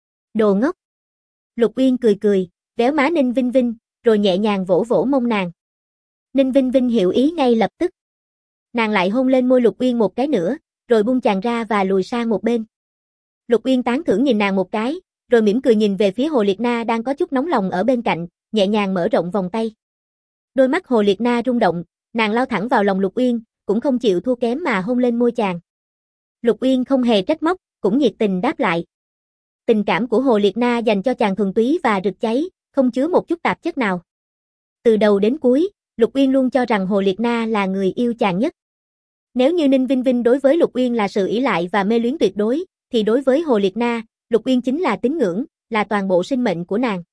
Đồ ngốc. Lục Uyên cười cười, véo má Ninh Vinh Vinh, rồi nhẹ nhàng vỗ vỗ mông nàng. Ninh Vinh Vinh hiểu ý ngay lập tức. Nàng lại hôn lên môi Lục Uyên một cái nữa, rồi buông chàng ra và lùi sang một bên. Lục Uyên tán thưởng nhìn nàng một cái, rồi mỉm cười nhìn về phía Hồ Liệt Na đang có chút nóng lòng ở bên cạnh, nhẹ nhàng mở rộng vòng tay. Đôi mắt Hồ Liệt Na rung động, nàng lao thẳng vào lòng Lục Uyên, cũng không chịu thua kém mà hôn lên môi chàng. Lục Uyên không hề trách móc, cũng nhiệt tình đáp lại. Tình cảm của Hồ Liệt Na dành cho chàng thuần túy và rực cháy, không chứa một chút tạp chất nào. Từ đầu đến cuối, Lục Uyên luôn cho rằng Hồ Liệt Na là người yêu chàng nhất. Nếu như Ninh Vinh Vinh đối với Lục Uyên là sự ỷ lại và mê luyến tuyệt đối, thì đối với Hồ Liệt Na, Lục Uyên chính là tín ngưỡng, là toàn bộ sinh mệnh của nàng.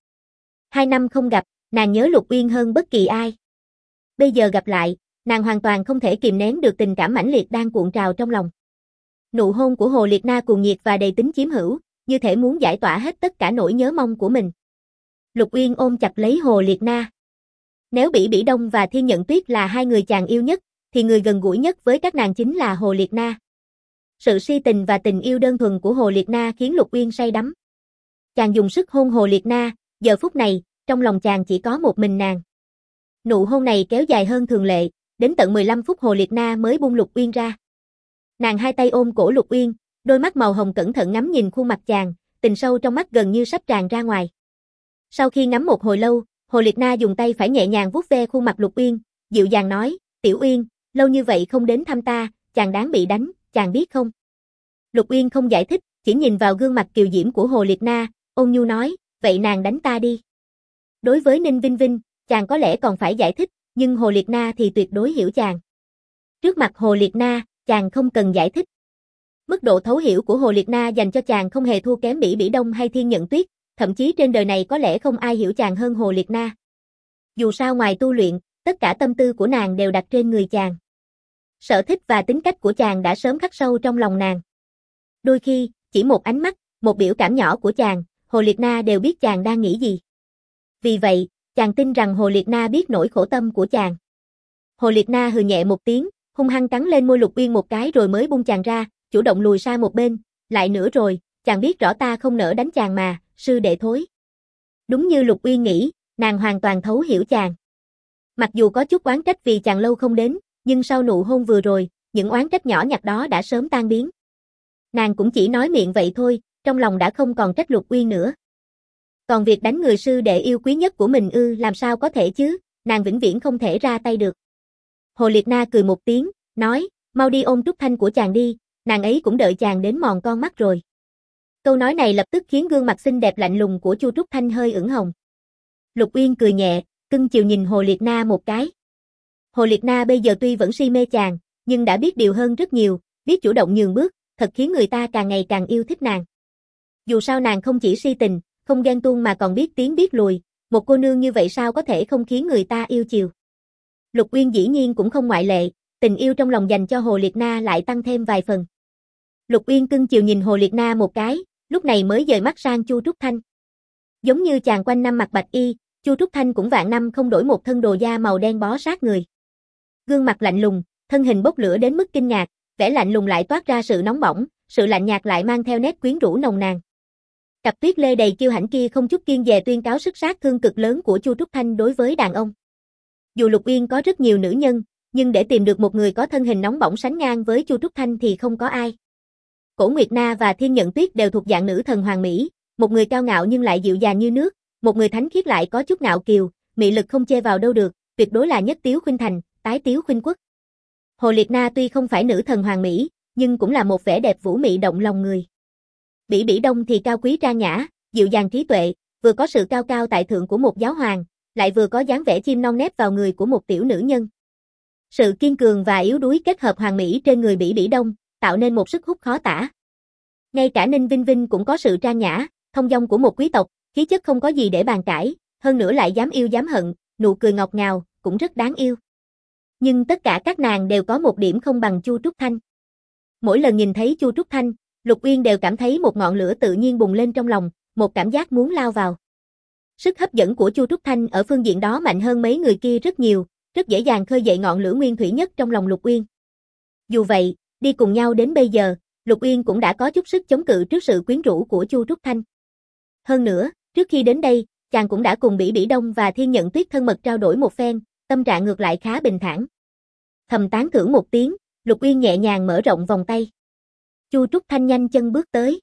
2 năm không gặp, nàng nhớ Lục Uyên hơn bất kỳ ai. Bây giờ gặp lại, nàng hoàn toàn không thể kìm nén được tình cảm mãnh liệt đang cuộn trào trong lòng. Nụ hôn của Hồ Liệt Na cuồng nhiệt và đầy tính chiếm hữu, như thể muốn giải tỏa hết tất cả nỗi nhớ mong của mình. Lục Uyên ôm chặt lấy Hồ Liệt Na. Nếu Bỉ Bỉ Đông và Thiên Nhận Tuyết là hai người chàng yêu nhất, thì người gần gũi nhất với các nàng chính là Hồ Liệt Na. Sự si tình và tình yêu đơn thuần của Hồ Liệt Na khiến Lục Uyên say đắm. Chàng dùng sức hôn Hồ Liệt Na, giờ phút này, trong lòng chàng chỉ có một mình nàng. Nụ hôn này kéo dài hơn thường lệ, đến tận 15 phút Hồ Liệt Na mới buông Lục Uyên ra. Nàng hai tay ôm cổ Lục Uyên, đôi mắt màu hồng cẩn thận ngắm nhìn khuôn mặt chàng, tình sâu trong mắt gần như sắp tràn ra ngoài. Sau khi ngắm một hồi lâu, Hồ Liệt Na dùng tay phải nhẹ nhàng vuốt ve khuôn mặt Lục Uyên, dịu dàng nói, Tiểu Uyên, lâu như vậy không đến thăm ta, chàng đáng bị đánh, chàng biết không? Lục Uyên không giải thích, chỉ nhìn vào gương mặt kiều diễm của Hồ Liệt Na, ôn nhu nói, vậy nàng đánh ta đi. Đối với Ninh Vinh Vinh, chàng có lẽ còn phải giải thích, nhưng Hồ Liệt Na thì tuyệt đối hiểu chàng. Trước mặt Hồ Liệt Na, chàng không cần giải thích. Mức độ thấu hiểu của Hồ Liệt Na dành cho chàng không hề thua kém Bỉ Bỉ Đông hay Thiên Nhận Tuyết, thậm chí trên đời này có lẽ không ai hiểu chàng hơn Hồ Liệt Na. Dù sao ngoài tu luyện, tất cả tâm tư của nàng đều đặt trên người chàng. Sở thích và tính cách của chàng đã sớm khắc sâu trong lòng nàng. Đôi khi, chỉ một ánh mắt, một biểu cảm nhỏ của chàng, Hồ Liệt Na đều biết chàng đang nghĩ gì. Vì vậy, chàng tin rằng Hồ Liệt Na biết nỗi khổ tâm của chàng. Hồ Liệt Na hừ nhẹ một tiếng, hung hăng cắn lên môi Lục Uyên một cái rồi mới buông chàng ra, chủ động lùi sang một bên, lại nữa rồi, chàng biết rõ ta không nỡ đánh chàng mà, sư đệ thối. Đúng như Lục Uyên nghĩ, nàng hoàn toàn thấu hiểu chàng. Mặc dù có chút oán trách vì chàng lâu không đến, nhưng sau nụ hôn vừa rồi, những oán trách nhỏ nhặt đó đã sớm tan biến. Nàng cũng chỉ nói miệng vậy thôi, trong lòng đã không còn trách Lục Uyên nữa. Còn việc đánh người sư đệ yêu quý nhất của mình làm sao có thể chứ, nàng vĩnh viễn không thể ra tay được. Hồ Liệt Na cười một tiếng, nói, mau đi ôm Trúc Thanh của chàng đi, nàng ấy cũng đợi chàng đến mòn con mắt rồi. Câu nói này lập tức khiến gương mặt xinh đẹp lạnh lùng của Chu Trúc Thanh hơi ửng hồng. Lục Uyên cười nhẹ, cưng chiều nhìn Hồ Liệt Na một cái. Hồ Liệt Na bây giờ tuy vẫn si mê chàng, nhưng đã biết điều hơn rất nhiều, biết chủ động nhường bước, thật khiến người ta càng ngày càng yêu thích nàng. Dù sao nàng không chỉ si tình, không ghen tuông mà còn biết tiến biết lùi, một cô nương như vậy sao có thể không khiến người ta yêu chiều. Lục Uyên dĩ nhiên cũng không ngoại lệ, tình yêu trong lòng dành cho Hồ Liệt Na lại tăng thêm vài phần. Lục Uyên cưng chiều nhìn Hồ Liệt Na một cái, lúc này mới dời mắt sang Chu Trúc Thanh. Giống như chàng quanh năm mặc bạch y, Chu Trúc Thanh cũng vạn năm không đổi một thân đồ da màu đen bó sát người. Gương mặt lạnh lùng, thân hình bốc lửa đến mức kinh ngạc, vẻ lạnh lùng lại toát ra sự nóng bỏng, sự lạnh nhạt lại mang theo nét quyến rũ nồng nàn. Cặp tuyết lê đầy kiêu hãnh kia không chút kiêng dè tuyên cáo sức sát thương cực lớn của Chu Trúc Thanh đối với đàn ông. Dù Lục Uyên có rất nhiều nữ nhân, nhưng để tìm được một người có thân hình nóng bỏng sánh ngang với Chu Trúc Thanh thì không có ai. Cổ Nguyệt Na và Thiên Nhận Tuyết đều thuộc dạng nữ thần hoàng mỹ, một người cao ngạo nhưng lại dịu dàng như nước, một người thánh khiết lại có chút ngạo kiều, mị lực không chê vào đâu được, tuyệt đối là nhất tiếu khuynh thành, tái tiếu khuynh quốc. Hồ Liệt Na tuy không phải nữ thần hoàng mỹ, nhưng cũng là một vẻ đẹp vũ mị động lòng người. Bỉ Bỉ Đông thì cao quý trang nhã, dịu dàng trí tuệ, vừa có sự cao cao tại thượng của một giáo hoàng, lại vừa có dáng vẻ chim non nép vào người của một tiểu nữ nhân. Sự kiên cường và yếu đuối kết hợp hoàng mỹ trên người Bỉ Bỉ Đông, tạo nên một sức hút khó tả. Ngay cả Ninh Vinh Vinh cũng có sự trang nhã, thông dong của một quý tộc, khí chất không có gì để bàn cãi, hơn nữa lại dám yêu dám hận, nụ cười ngọt ngào, cũng rất đáng yêu. Nhưng tất cả các nàng đều có một điểm không bằng Chu Trúc Thanh. Mỗi lần nhìn thấy Chu Trúc Thanh, Lục Uyên đều cảm thấy một ngọn lửa tự nhiên bùng lên trong lòng, một cảm giác muốn lao vào. Sức hấp dẫn của Chu Trúc Thanh ở phương diện đó mạnh hơn mấy người kia rất nhiều, rất dễ dàng khơi dậy ngọn lửa nguyên thủy nhất trong lòng Lục Uyên. Dù vậy, đi cùng nhau đến bây giờ, Lục Uyên cũng đã có chút sức chống cự trước sự quyến rũ của Chu Trúc Thanh. Hơn nữa, trước khi đến đây, chàng cũng đã cùng Bỉ Bỉ Đông và Thiên Nhận Tuyết thân mật trao đổi một phen, tâm trạng ngược lại khá bình thản. Thầm tán thưởng một tiếng, Lục Uyên nhẹ nhàng mở rộng vòng tay. Chu Trúc Thanh nhanh chân bước tới.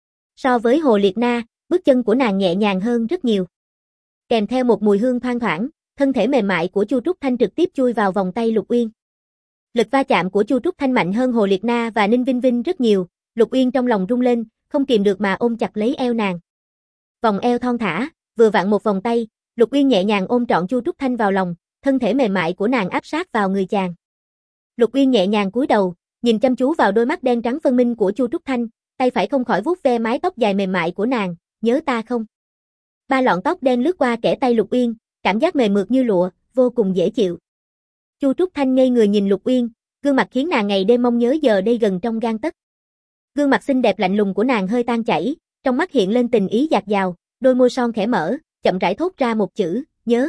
So với Hồ Liệt Na, bước chân của nàng nhẹ nhàng hơn rất nhiều. Kèm theo một mùi hương thoang thoảng, thân thể mềm mại của Chu Trúc Thanh trực tiếp chui vào vòng tay Lục Uyên. Lực va chạm của Chu Trúc Thanh mạnh hơn Hồ Liệt Na và Ninh Vinh Vinh rất nhiều, Lục Uyên trong lòng rung lên, không kìm được mà ôm chặt lấy eo nàng. Vòng eo thon thả, vừa vặn một vòng tay, Lục Uyên nhẹ nhàng ôm trọn Chu Trúc Thanh vào lòng, thân thể mềm mại của nàng áp sát vào người chàng. Lục Uyên nhẹ nhàng cúi đầu, nhìn chăm chú vào đôi mắt đen trắng phân minh của Chu Trúc Thanh, tay phải không khỏi vuốt ve mái tóc dài mềm mại của nàng, nhớ ta không? Ba lọn tóc đen lướt qua kẽ tay Lục Uyên, cảm giác mềm mượt như lụa, vô cùng dễ chịu. Chu Trúc Thanh ngây người nhìn Lục Uyên, gương mặt khiến nàng ngày đêm mong nhớ giờ đây gần trong gang tấc. Gương mặt xinh đẹp lạnh lùng của nàng hơi tan chảy, trong mắt hiện lên tình ý dạt dào, đôi môi son khẽ mở, chậm rãi thốt ra một chữ, nhớ.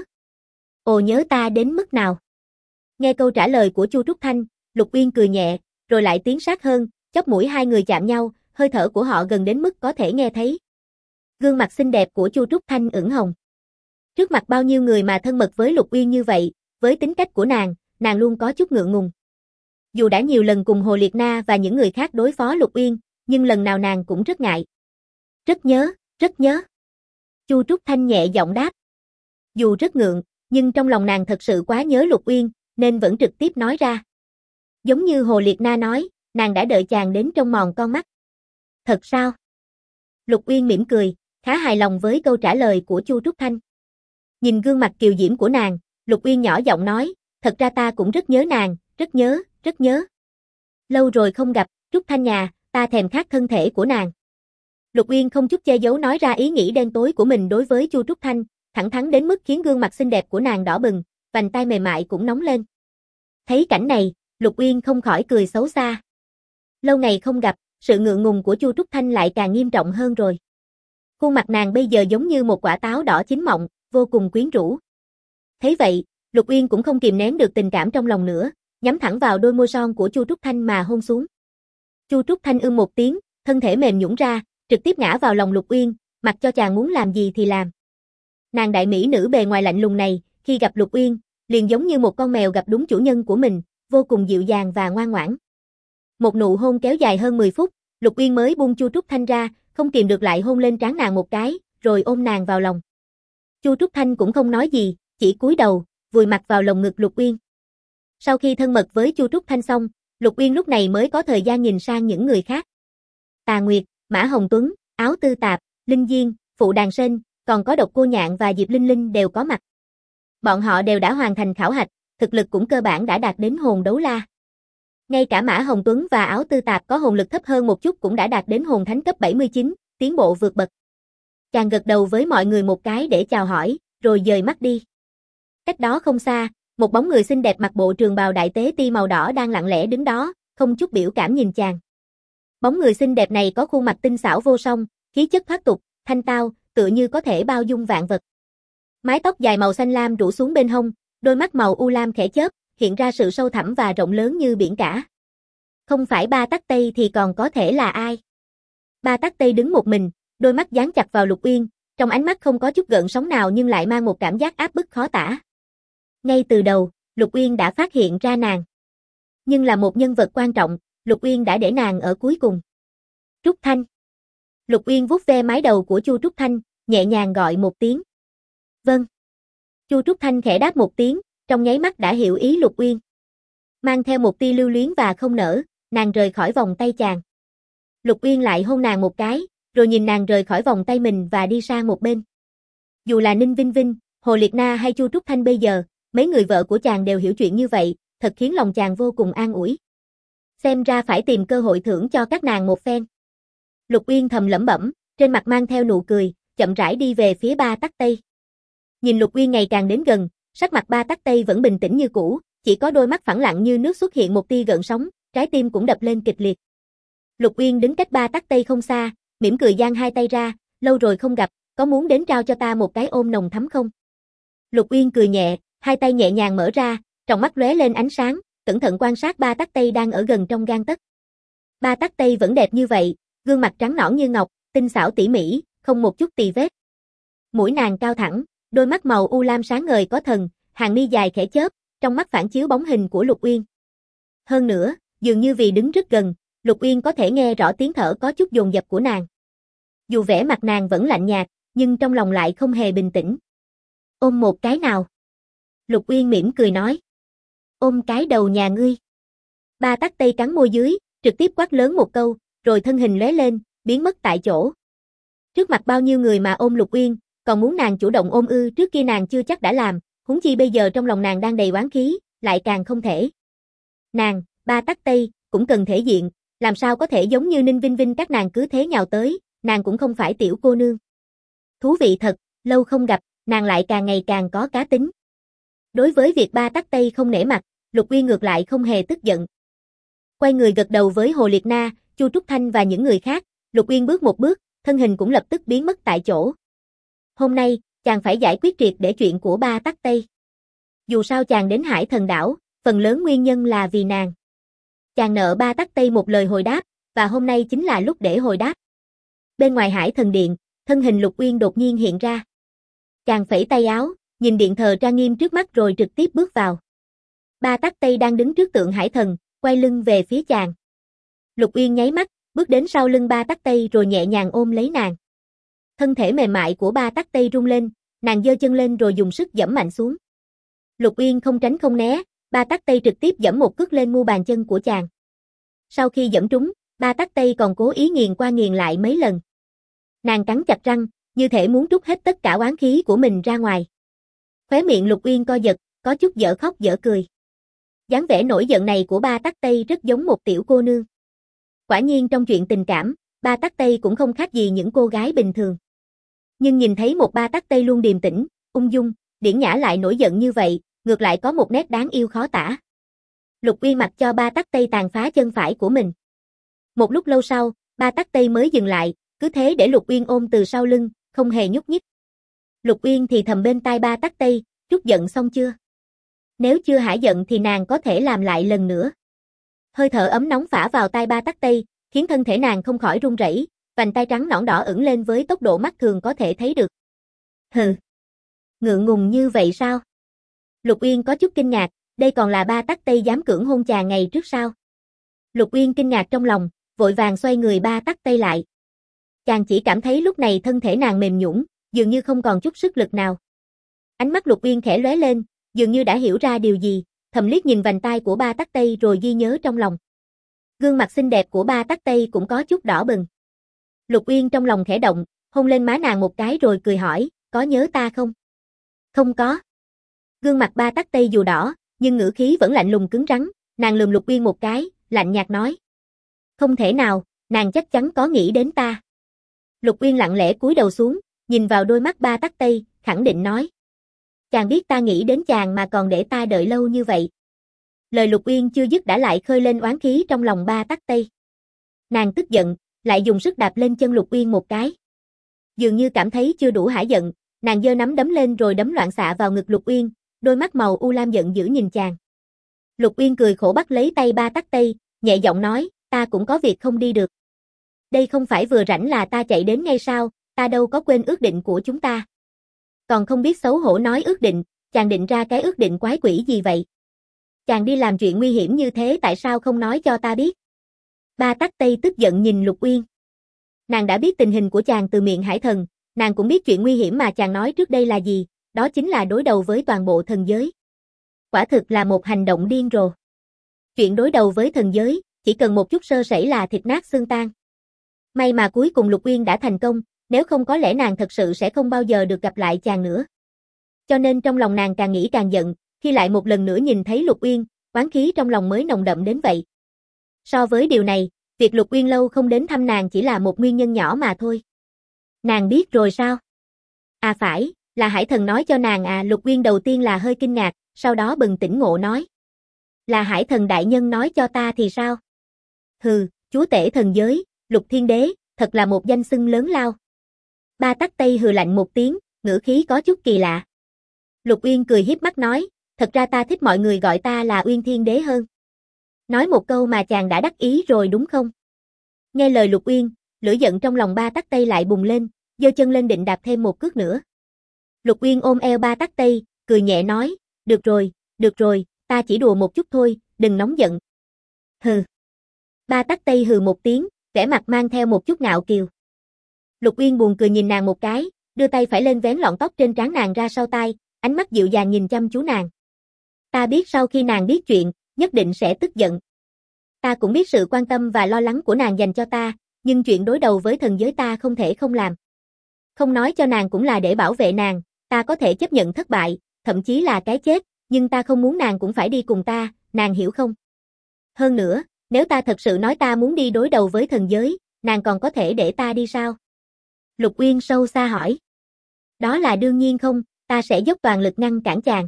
Ồ, nhớ ta đến mức nào? Nghe câu trả lời của Chu Trúc Thanh, Lục Uyên cười nhẹ, rồi lại tiến sát hơn, chóp mũi hai người chạm nhau, hơi thở của họ gần đến mức có thể nghe thấy. Gương mặt xinh đẹp của Chu Trúc Thanh ửng hồng. Trước mặt bao nhiêu người mà thân mật với Lục Uyên như vậy, với tính cách của nàng luôn có chút ngượng ngùng. Dù đã nhiều lần cùng Hồ Liệt Na và những người khác đối phó Lục Uyên, nhưng lần nào nàng cũng rất ngại. Rất nhớ, rất nhớ. Chu Trúc Thanh nhẹ giọng đáp. Dù rất ngượng, nhưng trong lòng nàng thật sự quá nhớ Lục Uyên, nên vẫn trực tiếp nói ra. Giống như Hồ Liệt Na nói, nàng đã đợi chàng đến trong mòn con mắt. Thật sao? Lục Uyên mỉm cười, khá hài lòng với câu trả lời của Chu Trúc Thanh. Nhìn gương mặt kiều diễm của nàng, Lục Uyên nhỏ giọng nói, thật ra ta cũng rất nhớ nàng, rất nhớ, rất nhớ. Lâu rồi không gặp, Trúc Thanh nhà, ta thèm khát thân thể của nàng. Lục Uyên không chút che giấu nói ra ý nghĩ đen tối của mình đối với Chu Trúc Thanh, thẳng thắn đến mức khiến gương mặt xinh đẹp của nàng đỏ bừng, vành tai mềm mại cũng nóng lên. Thấy cảnh này, Lục Uyên không khỏi cười xấu xa. Lâu ngày không gặp, sự ngượng ngùng của Chu Trúc Thanh lại càng nghiêm trọng hơn rồi. Khuôn mặt nàng bây giờ giống như một quả táo đỏ chín mọng, vô cùng quyến rũ. Thấy vậy, Lục Uyên cũng không kìm nén được tình cảm trong lòng nữa, nhắm thẳng vào đôi môi son của Chu Trúc Thanh mà hôn xuống. Chu Trúc Thanh một tiếng, thân thể mềm nhũn ra, trực tiếp ngã vào lòng Lục Uyên, mặc cho chàng muốn làm gì thì làm. Nàng đại mỹ nữ bề ngoài lạnh lùng này, khi gặp Lục Uyên, liền giống như một con mèo gặp đúng chủ nhân của mình, vô cùng dịu dàng và ngoan ngoãn. Một nụ hôn kéo dài hơn 10 phút, Lục Uyên mới buông Chu Trúc Thanh ra, không kìm được lại hôn lên trán nàng một cái, rồi ôm nàng vào lòng. Chu Trúc Thanh cũng không nói gì, chỉ cúi đầu, vùi mặt vào lồng ngực Lục Uyên. Sau khi thân mật với Chu Trúc Thanh xong, Lục Uyên lúc này mới có thời gian nhìn sang những người khác. Tà Nguyệt, Mã Hồng Tuấn, Áo Tư Tạp, Linh Diên, Phụ Đàn Sên, còn có Độc Cô Nhạn và Diệp Linh Linh đều có mặt. Bọn họ đều đã hoàn thành khảo hạch, thực lực cũng cơ bản đã đạt đến hồn đấu la. Ngay cả Mã Hồng Tuấn và Áo Tư Tạp có hồn lực thấp hơn một chút cũng đã đạt đến hồn thánh cấp 79, tiến bộ vượt bậc. Chàng gật đầu với mọi người một cái để chào hỏi, rồi dời mắt đi. Cách đó không xa, một bóng người xinh đẹp mặc bộ trường bào đại tế ti màu đỏ đang lặng lẽ đứng đó, không chút biểu cảm nhìn chàng. Bóng người xinh đẹp này có khuôn mặt tinh xảo vô song, khí chất thoát tục, thanh tao, tựa như có thể bao dung vạn vật. Mái tóc dài màu xanh lam rủ xuống bên hông, đôi mắt màu u lam khẽ chớp, hiện ra sự sâu thẳm và rộng lớn như biển cả. Không phải Ba Tắc Tây thì còn có thể là ai? Ba Tắc Tây đứng một mình, đôi mắt dán chặt vào Lục Uyên, trong ánh mắt không có chút gợn sóng nào nhưng lại mang một cảm giác áp bức khó tả. Ngay từ đầu, Lục Uyên đã phát hiện ra nàng. Nhưng là một nhân vật quan trọng, Lục Uyên đã để nàng ở cuối cùng. Trúc Thanh. Lục Uyên vuốt ve mái đầu của Chu Trúc Thanh, nhẹ nhàng gọi một tiếng. Vâng. Chu Trúc Thanh khẽ đáp một tiếng, trong nháy mắt đã hiểu ý Lục Uyên. Mang theo một tia lưu luyến và không nỡ, nàng rời khỏi vòng tay chàng. Lục Uyên lại hôn nàng một cái, rồi nhìn nàng rời khỏi vòng tay mình và đi sang một bên. Dù là Ninh Vinh Vinh, Hồ Liệt Na hay Chu Trúc Thanh bây giờ, mấy người vợ của chàng đều hiểu chuyện như vậy, thật khiến lòng chàng vô cùng an ủi. Xem ra phải tìm cơ hội thưởng cho các nàng một phen. Lục Uyên thầm lẩm bẩm, trên mặt mang theo nụ cười, chậm rãi đi về phía Ba Tắc Tây. Nhìn Lục Uyên ngày càng đến gần, sắc mặt Ba Tắc Tây vẫn bình tĩnh như cũ, chỉ có đôi mắt phẳng lặng như nước xuất hiện một tia gợn sóng, trái tim cũng đập lên kịch liệt. Lục Uyên đứng cách Ba Tắc Tây không xa, mỉm cười giang hai tay ra, lâu rồi không gặp, có muốn đến trao cho ta một cái ôm nồng thắm không? Lục Uyên cười nhẹ, hai tay nhẹ nhàng mở ra, trong mắt lóe lên ánh sáng, cẩn thận quan sát Ba Tắc Tây đang ở gần trong gang tấc. Ba Tắc Tây vẫn đẹp như vậy, gương mặt trắng nõn như ngọc, tinh xảo tỉ mỉ, không một chút tì vết. Mũi nàng cao thẳng, đôi mắt màu u lam sáng ngời có thần, hàng mi dài khẽ chớp, trong mắt phản chiếu bóng hình của Lục Uyên. Hơn nữa, dường như vì đứng rất gần, Lục Uyên có thể nghe rõ tiếng thở có chút dồn dập của nàng. Dù vẻ mặt nàng vẫn lạnh nhạt, nhưng trong lòng lại không hề bình tĩnh. Ôm một cái nào? Lục Uyên mỉm cười nói. Ôm cái đầu nhà ngươi. Ba Tắc Tây cắn môi dưới, trực tiếp quát lớn một câu, rồi thân hình lóe lên, biến mất tại chỗ. Trước mặt bao nhiêu người mà ôm Lục Uyên, còn muốn nàng chủ động ôm ư, trước kia nàng chưa chắc đã làm, huống chi bây giờ trong lòng nàng đang đầy oán khí, lại càng không thể. Nàng, Ba Tắc Tây, cũng cần thể diện, làm sao có thể giống như Ninh Vinh Vinh các nàng cứ thế nhào tới, nàng cũng không phải tiểu cô nương. Thú vị thật, lâu không gặp, nàng lại càng ngày càng có cá tính. Đối với việc Ba Tắc Tây không nể mặt, Lục Uyên ngược lại không hề tức giận. Quay người gật đầu với Hồ Liệt Na, Chu Trúc Thanh và những người khác, Lục Uyên bước một bước, thân hình cũng lập tức biến mất tại chỗ. Hôm nay, chàng phải giải quyết triệt để chuyện của Ba Tắc Tây. Dù sao chàng đến Hải Thần Đảo, phần lớn nguyên nhân là vì nàng. Chàng nợ Ba Tắc Tây một lời hồi đáp, và hôm nay chính là lúc để hồi đáp. Bên ngoài Hải Thần Điện, thân hình Lục Uyên đột nhiên hiện ra. Chàng phẩy tay áo, nhìn điện thờ trang nghiêm trước mắt rồi trực tiếp bước vào. Ba Tắc Tây đang đứng trước tượng Hải Thần, quay lưng về phía chàng. Lục Uyên nháy mắt, bước đến sau lưng Ba Tắc Tây rồi nhẹ nhàng ôm lấy nàng. Thân thể mềm mại của Ba Tắc Tây rung lên, nàng giơ chân lên rồi dùng sức giẫm mạnh xuống. Lục Uyên không tránh không né, Ba Tắc Tây trực tiếp giẫm một cước lên mu bàn chân của chàng. Sau khi giẫm trúng, Ba Tắc Tây còn cố ý nghiền qua nghiền lại mấy lần. Nàng cắn chặt răng, như thể muốn trút hết tất cả oán khí của mình ra ngoài. Khóe miệng Lục Uyên co giật, có chút dở khóc dở cười. Dáng vẻ nổi giận này của Ba Tắc Tây rất giống một tiểu cô nương. Quả nhiên trong chuyện tình cảm, Ba Tắc Tây cũng không khác gì những cô gái bình thường. Nhưng nhìn thấy một Ba Tắc Tây luôn điềm tĩnh, ung dung, điển nhã lại nổi giận như vậy, ngược lại có một nét đáng yêu khó tả. Lục Uyên mặc cho Ba Tắc Tây tàn phá chân phải của mình. Một lúc lâu sau, Ba Tắc Tây mới dừng lại, cứ thế để Lục Uyên ôm từ sau lưng, không hề nhúc nhích. Lục Uyên thì thầm bên tai Ba Tắc Tây, trút giận xong chưa? Nếu chưa hả giận thì nàng có thể làm lại lần nữa. Hơi thở ấm nóng phả vào tai Ba Tắc Tây, khiến thân thể nàng không khỏi run rẩy, vành tay trắng nõn đỏ ửng lên với tốc độ mắt thường có thể thấy được. Hừ, ngượng ngùng như vậy sao? Lục Uyên có chút kinh ngạc, đây còn là Ba Tắc Tây dám cưỡng hôn chàng ngày trước sao? Lục Uyên kinh ngạc trong lòng, vội vàng xoay người Ba Tắc Tây lại. Chàng chỉ cảm thấy lúc này thân thể nàng mềm nhũn, dường như không còn chút sức lực nào. Ánh mắt Lục Uyên khẽ lóe lên, dường như đã hiểu ra điều gì, thầm liếc nhìn vành tai của Ba Tắc Tây rồi ghi nhớ trong lòng. Gương mặt xinh đẹp của Ba Tắc Tây cũng có chút đỏ bừng. Lục Uyên trong lòng khẽ động, hôn lên má nàng một cái rồi cười hỏi, có nhớ ta không? Không có. Gương mặt Ba Tắc Tây dù đỏ, nhưng ngữ khí vẫn lạnh lùng cứng rắn, nàng lườm Lục Uyên một cái, lạnh nhạt nói. Không thể nào, nàng chắc chắn có nghĩ đến ta. Lục Uyên lặng lẽ cúi đầu xuống, nhìn vào đôi mắt Ba Tắc Tây, khẳng định nói. Chàng biết ta nghĩ đến chàng mà còn để ta đợi lâu như vậy. Lời Lục Uyên chưa dứt đã lại khơi lên oán khí trong lòng Ba Tắc Tây. Nàng tức giận, lại dùng sức đạp lên chân Lục Uyên một cái. Dường như cảm thấy chưa đủ hả giận, nàng giơ nắm đấm lên rồi đấm loạn xạ vào ngực Lục Uyên, đôi mắt màu u lam giận dữ nhìn chàng. Lục Uyên cười khổ bắt lấy tay Ba Tắc Tây, nhẹ giọng nói, ta cũng có việc không đi được. Đây không phải vừa rảnh là ta chạy đến ngay sao, ta đâu có quên ước định của chúng ta. Còn không biết xấu hổ nói ước định, chàng định ra cái ước định quái quỷ gì vậy? Chàng đi làm chuyện nguy hiểm như thế tại sao không nói cho ta biết? Ba Tắc Tây tức giận nhìn Lục Uyên. Nàng đã biết tình hình của chàng từ miệng Hải Thần, nàng cũng biết chuyện nguy hiểm mà chàng nói trước đây là gì, đó chính là đối đầu với toàn bộ thần giới. Quả thực là một hành động điên rồ. Chuyện đối đầu với thần giới, chỉ cần một chút sơ sẩy là thịt nát xương tan. May mà cuối cùng Lục Uyên đã thành công, nếu không có lẽ nàng thật sự sẽ không bao giờ được gặp lại chàng nữa. Cho nên trong lòng nàng càng nghĩ càng giận, khi lại một lần nữa nhìn thấy Lục Uyên, oán khí trong lòng mới nồng đậm đến vậy. So với điều này, việc Lục Uyên lâu không đến thăm nàng chỉ là một nguyên nhân nhỏ mà thôi. Nàng biết rồi sao? À phải, là Hải Thần nói cho nàng à. Lục Uyên đầu tiên là hơi kinh ngạc, sau đó bừng tỉnh ngộ nói. Là Hải Thần đại nhân nói cho ta thì sao? Hừ, chúa tể thần giới, Lục Thiên Đế, thật là một danh xưng lớn lao. Ba Tắc Tây hừ lạnh một tiếng, ngữ khí có chút kỳ lạ. Lục Uyên cười hiếp mắt nói, thật ra ta thích mọi người gọi ta là Uyên Thiên Đế hơn. Nói một câu mà chàng đã đắc ý rồi đúng không? Nghe lời Lục Uyên, lửa giận trong lòng Ba Tắc Tây lại bùng lên, giơ chân lên định đạp thêm một cước nữa. Lục Uyên ôm eo Ba Tắc Tây, cười nhẹ nói, được rồi, ta chỉ đùa một chút thôi, đừng nóng giận. Hừ. Ba Tắc Tây hừ một tiếng, vẻ mặt mang theo một chút ngạo kiều. Lục Uyên buồn cười nhìn nàng một cái, đưa tay phải lên vén lọn tóc trên trán nàng ra sau tai, ánh mắt dịu dàng nhìn chăm chú nàng. Ta biết sau khi nàng biết chuyện, nhất định sẽ tức giận. Ta cũng biết sự quan tâm và lo lắng của nàng dành cho ta, nhưng chuyện đối đầu với thần giới ta không thể không làm. Không nói cho nàng cũng là để bảo vệ nàng, ta có thể chấp nhận thất bại, thậm chí là cái chết, nhưng ta không muốn nàng cũng phải đi cùng ta, nàng hiểu không? Hơn nữa, nếu ta thật sự nói ta muốn đi đối đầu với thần giới, nàng còn có thể để ta đi sao? Lục Uyên sâu xa hỏi. Đó là đương nhiên không, ta sẽ dốc toàn lực ngăn cản chàng.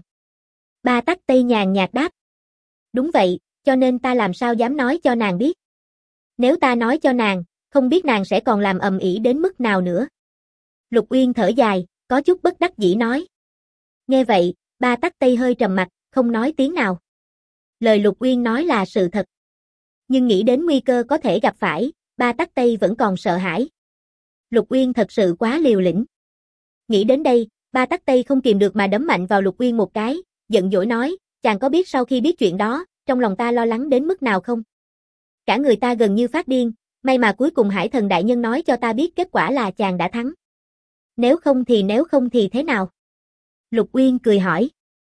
Ba Tắc Tây nhàn nhạt đáp. Đúng vậy, cho nên ta làm sao dám nói cho nàng biết. Nếu ta nói cho nàng, không biết nàng sẽ còn làm ầm ĩ đến mức nào nữa. Lục Uyên thở dài, có chút bất đắc dĩ nói. Nghe vậy, Ba Tắc Tây hơi trầm mặt, không nói tiếng nào. Lời Lục Uyên nói là sự thật. Nhưng nghĩ đến nguy cơ có thể gặp phải, Ba Tắc Tây vẫn còn sợ hãi. Lục Uyên thật sự quá liều lĩnh. Nghĩ đến đây, Ba Tắc Tây không kìm được mà đấm mạnh vào Lục Uyên một cái, giận dỗi nói, chàng có biết sau khi biết chuyện đó, trong lòng ta lo lắng đến mức nào không? Cả người ta gần như phát điên, may mà cuối cùng Hải Thần đại nhân nói cho ta biết kết quả là chàng đã thắng. Nếu không thì thế nào? Lục Uyên cười hỏi.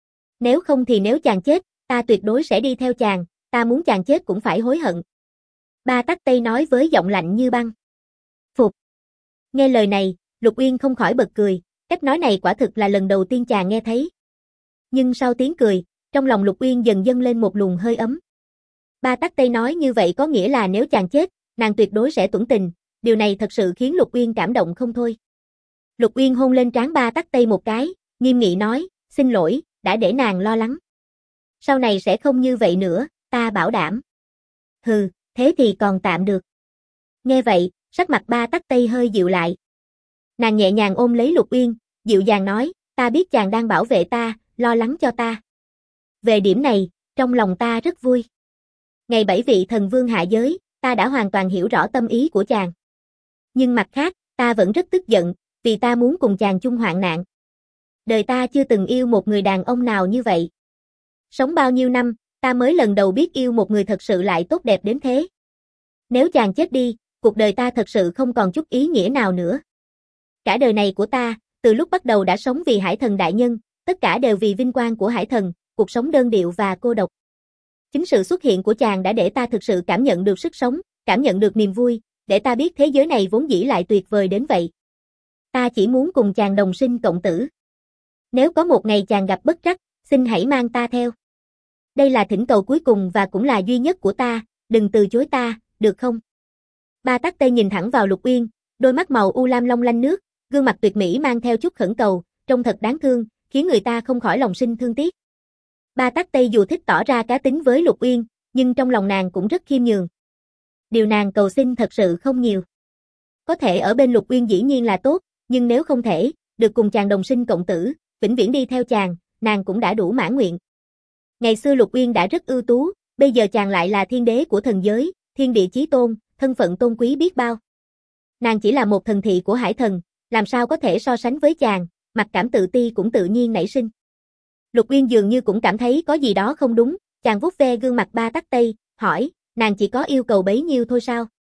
Nếu không thì nếu chàng chết, ta tuyệt đối sẽ đi theo chàng, ta muốn chàng chết cũng phải hối hận. Ba Tắc Tây nói với giọng lạnh như băng. Phục. Nghe lời này, Lục Uyên không khỏi bật cười, cách nói này quả thực là lần đầu tiên chàng nghe thấy. Nhưng sau tiếng cười, trong lòng Lục Uyên dần dâng lên một luồng hơi ấm. Ba Tắc Tây nói như vậy có nghĩa là nếu chàng chết, nàng tuyệt đối sẽ tuẫn tình, điều này thật sự khiến Lục Uyên cảm động không thôi. Lục Uyên hôn lên trán Ba Tắc Tây một cái, nghiêm nghị nói, xin lỗi, đã để nàng lo lắng. Sau này sẽ không như vậy nữa, ta bảo đảm. Hừ, thế thì còn tạm được. Nghe vậy, sắc mặt Ba Tắc Tây hơi dịu lại. Nàng nhẹ nhàng ôm lấy Lục Uyên, dịu dàng nói, ta biết chàng đang bảo vệ ta, lo lắng cho ta. Về điểm này, trong lòng ta rất vui. Ngày 7 vị thần vương hạ giới, ta đã hoàn toàn hiểu rõ tâm ý của chàng. Nhưng mặt khác, ta vẫn rất tức giận, vì ta muốn cùng chàng chung hoạn nạn. Đời ta chưa từng yêu một người đàn ông nào như vậy. Sống bao nhiêu năm, ta mới lần đầu biết yêu một người thật sự lại tốt đẹp đến thế. Nếu chàng chết đi, cuộc đời ta thật sự không còn chút ý nghĩa nào nữa. Cả đời này của ta, từ lúc bắt đầu đã sống vì Hải Thần đại nhân, tất cả đều vì vinh quang của Hải Thần, cuộc sống đơn điệu và cô độc. Chính sự xuất hiện của chàng đã để ta thực sự cảm nhận được sức sống, cảm nhận được niềm vui, để ta biết thế giới này vốn dĩ lại tuyệt vời đến vậy. Ta chỉ muốn cùng chàng đồng sinh cộng tử. Nếu có một ngày chàng gặp bất trắc, xin hãy mang ta theo. Đây là thỉnh cầu cuối cùng và cũng là duy nhất của ta, đừng từ chối ta, được không? Ba Tắc Tây nhìn thẳng vào Lục Uyên, đôi mắt màu u lam long lanh nước, gương mặt tuyệt mỹ mang theo chút khẩn cầu, trông thật đáng thương, khiến người ta không khỏi lòng sinh thương tiếc. Ba Tắc Tây dù thích tỏ ra cá tính với Lục Uyên, nhưng trong lòng nàng cũng rất khiêm nhường. Điều nàng cầu xin thật sự không nhiều. Có thể ở bên Lục Uyên dĩ nhiên là tốt, nhưng nếu không thể, được cùng chàng đồng sinh cộng tử, vĩnh viễn đi theo chàng, nàng cũng đã đủ mãn nguyện. Ngày xưa Lục Uyên đã rất ưu tú, bây giờ chàng lại là thiên đế của thần giới, thiên địa chí tôn, thân phận tôn quý biết bao. Nàng chỉ là một thần thị của Hải Thần, làm sao có thể so sánh với chàng, mặc cảm tự ti cũng tự nhiên nảy sinh. Lục Uyên dường như cũng cảm thấy có gì đó không đúng, chàng vuốt ve gương mặt Ba Tắc Tây, hỏi, nàng chỉ có yêu cầu bấy nhiêu thôi sao?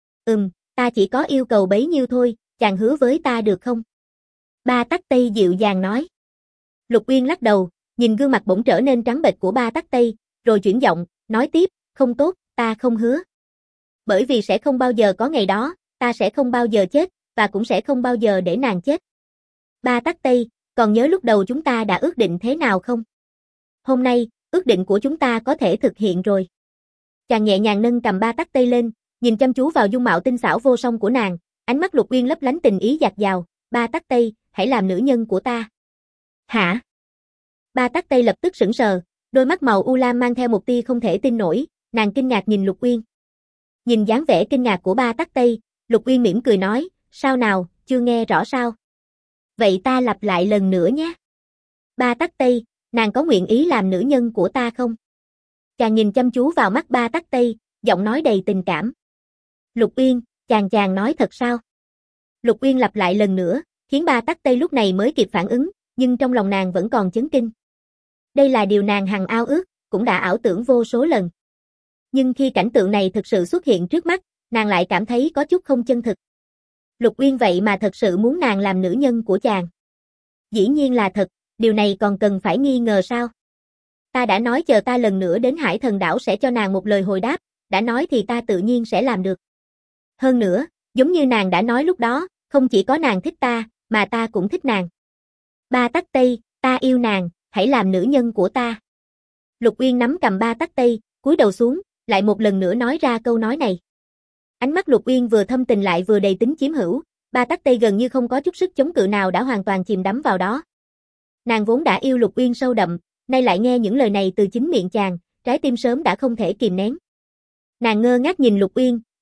Ta chỉ có yêu cầu bấy nhiêu thôi, chàng hứa với ta được không? Ba Tắc Tây dịu dàng nói. Lục Uyên lắc đầu, nhìn gương mặt bỗng trở nên trắng bệch của Ba Tắc Tây, rồi chuyển giọng, nói tiếp, không tốt, ta không hứa. Bởi vì sẽ không bao giờ có ngày đó, ta sẽ không bao giờ chết, và cũng sẽ không bao giờ để nàng chết. Ba Tắc Tây, còn nhớ lúc đầu chúng ta đã ước định thế nào không? Hôm nay, ước định của chúng ta có thể thực hiện rồi. Chàng nhẹ nhàng nâng cầm Ba Tắc Tây lên, nhìn chăm chú vào dung mạo tinh xảo vô song của nàng, ánh mắt Lục Uyên lấp lánh tình ý dạt dào, Ba Tắc Tây, hãy làm nữ nhân của ta. Hả? Ba Tắc Tây lập tức sững sờ, đôi mắt màu u lam mang theo một tia không thể tin nổi, nàng kinh ngạc nhìn Lục Uyên. Nhìn dáng vẻ kinh ngạc của Ba Tắc Tây, Lục Uyên mỉm cười nói, sao nào, chưa nghe rõ sao? Vậy ta lặp lại lần nữa nhé. Ba Tắc Tây, nàng có nguyện ý làm nữ nhân của ta không? Chàng nhìn chăm chú vào mắt Ba Tắc Tây, giọng nói đầy tình cảm. Lục Uyên, chàng nói thật sao? Lục Uyên lặp lại lần nữa, khiến Ba Tắc Tây lúc này mới kịp phản ứng, nhưng trong lòng nàng vẫn còn chấn kinh. Đây là điều nàng hằng ao ước, cũng đã ảo tưởng vô số lần. Nhưng khi cảnh tượng này thực sự xuất hiện trước mắt, nàng lại cảm thấy có chút không chân thực. Lục Uyên vậy mà thật sự muốn nàng làm nữ nhân của chàng. Dĩ nhiên là thật, điều này còn cần phải nghi ngờ sao? Ta đã nói chờ ta lần nữa đến Hải Thần đảo sẽ cho nàng một lời hồi đáp, đã nói thì ta tự nhiên sẽ làm được. Hơn nữa, giống như nàng đã nói lúc đó, không chỉ có nàng thích ta, mà ta cũng thích nàng. Ba Tắc Tây, ta yêu nàng, hãy làm nữ nhân của ta. Lục Uyên nắm cầm Ba Tắc Tây, cúi đầu xuống, lại một lần nữa nói ra câu nói này. Ánh mắt Lục Uyên vừa thâm tình lại vừa đầy tính chiếm hữu, Ba Tắc Tây gần như không có chút sức chống cự nào đã hoàn toàn chìm đắm vào đó. Nàng vốn đã yêu Lục Uyên sâu đậm, nay lại nghe những lời này từ chính miệng chàng, trái tim sớm đã không thể kìm nén. Nàng ngơ ngác nhìn Lục Uyên,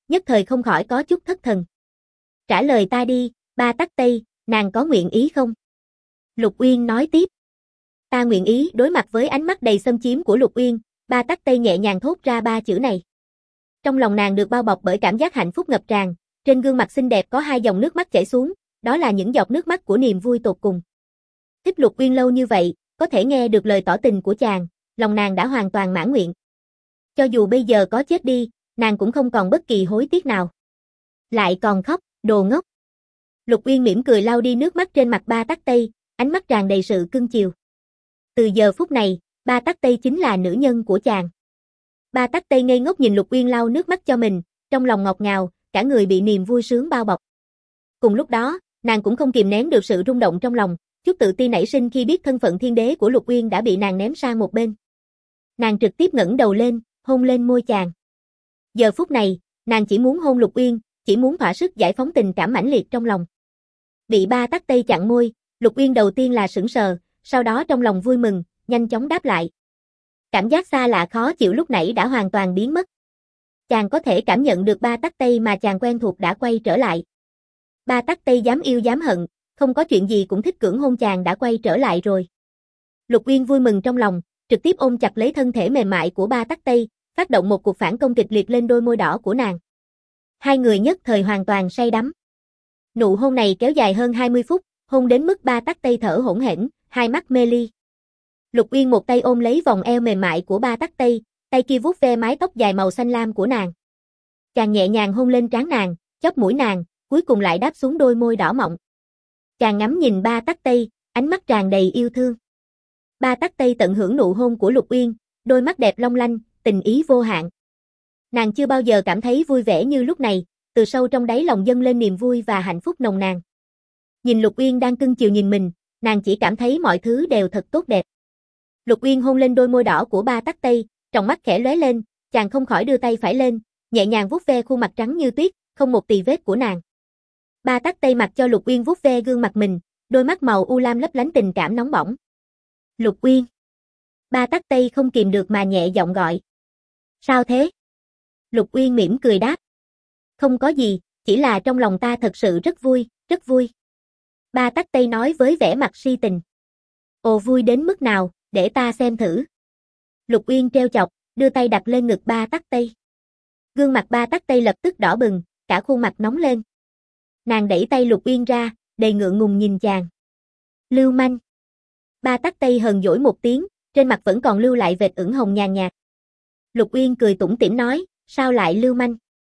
nhất thời không khỏi có chút thất thần. Trả lời ta đi, Ba Tắc Tây, nàng có nguyện ý không? Lục Uyên nói tiếp. Ta nguyện ý. Đối mặt với ánh mắt đầy xâm chiếm của Lục Uyên, Ba Tắc Tây nhẹ nhàng thốt ra ba chữ này. Trong lòng nàng được bao bọc bởi cảm giác hạnh phúc ngập tràn, trên gương mặt xinh đẹp có hai dòng nước mắt chảy xuống, đó là những giọt nước mắt của niềm vui tột cùng. Thích Lục Uyên lâu như vậy, có thể nghe được lời tỏ tình của chàng, lòng nàng đã hoàn toàn mãn nguyện. Cho dù bây giờ có chết đi, nàng cũng không còn bất kỳ hối tiếc nào. Lại còn khóc, đồ ngốc. Lục Uyên mỉm cười lau đi nước mắt trên mặt Ba Tắc Tây, ánh mắt tràn đầy sự cưng chiều. Từ giờ phút này, Ba Tắc Tây chính là nữ nhân của chàng. Ba Tắc Tây ngây ngốc nhìn Lục Uyên lau nước mắt cho mình, trong lòng ngọt ngào, cả người bị niềm vui sướng bao bọc. Cùng lúc đó, nàng cũng không kìm nén được sự rung động trong lòng, chút tự ti nảy sinh khi biết thân phận thiên đế của Lục Uyên đã bị nàng ném sang một bên. Nàng trực tiếp ngẩng đầu lên, hôn lên môi chàng. Giờ phút này, nàng chỉ muốn hôn Lục Uyên, chỉ muốn thỏa sức giải phóng tình cảm mãnh liệt trong lòng. Bị Ba Tắc Tây chặn môi, Lục Uyên đầu tiên là sững sờ, sau đó trong lòng vui mừng, nhanh chóng đáp lại. Cảm giác xa lạ khó chịu lúc nãy đã hoàn toàn biến mất. Chàng có thể cảm nhận được Ba Tắc Tây mà chàng quen thuộc đã quay trở lại. Ba Tắc Tây dám yêu dám hận, không có chuyện gì cũng thích cưỡng hôn chàng đã quay trở lại rồi. Lục Uyên vui mừng trong lòng, trực tiếp ôm chặt lấy thân thể mềm mại của Ba Tắc Tây, phát động một cuộc phản công kịch liệt lên đôi môi đỏ của nàng. Hai người nhất thời hoàn toàn say đắm. Nụ hôn này kéo dài hơn 20 phút, hôn đến mức Ba Tắc Tây thở hổn hển, hai mắt mê ly. Lục Uyên một tay ôm lấy vòng eo mềm mại của Ba Tắc Tây, tay kia vuốt ve mái tóc dài màu xanh lam của nàng. Chàng nhẹ nhàng hôn lên trán nàng, chóp mũi nàng, cuối cùng lại đáp xuống đôi môi đỏ mọng. Chàng ngắm nhìn Ba Tắc Tây, ánh mắt tràn đầy yêu thương. Ba Tắc Tây tận hưởng nụ hôn của Lục Uyên, đôi mắt đẹp long lanh, tình ý vô hạn. Nàng chưa bao giờ cảm thấy vui vẻ như lúc này, từ sâu trong đáy lòng dâng lên niềm vui và hạnh phúc nồng nàn. Nhìn Lục Uyên đang cưng chiều nhìn mình, nàng chỉ cảm thấy mọi thứ đều thật tốt đẹp. Lục Uyên hôn lên đôi môi đỏ của Ba Tắc Tây, trong mắt khẽ lóe lên, chàng không khỏi đưa tay phải lên, nhẹ nhàng vuốt ve khuôn mặt trắng như tuyết, không một tì vết của nàng. Ba Tắc Tây mặc cho Lục Uyên vuốt ve gương mặt mình, đôi mắt màu u lam lấp lánh tình cảm nóng bỏng. Lục Uyên. Ba Tắc Tây không kìm được mà nhẹ giọng gọi. Sao thế? Lục Uyên mỉm cười đáp. Không có gì, chỉ là trong lòng ta thật sự rất vui, rất vui. Ba Tắc Tây nói với vẻ mặt si tình. Ồ, vui đến mức nào, để ta xem thử. Lục Uyên trêu chọc, đưa tay đặt lên ngực Ba Tắc Tây. Gương mặt Ba Tắc Tây lập tức đỏ bừng, cả khuôn mặt nóng lên. Nàng đẩy tay Lục Uyên ra, đầy ngượng ngùng nhìn chàng. Lưu manh. Ba Tắc Tây hờn dỗi một tiếng, trên mặt vẫn còn lưu lại vệt ửng hồng nhàn nhạt. Lục Uyên cười tủm tỉm nói, sao lại lưu manh?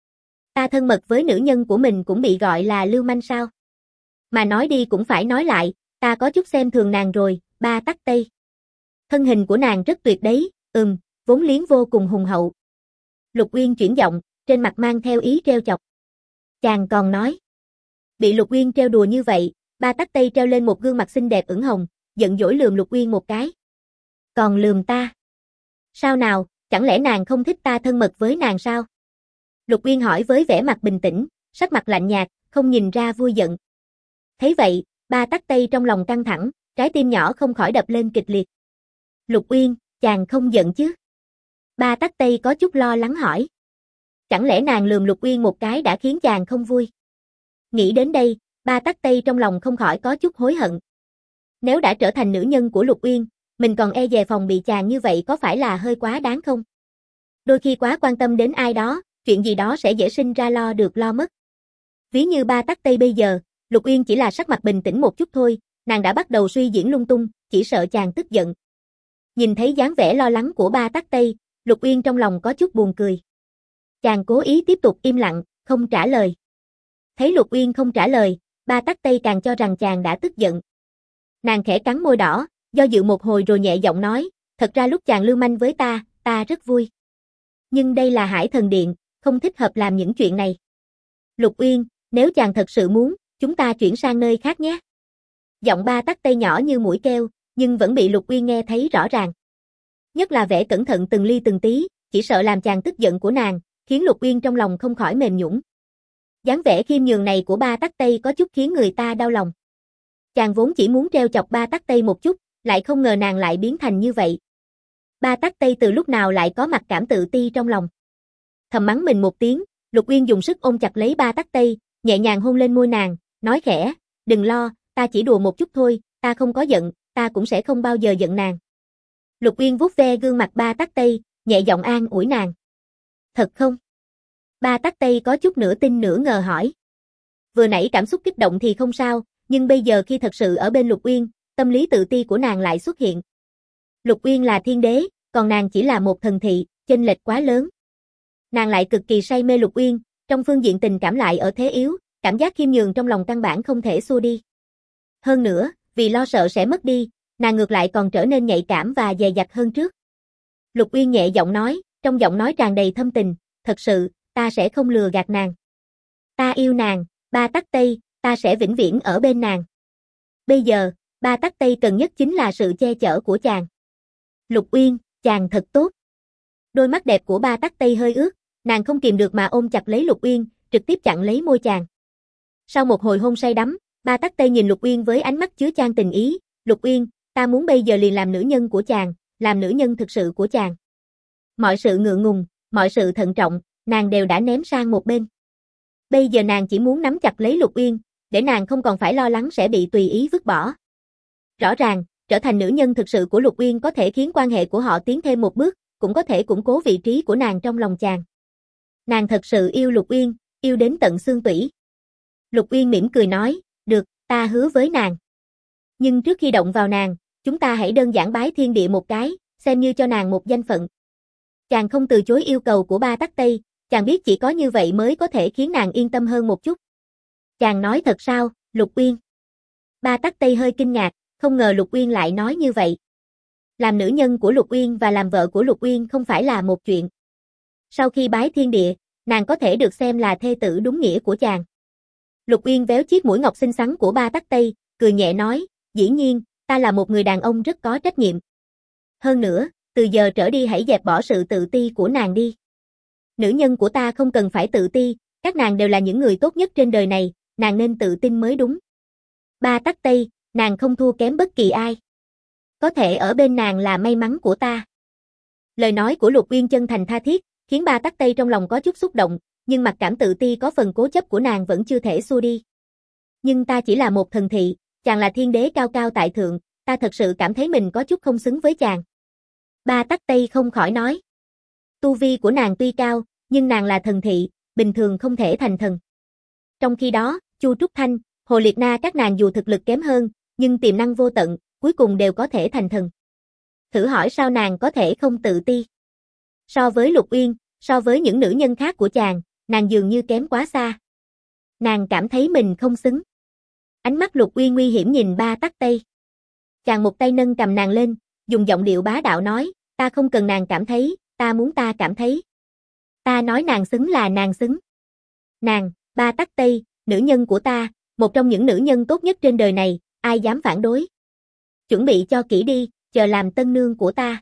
Ta thân mật với nữ nhân của mình cũng bị gọi là lưu manh sao? Mà nói đi cũng phải nói lại, ta có chút xem thường nàng rồi, Ba Tắc Tây. Thân hình của nàng rất tuyệt đấy, vốn liếng vô cùng hùng hậu. Lục Uyên chuyển giọng, trên mặt mang theo ý trêu chọc. Chàng còn nói. Bị Lục Uyên trêu đùa như vậy, Ba Tắc Tây treo lên một gương mặt xinh đẹp ửng hồng, giận dỗi lườm Lục Uyên một cái. Còn lườm ta? Sao nào, chẳng lẽ nàng không thích ta thân mật với nàng sao? Lục Uyên hỏi với vẻ mặt bình tĩnh, sắc mặt lạnh nhạt, không nhìn ra vui giận. Thấy vậy, Ba Tắc Tây trong lòng căng thẳng, trái tim nhỏ không khỏi đập lên kịch liệt. Lục Uyên, chàng không giận chứ? Ba Tắc Tây có chút lo lắng hỏi. Chẳng lẽ nàng lườm Lục Uyên một cái đã khiến chàng không vui? Nghĩ đến đây, Ba Tắc Tây trong lòng không khỏi có chút hối hận. Nếu đã trở thành nữ nhân của Lục Uyên, mình còn e dè phòng bị chàng như vậy có phải là hơi quá đáng không? Đôi khi quá quan tâm đến ai đó, chuyện gì đó sẽ dễ sinh ra lo được lo mất. Ví như Ba Tắc Tây bây giờ, Lục Uyên chỉ là sắc mặt bình tĩnh một chút thôi, nàng đã bắt đầu suy diễn lung tung, chỉ sợ chàng tức giận. Nhìn thấy dáng vẻ lo lắng của Ba Tắc Tây, Lục Uyên trong lòng có chút buồn cười. Chàng cố ý tiếp tục im lặng, không trả lời. Thấy Lục Uyên không trả lời, Ba Tắc Tây càng cho rằng chàng đã tức giận. Nàng khẽ cắn môi đỏ, do dự một hồi rồi nhẹ giọng nói, thật ra lúc chàng lưu manh với ta rất vui. Nhưng đây là Hải Thần Điện, không thích hợp làm những chuyện này. Lục Uyên, nếu chàng thật sự muốn, chúng ta chuyển sang nơi khác nhé. Giọng Ba Tắc Tây nhỏ như mũi keo, nhưng vẫn bị Lục Uyên nghe thấy rõ ràng. Nhất là vẻ cẩn thận từng ly từng tí, chỉ sợ làm chàng tức giận của nàng, khiến Lục Uyên trong lòng không khỏi mềm nhũn. Dáng vẻ khiêm nhường này của Ba Tắc Tây có chút khiến người ta đau lòng. Chàng vốn chỉ muốn trêu chọc Ba Tắc Tây một chút, lại không ngờ nàng lại biến thành như vậy. Ba Tắc Tây từ lúc nào lại có mặc cảm tự ti trong lòng. Thầm mắng mình một tiếng, Lục Uyên dùng sức ôm chặt lấy Ba Tắc Tây, nhẹ nhàng hôn lên môi nàng, nói khẽ, đừng lo, ta chỉ đùa một chút thôi, ta không có giận, ta cũng sẽ không bao giờ giận nàng. Lục Uyên vuốt ve gương mặt Ba Tắc Tây, nhẹ giọng an ủi nàng. Thật không? Ba Tắc Tây có chút nửa tin nửa ngờ hỏi. Vừa nãy cảm xúc kích động thì không sao, nhưng bây giờ khi thật sự ở bên Lục Uyên, tâm lý tự ti của nàng lại xuất hiện. Lục Uyên là thiên đế, còn nàng chỉ là một thần thị, chênh lệch quá lớn. Nàng lại cực kỳ say mê Lục Uyên, trong phương diện tình cảm lại ở thế yếu, cảm giác khiêm nhường trong lòng căn bản không thể xua đi. Hơn nữa, vì lo sợ sẽ mất đi, nàng ngược lại còn trở nên nhạy cảm và dè dặt hơn trước. Lục Uyên nhẹ giọng nói, trong giọng nói tràn đầy thâm tình, thật sự, ta sẽ không lừa gạt nàng. Ta yêu nàng, Ba Tắc Tây, ta sẽ vĩnh viễn ở bên nàng. Bây giờ, Ba Tắc Tây cần nhất chính là sự che chở của chàng. Lục Uyên, chàng thật tốt. Đôi mắt đẹp của Ba Tắc Tây hơi ướt, nàng không kìm được mà ôm chặt lấy Lục Uyên, trực tiếp chặn lấy môi chàng. Sau một hồi hôn say đắm, Ba Tắc Tây nhìn Lục Uyên với ánh mắt chứa chan tình ý, Lục Uyên, ta muốn bây giờ liền làm nữ nhân của chàng, làm nữ nhân thực sự của chàng. Mọi sự ngượng ngùng, mọi sự thận trọng, nàng đều đã ném sang một bên. Bây giờ nàng chỉ muốn nắm chặt lấy Lục Uyên, để nàng không còn phải lo lắng sẽ bị tùy ý vứt bỏ. Rõ ràng, trở thành nữ nhân thực sự của Lục Uyên có thể khiến quan hệ của họ tiến thêm một bước, cũng có thể củng cố vị trí của nàng trong lòng chàng. Nàng thật sự yêu Lục Uyên, yêu đến tận xương tủy. Lục Uyên mỉm cười nói, được, ta hứa với nàng. Nhưng trước khi động vào nàng, chúng ta hãy đơn giản bái thiên địa một cái, xem như cho nàng một danh phận. Chàng không từ chối yêu cầu của Ba Tắc Tây, chàng biết chỉ có như vậy mới có thể khiến nàng yên tâm hơn một chút. Chàng nói thật sao, Lục Uyên? Ba Tắc Tây hơi kinh ngạc, không ngờ Lục Uyên lại nói như vậy. Làm nữ nhân của Lục Uyên và làm vợ của Lục Uyên không phải là một chuyện. Sau khi bái thiên địa, nàng có thể được xem là thê tử đúng nghĩa của chàng. Lục Uyên véo chiếc mũi ngọc xinh xắn của Ba Tắc Tây, cười nhẹ nói, dĩ nhiên, ta là một người đàn ông rất có trách nhiệm. Hơn nữa, từ giờ trở đi hãy dẹp bỏ sự tự ti của nàng đi. Nữ nhân của ta không cần phải tự ti, các nàng đều là những người tốt nhất trên đời này, nàng nên tự tin mới đúng. Ba Tắc Tây, nàng không thua kém bất kỳ ai. Có thể ở bên nàng là may mắn của ta. Lời nói của Lục Uyên chân thành tha thiết, khiến Ba Tắc Tây trong lòng có chút xúc động, nhưng mặc cảm tự ti có phần cố chấp của nàng vẫn chưa thể xua đi. Nhưng ta chỉ là một thần thị, chàng là thiên đế cao cao tại thượng, ta thật sự cảm thấy mình có chút không xứng với chàng. Ba Tắc Tây không khỏi nói. Tu vi của nàng tuy cao, nhưng nàng là thần thị, bình thường không thể thành thần. Trong khi đó, Chu Trúc Thanh, Hồ Liệt Na các nàng dù thực lực kém hơn, nhưng tiềm năng vô tận, cuối cùng đều có thể thành thần. Thử hỏi sao nàng có thể không tự ti? So với Lục Uyên, so với những nữ nhân khác của chàng, nàng dường như kém quá xa. Nàng cảm thấy mình không xứng. Ánh mắt Lục Uyên nguy hiểm nhìn Ba Tắc Tây. Chàng một tay nâng cầm nàng lên, dùng giọng điệu bá đạo nói, ta không cần nàng cảm thấy, ta muốn ta cảm thấy. Ta nói nàng xứng là nàng xứng. Nàng, Ba Tắc Tây, nữ nhân của ta, một trong những nữ nhân tốt nhất trên đời này, ai dám phản đối. Chuẩn bị cho kỹ đi, chờ làm tân nương của ta.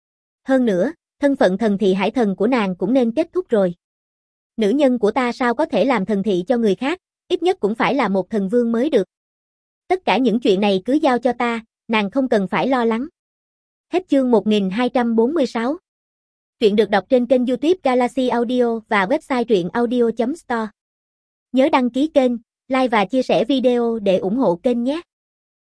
Hơn nữa, thân phận thần thị hải thần của nàng cũng nên kết thúc rồi. Nữ nhân của ta sao có thể làm thần thị cho người khác, ít nhất cũng phải là một thần vương mới được. Tất cả những chuyện này cứ giao cho ta, nàng không cần phải lo lắng. Hết chương 1246. Truyện được đọc trên kênh YouTube Galaxy Audio và website truyệnaudio.store. Nhớ đăng ký kênh, like và chia sẻ video để ủng hộ kênh nhé.